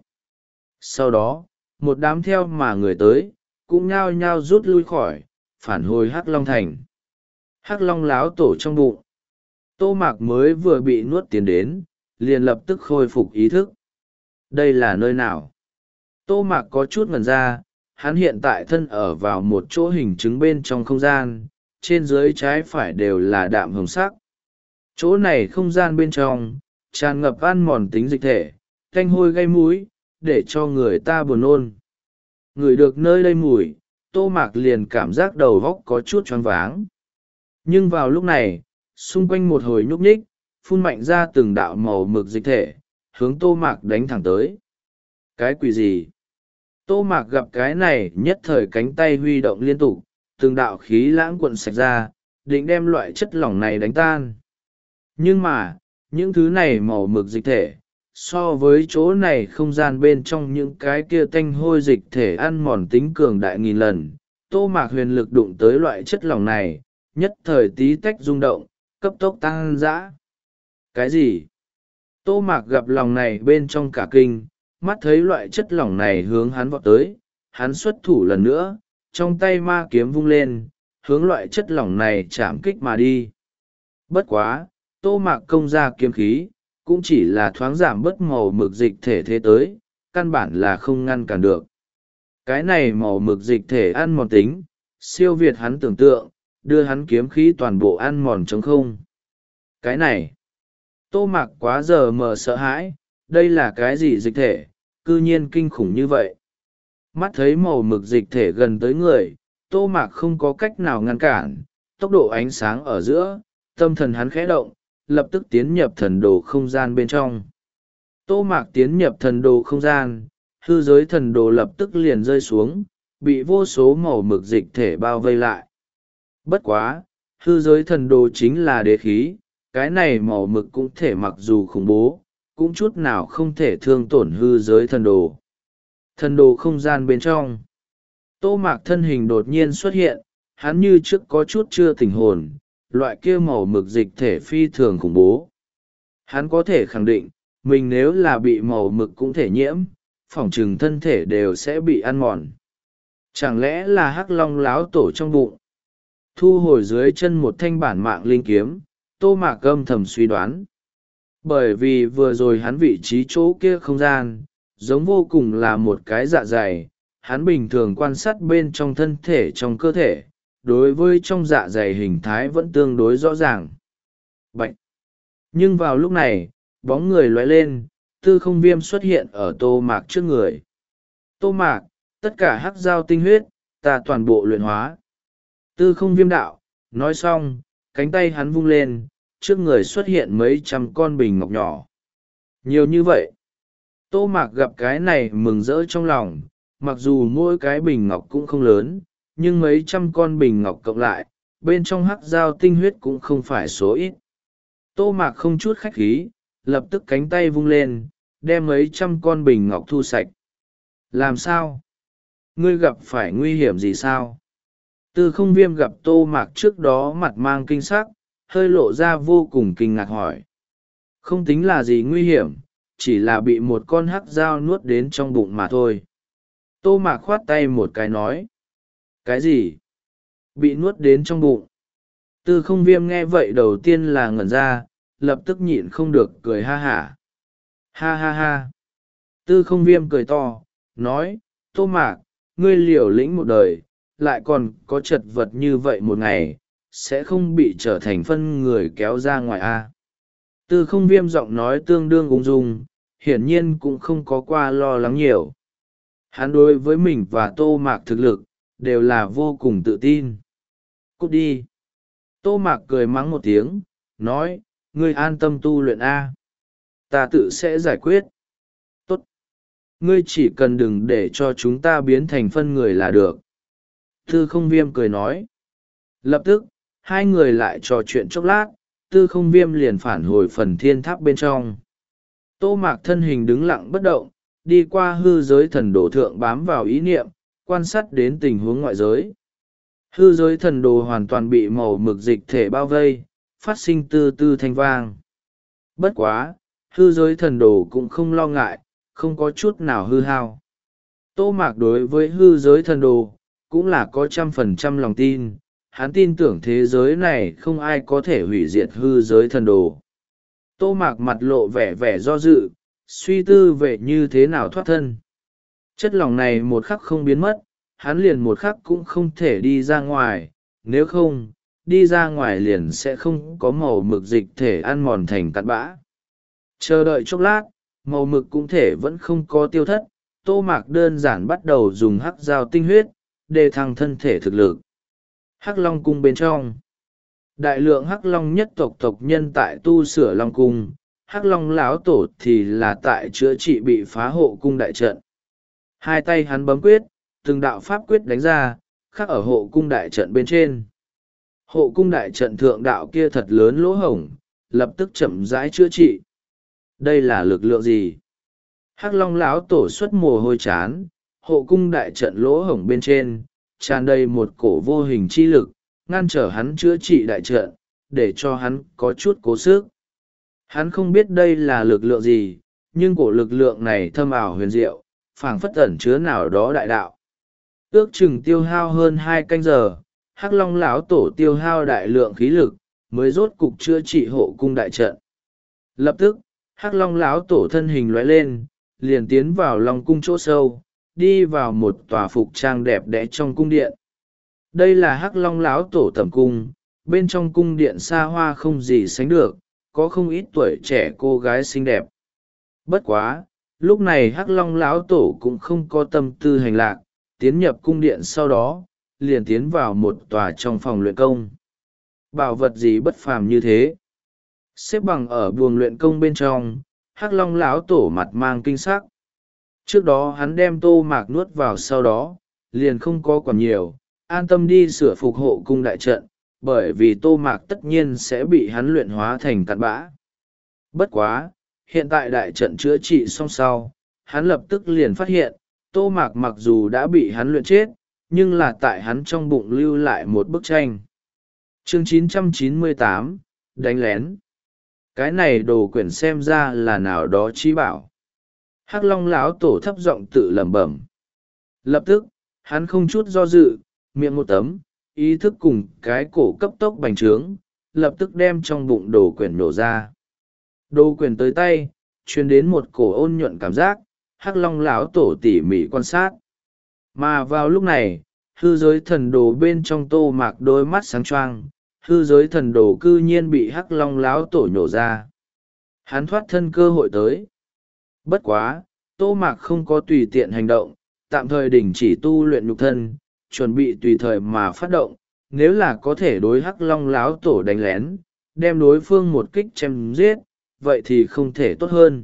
Speaker 1: Sau đó, một đám theo mà người tới, cũng nhao nhao rút lui khỏi, phản hồi Hắc Long thành. Hắc Long lão tổ trong bụng. Tô Mạc mới vừa bị nuốt tiến đến, liền lập tức khôi phục ý thức. Đây là nơi nào? Tô Mạc có chút ngần ra, hắn hiện tại thân ở vào một chỗ hình chứng bên trong không gian, trên dưới trái phải đều là đạm hồng sắc. Chỗ này không gian bên trong, tràn ngập ăn mòn tính dịch thể, canh hôi gây múi, để cho người ta buồn nôn. Ngửi được nơi đây mùi, Tô Mạc liền cảm giác đầu óc có chút choáng váng. Nhưng vào lúc này, xung quanh một hồi nhúc nhích, phun mạnh ra từng đạo màu mực dịch thể, hướng Tô Mạc đánh thẳng tới. Cái quỷ gì? Tô Mạc gặp cái này nhất thời cánh tay huy động liên tục, từng đạo khí lãng cuộn sạch ra, định đem loại chất lỏng này đánh tan. Nhưng mà, những thứ này màu mực dịch thể, so với chỗ này không gian bên trong những cái kia tanh hôi dịch thể ăn mòn tính cường đại nghìn lần, Tô Mạc huyền lực đụng tới loại chất lỏng này, nhất thời tí tách rung động, cấp tốc tăng dã. Cái gì? Tô Mạc gặp lòng này bên trong cả kinh, mắt thấy loại chất lỏng này hướng hắn vọt tới, hắn xuất thủ lần nữa, trong tay ma kiếm vung lên, hướng loại chất lỏng này chạm kích mà đi. Bất quá, Tô Mạc công ra kiếm khí, cũng chỉ là thoáng giảm bớt màu mực dịch thể thế tới, căn bản là không ngăn cản được. Cái này màu mực dịch thể ăn mòn tính, siêu việt hắn tưởng tượng, đưa hắn kiếm khí toàn bộ ăn mòn trống không. Cái này, Tô Mạc quá giờ mờ sợ hãi, đây là cái gì dịch thể, cư nhiên kinh khủng như vậy. Mắt thấy màu mực dịch thể gần tới người, Tô Mạc không có cách nào ngăn cản, tốc độ ánh sáng ở giữa, tâm thần hắn khẽ động, lập tức tiến nhập thần đồ không gian bên trong. Tô Mạc tiến nhập thần đồ không gian, hư giới thần đồ lập tức liền rơi xuống, bị vô số màu mực dịch thể bao vây lại. Bất quá, hư giới thần đồ chính là đế khí, cái này màu mực cũng thể mặc dù khủng bố, cũng chút nào không thể thương tổn hư giới thần đồ. Thần đồ không gian bên trong. Tô Mạc thân hình đột nhiên xuất hiện, hắn như trước có chút chưa tỉnh hồn, loại kia màu mực dịch thể phi thường khủng bố. Hắn có thể khẳng định, mình nếu là bị màu mực cũng thể nhiễm, phỏng chừng thân thể đều sẽ bị ăn mòn. Chẳng lẽ là Hắc Long láo tổ trong bụng? Thu hồi dưới chân một thanh bản mạng linh kiếm, Tô Mạc âm thầm suy đoán. Bởi vì vừa rồi hắn vị trí chỗ kia không gian, giống vô cùng là một cái dạ dày, hắn bình thường quan sát bên trong thân thể trong cơ thể, đối với trong dạ dày hình thái vẫn tương đối rõ ràng. Bạch! Nhưng vào lúc này, bóng người lóe lên, tư không viêm xuất hiện ở tô mạc trước người. Tô mạc, tất cả hắc giao tinh huyết, ta toàn bộ luyện hóa. Tư không viêm đạo, nói xong, cánh tay hắn vung lên, trước người xuất hiện mấy trăm con bình ngọc nhỏ. Nhiều như vậy. Tô mạc gặp cái này mừng rỡ trong lòng, mặc dù mỗi cái bình ngọc cũng không lớn, nhưng mấy trăm con bình ngọc cộng lại, bên trong hắc giao tinh huyết cũng không phải số ít. Tô mạc không chút khách khí, lập tức cánh tay vung lên, đem mấy trăm con bình ngọc thu sạch. Làm sao? Ngươi gặp phải nguy hiểm gì sao? Tư không viêm gặp tô mạc trước đó mặt mang kinh sắc, hơi lộ ra vô cùng kinh ngạc hỏi. Không tính là gì nguy hiểm, chỉ là bị một con hắc dao nuốt đến trong bụng mà thôi. Tô mạc khoát tay một cái nói. Cái gì? Bị nuốt đến trong bụng. Tư không viêm nghe vậy đầu tiên là ngẩn ra, lập tức nhịn không được cười ha hả. Ha ha ha. Tư không viêm cười to, nói, Tô mạc, ngươi liều lĩnh một đời, lại còn có chật vật như vậy một ngày, sẽ không bị trở thành phân người kéo ra ngoài a. Tư không viêm giọng nói tương đương ung dung, hiển nhiên cũng không có qua lo lắng nhiều. Hắn đối với mình và tô mạc thực lực, đều là vô cùng tự tin. Cút đi. Tô mạc cười mắng một tiếng, nói, ngươi an tâm tu luyện A. Ta tự sẽ giải quyết. Tốt. Ngươi chỉ cần đừng để cho chúng ta biến thành phân người là được. Tư không viêm cười nói. Lập tức, hai người lại trò chuyện chốc lát, tư không viêm liền phản hồi phần thiên tháp bên trong. Tô mạc thân hình đứng lặng bất động, đi qua hư giới thần đồ thượng bám vào ý niệm, quan sát đến tình huống ngoại giới. Hư giới thần đồ hoàn toàn bị màu mực dịch thể bao vây, phát sinh tư tư thanh vang. Bất quá, hư giới thần đồ cũng không lo ngại, không có chút nào hư hao. Tô mạc đối với hư giới thần đồ, cũng là có trăm phần trăm lòng tin, hắn tin tưởng thế giới này không ai có thể hủy diệt hư giới thần đồ. Tô mạc mặt lộ vẻ vẻ do dự, suy tư về như thế nào thoát thân. Chất lỏng này một khắc không biến mất, hắn liền một khắc cũng không thể đi ra ngoài, nếu không, đi ra ngoài liền sẽ không có màu mực dịch thể ăn mòn thành cặn bã. Chờ đợi chốc lát, màu mực cũng thể vẫn không có tiêu thất, tô mạc đơn giản bắt đầu dùng hắc dao tinh huyết, để thăng thân thể thực lực. Hắc Long cung bên trong, đại lượng hắc long nhất tộc tộc nhân tại tu sửa long cung, hắc long lão tổ thì là tại chữa trị bị phá hộ cung đại trận. Hai tay hắn bấm quyết, từng đạo pháp quyết đánh ra, khắc ở hộ cung đại trận bên trên. Hộ cung đại trận thượng đạo kia thật lớn lỗ hổng, lập tức chậm rãi chữa trị. Đây là lực lượng gì? Hắc long lão tổ xuất mồ hôi chán, hộ cung đại trận lỗ hổng bên trên, tràn đầy một cổ vô hình chi lực, ngăn trở hắn chữa trị đại trận, để cho hắn có chút cố sức. Hắn không biết đây là lực lượng gì, nhưng cổ lực lượng này thâm ảo huyền diệu, phảng phất ẩn chứa nào đó đại đạo. Ước chừng tiêu hao hơn hai canh giờ, hắc long lão tổ tiêu hao đại lượng khí lực, mới rốt cục chữa trị hộ cung đại trận. Lập tức, hắc long lão tổ thân hình lóe lên, liền tiến vào long cung chỗ sâu, đi vào một tòa phục trang đẹp đẽ trong cung điện. Đây là hắc long lão tổ tẩm cung, bên trong cung điện xa hoa không gì sánh được, có không ít tuổi trẻ cô gái xinh đẹp. Bất quá, lúc này hắc long lão tổ cũng không có tâm tư hành lạc, tiến nhập cung điện sau đó, liền tiến vào một tòa trong phòng luyện công. Bảo vật gì bất phàm như thế? Xếp bằng ở buồng luyện công bên trong, hắc long lão tổ mặt mang kinh sắc. Trước đó hắn đem tô mạc nuốt vào sau đó, liền không có còn nhiều, an tâm đi sửa phục hộ cung đại trận, bởi vì tô mạc tất nhiên sẽ bị hắn luyện hóa thành cặn bã. Bất quá, hiện tại đại trận chữa trị xong sau, hắn lập tức liền phát hiện, tô mạc mặc dù đã bị hắn luyện chết, nhưng là tại hắn trong bụng lưu lại một bức tranh. Chương chín trăm chín mươi tám, đánh lén. Cái này đồ quyển xem ra là nào đó trí bảo. Hắc long lão tổ thấp giọng tự lẩm bẩm. Lập tức, hắn không chút do dự, miệng một tấm, ý thức cùng cái cổ cấp tốc bành trướng, lập tức đem trong bụng đồ quyển nổ ra. Đồ quyển tới tay, truyền đến một cổ ôn nhuận cảm giác, hắc long lão tổ tỉ mỉ quan sát. Mà vào lúc này, hư giới thần đồ bên trong Tô Mạc đôi mắt sáng choang, hư giới thần đồ cư nhiên bị hắc long láo tổ nhổ ra. Hắn thoát thân cơ hội tới. Bất quá, Tô Mạc không có tùy tiện hành động, tạm thời đình chỉ tu luyện nhục thân, chuẩn bị tùy thời mà phát động, nếu là có thể đối hắc long láo tổ đánh lén, đem đối phương một kích chém giết, vậy thì không thể tốt hơn.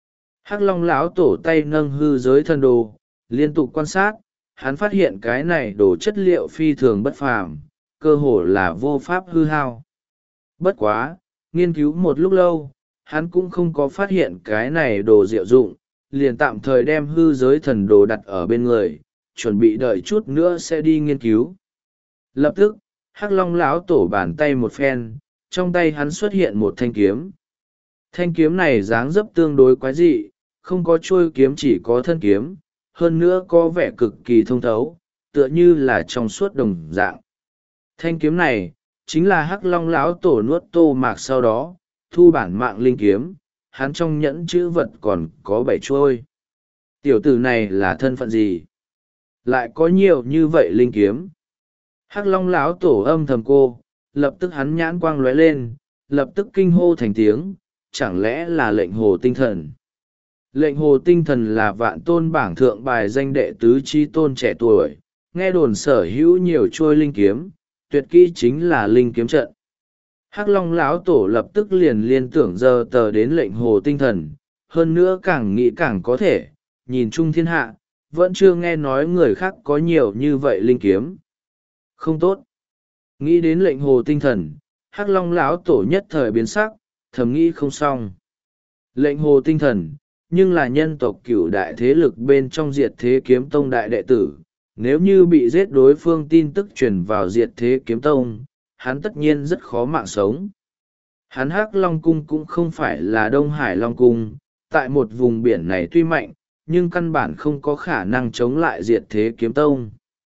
Speaker 1: Hắc long láo tổ tay nâng hư giới thần đồ, liên tục quan sát, hắn phát hiện cái này đồ chất liệu phi thường bất phàm, cơ hồ là vô pháp hư hao. Bất quá, nghiên cứu một lúc lâu, hắn cũng không có phát hiện cái này đồ diệu dụng, liền tạm thời đem hư giới thần đồ đặt ở bên người, chuẩn bị đợi chút nữa sẽ đi nghiên cứu. Lập tức, hắc long lão tổ bàn tay một phen, trong tay hắn xuất hiện một thanh kiếm. Thanh kiếm này dáng dấp tương đối quái dị, không có chuôi kiếm, chỉ có thân kiếm, hơn nữa có vẻ cực kỳ thông thấu, tựa như là trong suốt đồng dạng. Thanh kiếm này chính là hắc long lão tổ nuốt Tô Mạc sau đó thu bản mạng linh kiếm, hắn trong nhẫn chữ vật còn có bảy chuôi. Tiểu tử này là thân phận gì, lại có nhiều như vậy linh kiếm? Hắc long lão tổ âm thầm cô, lập tức hắn nhãn quang lóe lên, lập tức kinh hô thành tiếng, chẳng lẽ là lệnh hồ tinh thần? Lệnh hồ tinh thần là vạn tôn bảng thượng bài danh đệ tứ chi tôn trẻ tuổi, nghe đồn sở hữu nhiều chuôi linh kiếm, tuyệt kỹ chính là linh kiếm trận. Hắc long lão tổ lập tức liền liên tưởng giờ tờ đến lệnh hồ tinh thần, hơn nữa càng nghĩ càng có thể, nhìn chung thiên hạ, vẫn chưa nghe nói người khác có nhiều như vậy linh kiếm. Không tốt. Nghĩ đến lệnh hồ tinh thần, hắc long lão tổ nhất thời biến sắc, thầm nghĩ không xong. Lệnh hồ tinh thần, nhưng là nhân tộc cửu đại thế lực bên trong diệt thế kiếm tông đại đệ tử, nếu như bị giết đối phương tin tức truyền vào diệt thế kiếm tông, hắn tất nhiên rất khó mạng sống. Hắn hắc long cung cũng không phải là Đông Hải Long Cung, tại một vùng biển này tuy mạnh, nhưng căn bản không có khả năng chống lại diệt thế kiếm tông.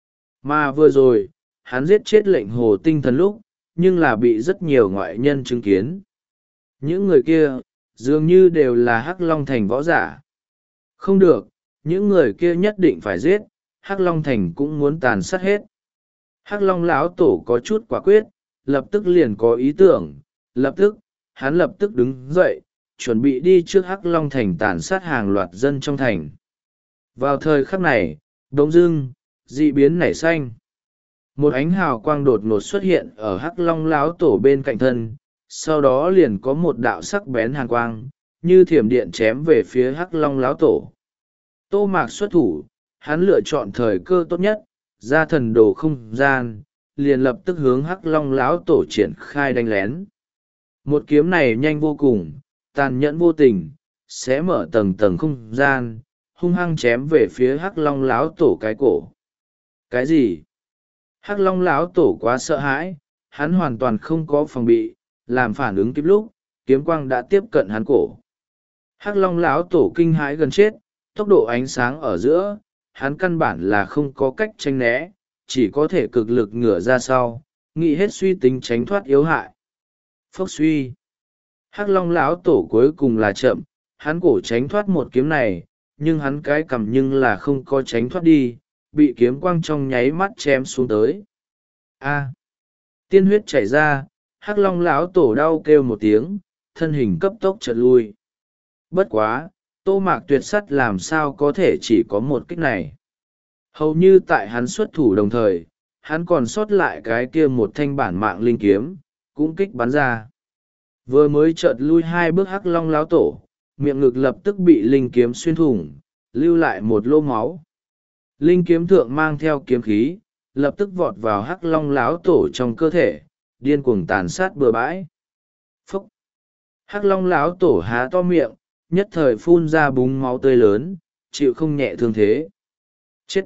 Speaker 1: Mà vừa rồi, hắn giết chết lệnh hồ tinh thần lúc, nhưng là bị rất nhiều ngoại nhân chứng kiến. Những người kia, dường như đều là hắc long thành võ giả. Không được, những người kia nhất định phải giết, hắc long thành cũng muốn tàn sát hết. Hắc long lão tổ có chút quả quyết, lập tức liền có ý tưởng, lập tức, hắn lập tức đứng dậy, chuẩn bị đi trước hắc long thành tàn sát hàng loạt dân trong thành. Vào thời khắc này, đống dưng, dị biến nảy xanh. Một ánh hào quang đột ngột xuất hiện ở hắc long lão tổ bên cạnh thân, sau đó liền có một đạo sắc bén hàn quang, như thiểm điện chém về phía hắc long lão tổ. Tô Mạc xuất thủ, hắn lựa chọn thời cơ tốt nhất, ra thần đồ không gian, liền lập tức hướng hắc long lão tổ triển khai đánh lén. Một kiếm này nhanh vô cùng, tàn nhẫn vô tình, sẽ mở tầng tầng không gian, hung hăng chém về phía hắc long lão tổ cái cổ. Cái gì? Hắc long lão tổ quá sợ hãi, hắn hoàn toàn không có phòng bị, làm phản ứng kịp lúc, kiếm quang đã tiếp cận hắn cổ. Hắc long lão tổ kinh hãi gần chết, tốc độ ánh sáng ở giữa, hắn căn bản là không có cách tranh né, chỉ có thể cực lực ngửa ra sau, nghĩ hết suy tính tránh thoát yếu hại. Phốc suy. Hắc long lão tổ cuối cùng là chậm, hắn cổ tránh thoát một kiếm này, nhưng hắn cái cằm nhưng là không có tránh thoát đi, bị kiếm quang trong nháy mắt chém xuống tới. A. Tiên huyết chảy ra, hắc long lão tổ đau kêu một tiếng, thân hình cấp tốc chợt lui. Bất quá, Tô Mạc tuyệt sắt làm sao có thể chỉ có một kích này. Hầu như tại hắn xuất thủ đồng thời, hắn còn sót lại cái kia một thanh bản mạng linh kiếm, cũng kích bắn ra. Vừa mới chợt lui hai bước hắc long lão tổ, miệng ngực lập tức bị linh kiếm xuyên thủng, lưu lại một lô máu. Linh kiếm thượng mang theo kiếm khí, lập tức vọt vào hắc long lão tổ trong cơ thể, điên cuồng tàn sát bừa bãi. Phúc! Hắc long lão tổ há to miệng, nhất thời phun ra búng máu tươi lớn, chịu không nhẹ thương thế. Chết!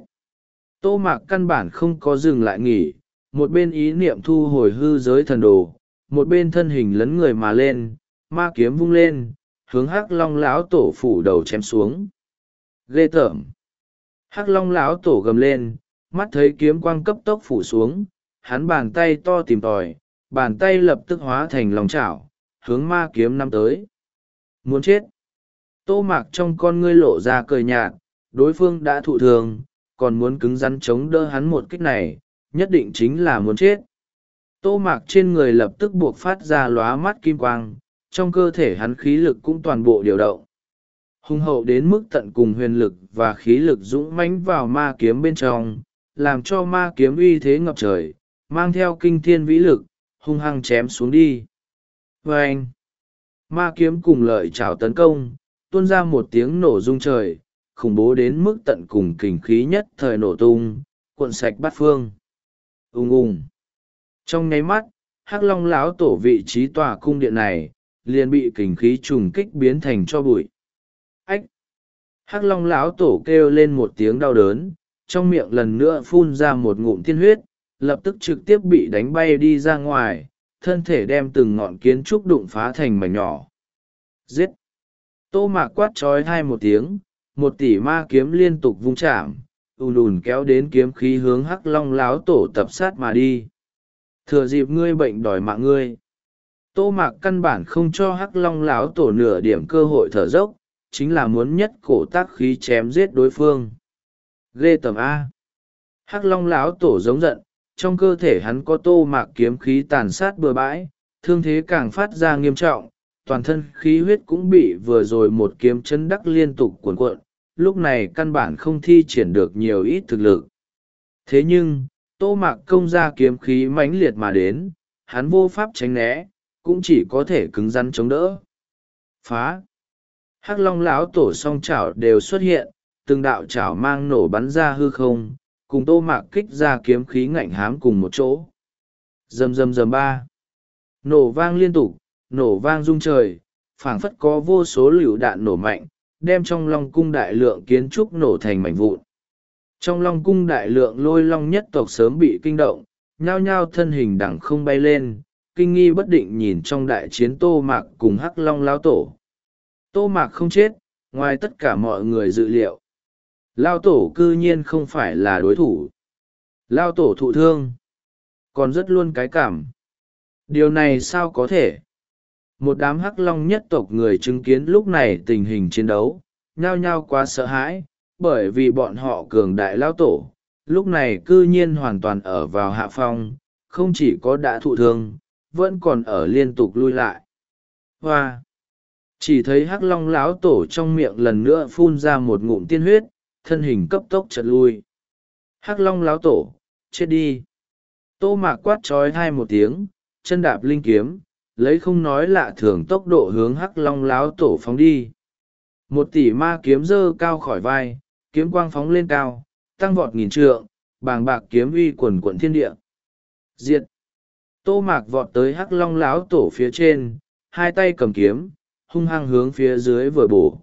Speaker 1: Tô Mạc căn bản không có dừng lại nghỉ, một bên ý niệm thu hồi hư giới thần đồ, một bên thân hình lấn người mà lên, ma kiếm vung lên, hướng hắc long lão tổ phủ đầu chém xuống. Ghê tởm! Hắc long lão tổ gầm lên, mắt thấy kiếm quang cấp tốc phủ xuống, hắn bàn tay to tìm tòi, bàn tay lập tức hóa thành lòng chảo, hướng ma kiếm năm tới. Muốn chết! Tô Mạc trong con ngươi lộ ra cười nhạt, đối phương đã thụ thường, còn muốn cứng rắn chống đỡ hắn một kích này, nhất định chính là muốn chết. Tô Mạc trên người lập tức buộc phát ra lóa mắt kim quang, trong cơ thể hắn khí lực cũng toàn bộ điều động. Hùng hậu đến mức tận cùng, huyền lực và khí lực dũng mãnh vào ma kiếm bên trong, làm cho ma kiếm uy thế ngập trời, mang theo kinh thiên vĩ lực, hung hăng chém xuống đi. Và anh, ma kiếm cùng lợi chảo tấn công, tuôn ra một tiếng nổ rung trời, khủng bố đến mức tận cùng, kình khí nhất thời nổ tung, cuộn sạch bát phương. Ùng ùng. Trong nháy mắt, Hắc Long lão tổ vị trí tòa cung điện này liền bị kình khí trùng kích biến thành tro bụi. Ách! Hắc Long lão tổ kêu lên một tiếng đau đớn, trong miệng lần nữa phun ra một ngụm tiên huyết, lập tức trực tiếp bị đánh bay đi ra ngoài, thân thể đem từng ngọn kiến trúc đụng phá thành mảnh nhỏ. Giết! Tô Mạc quát trói hai một tiếng, một tỷ ma kiếm liên tục vung chạm, ùn ùn kéo đến kiếm khí hướng Hắc Long lão tổ tập sát mà đi. Thừa dịp ngươi bệnh đòi mạng ngươi. Tô Mạc căn bản không cho Hắc Long lão tổ nửa điểm cơ hội thở dốc, chính là muốn nhất cổ tác khí chém giết đối phương. Ghê tởm A. Hắc Long lão tổ giống giận, trong cơ thể hắn có Tô Mạc kiếm khí tàn sát bừa bãi, thương thế càng phát ra nghiêm trọng, toàn thân khí huyết cũng bị vừa rồi một kiếm chấn đắc liên tục cuồn cuộn, lúc này căn bản không thi triển được nhiều ít thực lực. Thế nhưng, Tô Mạc công ra kiếm khí mãnh liệt mà đến, hắn vô pháp tránh né, cũng chỉ có thể cứng rắn chống đỡ. Phá! Hắc Long lão tổ song chảo đều xuất hiện, từng đạo chảo mang nổ bắn ra hư không, cùng Tô Mạc kích ra kiếm khí ngạnh hám cùng một chỗ. Rầm rầm rầm ba! Nổ vang liên tục, nổ vang rung trời, phảng phất có vô số lựu đạn nổ mạnh, đem trong Long cung đại lượng kiến trúc nổ thành mảnh vụn. Trong Long cung đại lượng lôi long nhất tộc sớm bị kinh động, nhao nhao thân hình đẳng không bay lên, kinh nghi bất định nhìn trong đại chiến Tô Mạc cùng Hắc Long lão tổ. Tô Mạc không chết, ngoài tất cả mọi người dự liệu. Lão tổ cư nhiên không phải là đối thủ. Lão tổ thụ thương, còn rất luôn cái cảm. Điều này sao có thể? Một đám Hắc Long nhất tộc người chứng kiến lúc này tình hình chiến đấu, nhao nhao quá sợ hãi, bởi vì bọn họ cường đại lão tổ, lúc này cư nhiên hoàn toàn ở vào hạ phong, không chỉ có đã thụ thương, vẫn còn ở liên tục lui lại. Hoa! Chỉ thấy Hắc Long lão tổ trong miệng lần nữa phun ra một ngụm tiên huyết, thân hình cấp tốc chật lui. Hắc Long lão tổ, chết đi! Tô Mạc quát trói hai một tiếng, chân đạp linh kiếm, lấy không nói lạ thường tốc độ hướng Hắc Long lão tổ phóng đi. Một tỷ ma kiếm giơ cao khỏi vai, kiếm quang phóng lên cao, tăng vọt nghìn trượng, bàng bạc kiếm uy quần quận thiên địa. Diệt! Tô Mạc vọt tới Hắc Long lão tổ phía trên, hai tay cầm kiếm, hung hăng hướng phía dưới vừa bổ.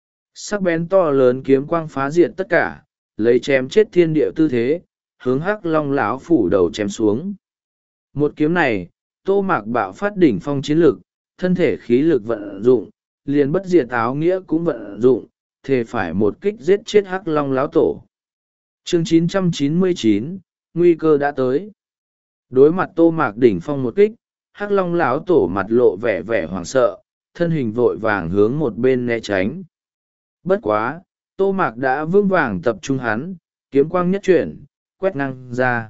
Speaker 1: Sắc bén to lớn kiếm quang phá diệt tất cả, lấy chém chết thiên địa tư thế, hướng Hắc Long lão phủ đầu chém xuống. Một kiếm này, Tô Mạc bạo phát đỉnh phong chiến lực, thân thể khí lực vận dụng, liền bất diệt áo nghĩa cũng vận dụng, thề phải một kích giết chết Hắc Long lão tổ. Chương chín trăm chín mươi chín, nguy cơ đã tới. Đối mặt Tô Mạc đỉnh phong một kích, Hắc Long lão tổ mặt lộ vẻ vẻ hoảng sợ, thân hình vội vàng hướng một bên né tránh. Bất quá, Tô Mạc đã vững vàng tập trung hắn, kiếm quang nhất chuyển, quét ngang ra.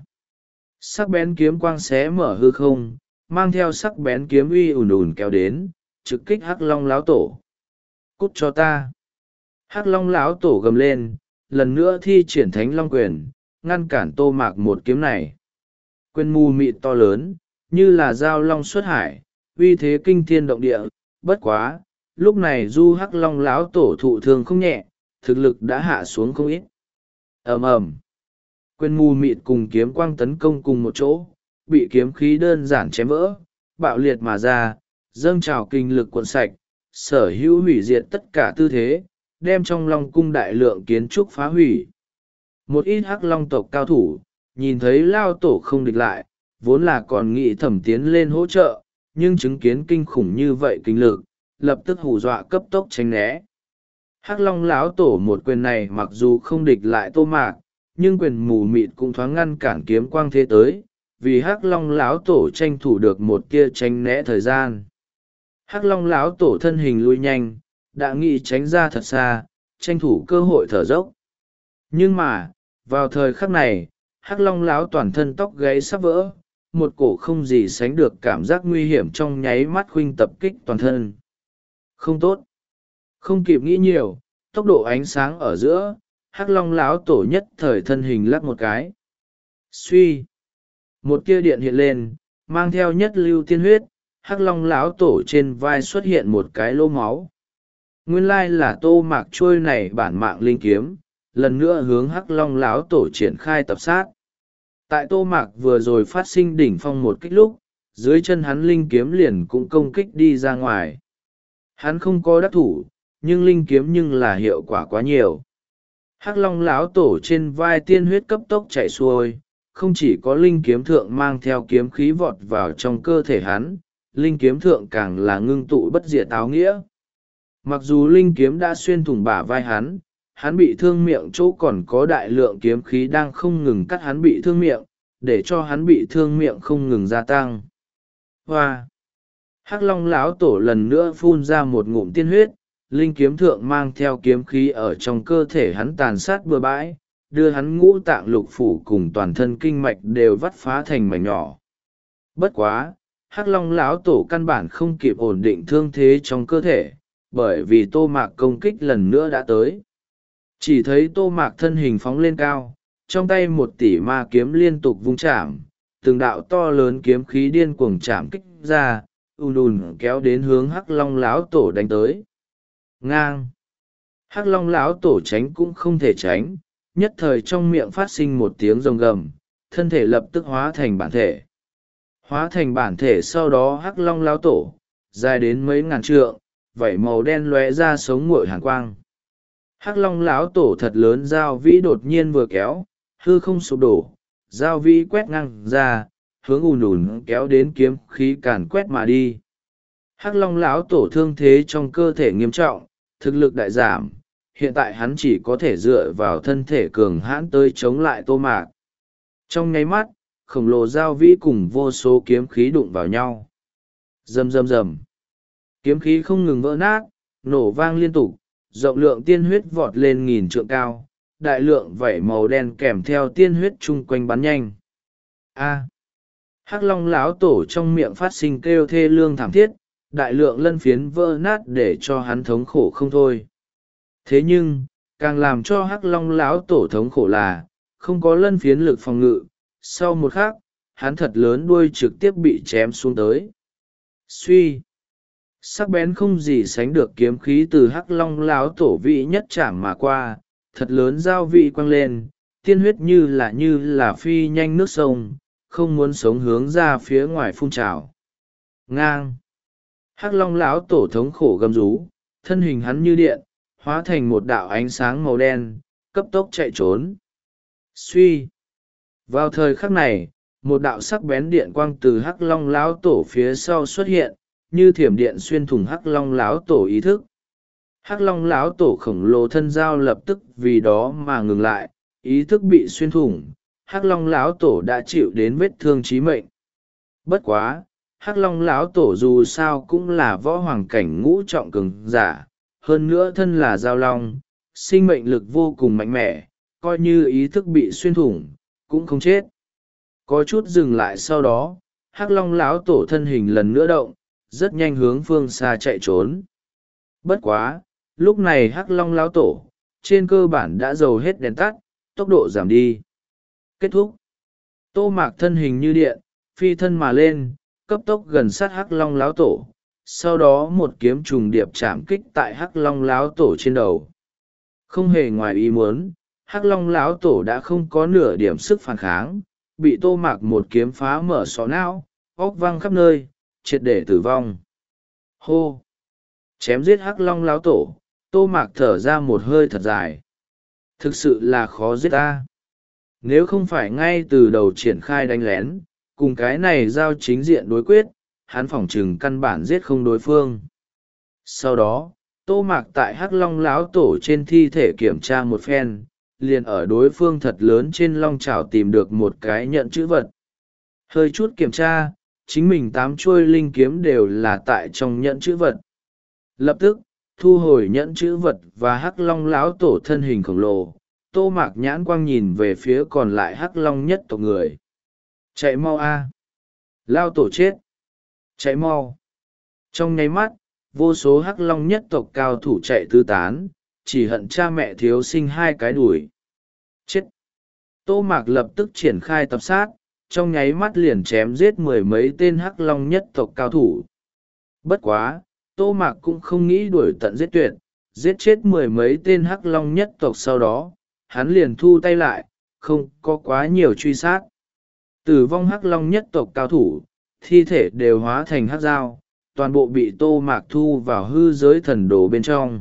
Speaker 1: Sắc bén kiếm quang xé mở hư không, mang theo sắc bén kiếm uy ùn ùn kéo đến, trực kích Hắc Long lão tổ. Cút cho ta! Hắc Long lão tổ gầm lên, lần nữa thi triển Thánh Long quyền, ngăn cản Tô Mạc một kiếm này. Quyền mù mịt to lớn, như là dao long xuất hải, uy thế kinh thiên động địa. Bất quá, lúc này du Hắc Long lão tổ thụ thương không nhẹ, thực lực đã hạ xuống không ít. Ầm ầm, quyền mù mịt cùng kiếm quang tấn công cùng một chỗ, bị kiếm khí đơn giản chém vỡ, bạo liệt mà ra, dâng trào kinh lực cuộn sạch, sở hữu hủy diệt tất cả tư thế, đem trong Long cung đại lượng kiến trúc phá hủy. Một ít Hắc Long tộc cao thủ, nhìn thấy lao tổ không địch lại, vốn là còn nghĩ thẩm tiến lên hỗ trợ, nhưng chứng kiến kinh khủng như vậy kinh lực, lập tức hù dọa cấp tốc tránh né. Hắc Long lão tổ một quyền này mặc dù không địch lại Tô Mạc, nhưng quyền mù mịt cũng thoáng ngăn cản kiếm quang thế tới, vì Hắc Long lão tổ tranh thủ được một tia tránh né thời gian. Hắc Long lão tổ thân hình lui nhanh, đã nghĩ tránh ra thật xa, tranh thủ cơ hội thở dốc. Nhưng mà, Vào thời khắc này, hắc long láo toàn thân tóc gáy sắp vỡ, một cổ không gì sánh được cảm giác nguy hiểm trong nháy mắt khuynh tập kích toàn thân. Không tốt. Không kịp nghĩ nhiều, tốc độ ánh sáng ở giữa, hắc long láo tổ nhất thời thân hình lắc một cái. Suy. Một tia điện hiện lên, mang theo nhất lưu tiên huyết, hắc long láo tổ trên vai xuất hiện một cái lỗ máu. Nguyên lai là Tô Mạc trôi này bản mạng linh kiếm, lần nữa hướng hắc long láo tổ triển khai tập sát. Tại Tô Mạc vừa rồi phát sinh đỉnh phong một kích lúc, dưới chân hắn linh kiếm liền cũng công kích đi ra ngoài. Hắn không có đắc thủ, nhưng linh kiếm nhưng là hiệu quả quá nhiều. Hắc long láo tổ trên vai tiên huyết cấp tốc chạy xuôi, không chỉ có linh kiếm thượng mang theo kiếm khí vọt vào trong cơ thể hắn, linh kiếm thượng càng là ngưng tụ bất diệt áo nghĩa. Mặc dù linh kiếm đã xuyên thủng bả vai hắn, hắn bị thương miệng chỗ còn có đại lượng kiếm khí đang không ngừng cắt hắn bị thương miệng, để cho hắn bị thương miệng không ngừng gia tăng. Hoa! Hắc long láo tổ lần nữa phun ra một ngụm tiên huyết, linh kiếm thượng mang theo kiếm khí ở trong cơ thể hắn tàn sát bừa bãi, đưa hắn ngũ tạng lục phủ cùng toàn thân kinh mạch đều vắt phá thành mảnh nhỏ. Bất quá, hắc long láo tổ căn bản không kịp ổn định thương thế trong cơ thể, bởi vì Tô Mạc công kích lần nữa đã tới. Chỉ thấy Tô Mạc thân hình phóng lên cao, trong tay một tỷ ma kiếm liên tục vung chạm, từng đạo to lớn kiếm khí điên cuồng chạm kích ra, ùn ùn kéo đến hướng hắc long láo tổ đánh tới. Ngang! Hắc long láo tổ tránh cũng không thể tránh, nhất thời trong miệng phát sinh một tiếng rồng gầm, thân thể lập tức hóa thành bản thể. Hóa thành bản thể sau đó hắc long láo tổ, dài đến mấy ngàn trượng, vảy màu đen lóe ra sống nguội hàn quang. Hắc long láo tổ thật lớn dao vĩ đột nhiên vừa kéo, hư không sụp đổ, dao vĩ quét ngang ra, hướng ùn ùn kéo đến kiếm khí càn quét mà đi. Hắc long láo tổ thương thế trong cơ thể nghiêm trọng, thực lực đại giảm, hiện tại hắn chỉ có thể dựa vào thân thể cường hãn tới chống lại Tô Mạc. Trong nháy mắt, khổng lồ dao vĩ cùng vô số kiếm khí đụng vào nhau. Rầm rầm rầm. Kiếm khí không ngừng vỡ nát, nổ vang liên tục, rộng lượng tiên huyết vọt lên nghìn trượng cao, đại lượng vảy màu đen kèm theo tiên huyết chung quanh bắn nhanh. A. Hắc long láo tổ trong miệng phát sinh kêu thê lương thảm thiết, đại lượng lân phiến vỡ nát để cho hắn thống khổ không thôi. Thế nhưng, càng làm cho hắc long láo tổ thống khổ là, không có lân phiến lực phòng ngự, sau một khắc, hắn thật lớn đuôi trực tiếp bị chém xuống tới. Suy! Sắc bén không gì sánh được kiếm khí từ hắc long láo tổ vị nhất chạm mà qua, thật lớn dao vị quăng lên, tiên huyết như là như là phi nhanh nước sông, không muốn sống hướng ra phía ngoài phun trào. Ngang! Hắc long láo tổ thống khổ gầm rú, thân hình hắn như điện, hóa thành một đạo ánh sáng màu đen, cấp tốc chạy trốn. Suy! Vào thời khắc này, một đạo sắc bén điện quang từ hắc long láo tổ phía sau xuất hiện, như thiểm điện xuyên thủng hắc long láo tổ ý thức. Hắc long láo tổ khổng lồ thân dao lập tức vì đó mà ngừng lại, ý thức bị xuyên thủng, hắc long láo tổ đã chịu đến vết thương chí mệnh. Bất quá, hắc long láo tổ dù sao cũng là võ hoàng cảnh ngũ trọng cường giả, hơn nữa thân là giao long, sinh mệnh lực vô cùng mạnh mẽ, coi như ý thức bị xuyên thủng cũng không chết. Có chút dừng lại sau đó, hắc long láo tổ thân hình lần nữa động, rất nhanh hướng phương xa chạy trốn. Bất quá, lúc này hắc long láo tổ trên cơ bản đã dầu hết đèn tắt, tốc độ giảm đi. Kết thúc. Tô Mạc thân hình như điện, phi thân mà lên, cấp tốc gần sát hắc long láo tổ, sau đó một kiếm trùng điệp chạm kích tại hắc long láo tổ trên đầu. Không hề ngoài ý muốn, hắc long láo tổ đã không có nửa điểm sức phản kháng, bị Tô Mạc một kiếm phá mở sọ não, óc văng khắp nơi, triệt để tử vong. Hô! Chém giết hắc long láo tổ, Tô Mạc thở ra một hơi thật dài. Thực sự là khó giết ta. Nếu không phải ngay từ đầu triển khai đánh lén, cùng cái này giao chính diện đối quyết, hắn phỏng chừng căn bản giết không đối phương. Sau đó, Tô Mạc tại hắc long láo tổ trên thi thể kiểm tra một phen, liền ở đối phương thật lớn trên long chảo tìm được một cái nhận chữ vật. Hơi chút kiểm tra, chính mình tám chuôi linh kiếm đều là tại trong nhẫn chữ vật. Lập tức, thu hồi nhẫn chữ vật và hắc long láo tổ thân hình khổng lồ, Tô Mạc nhãn quang nhìn về phía còn lại hắc long nhất tộc người. Chạy mau a! Lao tổ chết! Chạy mau! Trong nháy mắt, vô số hắc long nhất tộc cao thủ chạy tứ tán, chỉ hận cha mẹ thiếu sinh hai cái đùi. Chết! Tô Mạc lập tức triển khai tập sát, trong nháy mắt liền chém giết mười mấy tên hắc long nhất tộc cao thủ. Bất quá, Tô Mạc cũng không nghĩ đuổi tận giết tuyệt, giết chết mười mấy tên hắc long nhất tộc sau đó, hắn liền thu tay lại, không có quá nhiều truy sát. Tử vong hắc long nhất tộc cao thủ, thi thể đều hóa thành hắc dao, toàn bộ bị Tô Mạc thu vào hư giới thần đồ bên trong.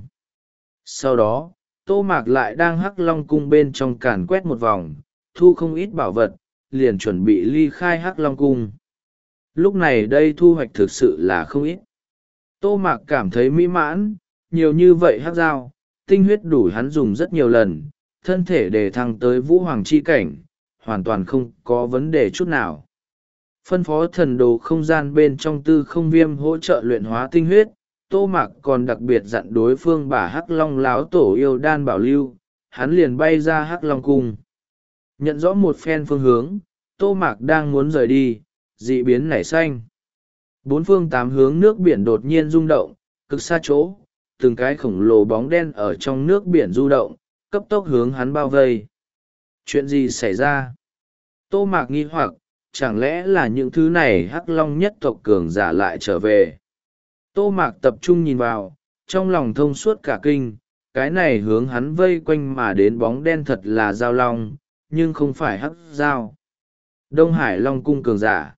Speaker 1: Sau đó, Tô Mạc lại đang hắc long cung bên trong càn quét một vòng, thu không ít bảo vật, liền chuẩn bị ly khai hắc long cung. Lúc này đây thu hoạch thực sự là không ít. Tô Mạc cảm thấy mỹ mãn, nhiều như vậy hắc dao, tinh huyết đủ hắn dùng rất nhiều lần, thân thể để thăng tới vũ hoàng chi cảnh, hoàn toàn không có vấn đề chút nào. Phân phó thần đồ không gian bên trong tư không viêm hỗ trợ luyện hóa tinh huyết, Tô Mạc còn đặc biệt dặn đối phương bả hắc long láo tổ yêu đan bảo lưu, hắn liền bay ra hắc long cung. Nhận rõ một phen phương hướng, Tô Mạc đang muốn rời đi, dị biến nảy xanh. Bốn phương tám hướng nước biển đột nhiên rung động, cực xa chỗ, từng cái khổng lồ bóng đen ở trong nước biển du động, cấp tốc hướng hắn bao vây. Chuyện gì xảy ra? Tô Mạc nghi hoặc, chẳng lẽ là những thứ này hắc long nhất tộc cường giả lại trở về? Tô Mạc tập trung nhìn vào, trong lòng thông suốt cả kinh, cái này hướng hắn vây quanh mà đến bóng đen thật là giao long, nhưng không phải hắc giao. Đông Hải Long cung cường giả.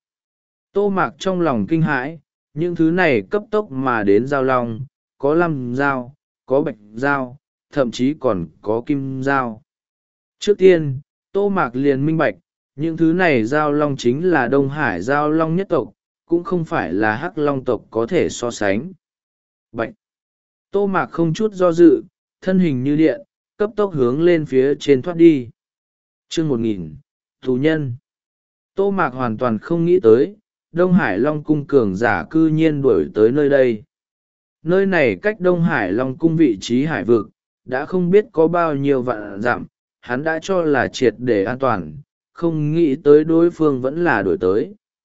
Speaker 1: Tô Mạc trong lòng kinh hãi, những thứ này cấp tốc mà đến giao long, có lam giao, có bạch giao, thậm chí còn có kim giao. Trước tiên, Tô Mạc liền minh bạch, những thứ này giao long chính là Đông Hải giao long nhất tộc, cũng không phải là hắc long tộc có thể so sánh. Bạch! Tô Mạc không chút do dự, thân hình như điện, cấp tốc hướng lên phía trên thoát đi. Chương một nghìn, tù nhân. Tô Mạc hoàn toàn không nghĩ tới, Đông Hải Long cung cường giả cư nhiên đuổi tới nơi đây. Nơi này cách Đông Hải Long cung vị trí hải vực, đã không biết có bao nhiêu vạn dặm, hắn đã cho là triệt để an toàn, không nghĩ tới đối phương vẫn là đuổi tới.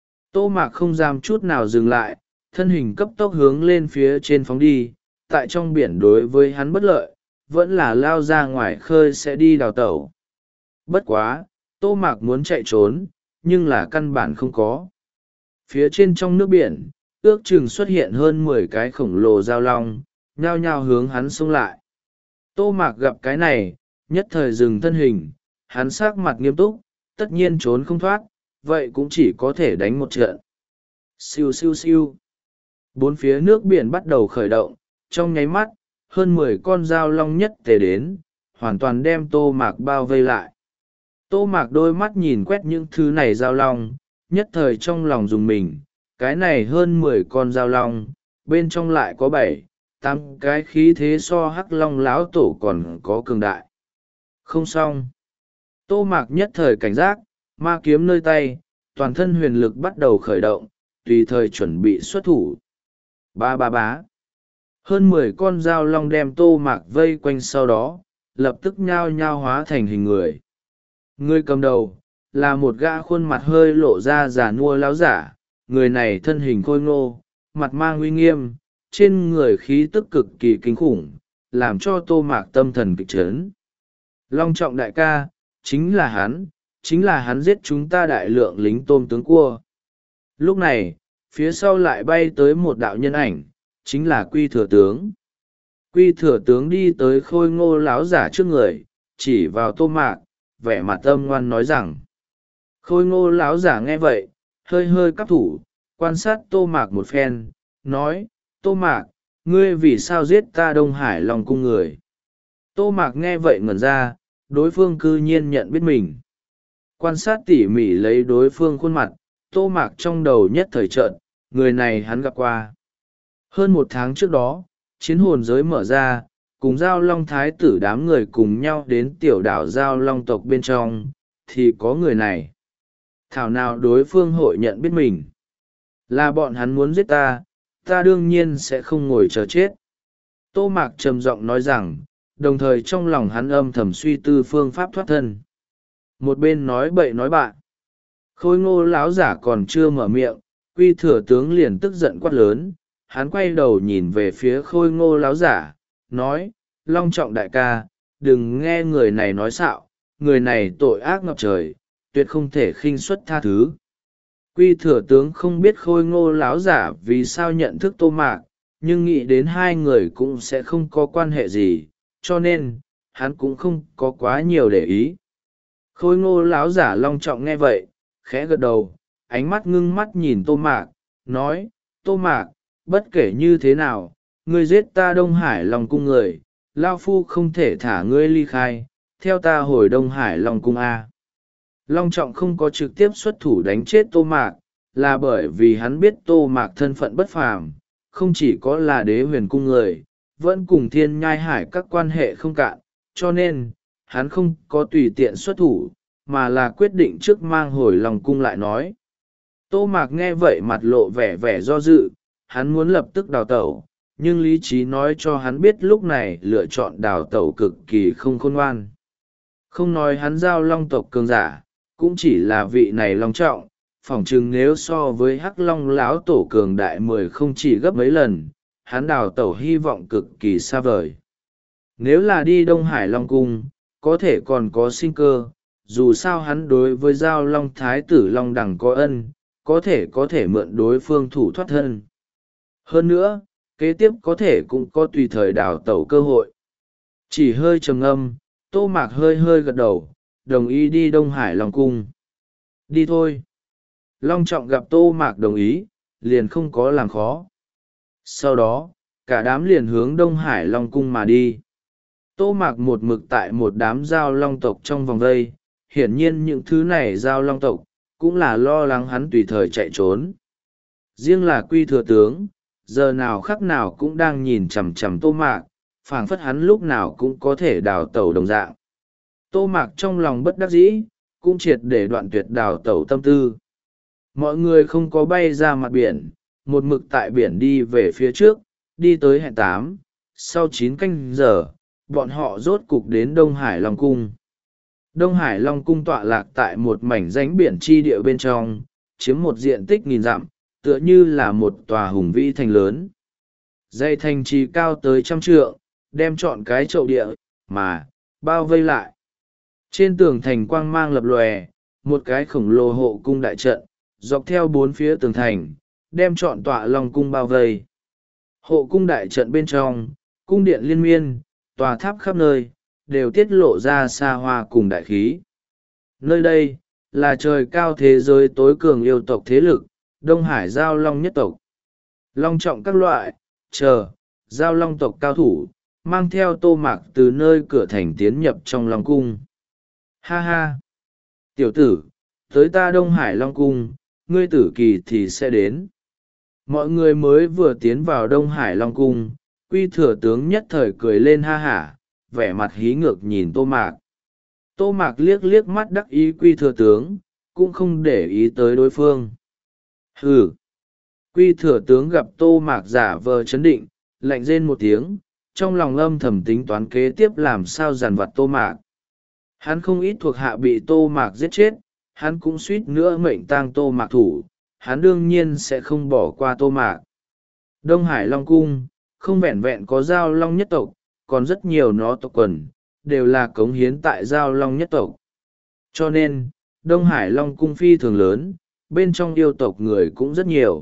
Speaker 1: Tô Mạc không dám chút nào dừng lại, thân hình cấp tốc hướng lên phía trên phóng đi, tại trong biển đối với hắn bất lợi, vẫn là lao ra ngoài khơi sẽ đi đào tẩu. Bất quá, Tô Mạc muốn chạy trốn, nhưng là căn bản không có. Phía trên trong nước biển, ước chừng xuất hiện hơn mười cái khổng lồ giao long, nhao nhao hướng hắn xông lại. Tô Mạc gặp cái này, nhất thời dừng thân hình, hắn sắc mặt nghiêm túc, tất nhiên trốn không thoát, vậy cũng chỉ có thể đánh một trận. Siêu siêu siêu. Bốn phía nước biển bắt đầu khởi động, trong nháy mắt, hơn mười con dao long nhất tề đến, hoàn toàn đem Tô Mạc bao vây lại. Tô Mạc đôi mắt nhìn quét những thứ này dao long, nhất thời trong lòng dùng mình, cái này hơn mười con dao long, bên trong lại có bảy, tám cái khí thế so hắc long láo tổ còn có cường đại. Không xong. Tô Mạc nhất thời cảnh giác, ma kiếm nơi tay, toàn thân huyền lực bắt đầu khởi động, tùy thời chuẩn bị xuất thủ. Ba ba bá. Hơn mười con dao long đem Tô Mạc vây quanh sau đó, lập tức nhao nhao hóa thành hình người. Người cầm đầu, là một gã khuôn mặt hơi lộ ra già nua láo giả, người này thân hình khôi ngô, mặt mang uy nghiêm, trên người khí tức cực kỳ kinh khủng, làm cho Tô Mạc tâm thần kịch chấn. Long trọng đại ca, chính là hắn, chính là hắn giết chúng ta đại lượng lính tôm tướng cua. Lúc này, phía sau lại bay tới một đạo nhân ảnh, chính là Quy Thừa Tướng. Quy Thừa Tướng đi tới khôi ngô láo giả trước người, chỉ vào Tô Mạc, vẻ mặt âm ngoan nói rằng. Khôi ngô láo giả nghe vậy, hơi hơi cắp thủ, quan sát Tô Mạc một phen, nói, Tô Mạc, ngươi vì sao giết ta Đông Hải Long cung người? Tô Mạc nghe vậy ngẩn ra, đối phương cư nhiên nhận biết mình. Quan sát tỉ mỉ lấy đối phương khuôn mặt, Tô Mạc trong đầu nhất thời trợn, người này hắn gặp qua. Hơn một tháng trước đó, chiến hồn giới mở ra, cùng Giao Long Thái tử đám người cùng nhau đến tiểu đảo Giao Long tộc bên trong, thì có người này. Thảo nào đối phương hội nhận biết mình. Là bọn hắn muốn giết ta, ta đương nhiên sẽ không ngồi chờ chết. Tô Mạc trầm giọng nói rằng, đồng thời trong lòng hắn âm thầm suy tư phương pháp thoát thân. Một bên nói bậy nói bạn, khôi ngô láo giả còn chưa mở miệng, Quy Thừa Tướng liền tức giận quát lớn. Hắn quay đầu nhìn về phía khôi ngô láo giả, nói: Long Trọng đại ca, đừng nghe người này nói xạo, người này tội ác ngập trời, tuyệt không thể khinh suất tha thứ. Quy Thừa Tướng không biết khôi ngô láo giả vì sao nhận thức Tô Mạc, nhưng nghĩ đến hai người cũng sẽ không có quan hệ gì, cho nên hắn cũng không có quá nhiều để ý. Khôi ngô láo giả Long Trọng nghe vậy, khẽ gật đầu, ánh mắt ngưng mắt nhìn Tô Mạc, nói: Tô Mạc, bất kể như thế nào, ngươi giết ta Đông Hải Long cung người, lao phu không thể thả ngươi ly khai, theo ta hồi Đông Hải Long cung a. Long Trọng không có trực tiếp xuất thủ đánh chết Tô Mạc, là bởi vì hắn biết Tô Mạc thân phận bất phàm, không chỉ có là đế huyền cung người, vẫn cùng thiên nhai hải các quan hệ không cạn, cho nên hắn không có tùy tiện xuất thủ, mà là quyết định trước mang hồi Long cung lại nói. Tô Mạc nghe vậy mặt lộ vẻ vẻ do dự, hắn muốn lập tức đào tẩu, nhưng lý trí nói cho hắn biết lúc này lựa chọn đào tẩu cực kỳ không khôn ngoan. Không nói hắn giao long tộc cường giả, cũng chỉ là vị này Long Trọng, phỏng chừng nếu so với hắc long láo tổ cường đại mười không chỉ gấp mấy lần, hắn đào tẩu hy vọng cực kỳ xa vời. Nếu là đi Đông Hải Long cung, có thể còn có sinh cơ, dù sao hắn đối với giao long thái tử long đằng có ân, có thể có thể mượn đối phương thủ thoát thân. Hơn nữa, kế tiếp có thể cũng có tùy thời đào tẩu cơ hội. Chỉ hơi trầm ngâm, Tô Mạc hơi hơi gật đầu, đồng ý đi Đông Hải Long cung. Đi thôi. Long Trọng gặp Tô Mạc đồng ý, liền không có làm khó. Sau đó, cả đám liền hướng Đông Hải Long cung mà đi. Tô Mạc một mực tại một đám giao long tộc trong vòng vây, hiển nhiên những thứ này giao long tộc, cũng là lo lắng hắn tùy thời chạy trốn. Riêng là Quy Thừa Tướng, giờ nào khắc nào cũng đang nhìn chằm chằm Tô Mạc, phảng phất hắn lúc nào cũng có thể đào tẩu đồng dạng. Tô Mạc trong lòng bất đắc dĩ, cũng triệt để đoạn tuyệt đào tẩu tâm tư. Mọi người không có bay ra mặt biển, một mực tại biển đi về phía trước, đi tới hẹn tám, sau chín canh giờ, bọn họ rốt cục đến Đông Hải Long Cung. Đông Hải Long Cung tọa lạc tại một mảnh ránh biển chi địa bên trong, chiếm một diện tích nghìn dặm, tựa như là một tòa hùng vĩ thành lớn. Dãy thành trì cao tới trăm trượng, đem trọn cái chậu địa, mà, bao vây lại. Trên tường thành quang mang lập lòe, một cái khổng lồ hộ cung đại trận, dọc theo bốn phía tường thành, đem trọn tọa Long Cung bao vây. Hộ cung đại trận bên trong, cung điện liên miên, tòa tháp khắp nơi, đều tiết lộ ra xa hoa cùng đại khí. Nơi đây, là trời cao thế giới tối cường yêu tộc thế lực, Đông Hải Giao Long nhất tộc. Long Trọng các loại, chờ, Giao Long tộc cao thủ, mang theo Tô Mạc từ nơi cửa thành tiến nhập trong Long Cung. Ha ha! Tiểu tử, tới ta Đông Hải Long Cung, ngươi tử kỳ thì sẽ đến. Mọi người mới vừa tiến vào Đông Hải Long Cung, Quy Thừa Tướng nhất thời cười lên ha hả, vẻ mặt hí ngược nhìn Tô Mạc. Tô Mạc liếc liếc mắt đắc ý Quy Thừa Tướng, cũng không để ý tới đối phương. Hừ! Quy Thừa Tướng gặp Tô Mạc giả vờ chấn định, lạnh rên một tiếng, trong lòng âm thầm tính toán kế tiếp làm sao giàn vặt Tô Mạc. Hắn không ít thuộc hạ bị Tô Mạc giết chết, hắn cũng suýt nữa mệnh tang Tô Mạc thủ, hắn đương nhiên sẽ không bỏ qua Tô Mạc. Đông Hải Long Cung, không vẹn vẹn có Giao Long nhất tộc, còn rất nhiều nó tộc quần, đều là cống hiến tại Giao Long nhất tộc. Cho nên, Đông Hải Long Cung phi thường lớn, bên trong yêu tộc người cũng rất nhiều.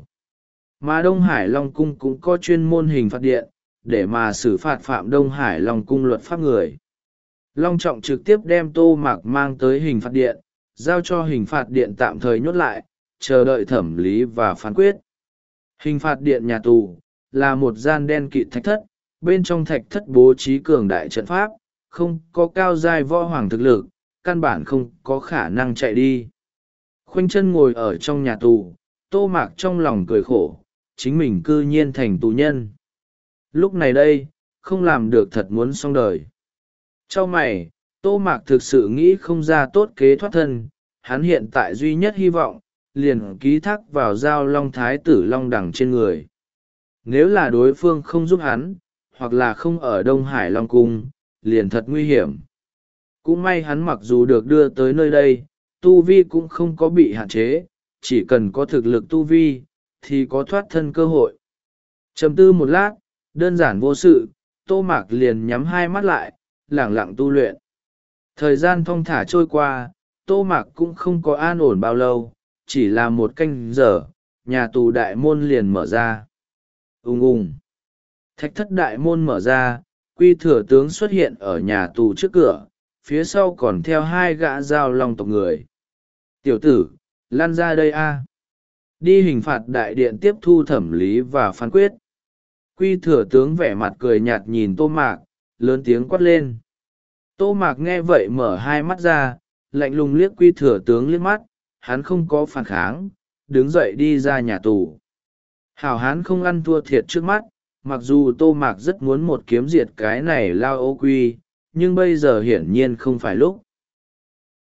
Speaker 1: Mà Đông Hải Long Cung cũng có chuyên môn hình phạt điện, để mà xử phạt phạm Đông Hải Long Cung luật pháp người. Long Trọng trực tiếp đem Tô Mạc mang tới hình phạt điện, giao cho hình phạt điện tạm thời nhốt lại, chờ đợi thẩm lý và phán quyết. Hình phạt điện nhà tù, là một gian đen kịt thạch thất, bên trong thạch thất bố trí cường đại trận pháp, không có cao giai võ hoàng thực lực, căn bản không có khả năng chạy đi. Khoanh chân ngồi ở trong nhà tù, Tô Mạc trong lòng cười khổ, chính mình cư nhiên thành tù nhân. Lúc này đây, không làm được thật muốn xong đời. Trong mày, Tô Mạc thực sự nghĩ không ra tốt kế thoát thân, hắn hiện tại duy nhất hy vọng, liền ký thác vào Giao Long Thái tử Long Đằng trên người. Nếu là đối phương không giúp hắn, hoặc là không ở Đông Hải Long Cung, liền thật nguy hiểm. Cũng may hắn mặc dù được đưa tới nơi đây, tu vi cũng không có bị hạn chế, chỉ cần có thực lực tu vi, thì có thoát thân cơ hội. Trầm tư một lát, đơn giản vô sự, Tô Mạc liền nhắm hai mắt lại, lẳng lặng tu luyện. Thời gian thong thả trôi qua, Tô Mạc cũng không có an ổn bao lâu, chỉ là một canh giờ, nhà tù đại môn liền mở ra. Ùng ùng. Thạch thất đại môn mở ra, Quy Thừa Tướng xuất hiện ở nhà tù trước cửa, phía sau còn theo hai gã giao long tộc người. Tiểu tử, lan ra đây a. Đi hình phạt đại điện tiếp thu thẩm lý và phán quyết. Quy Thừa Tướng vẻ mặt cười nhạt nhìn Tô Mạc, lớn tiếng quát lên. Tô Mạc nghe vậy mở hai mắt ra, lạnh lùng liếc Quy Thừa Tướng liếc mắt, hắn không có phản kháng, đứng dậy đi ra nhà tù. Hảo hán không ăn thua thiệt trước mắt, mặc dù Tô Mạc rất muốn một kiếm diệt cái này lao ô quy, nhưng bây giờ hiển nhiên không phải lúc.